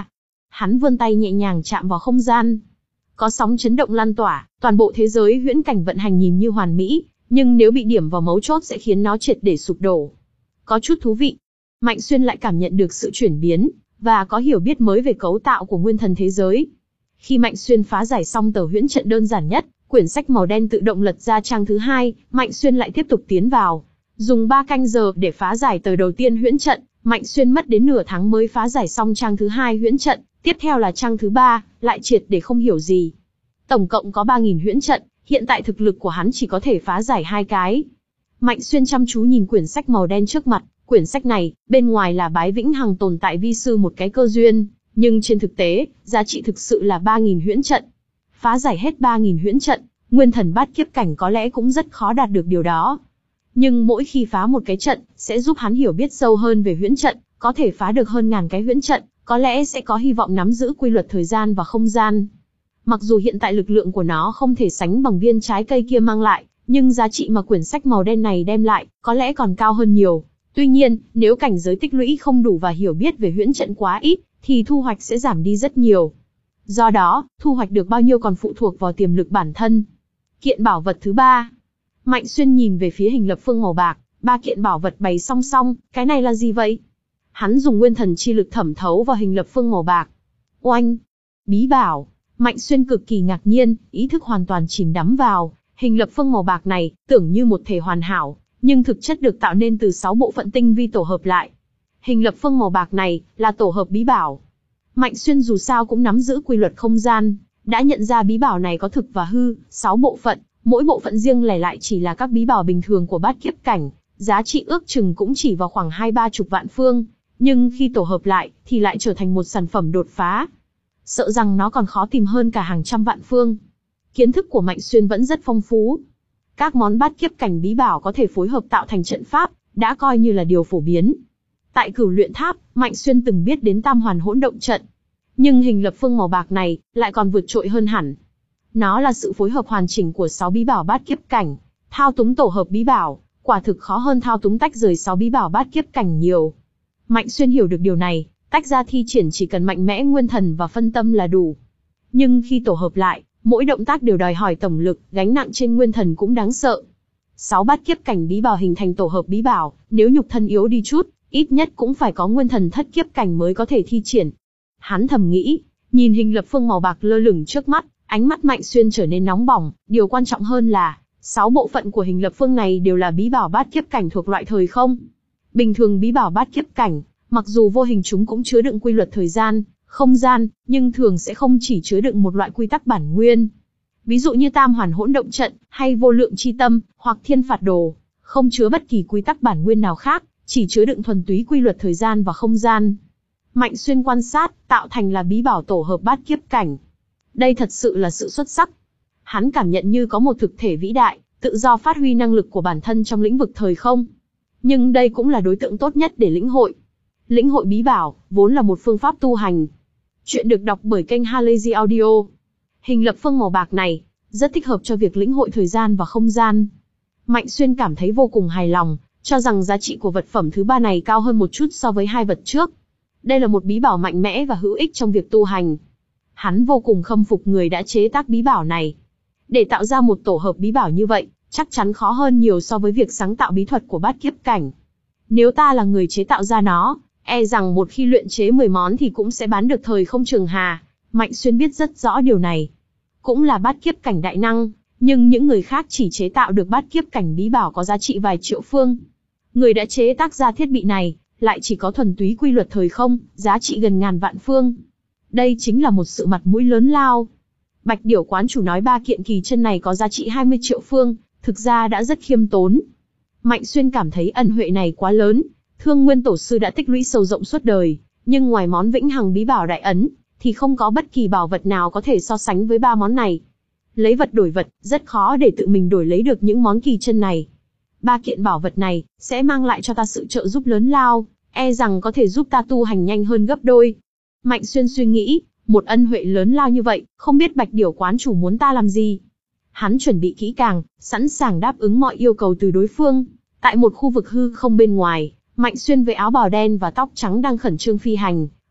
Hắn vươn tay nhẹ nhàng chạm vào không gian. Có sóng chấn động lan tỏa, toàn bộ thế giới huyễn cảnh vận hành nhìn như hoàn mỹ, nhưng nếu bị điểm vào mấu chốt sẽ khiến nó triệt để sụp đổ. Có chút thú vị. Mạnh Xuyên lại cảm nhận được sự chuyển biến, và có hiểu biết mới về cấu tạo của nguyên thần thế giới. Khi Mạnh Xuyên phá giải xong tờ huyễn trận đơn giản nhất, quyển sách màu đen tự động lật ra trang thứ hai, Mạnh Xuyên lại tiếp tục tiến vào. Dùng ba canh giờ để phá giải tờ đầu tiên huyễn trận, Mạnh Xuyên mất đến nửa tháng mới phá giải xong trang thứ hai huyễn trận, tiếp theo là trang thứ ba, lại triệt để không hiểu gì. Tổng cộng có ba nghìn huyễn trận, hiện tại thực lực của hắn chỉ có thể phá giải hai cái. Mạnh Xuyên chăm chú nhìn quyển sách màu đen trước mặt, quyển sách này, bên ngoài là bái vĩnh hằng tồn tại vi sư một cái cơ duyên, nhưng trên thực tế, giá trị thực sự là ba nghìn huyễn trận. Phá giải hết ba nghìn huyễn trận, nguyên thần bát kiếp cảnh có lẽ cũng rất khó đạt được điều đó. Nhưng mỗi khi phá một cái trận, sẽ giúp hắn hiểu biết sâu hơn về huyễn trận, có thể phá được hơn ngàn cái huyễn trận, có lẽ sẽ có hy vọng nắm giữ quy luật thời gian và không gian. Mặc dù hiện tại lực lượng của nó không thể sánh bằng viên trái cây kia mang lại, nhưng giá trị mà quyển sách màu đen này đem lại, có lẽ còn cao hơn nhiều. Tuy nhiên, nếu cảnh giới tích lũy không đủ và hiểu biết về huyễn trận quá ít, thì thu hoạch sẽ giảm đi rất nhiều. Do đó, thu hoạch được bao nhiêu còn phụ thuộc vào tiềm lực bản thân. Kiện bảo vật thứ ba. Mạnh Xuyên nhìn về phía hình lập phương màu bạc, ba kiện bảo vật bày song song, cái này là gì vậy? Hắn dùng nguyên thần chi lực thẩm thấu vào hình lập phương màu bạc. Oanh! Bí bảo! Mạnh Xuyên cực kỳ ngạc nhiên, ý thức hoàn toàn chìm đắm vào hình lập phương màu bạc này, tưởng như một thể hoàn hảo, nhưng thực chất được tạo nên từ sáu bộ phận tinh vi tổ hợp lại. Hình lập phương màu bạc này là tổ hợp bí bảo. Mạnh Xuyên dù sao cũng nắm giữ quy luật không gian, đã nhận ra bí bảo này có thực và hư, sáu bộ phận, mỗi bộ phận riêng lẻ lại chỉ là các bí bảo bình thường của bát kiếp cảnh, giá trị ước chừng cũng chỉ vào khoảng hai ba chục vạn phương, nhưng khi tổ hợp lại thì lại trở thành một sản phẩm đột phá. Sợ rằng nó còn khó tìm hơn cả hàng trăm vạn phương. Kiến thức của Mạnh Xuyên vẫn rất phong phú. Các món bát kiếp cảnh bí bảo có thể phối hợp tạo thành trận pháp, đã coi như là điều phổ biến. Tại Cửu Luyện Tháp, Mạnh Xuyên từng biết đến Tam Hoàn Hỗn Động Trận. Nhưng hình lập phương màu bạc này lại còn vượt trội hơn hẳn. Nó là sự phối hợp hoàn chỉnh của sáu bí bảo bát kiếp cảnh. Thao túng tổ hợp bí bảo, quả thực khó hơn thao túng tách rời sáu bí bảo bát kiếp cảnh nhiều. Mạnh Xuyên hiểu được điều này, tách ra thi triển chỉ cần mạnh mẽ nguyên thần và phân tâm là đủ. Nhưng khi tổ hợp lại, mỗi động tác đều đòi hỏi tổng lực, gánh nặng trên nguyên thần cũng đáng sợ. Sáu bát kiếp cảnh bí bảo hình thành tổ hợp bí bảo, nếu nhục thân yếu đi chút, ít nhất cũng phải có nguyên thần thất kiếp cảnh mới có thể thi triển. Hắn thầm nghĩ, nhìn hình lập phương màu bạc lơ lửng trước mắt, ánh mắt Mạnh Xuyên trở nên nóng bỏng, điều quan trọng hơn là, sáu bộ phận của hình lập phương này đều là bí bảo bát kiếp cảnh thuộc loại thời không. Bình thường bí bảo bát kiếp cảnh, mặc dù vô hình chúng cũng chứa đựng quy luật thời gian, không gian, nhưng thường sẽ không chỉ chứa đựng một loại quy tắc bản nguyên. Ví dụ như Tam Hoàn Hỗn Động Trận, hay Vô Lượng Chi Tâm, hoặc Thiên Phạt Đồ, không chứa bất kỳ quy tắc bản nguyên nào khác, chỉ chứa đựng thuần túy quy luật thời gian và không gian. Mạnh Xuyên quan sát, tạo thành là bí bảo tổ hợp bát kiếp cảnh. Đây thật sự là sự xuất sắc. Hắn cảm nhận như có một thực thể vĩ đại, tự do phát huy năng lực của bản thân trong lĩnh vực thời không. Nhưng đây cũng là đối tượng tốt nhất để lĩnh hội. Lĩnh hội bí bảo, vốn là một phương pháp tu hành. Chuyện được đọc bởi kênh Halazy Audio. Hình lập phương màu bạc này, rất thích hợp cho việc lĩnh hội thời gian và không gian. Mạnh Xuyên cảm thấy vô cùng hài lòng, cho rằng giá trị của vật phẩm thứ ba này cao hơn một chút so với hai vật trước. Đây là một bí bảo mạnh mẽ và hữu ích trong việc tu hành. Hắn vô cùng khâm phục người đã chế tác bí bảo này. Để tạo ra một tổ hợp bí bảo như vậy, chắc chắn khó hơn nhiều so với việc sáng tạo bí thuật của bát kiếp cảnh. Nếu ta là người chế tạo ra nó, e rằng một khi luyện chế mười món thì cũng sẽ bán được thời không trường hà. Mạnh Xuyên biết rất rõ điều này. Cũng là bát kiếp cảnh đại năng, nhưng những người khác chỉ chế tạo được bát kiếp cảnh bí bảo có giá trị vài triệu phương. Người đã chế tác ra thiết bị này, lại chỉ có thuần túy quy luật thời không, giá trị gần ngàn vạn phương. Đây chính là một sự mặt mũi lớn lao. Bạch Điểu quán chủ nói ba kiện kỳ chân này có giá trị hai mươi triệu phương, thực ra đã rất khiêm tốn. Mạnh Xuyên cảm thấy ân huệ này quá lớn. Thương Nguyên Tổ sư đã tích lũy sâu rộng suốt đời, nhưng ngoài món vĩnh hằng bí bảo đại ấn, thì không có bất kỳ bảo vật nào có thể so sánh với ba món này. Lấy vật đổi vật, rất khó để tự mình đổi lấy được những món kỳ chân này. Ba kiện bảo vật này, sẽ mang lại cho ta sự trợ giúp lớn lao, e rằng có thể giúp ta tu hành nhanh hơn gấp đôi. Mạnh Xuyên suy nghĩ, một ân huệ lớn lao như vậy, không biết Bạch Điểu quán chủ muốn ta làm gì. Hắn chuẩn bị kỹ càng, sẵn sàng đáp ứng mọi yêu cầu từ đối phương. Tại một khu vực hư không bên ngoài, Mạnh Xuyên với áo bào đen và tóc trắng đang khẩn trương phi hành,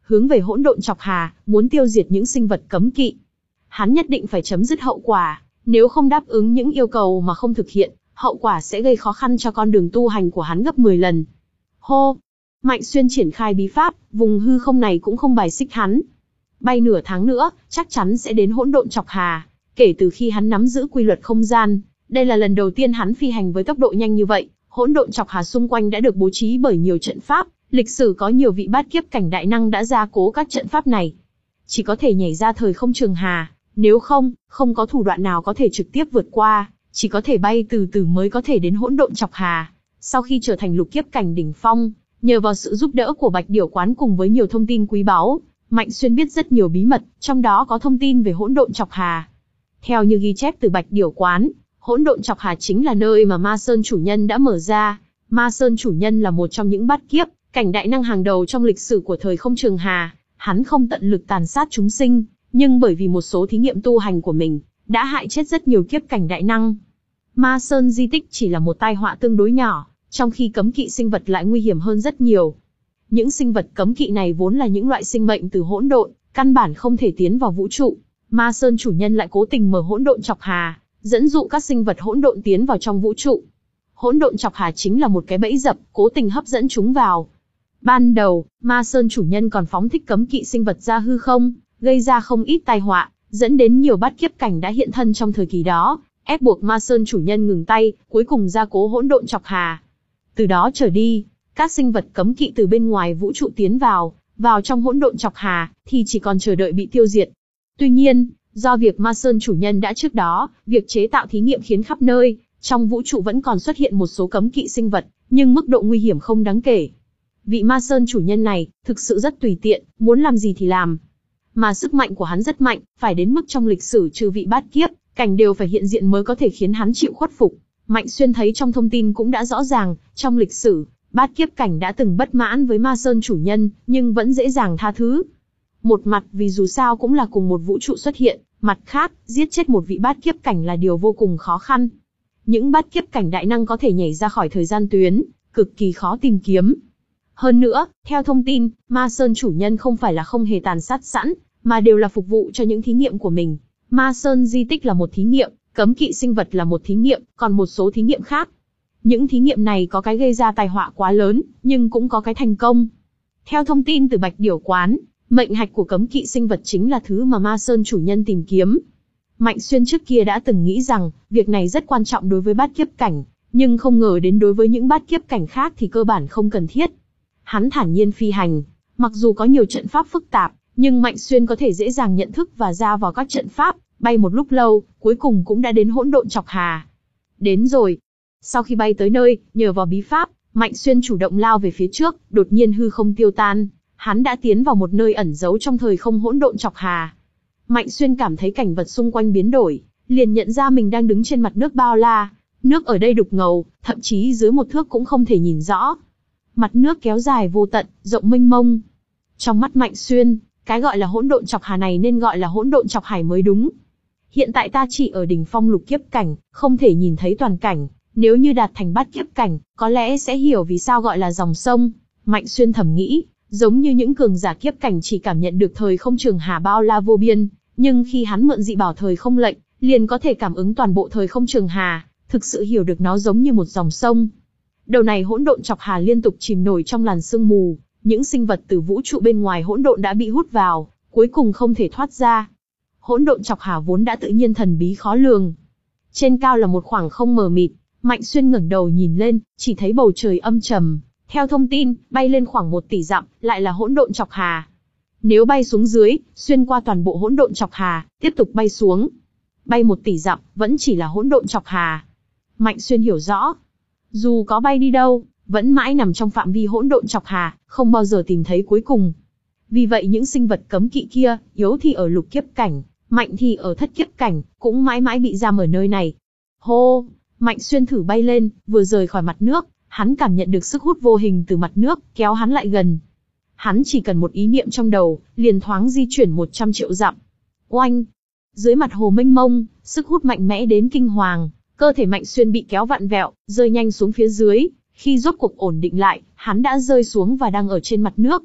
hướng về hỗn độn chọc hà, muốn tiêu diệt những sinh vật cấm kỵ. Hắn nhất định phải chấm dứt hậu quả, nếu không đáp ứng những yêu cầu mà không thực hiện, hậu quả sẽ gây khó khăn cho con đường tu hành của hắn gấp mười lần. Hô! Mạnh Xuyên triển khai bí pháp, vùng hư không này cũng không bài xích hắn. Bay nửa tháng nữa, chắc chắn sẽ đến hỗn độn chọc hà. Kể từ khi hắn nắm giữ quy luật không gian, đây là lần đầu tiên hắn phi hành với tốc độ nhanh như vậy. Hỗn độn chọc hà xung quanh đã được bố trí bởi nhiều trận pháp, lịch sử có nhiều vị bát kiếp cảnh đại năng đã gia cố các trận pháp này. Chỉ có thể nhảy ra thời không trường hà, nếu không, không có thủ đoạn nào có thể trực tiếp vượt qua, chỉ có thể bay từ từ mới có thể đến hỗn độn chọc hà. Sau khi trở thành lục kiếp cảnh đỉnh phong, nhờ vào sự giúp đỡ của Bạch Điểu Quán cùng với nhiều thông tin quý báu, Mạnh Xuyên biết rất nhiều bí mật, trong đó có thông tin về hỗn độn chọc hà. Theo như ghi chép từ Bạch Điểu Quán, hỗn độn chọc hà chính là nơi mà Ma Sơn chủ nhân đã mở ra. Ma Sơn chủ nhân là một trong những bát kiếp cảnh đại năng hàng đầu trong lịch sử của thời không trường hà. Hắn không tận lực tàn sát chúng sinh, nhưng bởi vì một số thí nghiệm tu hành của mình, đã hại chết rất nhiều kiếp cảnh đại năng. Ma Sơn di tích chỉ là một tai họa tương đối nhỏ, trong khi cấm kỵ sinh vật lại nguy hiểm hơn rất nhiều. Những sinh vật cấm kỵ này vốn là những loại sinh mệnh từ hỗn độn, căn bản không thể tiến vào vũ trụ. Ma Sơn chủ nhân lại cố tình mở hỗn độn chọc hà, dẫn dụ các sinh vật hỗn độn tiến vào trong vũ trụ. Hỗn độn chọc hà chính là một cái bẫy dập, cố tình hấp dẫn chúng vào. Ban đầu, Ma Sơn chủ nhân còn phóng thích cấm kỵ sinh vật ra hư không, gây ra không ít tai họa, dẫn đến nhiều bát kiếp cảnh đã hiện thân trong thời kỳ đó, ép buộc Ma Sơn chủ nhân ngừng tay, cuối cùng gia cố hỗn độn chọc hà. Từ đó trở đi, các sinh vật cấm kỵ từ bên ngoài vũ trụ tiến vào, vào trong hỗn độn chọc hà, thì chỉ còn chờ đợi bị tiêu diệt. Tuy nhiên, do việc Ma Sơn chủ nhân đã trước đó, việc chế tạo thí nghiệm khiến khắp nơi, trong vũ trụ vẫn còn xuất hiện một số cấm kỵ sinh vật, nhưng mức độ nguy hiểm không đáng kể. Vị Ma Sơn chủ nhân này, thực sự rất tùy tiện, muốn làm gì thì làm. Mà sức mạnh của hắn rất mạnh, phải đến mức trong lịch sử trừ vị bát kiếp, cảnh đều phải hiện diện mới có thể khiến hắn chịu khuất phục. Mạnh Xuyên thấy trong thông tin cũng đã rõ ràng, trong lịch sử, bát kiếp cảnh đã từng bất mãn với Ma Sơn chủ nhân, nhưng vẫn dễ dàng tha thứ. Một mặt vì dù sao cũng là cùng một vũ trụ xuất hiện, mặt khác, giết chết một vị bát kiếp cảnh là điều vô cùng khó khăn. Những bát kiếp cảnh đại năng có thể nhảy ra khỏi thời gian tuyến, cực kỳ khó tìm kiếm. Hơn nữa, theo thông tin, Ma Sơn chủ nhân không phải là không hề tàn sát sẵn, mà đều là phục vụ cho những thí nghiệm của mình. Ma Sơn di tích là một thí nghiệm, cấm kỵ sinh vật là một thí nghiệm, còn một số thí nghiệm khác. Những thí nghiệm này có cái gây ra tai họa quá lớn, nhưng cũng có cái thành công. Theo thông tin từ Bạch Điểu Quán, mệnh hạch của cấm kỵ sinh vật chính là thứ mà Ma Sơn chủ nhân tìm kiếm. Mạnh Xuyên trước kia đã từng nghĩ rằng, việc này rất quan trọng đối với bát kiếp cảnh, nhưng không ngờ đến đối với những bát kiếp cảnh khác thì cơ bản không cần thiết. Hắn thản nhiên phi hành, mặc dù có nhiều trận pháp phức tạp, nhưng Mạnh Xuyên có thể dễ dàng nhận thức và ra vào các trận pháp, bay một lúc lâu, cuối cùng cũng đã đến hỗn độn chọc hà. Đến rồi. Sau khi bay tới nơi, nhờ vào bí pháp, Mạnh Xuyên chủ động lao về phía trước, đột nhiên hư không tiêu tan, hắn đã tiến vào một nơi ẩn giấu trong thời không hỗn độn chọc hà. Mạnh Xuyên cảm thấy cảnh vật xung quanh biến đổi, liền nhận ra mình đang đứng trên mặt nước bao la, nước ở đây đục ngầu, thậm chí dưới một thước cũng không thể nhìn rõ. Mặt nước kéo dài vô tận, rộng mênh mông. Trong mắt Mạnh Xuyên, cái gọi là hỗn độn chọc hà này nên gọi là hỗn độn chọc hải mới đúng. Hiện tại ta chỉ ở đỉnh phong lục kiếp cảnh, không thể nhìn thấy toàn cảnh, nếu như đạt thành bát kiếp cảnh, có lẽ sẽ hiểu vì sao gọi là dòng sông. Mạnh Xuyên thầm nghĩ, giống như những cường giả kiếp cảnh chỉ cảm nhận được thời không trường hà bao la vô biên, nhưng khi hắn mượn dị bảo thời không lệnh, liền có thể cảm ứng toàn bộ thời không trường hà, thực sự hiểu được nó giống như một dòng sông. Đầu này hỗn độn chọc hà liên tục chìm nổi trong làn sương mù, những sinh vật từ vũ trụ bên ngoài hỗn độn đã bị hút vào, cuối cùng không thể thoát ra. Hỗn độn chọc hà vốn đã tự nhiên thần bí khó lường. Trên cao là một khoảng không mờ mịt, Mạnh Xuyên ngẩng đầu nhìn lên, chỉ thấy bầu trời âm trầm. Theo thông tin, bay lên khoảng một tỷ dặm, lại là hỗn độn chọc hà. Nếu bay xuống dưới, xuyên qua toàn bộ hỗn độn chọc hà, tiếp tục bay xuống, bay một tỷ dặm, vẫn chỉ là hỗn độn chọc hà. Mạnh Xuyên hiểu rõ, dù có bay đi đâu, vẫn mãi nằm trong phạm vi hỗn độn chọc hà, không bao giờ tìm thấy cuối cùng. Vì vậy những sinh vật cấm kỵ kia, yếu thì ở lục kiếp cảnh, mạnh thì ở thất kiếp cảnh, cũng mãi mãi bị giam ở nơi này. Hô, Mạnh Xuyên thử bay lên, vừa rời khỏi mặt nước, hắn cảm nhận được sức hút vô hình từ mặt nước, kéo hắn lại gần. Hắn chỉ cần một ý niệm trong đầu, liền thoáng di chuyển một trăm triệu dặm. Oanh! Dưới mặt hồ mênh mông, sức hút mạnh mẽ đến kinh hoàng, cơ thể Mạnh Xuyên bị kéo vặn vẹo, rơi nhanh xuống phía dưới. Khi rốt cuộc ổn định lại, hắn đã rơi xuống và đang ở trên mặt nước.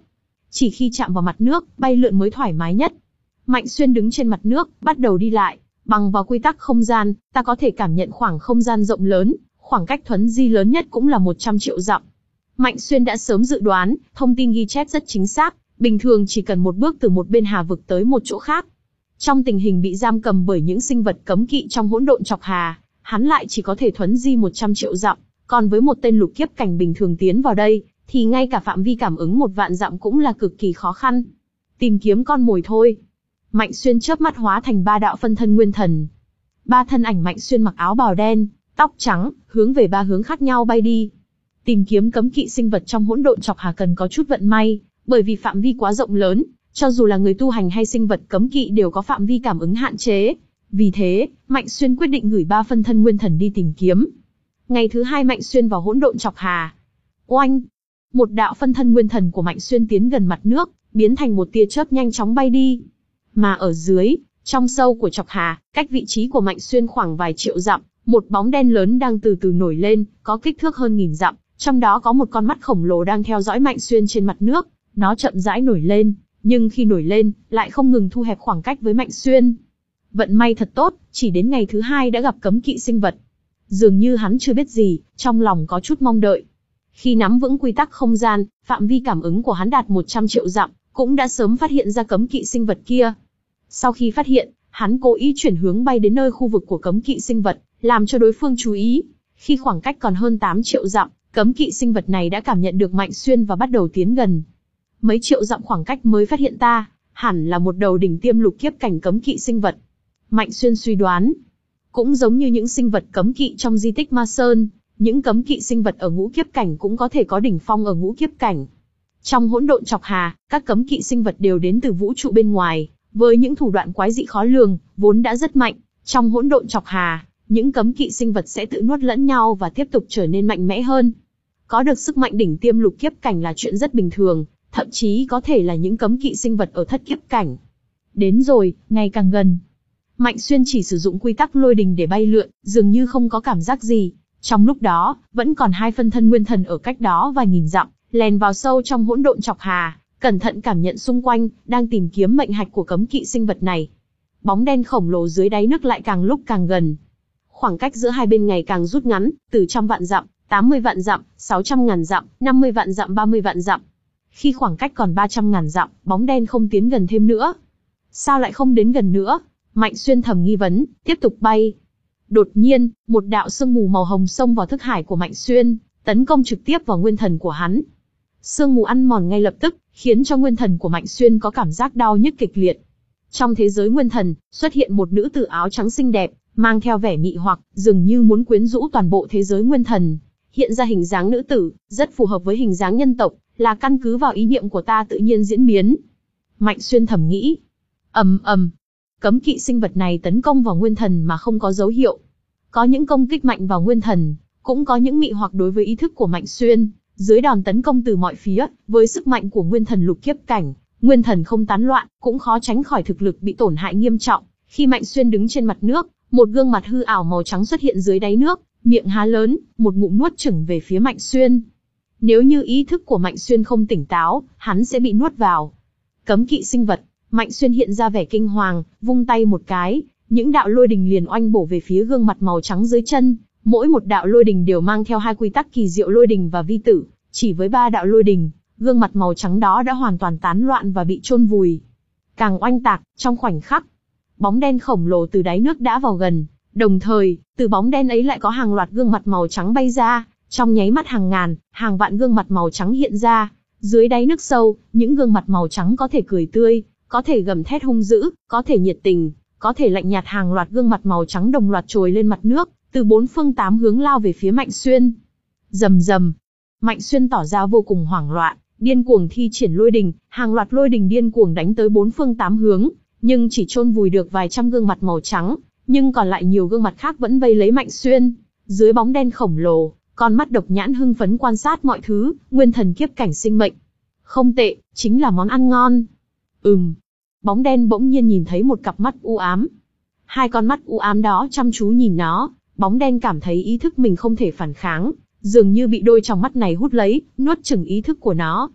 Chỉ khi chạm vào mặt nước, bay lượn mới thoải mái nhất. Mạnh Xuyên đứng trên mặt nước, bắt đầu đi lại. Bằng vào quy tắc không gian, ta có thể cảm nhận khoảng không gian rộng lớn, khoảng cách thuấn di lớn nhất cũng là một trăm triệu dặm. Mạnh Xuyên đã sớm dự đoán, thông tin ghi chép rất chính xác, bình thường chỉ cần một bước từ một bên hà vực tới một chỗ khác. Trong tình hình bị giam cầm bởi những sinh vật cấm kỵ trong hỗn độn chọc hà, hắn lại chỉ có thể thuấn di một trăm triệu dặm, còn với một tên lục kiếp cảnh bình thường tiến vào đây, thì ngay cả phạm vi cảm ứng một vạn dặm cũng là cực kỳ khó khăn. Tìm kiếm con mồi thôi. Mạnh Xuyên chớp mắt hóa thành ba đạo phân thân nguyên thần. Ba thân ảnh Mạnh Xuyên mặc áo bào đen, tóc trắng, hướng về ba hướng khác nhau bay đi. Tìm kiếm cấm kỵ sinh vật trong hỗn độn chọc hà cần có chút vận may, bởi vì phạm vi quá rộng lớn, cho dù là người tu hành hay sinh vật cấm kỵ đều có phạm vi cảm ứng hạn chế. Vì thế, Mạnh Xuyên quyết định gửi ba phân thân nguyên thần đi tìm kiếm. Ngày thứ hai Mạnh Xuyên vào hỗn độn chọc hà. Oanh! Một đạo phân thân nguyên thần của Mạnh Xuyên tiến gần mặt nước, biến thành một tia chớp nhanh chóng bay đi. Mà ở dưới, trong sâu của chọc hà, cách vị trí của Mạnh Xuyên khoảng vài triệu dặm, một bóng đen lớn đang từ từ nổi lên, có kích thước hơn nghìn dặm, trong đó có một con mắt khổng lồ đang theo dõi Mạnh Xuyên trên mặt nước. Nó chậm rãi nổi lên, nhưng khi nổi lên, lại không ngừng thu hẹp khoảng cách với Mạnh Xuyên. Vận may thật tốt, chỉ đến ngày thứ hai đã gặp cấm kỵ sinh vật. Dường như hắn chưa biết gì, trong lòng có chút mong đợi. Khi nắm vững quy tắc không gian, phạm vi cảm ứng của hắn đạt một trăm triệu dặm, cũng đã sớm phát hiện ra cấm kỵ sinh vật kia. Sau khi phát hiện, hắn cố ý chuyển hướng bay đến nơi khu vực của cấm kỵ sinh vật, làm cho đối phương chú ý. Khi khoảng cách còn hơn tám triệu dặm, cấm kỵ sinh vật này đã cảm nhận được Mạnh Xuyên và bắt đầu tiến gần. Mấy triệu dặm khoảng cách mới phát hiện ta, hẳn là một đầu đỉnh tiêm lục kiếp cảnh cấm kỵ sinh vật. Mạnh Xuyên suy đoán. Cũng giống như những sinh vật cấm kỵ trong di tích Ma Sơn, những cấm kỵ sinh vật ở ngũ kiếp cảnh cũng có thể có đỉnh phong ở ngũ kiếp cảnh. Trong hỗn độn chọc hà, các cấm kỵ sinh vật đều đến từ vũ trụ bên ngoài, với những thủ đoạn quái dị khó lường, vốn đã rất mạnh. Trong hỗn độn chọc hà, những cấm kỵ sinh vật sẽ tự nuốt lẫn nhau và tiếp tục trở nên mạnh mẽ hơn. Có được sức mạnh đỉnh tiêm lục kiếp cảnh là chuyện rất bình thường, thậm chí có thể là những cấm kỵ sinh vật ở thất kiếp cảnh. Đến rồi, ngày càng gần. Mạnh Xuyên chỉ sử dụng quy tắc lôi đình để bay lượn, dường như không có cảm giác gì. Trong lúc đó, vẫn còn hai phân thân nguyên thần ở cách đó vài nghìn dặm, lèn vào sâu trong hỗn độn chọc hà, cẩn thận cảm nhận xung quanh, đang tìm kiếm mệnh hạch của cấm kỵ sinh vật này. Bóng đen khổng lồ dưới đáy nước lại càng lúc càng gần. Khoảng cách giữa hai bên ngày càng rút ngắn, từ trăm vạn dặm, tám mươi vạn dặm, sáu trăm ngàn dặm, năm mươi vạn dặm, ba mươi vạn dặm. Khi khoảng cách còn ba trăm ngàn dặm, bóng đen không tiến gần thêm nữa. Sao lại không đến gần nữa? Mạnh Xuyên thầm nghi vấn, tiếp tục bay. Đột nhiên, một đạo sương mù màu hồng xông vào thức hải của Mạnh Xuyên, tấn công trực tiếp vào nguyên thần của hắn. Sương mù ăn mòn ngay lập tức, khiến cho nguyên thần của Mạnh Xuyên có cảm giác đau nhức kịch liệt. Trong thế giới nguyên thần, xuất hiện một nữ tử áo trắng xinh đẹp, mang theo vẻ mị hoặc, dường như muốn quyến rũ toàn bộ thế giới nguyên thần. Hiện ra hình dáng nữ tử, rất phù hợp với hình dáng nhân tộc, là căn cứ vào ý niệm của ta tự nhiên diễn biến. Mạnh Xuyên thầm nghĩ. Ầm ầm. Cấm kỵ sinh vật này tấn công vào nguyên thần mà không có dấu hiệu. Có những công kích mạnh vào nguyên thần, cũng có những mị hoặc đối với ý thức của Mạnh Xuyên. Dưới đòn tấn công từ mọi phía, với sức mạnh của nguyên thần lục kiếp cảnh, nguyên thần không tán loạn, cũng khó tránh khỏi thực lực bị tổn hại nghiêm trọng. Khi Mạnh Xuyên đứng trên mặt nước, một gương mặt hư ảo màu trắng xuất hiện dưới đáy nước, miệng há lớn, một ngụm nuốt chửng về phía Mạnh Xuyên. Nếu như ý thức của Mạnh Xuyên không tỉnh táo, hắn sẽ bị nuốt vào. Cấm kỵ sinh vật. Mạnh Xuyên hiện ra vẻ kinh hoàng, vung tay một cái, những đạo lôi đình liền oanh bổ về phía gương mặt màu trắng dưới chân. Mỗi một đạo lôi đình đều mang theo hai quy tắc kỳ diệu lôi đình và vi tử. Chỉ với ba đạo lôi đình, gương mặt màu trắng đó đã hoàn toàn tán loạn và bị chôn vùi. Càng oanh tạc, trong khoảnh khắc, bóng đen khổng lồ từ đáy nước đã vào gần. Đồng thời, từ bóng đen ấy lại có hàng loạt gương mặt màu trắng bay ra. Trong nháy mắt hàng ngàn, hàng vạn gương mặt màu trắng hiện ra. Dưới đáy nước sâu, những gương mặt màu trắng có thể cười tươi, có thể gầm thét hung dữ, có thể nhiệt tình, có thể lạnh nhạt. Hàng loạt gương mặt màu trắng đồng loạt trồi lên mặt nước, từ bốn phương tám hướng lao về phía Mạnh Xuyên. Rầm rầm. Mạnh Xuyên tỏ ra vô cùng hoảng loạn, điên cuồng thi triển lôi đình, hàng loạt lôi đình điên cuồng đánh tới bốn phương tám hướng, nhưng chỉ chôn vùi được vài trăm gương mặt màu trắng, nhưng còn lại nhiều gương mặt khác vẫn vây lấy Mạnh Xuyên. Dưới bóng đen khổng lồ, con mắt độc nhãn hưng phấn quan sát mọi thứ, nguyên thần kiếp cảnh sinh mệnh. Không tệ, chính là món ăn ngon. Ừm. Bóng đen bỗng nhiên nhìn thấy một cặp mắt u ám. Hai con mắt u ám đó chăm chú nhìn nó, bóng đen cảm thấy ý thức mình không thể phản kháng, dường như bị đôi trong mắt này hút lấy, nuốt chửng ý thức của nó.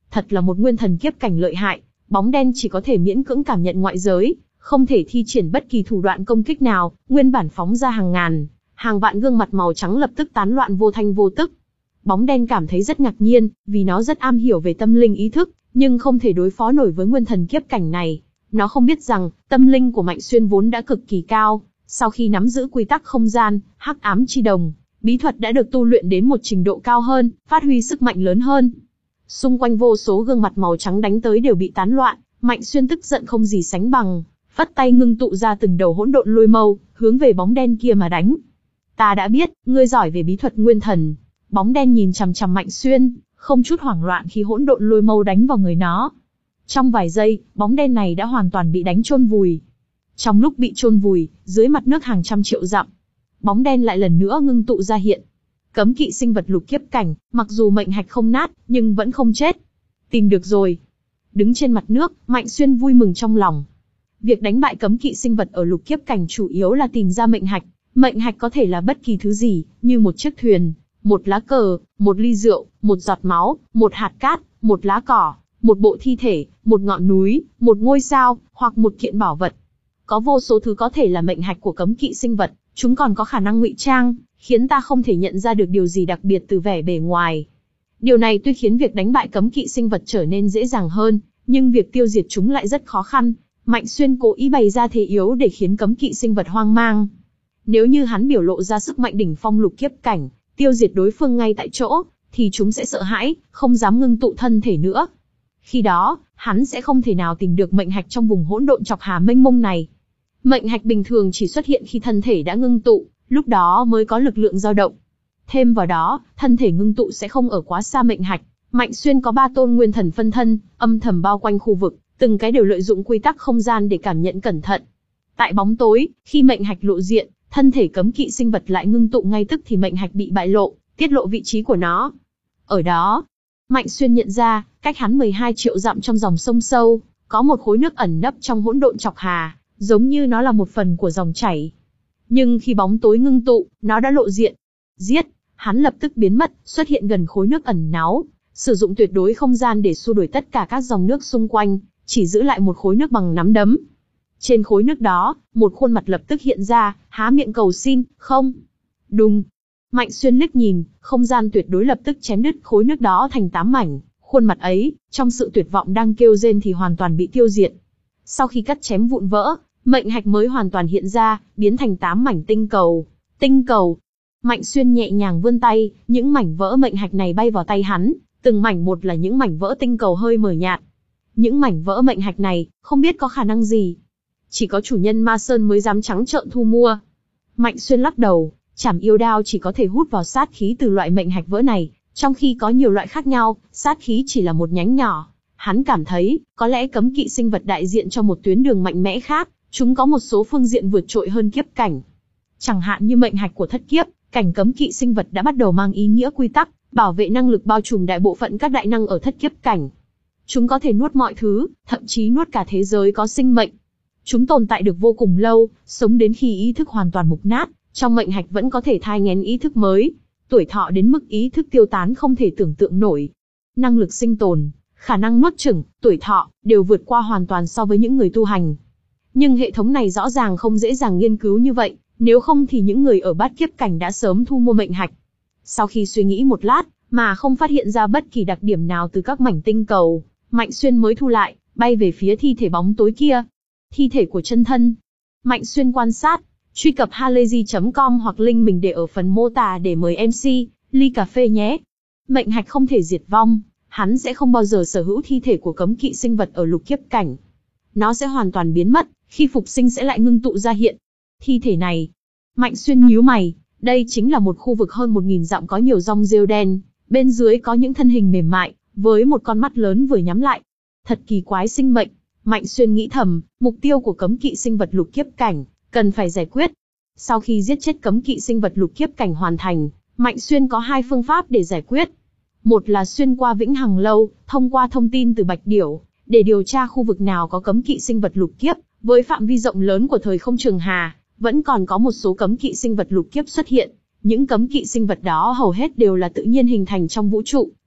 Thật là một nguyên thần kiếp cảnh lợi hại, bóng đen chỉ có thể miễn cưỡng cảm nhận ngoại giới, không thể thi triển bất kỳ thủ đoạn công kích nào, nguyên bản phóng ra hàng ngàn, hàng vạn gương mặt màu trắng lập tức tán loạn vô thanh vô tức. Bóng đen cảm thấy rất ngạc nhiên, vì nó rất am hiểu về tâm linh ý thức, nhưng không thể đối phó nổi với nguyên thần kiếp cảnh này. Nó không biết rằng, tâm linh của Mạnh Xuyên vốn đã cực kỳ cao, sau khi nắm giữ quy tắc không gian, hắc ám chi đồng, bí thuật đã được tu luyện đến một trình độ cao hơn, phát huy sức mạnh lớn hơn. Xung quanh vô số gương mặt màu trắng đánh tới đều bị tán loạn, Mạnh Xuyên tức giận không gì sánh bằng, phất tay ngưng tụ ra từng đầu hỗn độn lôi mâu, hướng về bóng đen kia mà đánh. Ta đã biết, ngươi giỏi về bí thuật nguyên thần. Bóng đen nhìn chằm chằm Mạnh Xuyên, không chút hoảng loạn khi hỗn độn lôi mâu đánh vào người nó. Trong vài giây, bóng đen này đã hoàn toàn bị đánh chôn vùi. Trong lúc bị chôn vùi, dưới mặt nước hàng trăm triệu dặm, bóng đen lại lần nữa ngưng tụ ra hiện. Cấm kỵ sinh vật lục kiếp cảnh, mặc dù mệnh hạch không nát, nhưng vẫn không chết. Tìm được rồi. Đứng trên mặt nước, Mạnh Xuyên vui mừng trong lòng. Việc đánh bại cấm kỵ sinh vật ở lục kiếp cảnh chủ yếu là tìm ra mệnh hạch. Mệnh hạch có thể là bất kỳ thứ gì, như một chiếc thuyền, một lá cờ, một ly rượu, một giọt máu, một hạt cát, một lá cỏ, một bộ thi thể, một ngọn núi, một ngôi sao, hoặc một kiện bảo vật. Có vô số thứ có thể là mệnh hạch của cấm kỵ sinh vật, chúng còn có khả năng ngụy trang, khiến ta không thể nhận ra được điều gì đặc biệt từ vẻ bề ngoài. Điều này tuy khiến việc đánh bại cấm kỵ sinh vật trở nên dễ dàng hơn, nhưng việc tiêu diệt chúng lại rất khó khăn. Mạnh Xuyên cố ý bày ra thế yếu để khiến cấm kỵ sinh vật hoang mang. Nếu như hắn biểu lộ ra sức mạnh đỉnh phong lục kiếp cảnh, tiêu diệt đối phương ngay tại chỗ, thì chúng sẽ sợ hãi, không dám ngưng tụ thân thể nữa. Khi đó, hắn sẽ không thể nào tìm được mệnh hạch trong vùng hỗn độn chọc hà mênh mông này. Mệnh hạch bình thường chỉ xuất hiện khi thân thể đã ngưng tụ, lúc đó mới có lực lượng dao động. Thêm vào đó, thân thể ngưng tụ sẽ không ở quá xa mệnh hạch. Mạnh Xuyên có ba tôn nguyên thần phân thân, âm thầm bao quanh khu vực, từng cái đều lợi dụng quy tắc không gian để cảm nhận cẩn thận. Tại bóng tối, khi mệnh hạch lộ diện, thân thể cấm kỵ sinh vật lại ngưng tụ ngay tức thì mệnh hạch bị bại lộ, tiết lộ vị trí của nó. Ở đó, Mạnh Xuyên nhận ra, cách hắn mười hai triệu dặm trong dòng sông sâu, có một khối nước ẩn nấp trong hỗn độn chọc hà, giống như nó là một phần của dòng chảy. Nhưng khi bóng tối ngưng tụ, nó đã lộ diện. Giết, hắn lập tức biến mất, xuất hiện gần khối nước ẩn náu, sử dụng tuyệt đối không gian để xua đuổi tất cả các dòng nước xung quanh, chỉ giữ lại một khối nước bằng nắm đấm. Trên khối nước đó, một khuôn mặt lập tức hiện ra, há miệng cầu xin, không. Đùng. Mạnh Xuyên liếc nhìn, không gian tuyệt đối lập tức chém đứt khối nước đó thành tám mảnh. Khuôn mặt ấy, trong sự tuyệt vọng đang kêu rên thì hoàn toàn bị tiêu diệt. Sau khi cắt chém vụn vỡ, mệnh hạch mới hoàn toàn hiện ra, biến thành tám mảnh tinh cầu. Tinh cầu. Mạnh Xuyên nhẹ nhàng vươn tay, những mảnh vỡ mệnh hạch này bay vào tay hắn, từng mảnh một là những mảnh vỡ tinh cầu hơi mờ nhạt. Những mảnh vỡ mệnh hạch này, không biết có khả năng gì. Chỉ có chủ nhân Ma Sơn mới dám trắng trợn thu mua. Mạnh Xuyên lắc đầu, chảm yêu đao chỉ có thể hút vào sát khí từ loại mệnh hạch vỡ này, trong khi có nhiều loại khác nhau, sát khí chỉ là một nhánh nhỏ. Hắn cảm thấy, có lẽ cấm kỵ sinh vật đại diện cho một tuyến đường mạnh mẽ khác, chúng có một số phương diện vượt trội hơn kiếp cảnh. Chẳng hạn như mệnh hạch của thất kiếp, cảnh cấm kỵ sinh vật đã bắt đầu mang ý nghĩa quy tắc, bảo vệ năng lực bao trùm đại bộ phận các đại năng ở thất kiếp cảnh. Chúng có thể nuốt mọi thứ, thậm chí nuốt cả thế giới có sinh mệnh. Chúng tồn tại được vô cùng lâu, sống đến khi ý thức hoàn toàn mục nát, trong mệnh hạch vẫn có thể thai nghén ý thức mới. Tuổi thọ đến mức ý thức tiêu tán không thể tưởng tượng nổi. Năng lực sinh tồn, khả năng nuốt chửng, tuổi thọ, đều vượt qua hoàn toàn so với những người tu hành. Nhưng hệ thống này rõ ràng không dễ dàng nghiên cứu như vậy, nếu không thì những người ở bát kiếp cảnh đã sớm thu mua mệnh hạch. Sau khi suy nghĩ một lát, mà không phát hiện ra bất kỳ đặc điểm nào từ các mảnh tinh cầu, Mạnh Xuyên mới thu lại, bay về phía thi thể bóng tối kia. Thi thể của chân thân. Mạnh Xuyên quan sát, truy cập halayzi chấm com hoặc link mình để ở phần mô tả để mời em xê, ly cà phê nhé. Mệnh hạch không thể diệt vong, hắn sẽ không bao giờ sở hữu thi thể của cấm kỵ sinh vật ở lục kiếp cảnh. Nó sẽ hoàn toàn biến mất, khi phục sinh sẽ lại ngưng tụ ra hiện. Thi thể này. Mạnh Xuyên nhíu mày, đây chính là một khu vực hơn một nghìn dặm có nhiều rong rêu đen, bên dưới có những thân hình mềm mại, với một con mắt lớn vừa nhắm lại. Thật kỳ quái sinh mệnh. Mạnh Xuyên nghĩ thầm, mục tiêu của cấm kỵ sinh vật lục kiếp cảnh, cần phải giải quyết. Sau khi giết chết cấm kỵ sinh vật lục kiếp cảnh hoàn thành, Mạnh Xuyên có hai phương pháp để giải quyết. Một là xuyên qua Vĩnh Hằng Lâu, thông qua thông tin từ Bạch Điểu, để điều tra khu vực nào có cấm kỵ sinh vật lục kiếp, với phạm vi rộng lớn của thời không trường hà, vẫn còn có một số cấm kỵ sinh vật lục kiếp xuất hiện. Những cấm kỵ sinh vật đó hầu hết đều là tự nhiên hình thành trong vũ trụ,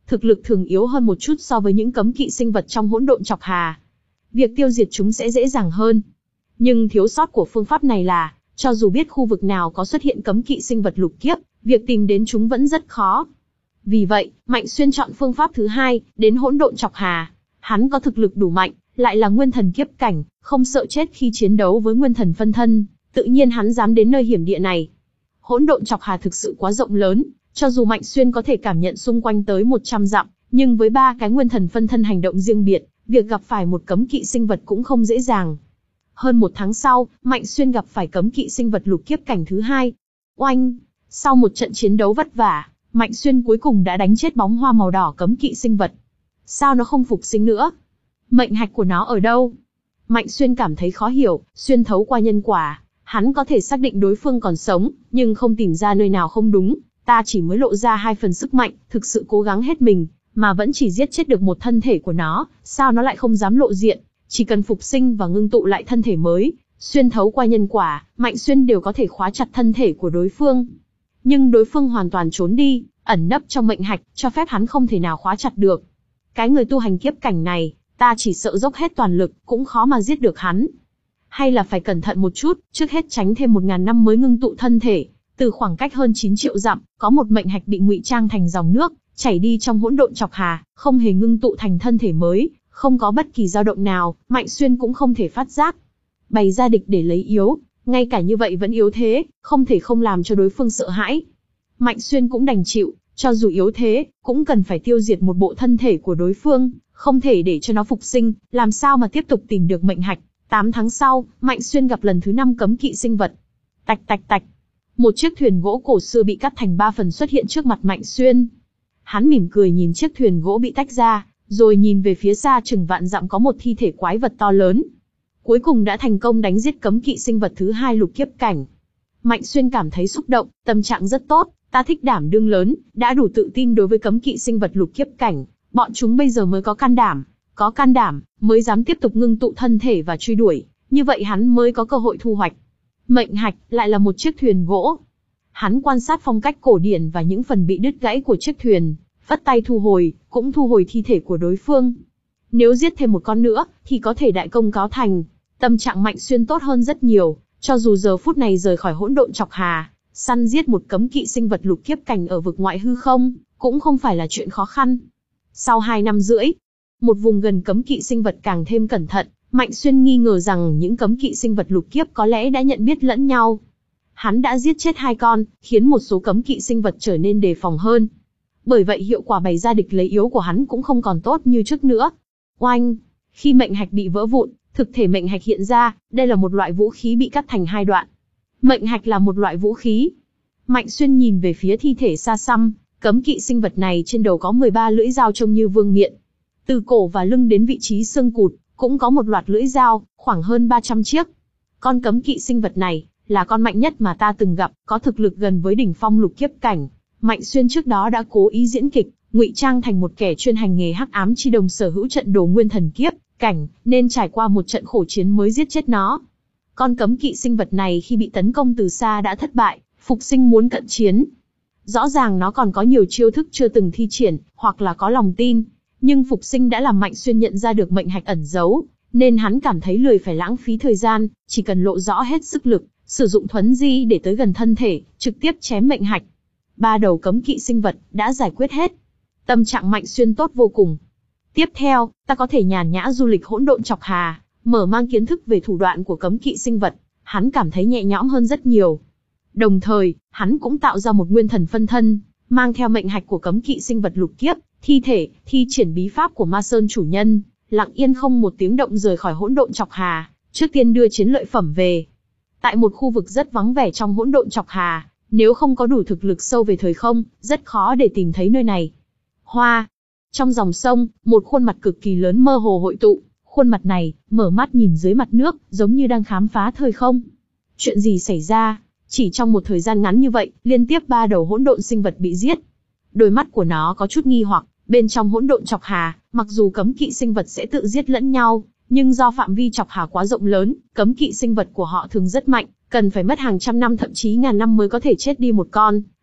thực lực thường yếu hơn một chút so với những cấm kỵ sinh vật trong hỗn độn chọc hà. Việc tiêu diệt chúng sẽ dễ dàng hơn. Nhưng thiếu sót của phương pháp này là, cho dù biết khu vực nào có xuất hiện cấm kỵ sinh vật lục kiếp, việc tìm đến chúng vẫn rất khó. Vì vậy, Mạnh Xuyên chọn phương pháp thứ hai, đến hỗn độn chọc hà. Hắn có thực lực đủ mạnh, lại là nguyên thần kiếp cảnh, không sợ chết khi chiến đấu với nguyên thần phân thân, tự nhiên hắn dám đến nơi hiểm địa này. Hỗn độn chọc hà thực sự quá rộng lớn, cho dù Mạnh Xuyên có thể cảm nhận xung quanh tới một trăm dặm, nhưng với ba cái nguyên thần phân thân hành động riêng biệt, việc gặp phải một cấm kỵ sinh vật cũng không dễ dàng. Hơn một tháng sau, Mạnh Xuyên gặp phải cấm kỵ sinh vật lục kiếp cảnh thứ hai. Oanh! Sau một trận chiến đấu vất vả, Mạnh Xuyên cuối cùng đã đánh chết bóng hoa màu đỏ cấm kỵ sinh vật. Sao nó không phục sinh nữa? Mệnh hạch của nó ở đâu? Mạnh Xuyên cảm thấy khó hiểu, xuyên thấu qua nhân quả, hắn có thể xác định đối phương còn sống, nhưng không tìm ra nơi nào không đúng. Ta chỉ mới lộ ra hai phần sức mạnh, thực sự cố gắng hết mình, mà vẫn chỉ giết chết được một thân thể của nó, sao nó lại không dám lộ diện? Chỉ cần phục sinh và ngưng tụ lại thân thể mới, xuyên thấu qua nhân quả, Mạnh Xuyên đều có thể khóa chặt thân thể của đối phương. Nhưng đối phương hoàn toàn trốn đi, ẩn nấp trong mệnh hạch, cho phép hắn không thể nào khóa chặt được. Cái người tu hành kiếp cảnh này, ta chỉ sợ dốc hết toàn lực, cũng khó mà giết được hắn. Hay là phải cẩn thận một chút, trước hết tránh thêm một ngàn năm mới ngưng tụ thân thể. Từ khoảng cách hơn chín triệu dặm, có một mệnh hạch bị ngụy trang thành dòng nước, chảy đi trong hỗn độn chọc hà, không hề ngưng tụ thành thân thể mới, không có bất kỳ dao động nào, Mạnh Xuyên cũng không thể phát giác. Bày ra địch để lấy yếu, ngay cả như vậy vẫn yếu thế, không thể không làm cho đối phương sợ hãi. Mạnh Xuyên cũng đành chịu, cho dù yếu thế, cũng cần phải tiêu diệt một bộ thân thể của đối phương, không thể để cho nó phục sinh, làm sao mà tiếp tục tìm được mệnh hạch. Tám tháng sau, Mạnh Xuyên gặp lần thứ năm cấm kỵ sinh vật. Tạch tạch tạch. Một chiếc thuyền gỗ cổ xưa bị cắt thành ba phần xuất hiện trước mặt Mạnh Xuyên. Hắn mỉm cười nhìn chiếc thuyền gỗ bị tách ra, rồi nhìn về phía xa chừng vạn dặm có một thi thể quái vật to lớn. Cuối cùng đã thành công đánh giết cấm kỵ sinh vật thứ hai lục kiếp cảnh. Mạnh Xuyên cảm thấy xúc động, tâm trạng rất tốt, ta thích đảm đương lớn, đã đủ tự tin đối với cấm kỵ sinh vật lục kiếp cảnh, bọn chúng bây giờ mới có can đảm, có can đảm, mới dám tiếp tục ngưng tụ thân thể và truy đuổi, như vậy hắn mới có cơ hội thu hoạch. Mệnh hạch lại là một chiếc thuyền gỗ. Hắn quan sát phong cách cổ điển và những phần bị đứt gãy của chiếc thuyền, phất tay thu hồi, cũng thu hồi thi thể của đối phương. Nếu giết thêm một con nữa, thì có thể đại công cáo thành. Tâm trạng Mạnh Xuyên tốt hơn rất nhiều, cho dù giờ phút này rời khỏi hỗn độn chọc hà, săn giết một cấm kỵ sinh vật lục kiếp cảnh ở vực ngoại hư không, cũng không phải là chuyện khó khăn. Sau hai năm rưỡi, một vùng gần cấm kỵ sinh vật càng thêm cẩn thận, Mạnh Xuyên nghi ngờ rằng những cấm kỵ sinh vật lục kiếp có lẽ đã nhận biết lẫn nhau. Hắn đã giết chết hai con, khiến một số cấm kỵ sinh vật trở nên đề phòng hơn. Bởi vậy hiệu quả bày ra địch lấy yếu của hắn cũng không còn tốt như trước nữa. Oanh! Khi mệnh hạch bị vỡ vụn, thực thể mệnh hạch hiện ra, đây là một loại vũ khí bị cắt thành hai đoạn. Mệnh hạch là một loại vũ khí. Mạnh Xuyên nhìn về phía thi thể xa xăm, cấm kỵ sinh vật này trên đầu có mười ba lưỡi dao trông như vương miện. Từ cổ và lưng đến vị trí xương cụt, cũng có một loạt lưỡi dao, khoảng hơn ba trăm chiếc. Con cấm kỵ sinh vật này, là con mạnh nhất mà ta từng gặp, có thực lực gần với đỉnh phong lục kiếp cảnh. Mạnh Xuyên trước đó đã cố ý diễn kịch, ngụy trang thành một kẻ chuyên hành nghề hắc ám chi đồng sở hữu trận đồ nguyên thần kiếp cảnh, nên trải qua một trận khổ chiến mới giết chết nó. Con cấm kỵ sinh vật này khi bị tấn công từ xa đã thất bại, phục sinh muốn cận chiến. Rõ ràng nó còn có nhiều chiêu thức chưa từng thi triển, hoặc là có lòng tin, nhưng phục sinh đã làm Mạnh Xuyên nhận ra được mệnh hạch ẩn giấu, nên hắn cảm thấy lười phải lãng phí thời gian, chỉ cần lộ rõ hết sức lực, sử dụng thuấn di để tới gần thân thể, trực tiếp chém mệnh hạch. Ba đầu cấm kỵ sinh vật đã giải quyết hết. Tâm trạng Mạnh Xuyên tốt vô cùng. Tiếp theo, ta có thể nhàn nhã du lịch hỗn độn chọc hà, mở mang kiến thức về thủ đoạn của cấm kỵ sinh vật, hắn cảm thấy nhẹ nhõm hơn rất nhiều. Đồng thời, hắn cũng tạo ra một nguyên thần phân thân, mang theo mệnh hạch của cấm kỵ sinh vật lục kiếp, thi thể, thi triển bí pháp của Ma Sơn chủ nhân, lặng yên không một tiếng động rời khỏi hỗn độn chọc hà, trước tiên đưa chiến lợi phẩm về. Tại một khu vực rất vắng vẻ trong hỗn độn chọc hà, nếu không có đủ thực lực sâu về thời không, rất khó để tìm thấy nơi này. Hoa. Trong dòng sông, một khuôn mặt cực kỳ lớn mơ hồ hội tụ, khuôn mặt này, mở mắt nhìn dưới mặt nước, giống như đang khám phá thời không. Chuyện gì xảy ra? Chỉ trong một thời gian ngắn như vậy, liên tiếp ba đầu hỗn độn sinh vật bị giết. Đôi mắt của nó có chút nghi hoặc, bên trong hỗn độn chọc hà, mặc dù cấm kỵ sinh vật sẽ tự giết lẫn nhau, nhưng do phạm vi chọc hà quá rộng lớn, cấm kỵ sinh vật của họ thường rất mạnh, cần phải mất hàng trăm năm thậm chí ngàn năm mới có thể chết đi một con,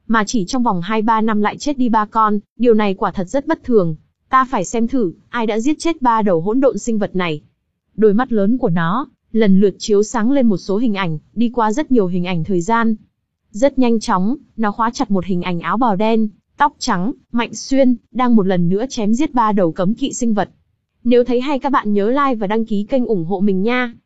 mà chỉ trong vòng hai ba năm lại chết đi ba con, điều này quả thật rất bất thường. Ta phải xem thử, ai đã giết chết ba đầu hỗn độn sinh vật này. Đôi mắt lớn của nó, lần lượt chiếu sáng lên một số hình ảnh, đi qua rất nhiều hình ảnh thời gian. Rất nhanh chóng, nó khóa chặt một hình ảnh áo bào đen, tóc trắng, Mạnh Xuyên, đang một lần nữa chém giết ba đầu cấm kỵ sinh vật. Nếu thấy hay các bạn nhớ like và đăng ký kênh ủng hộ mình nha.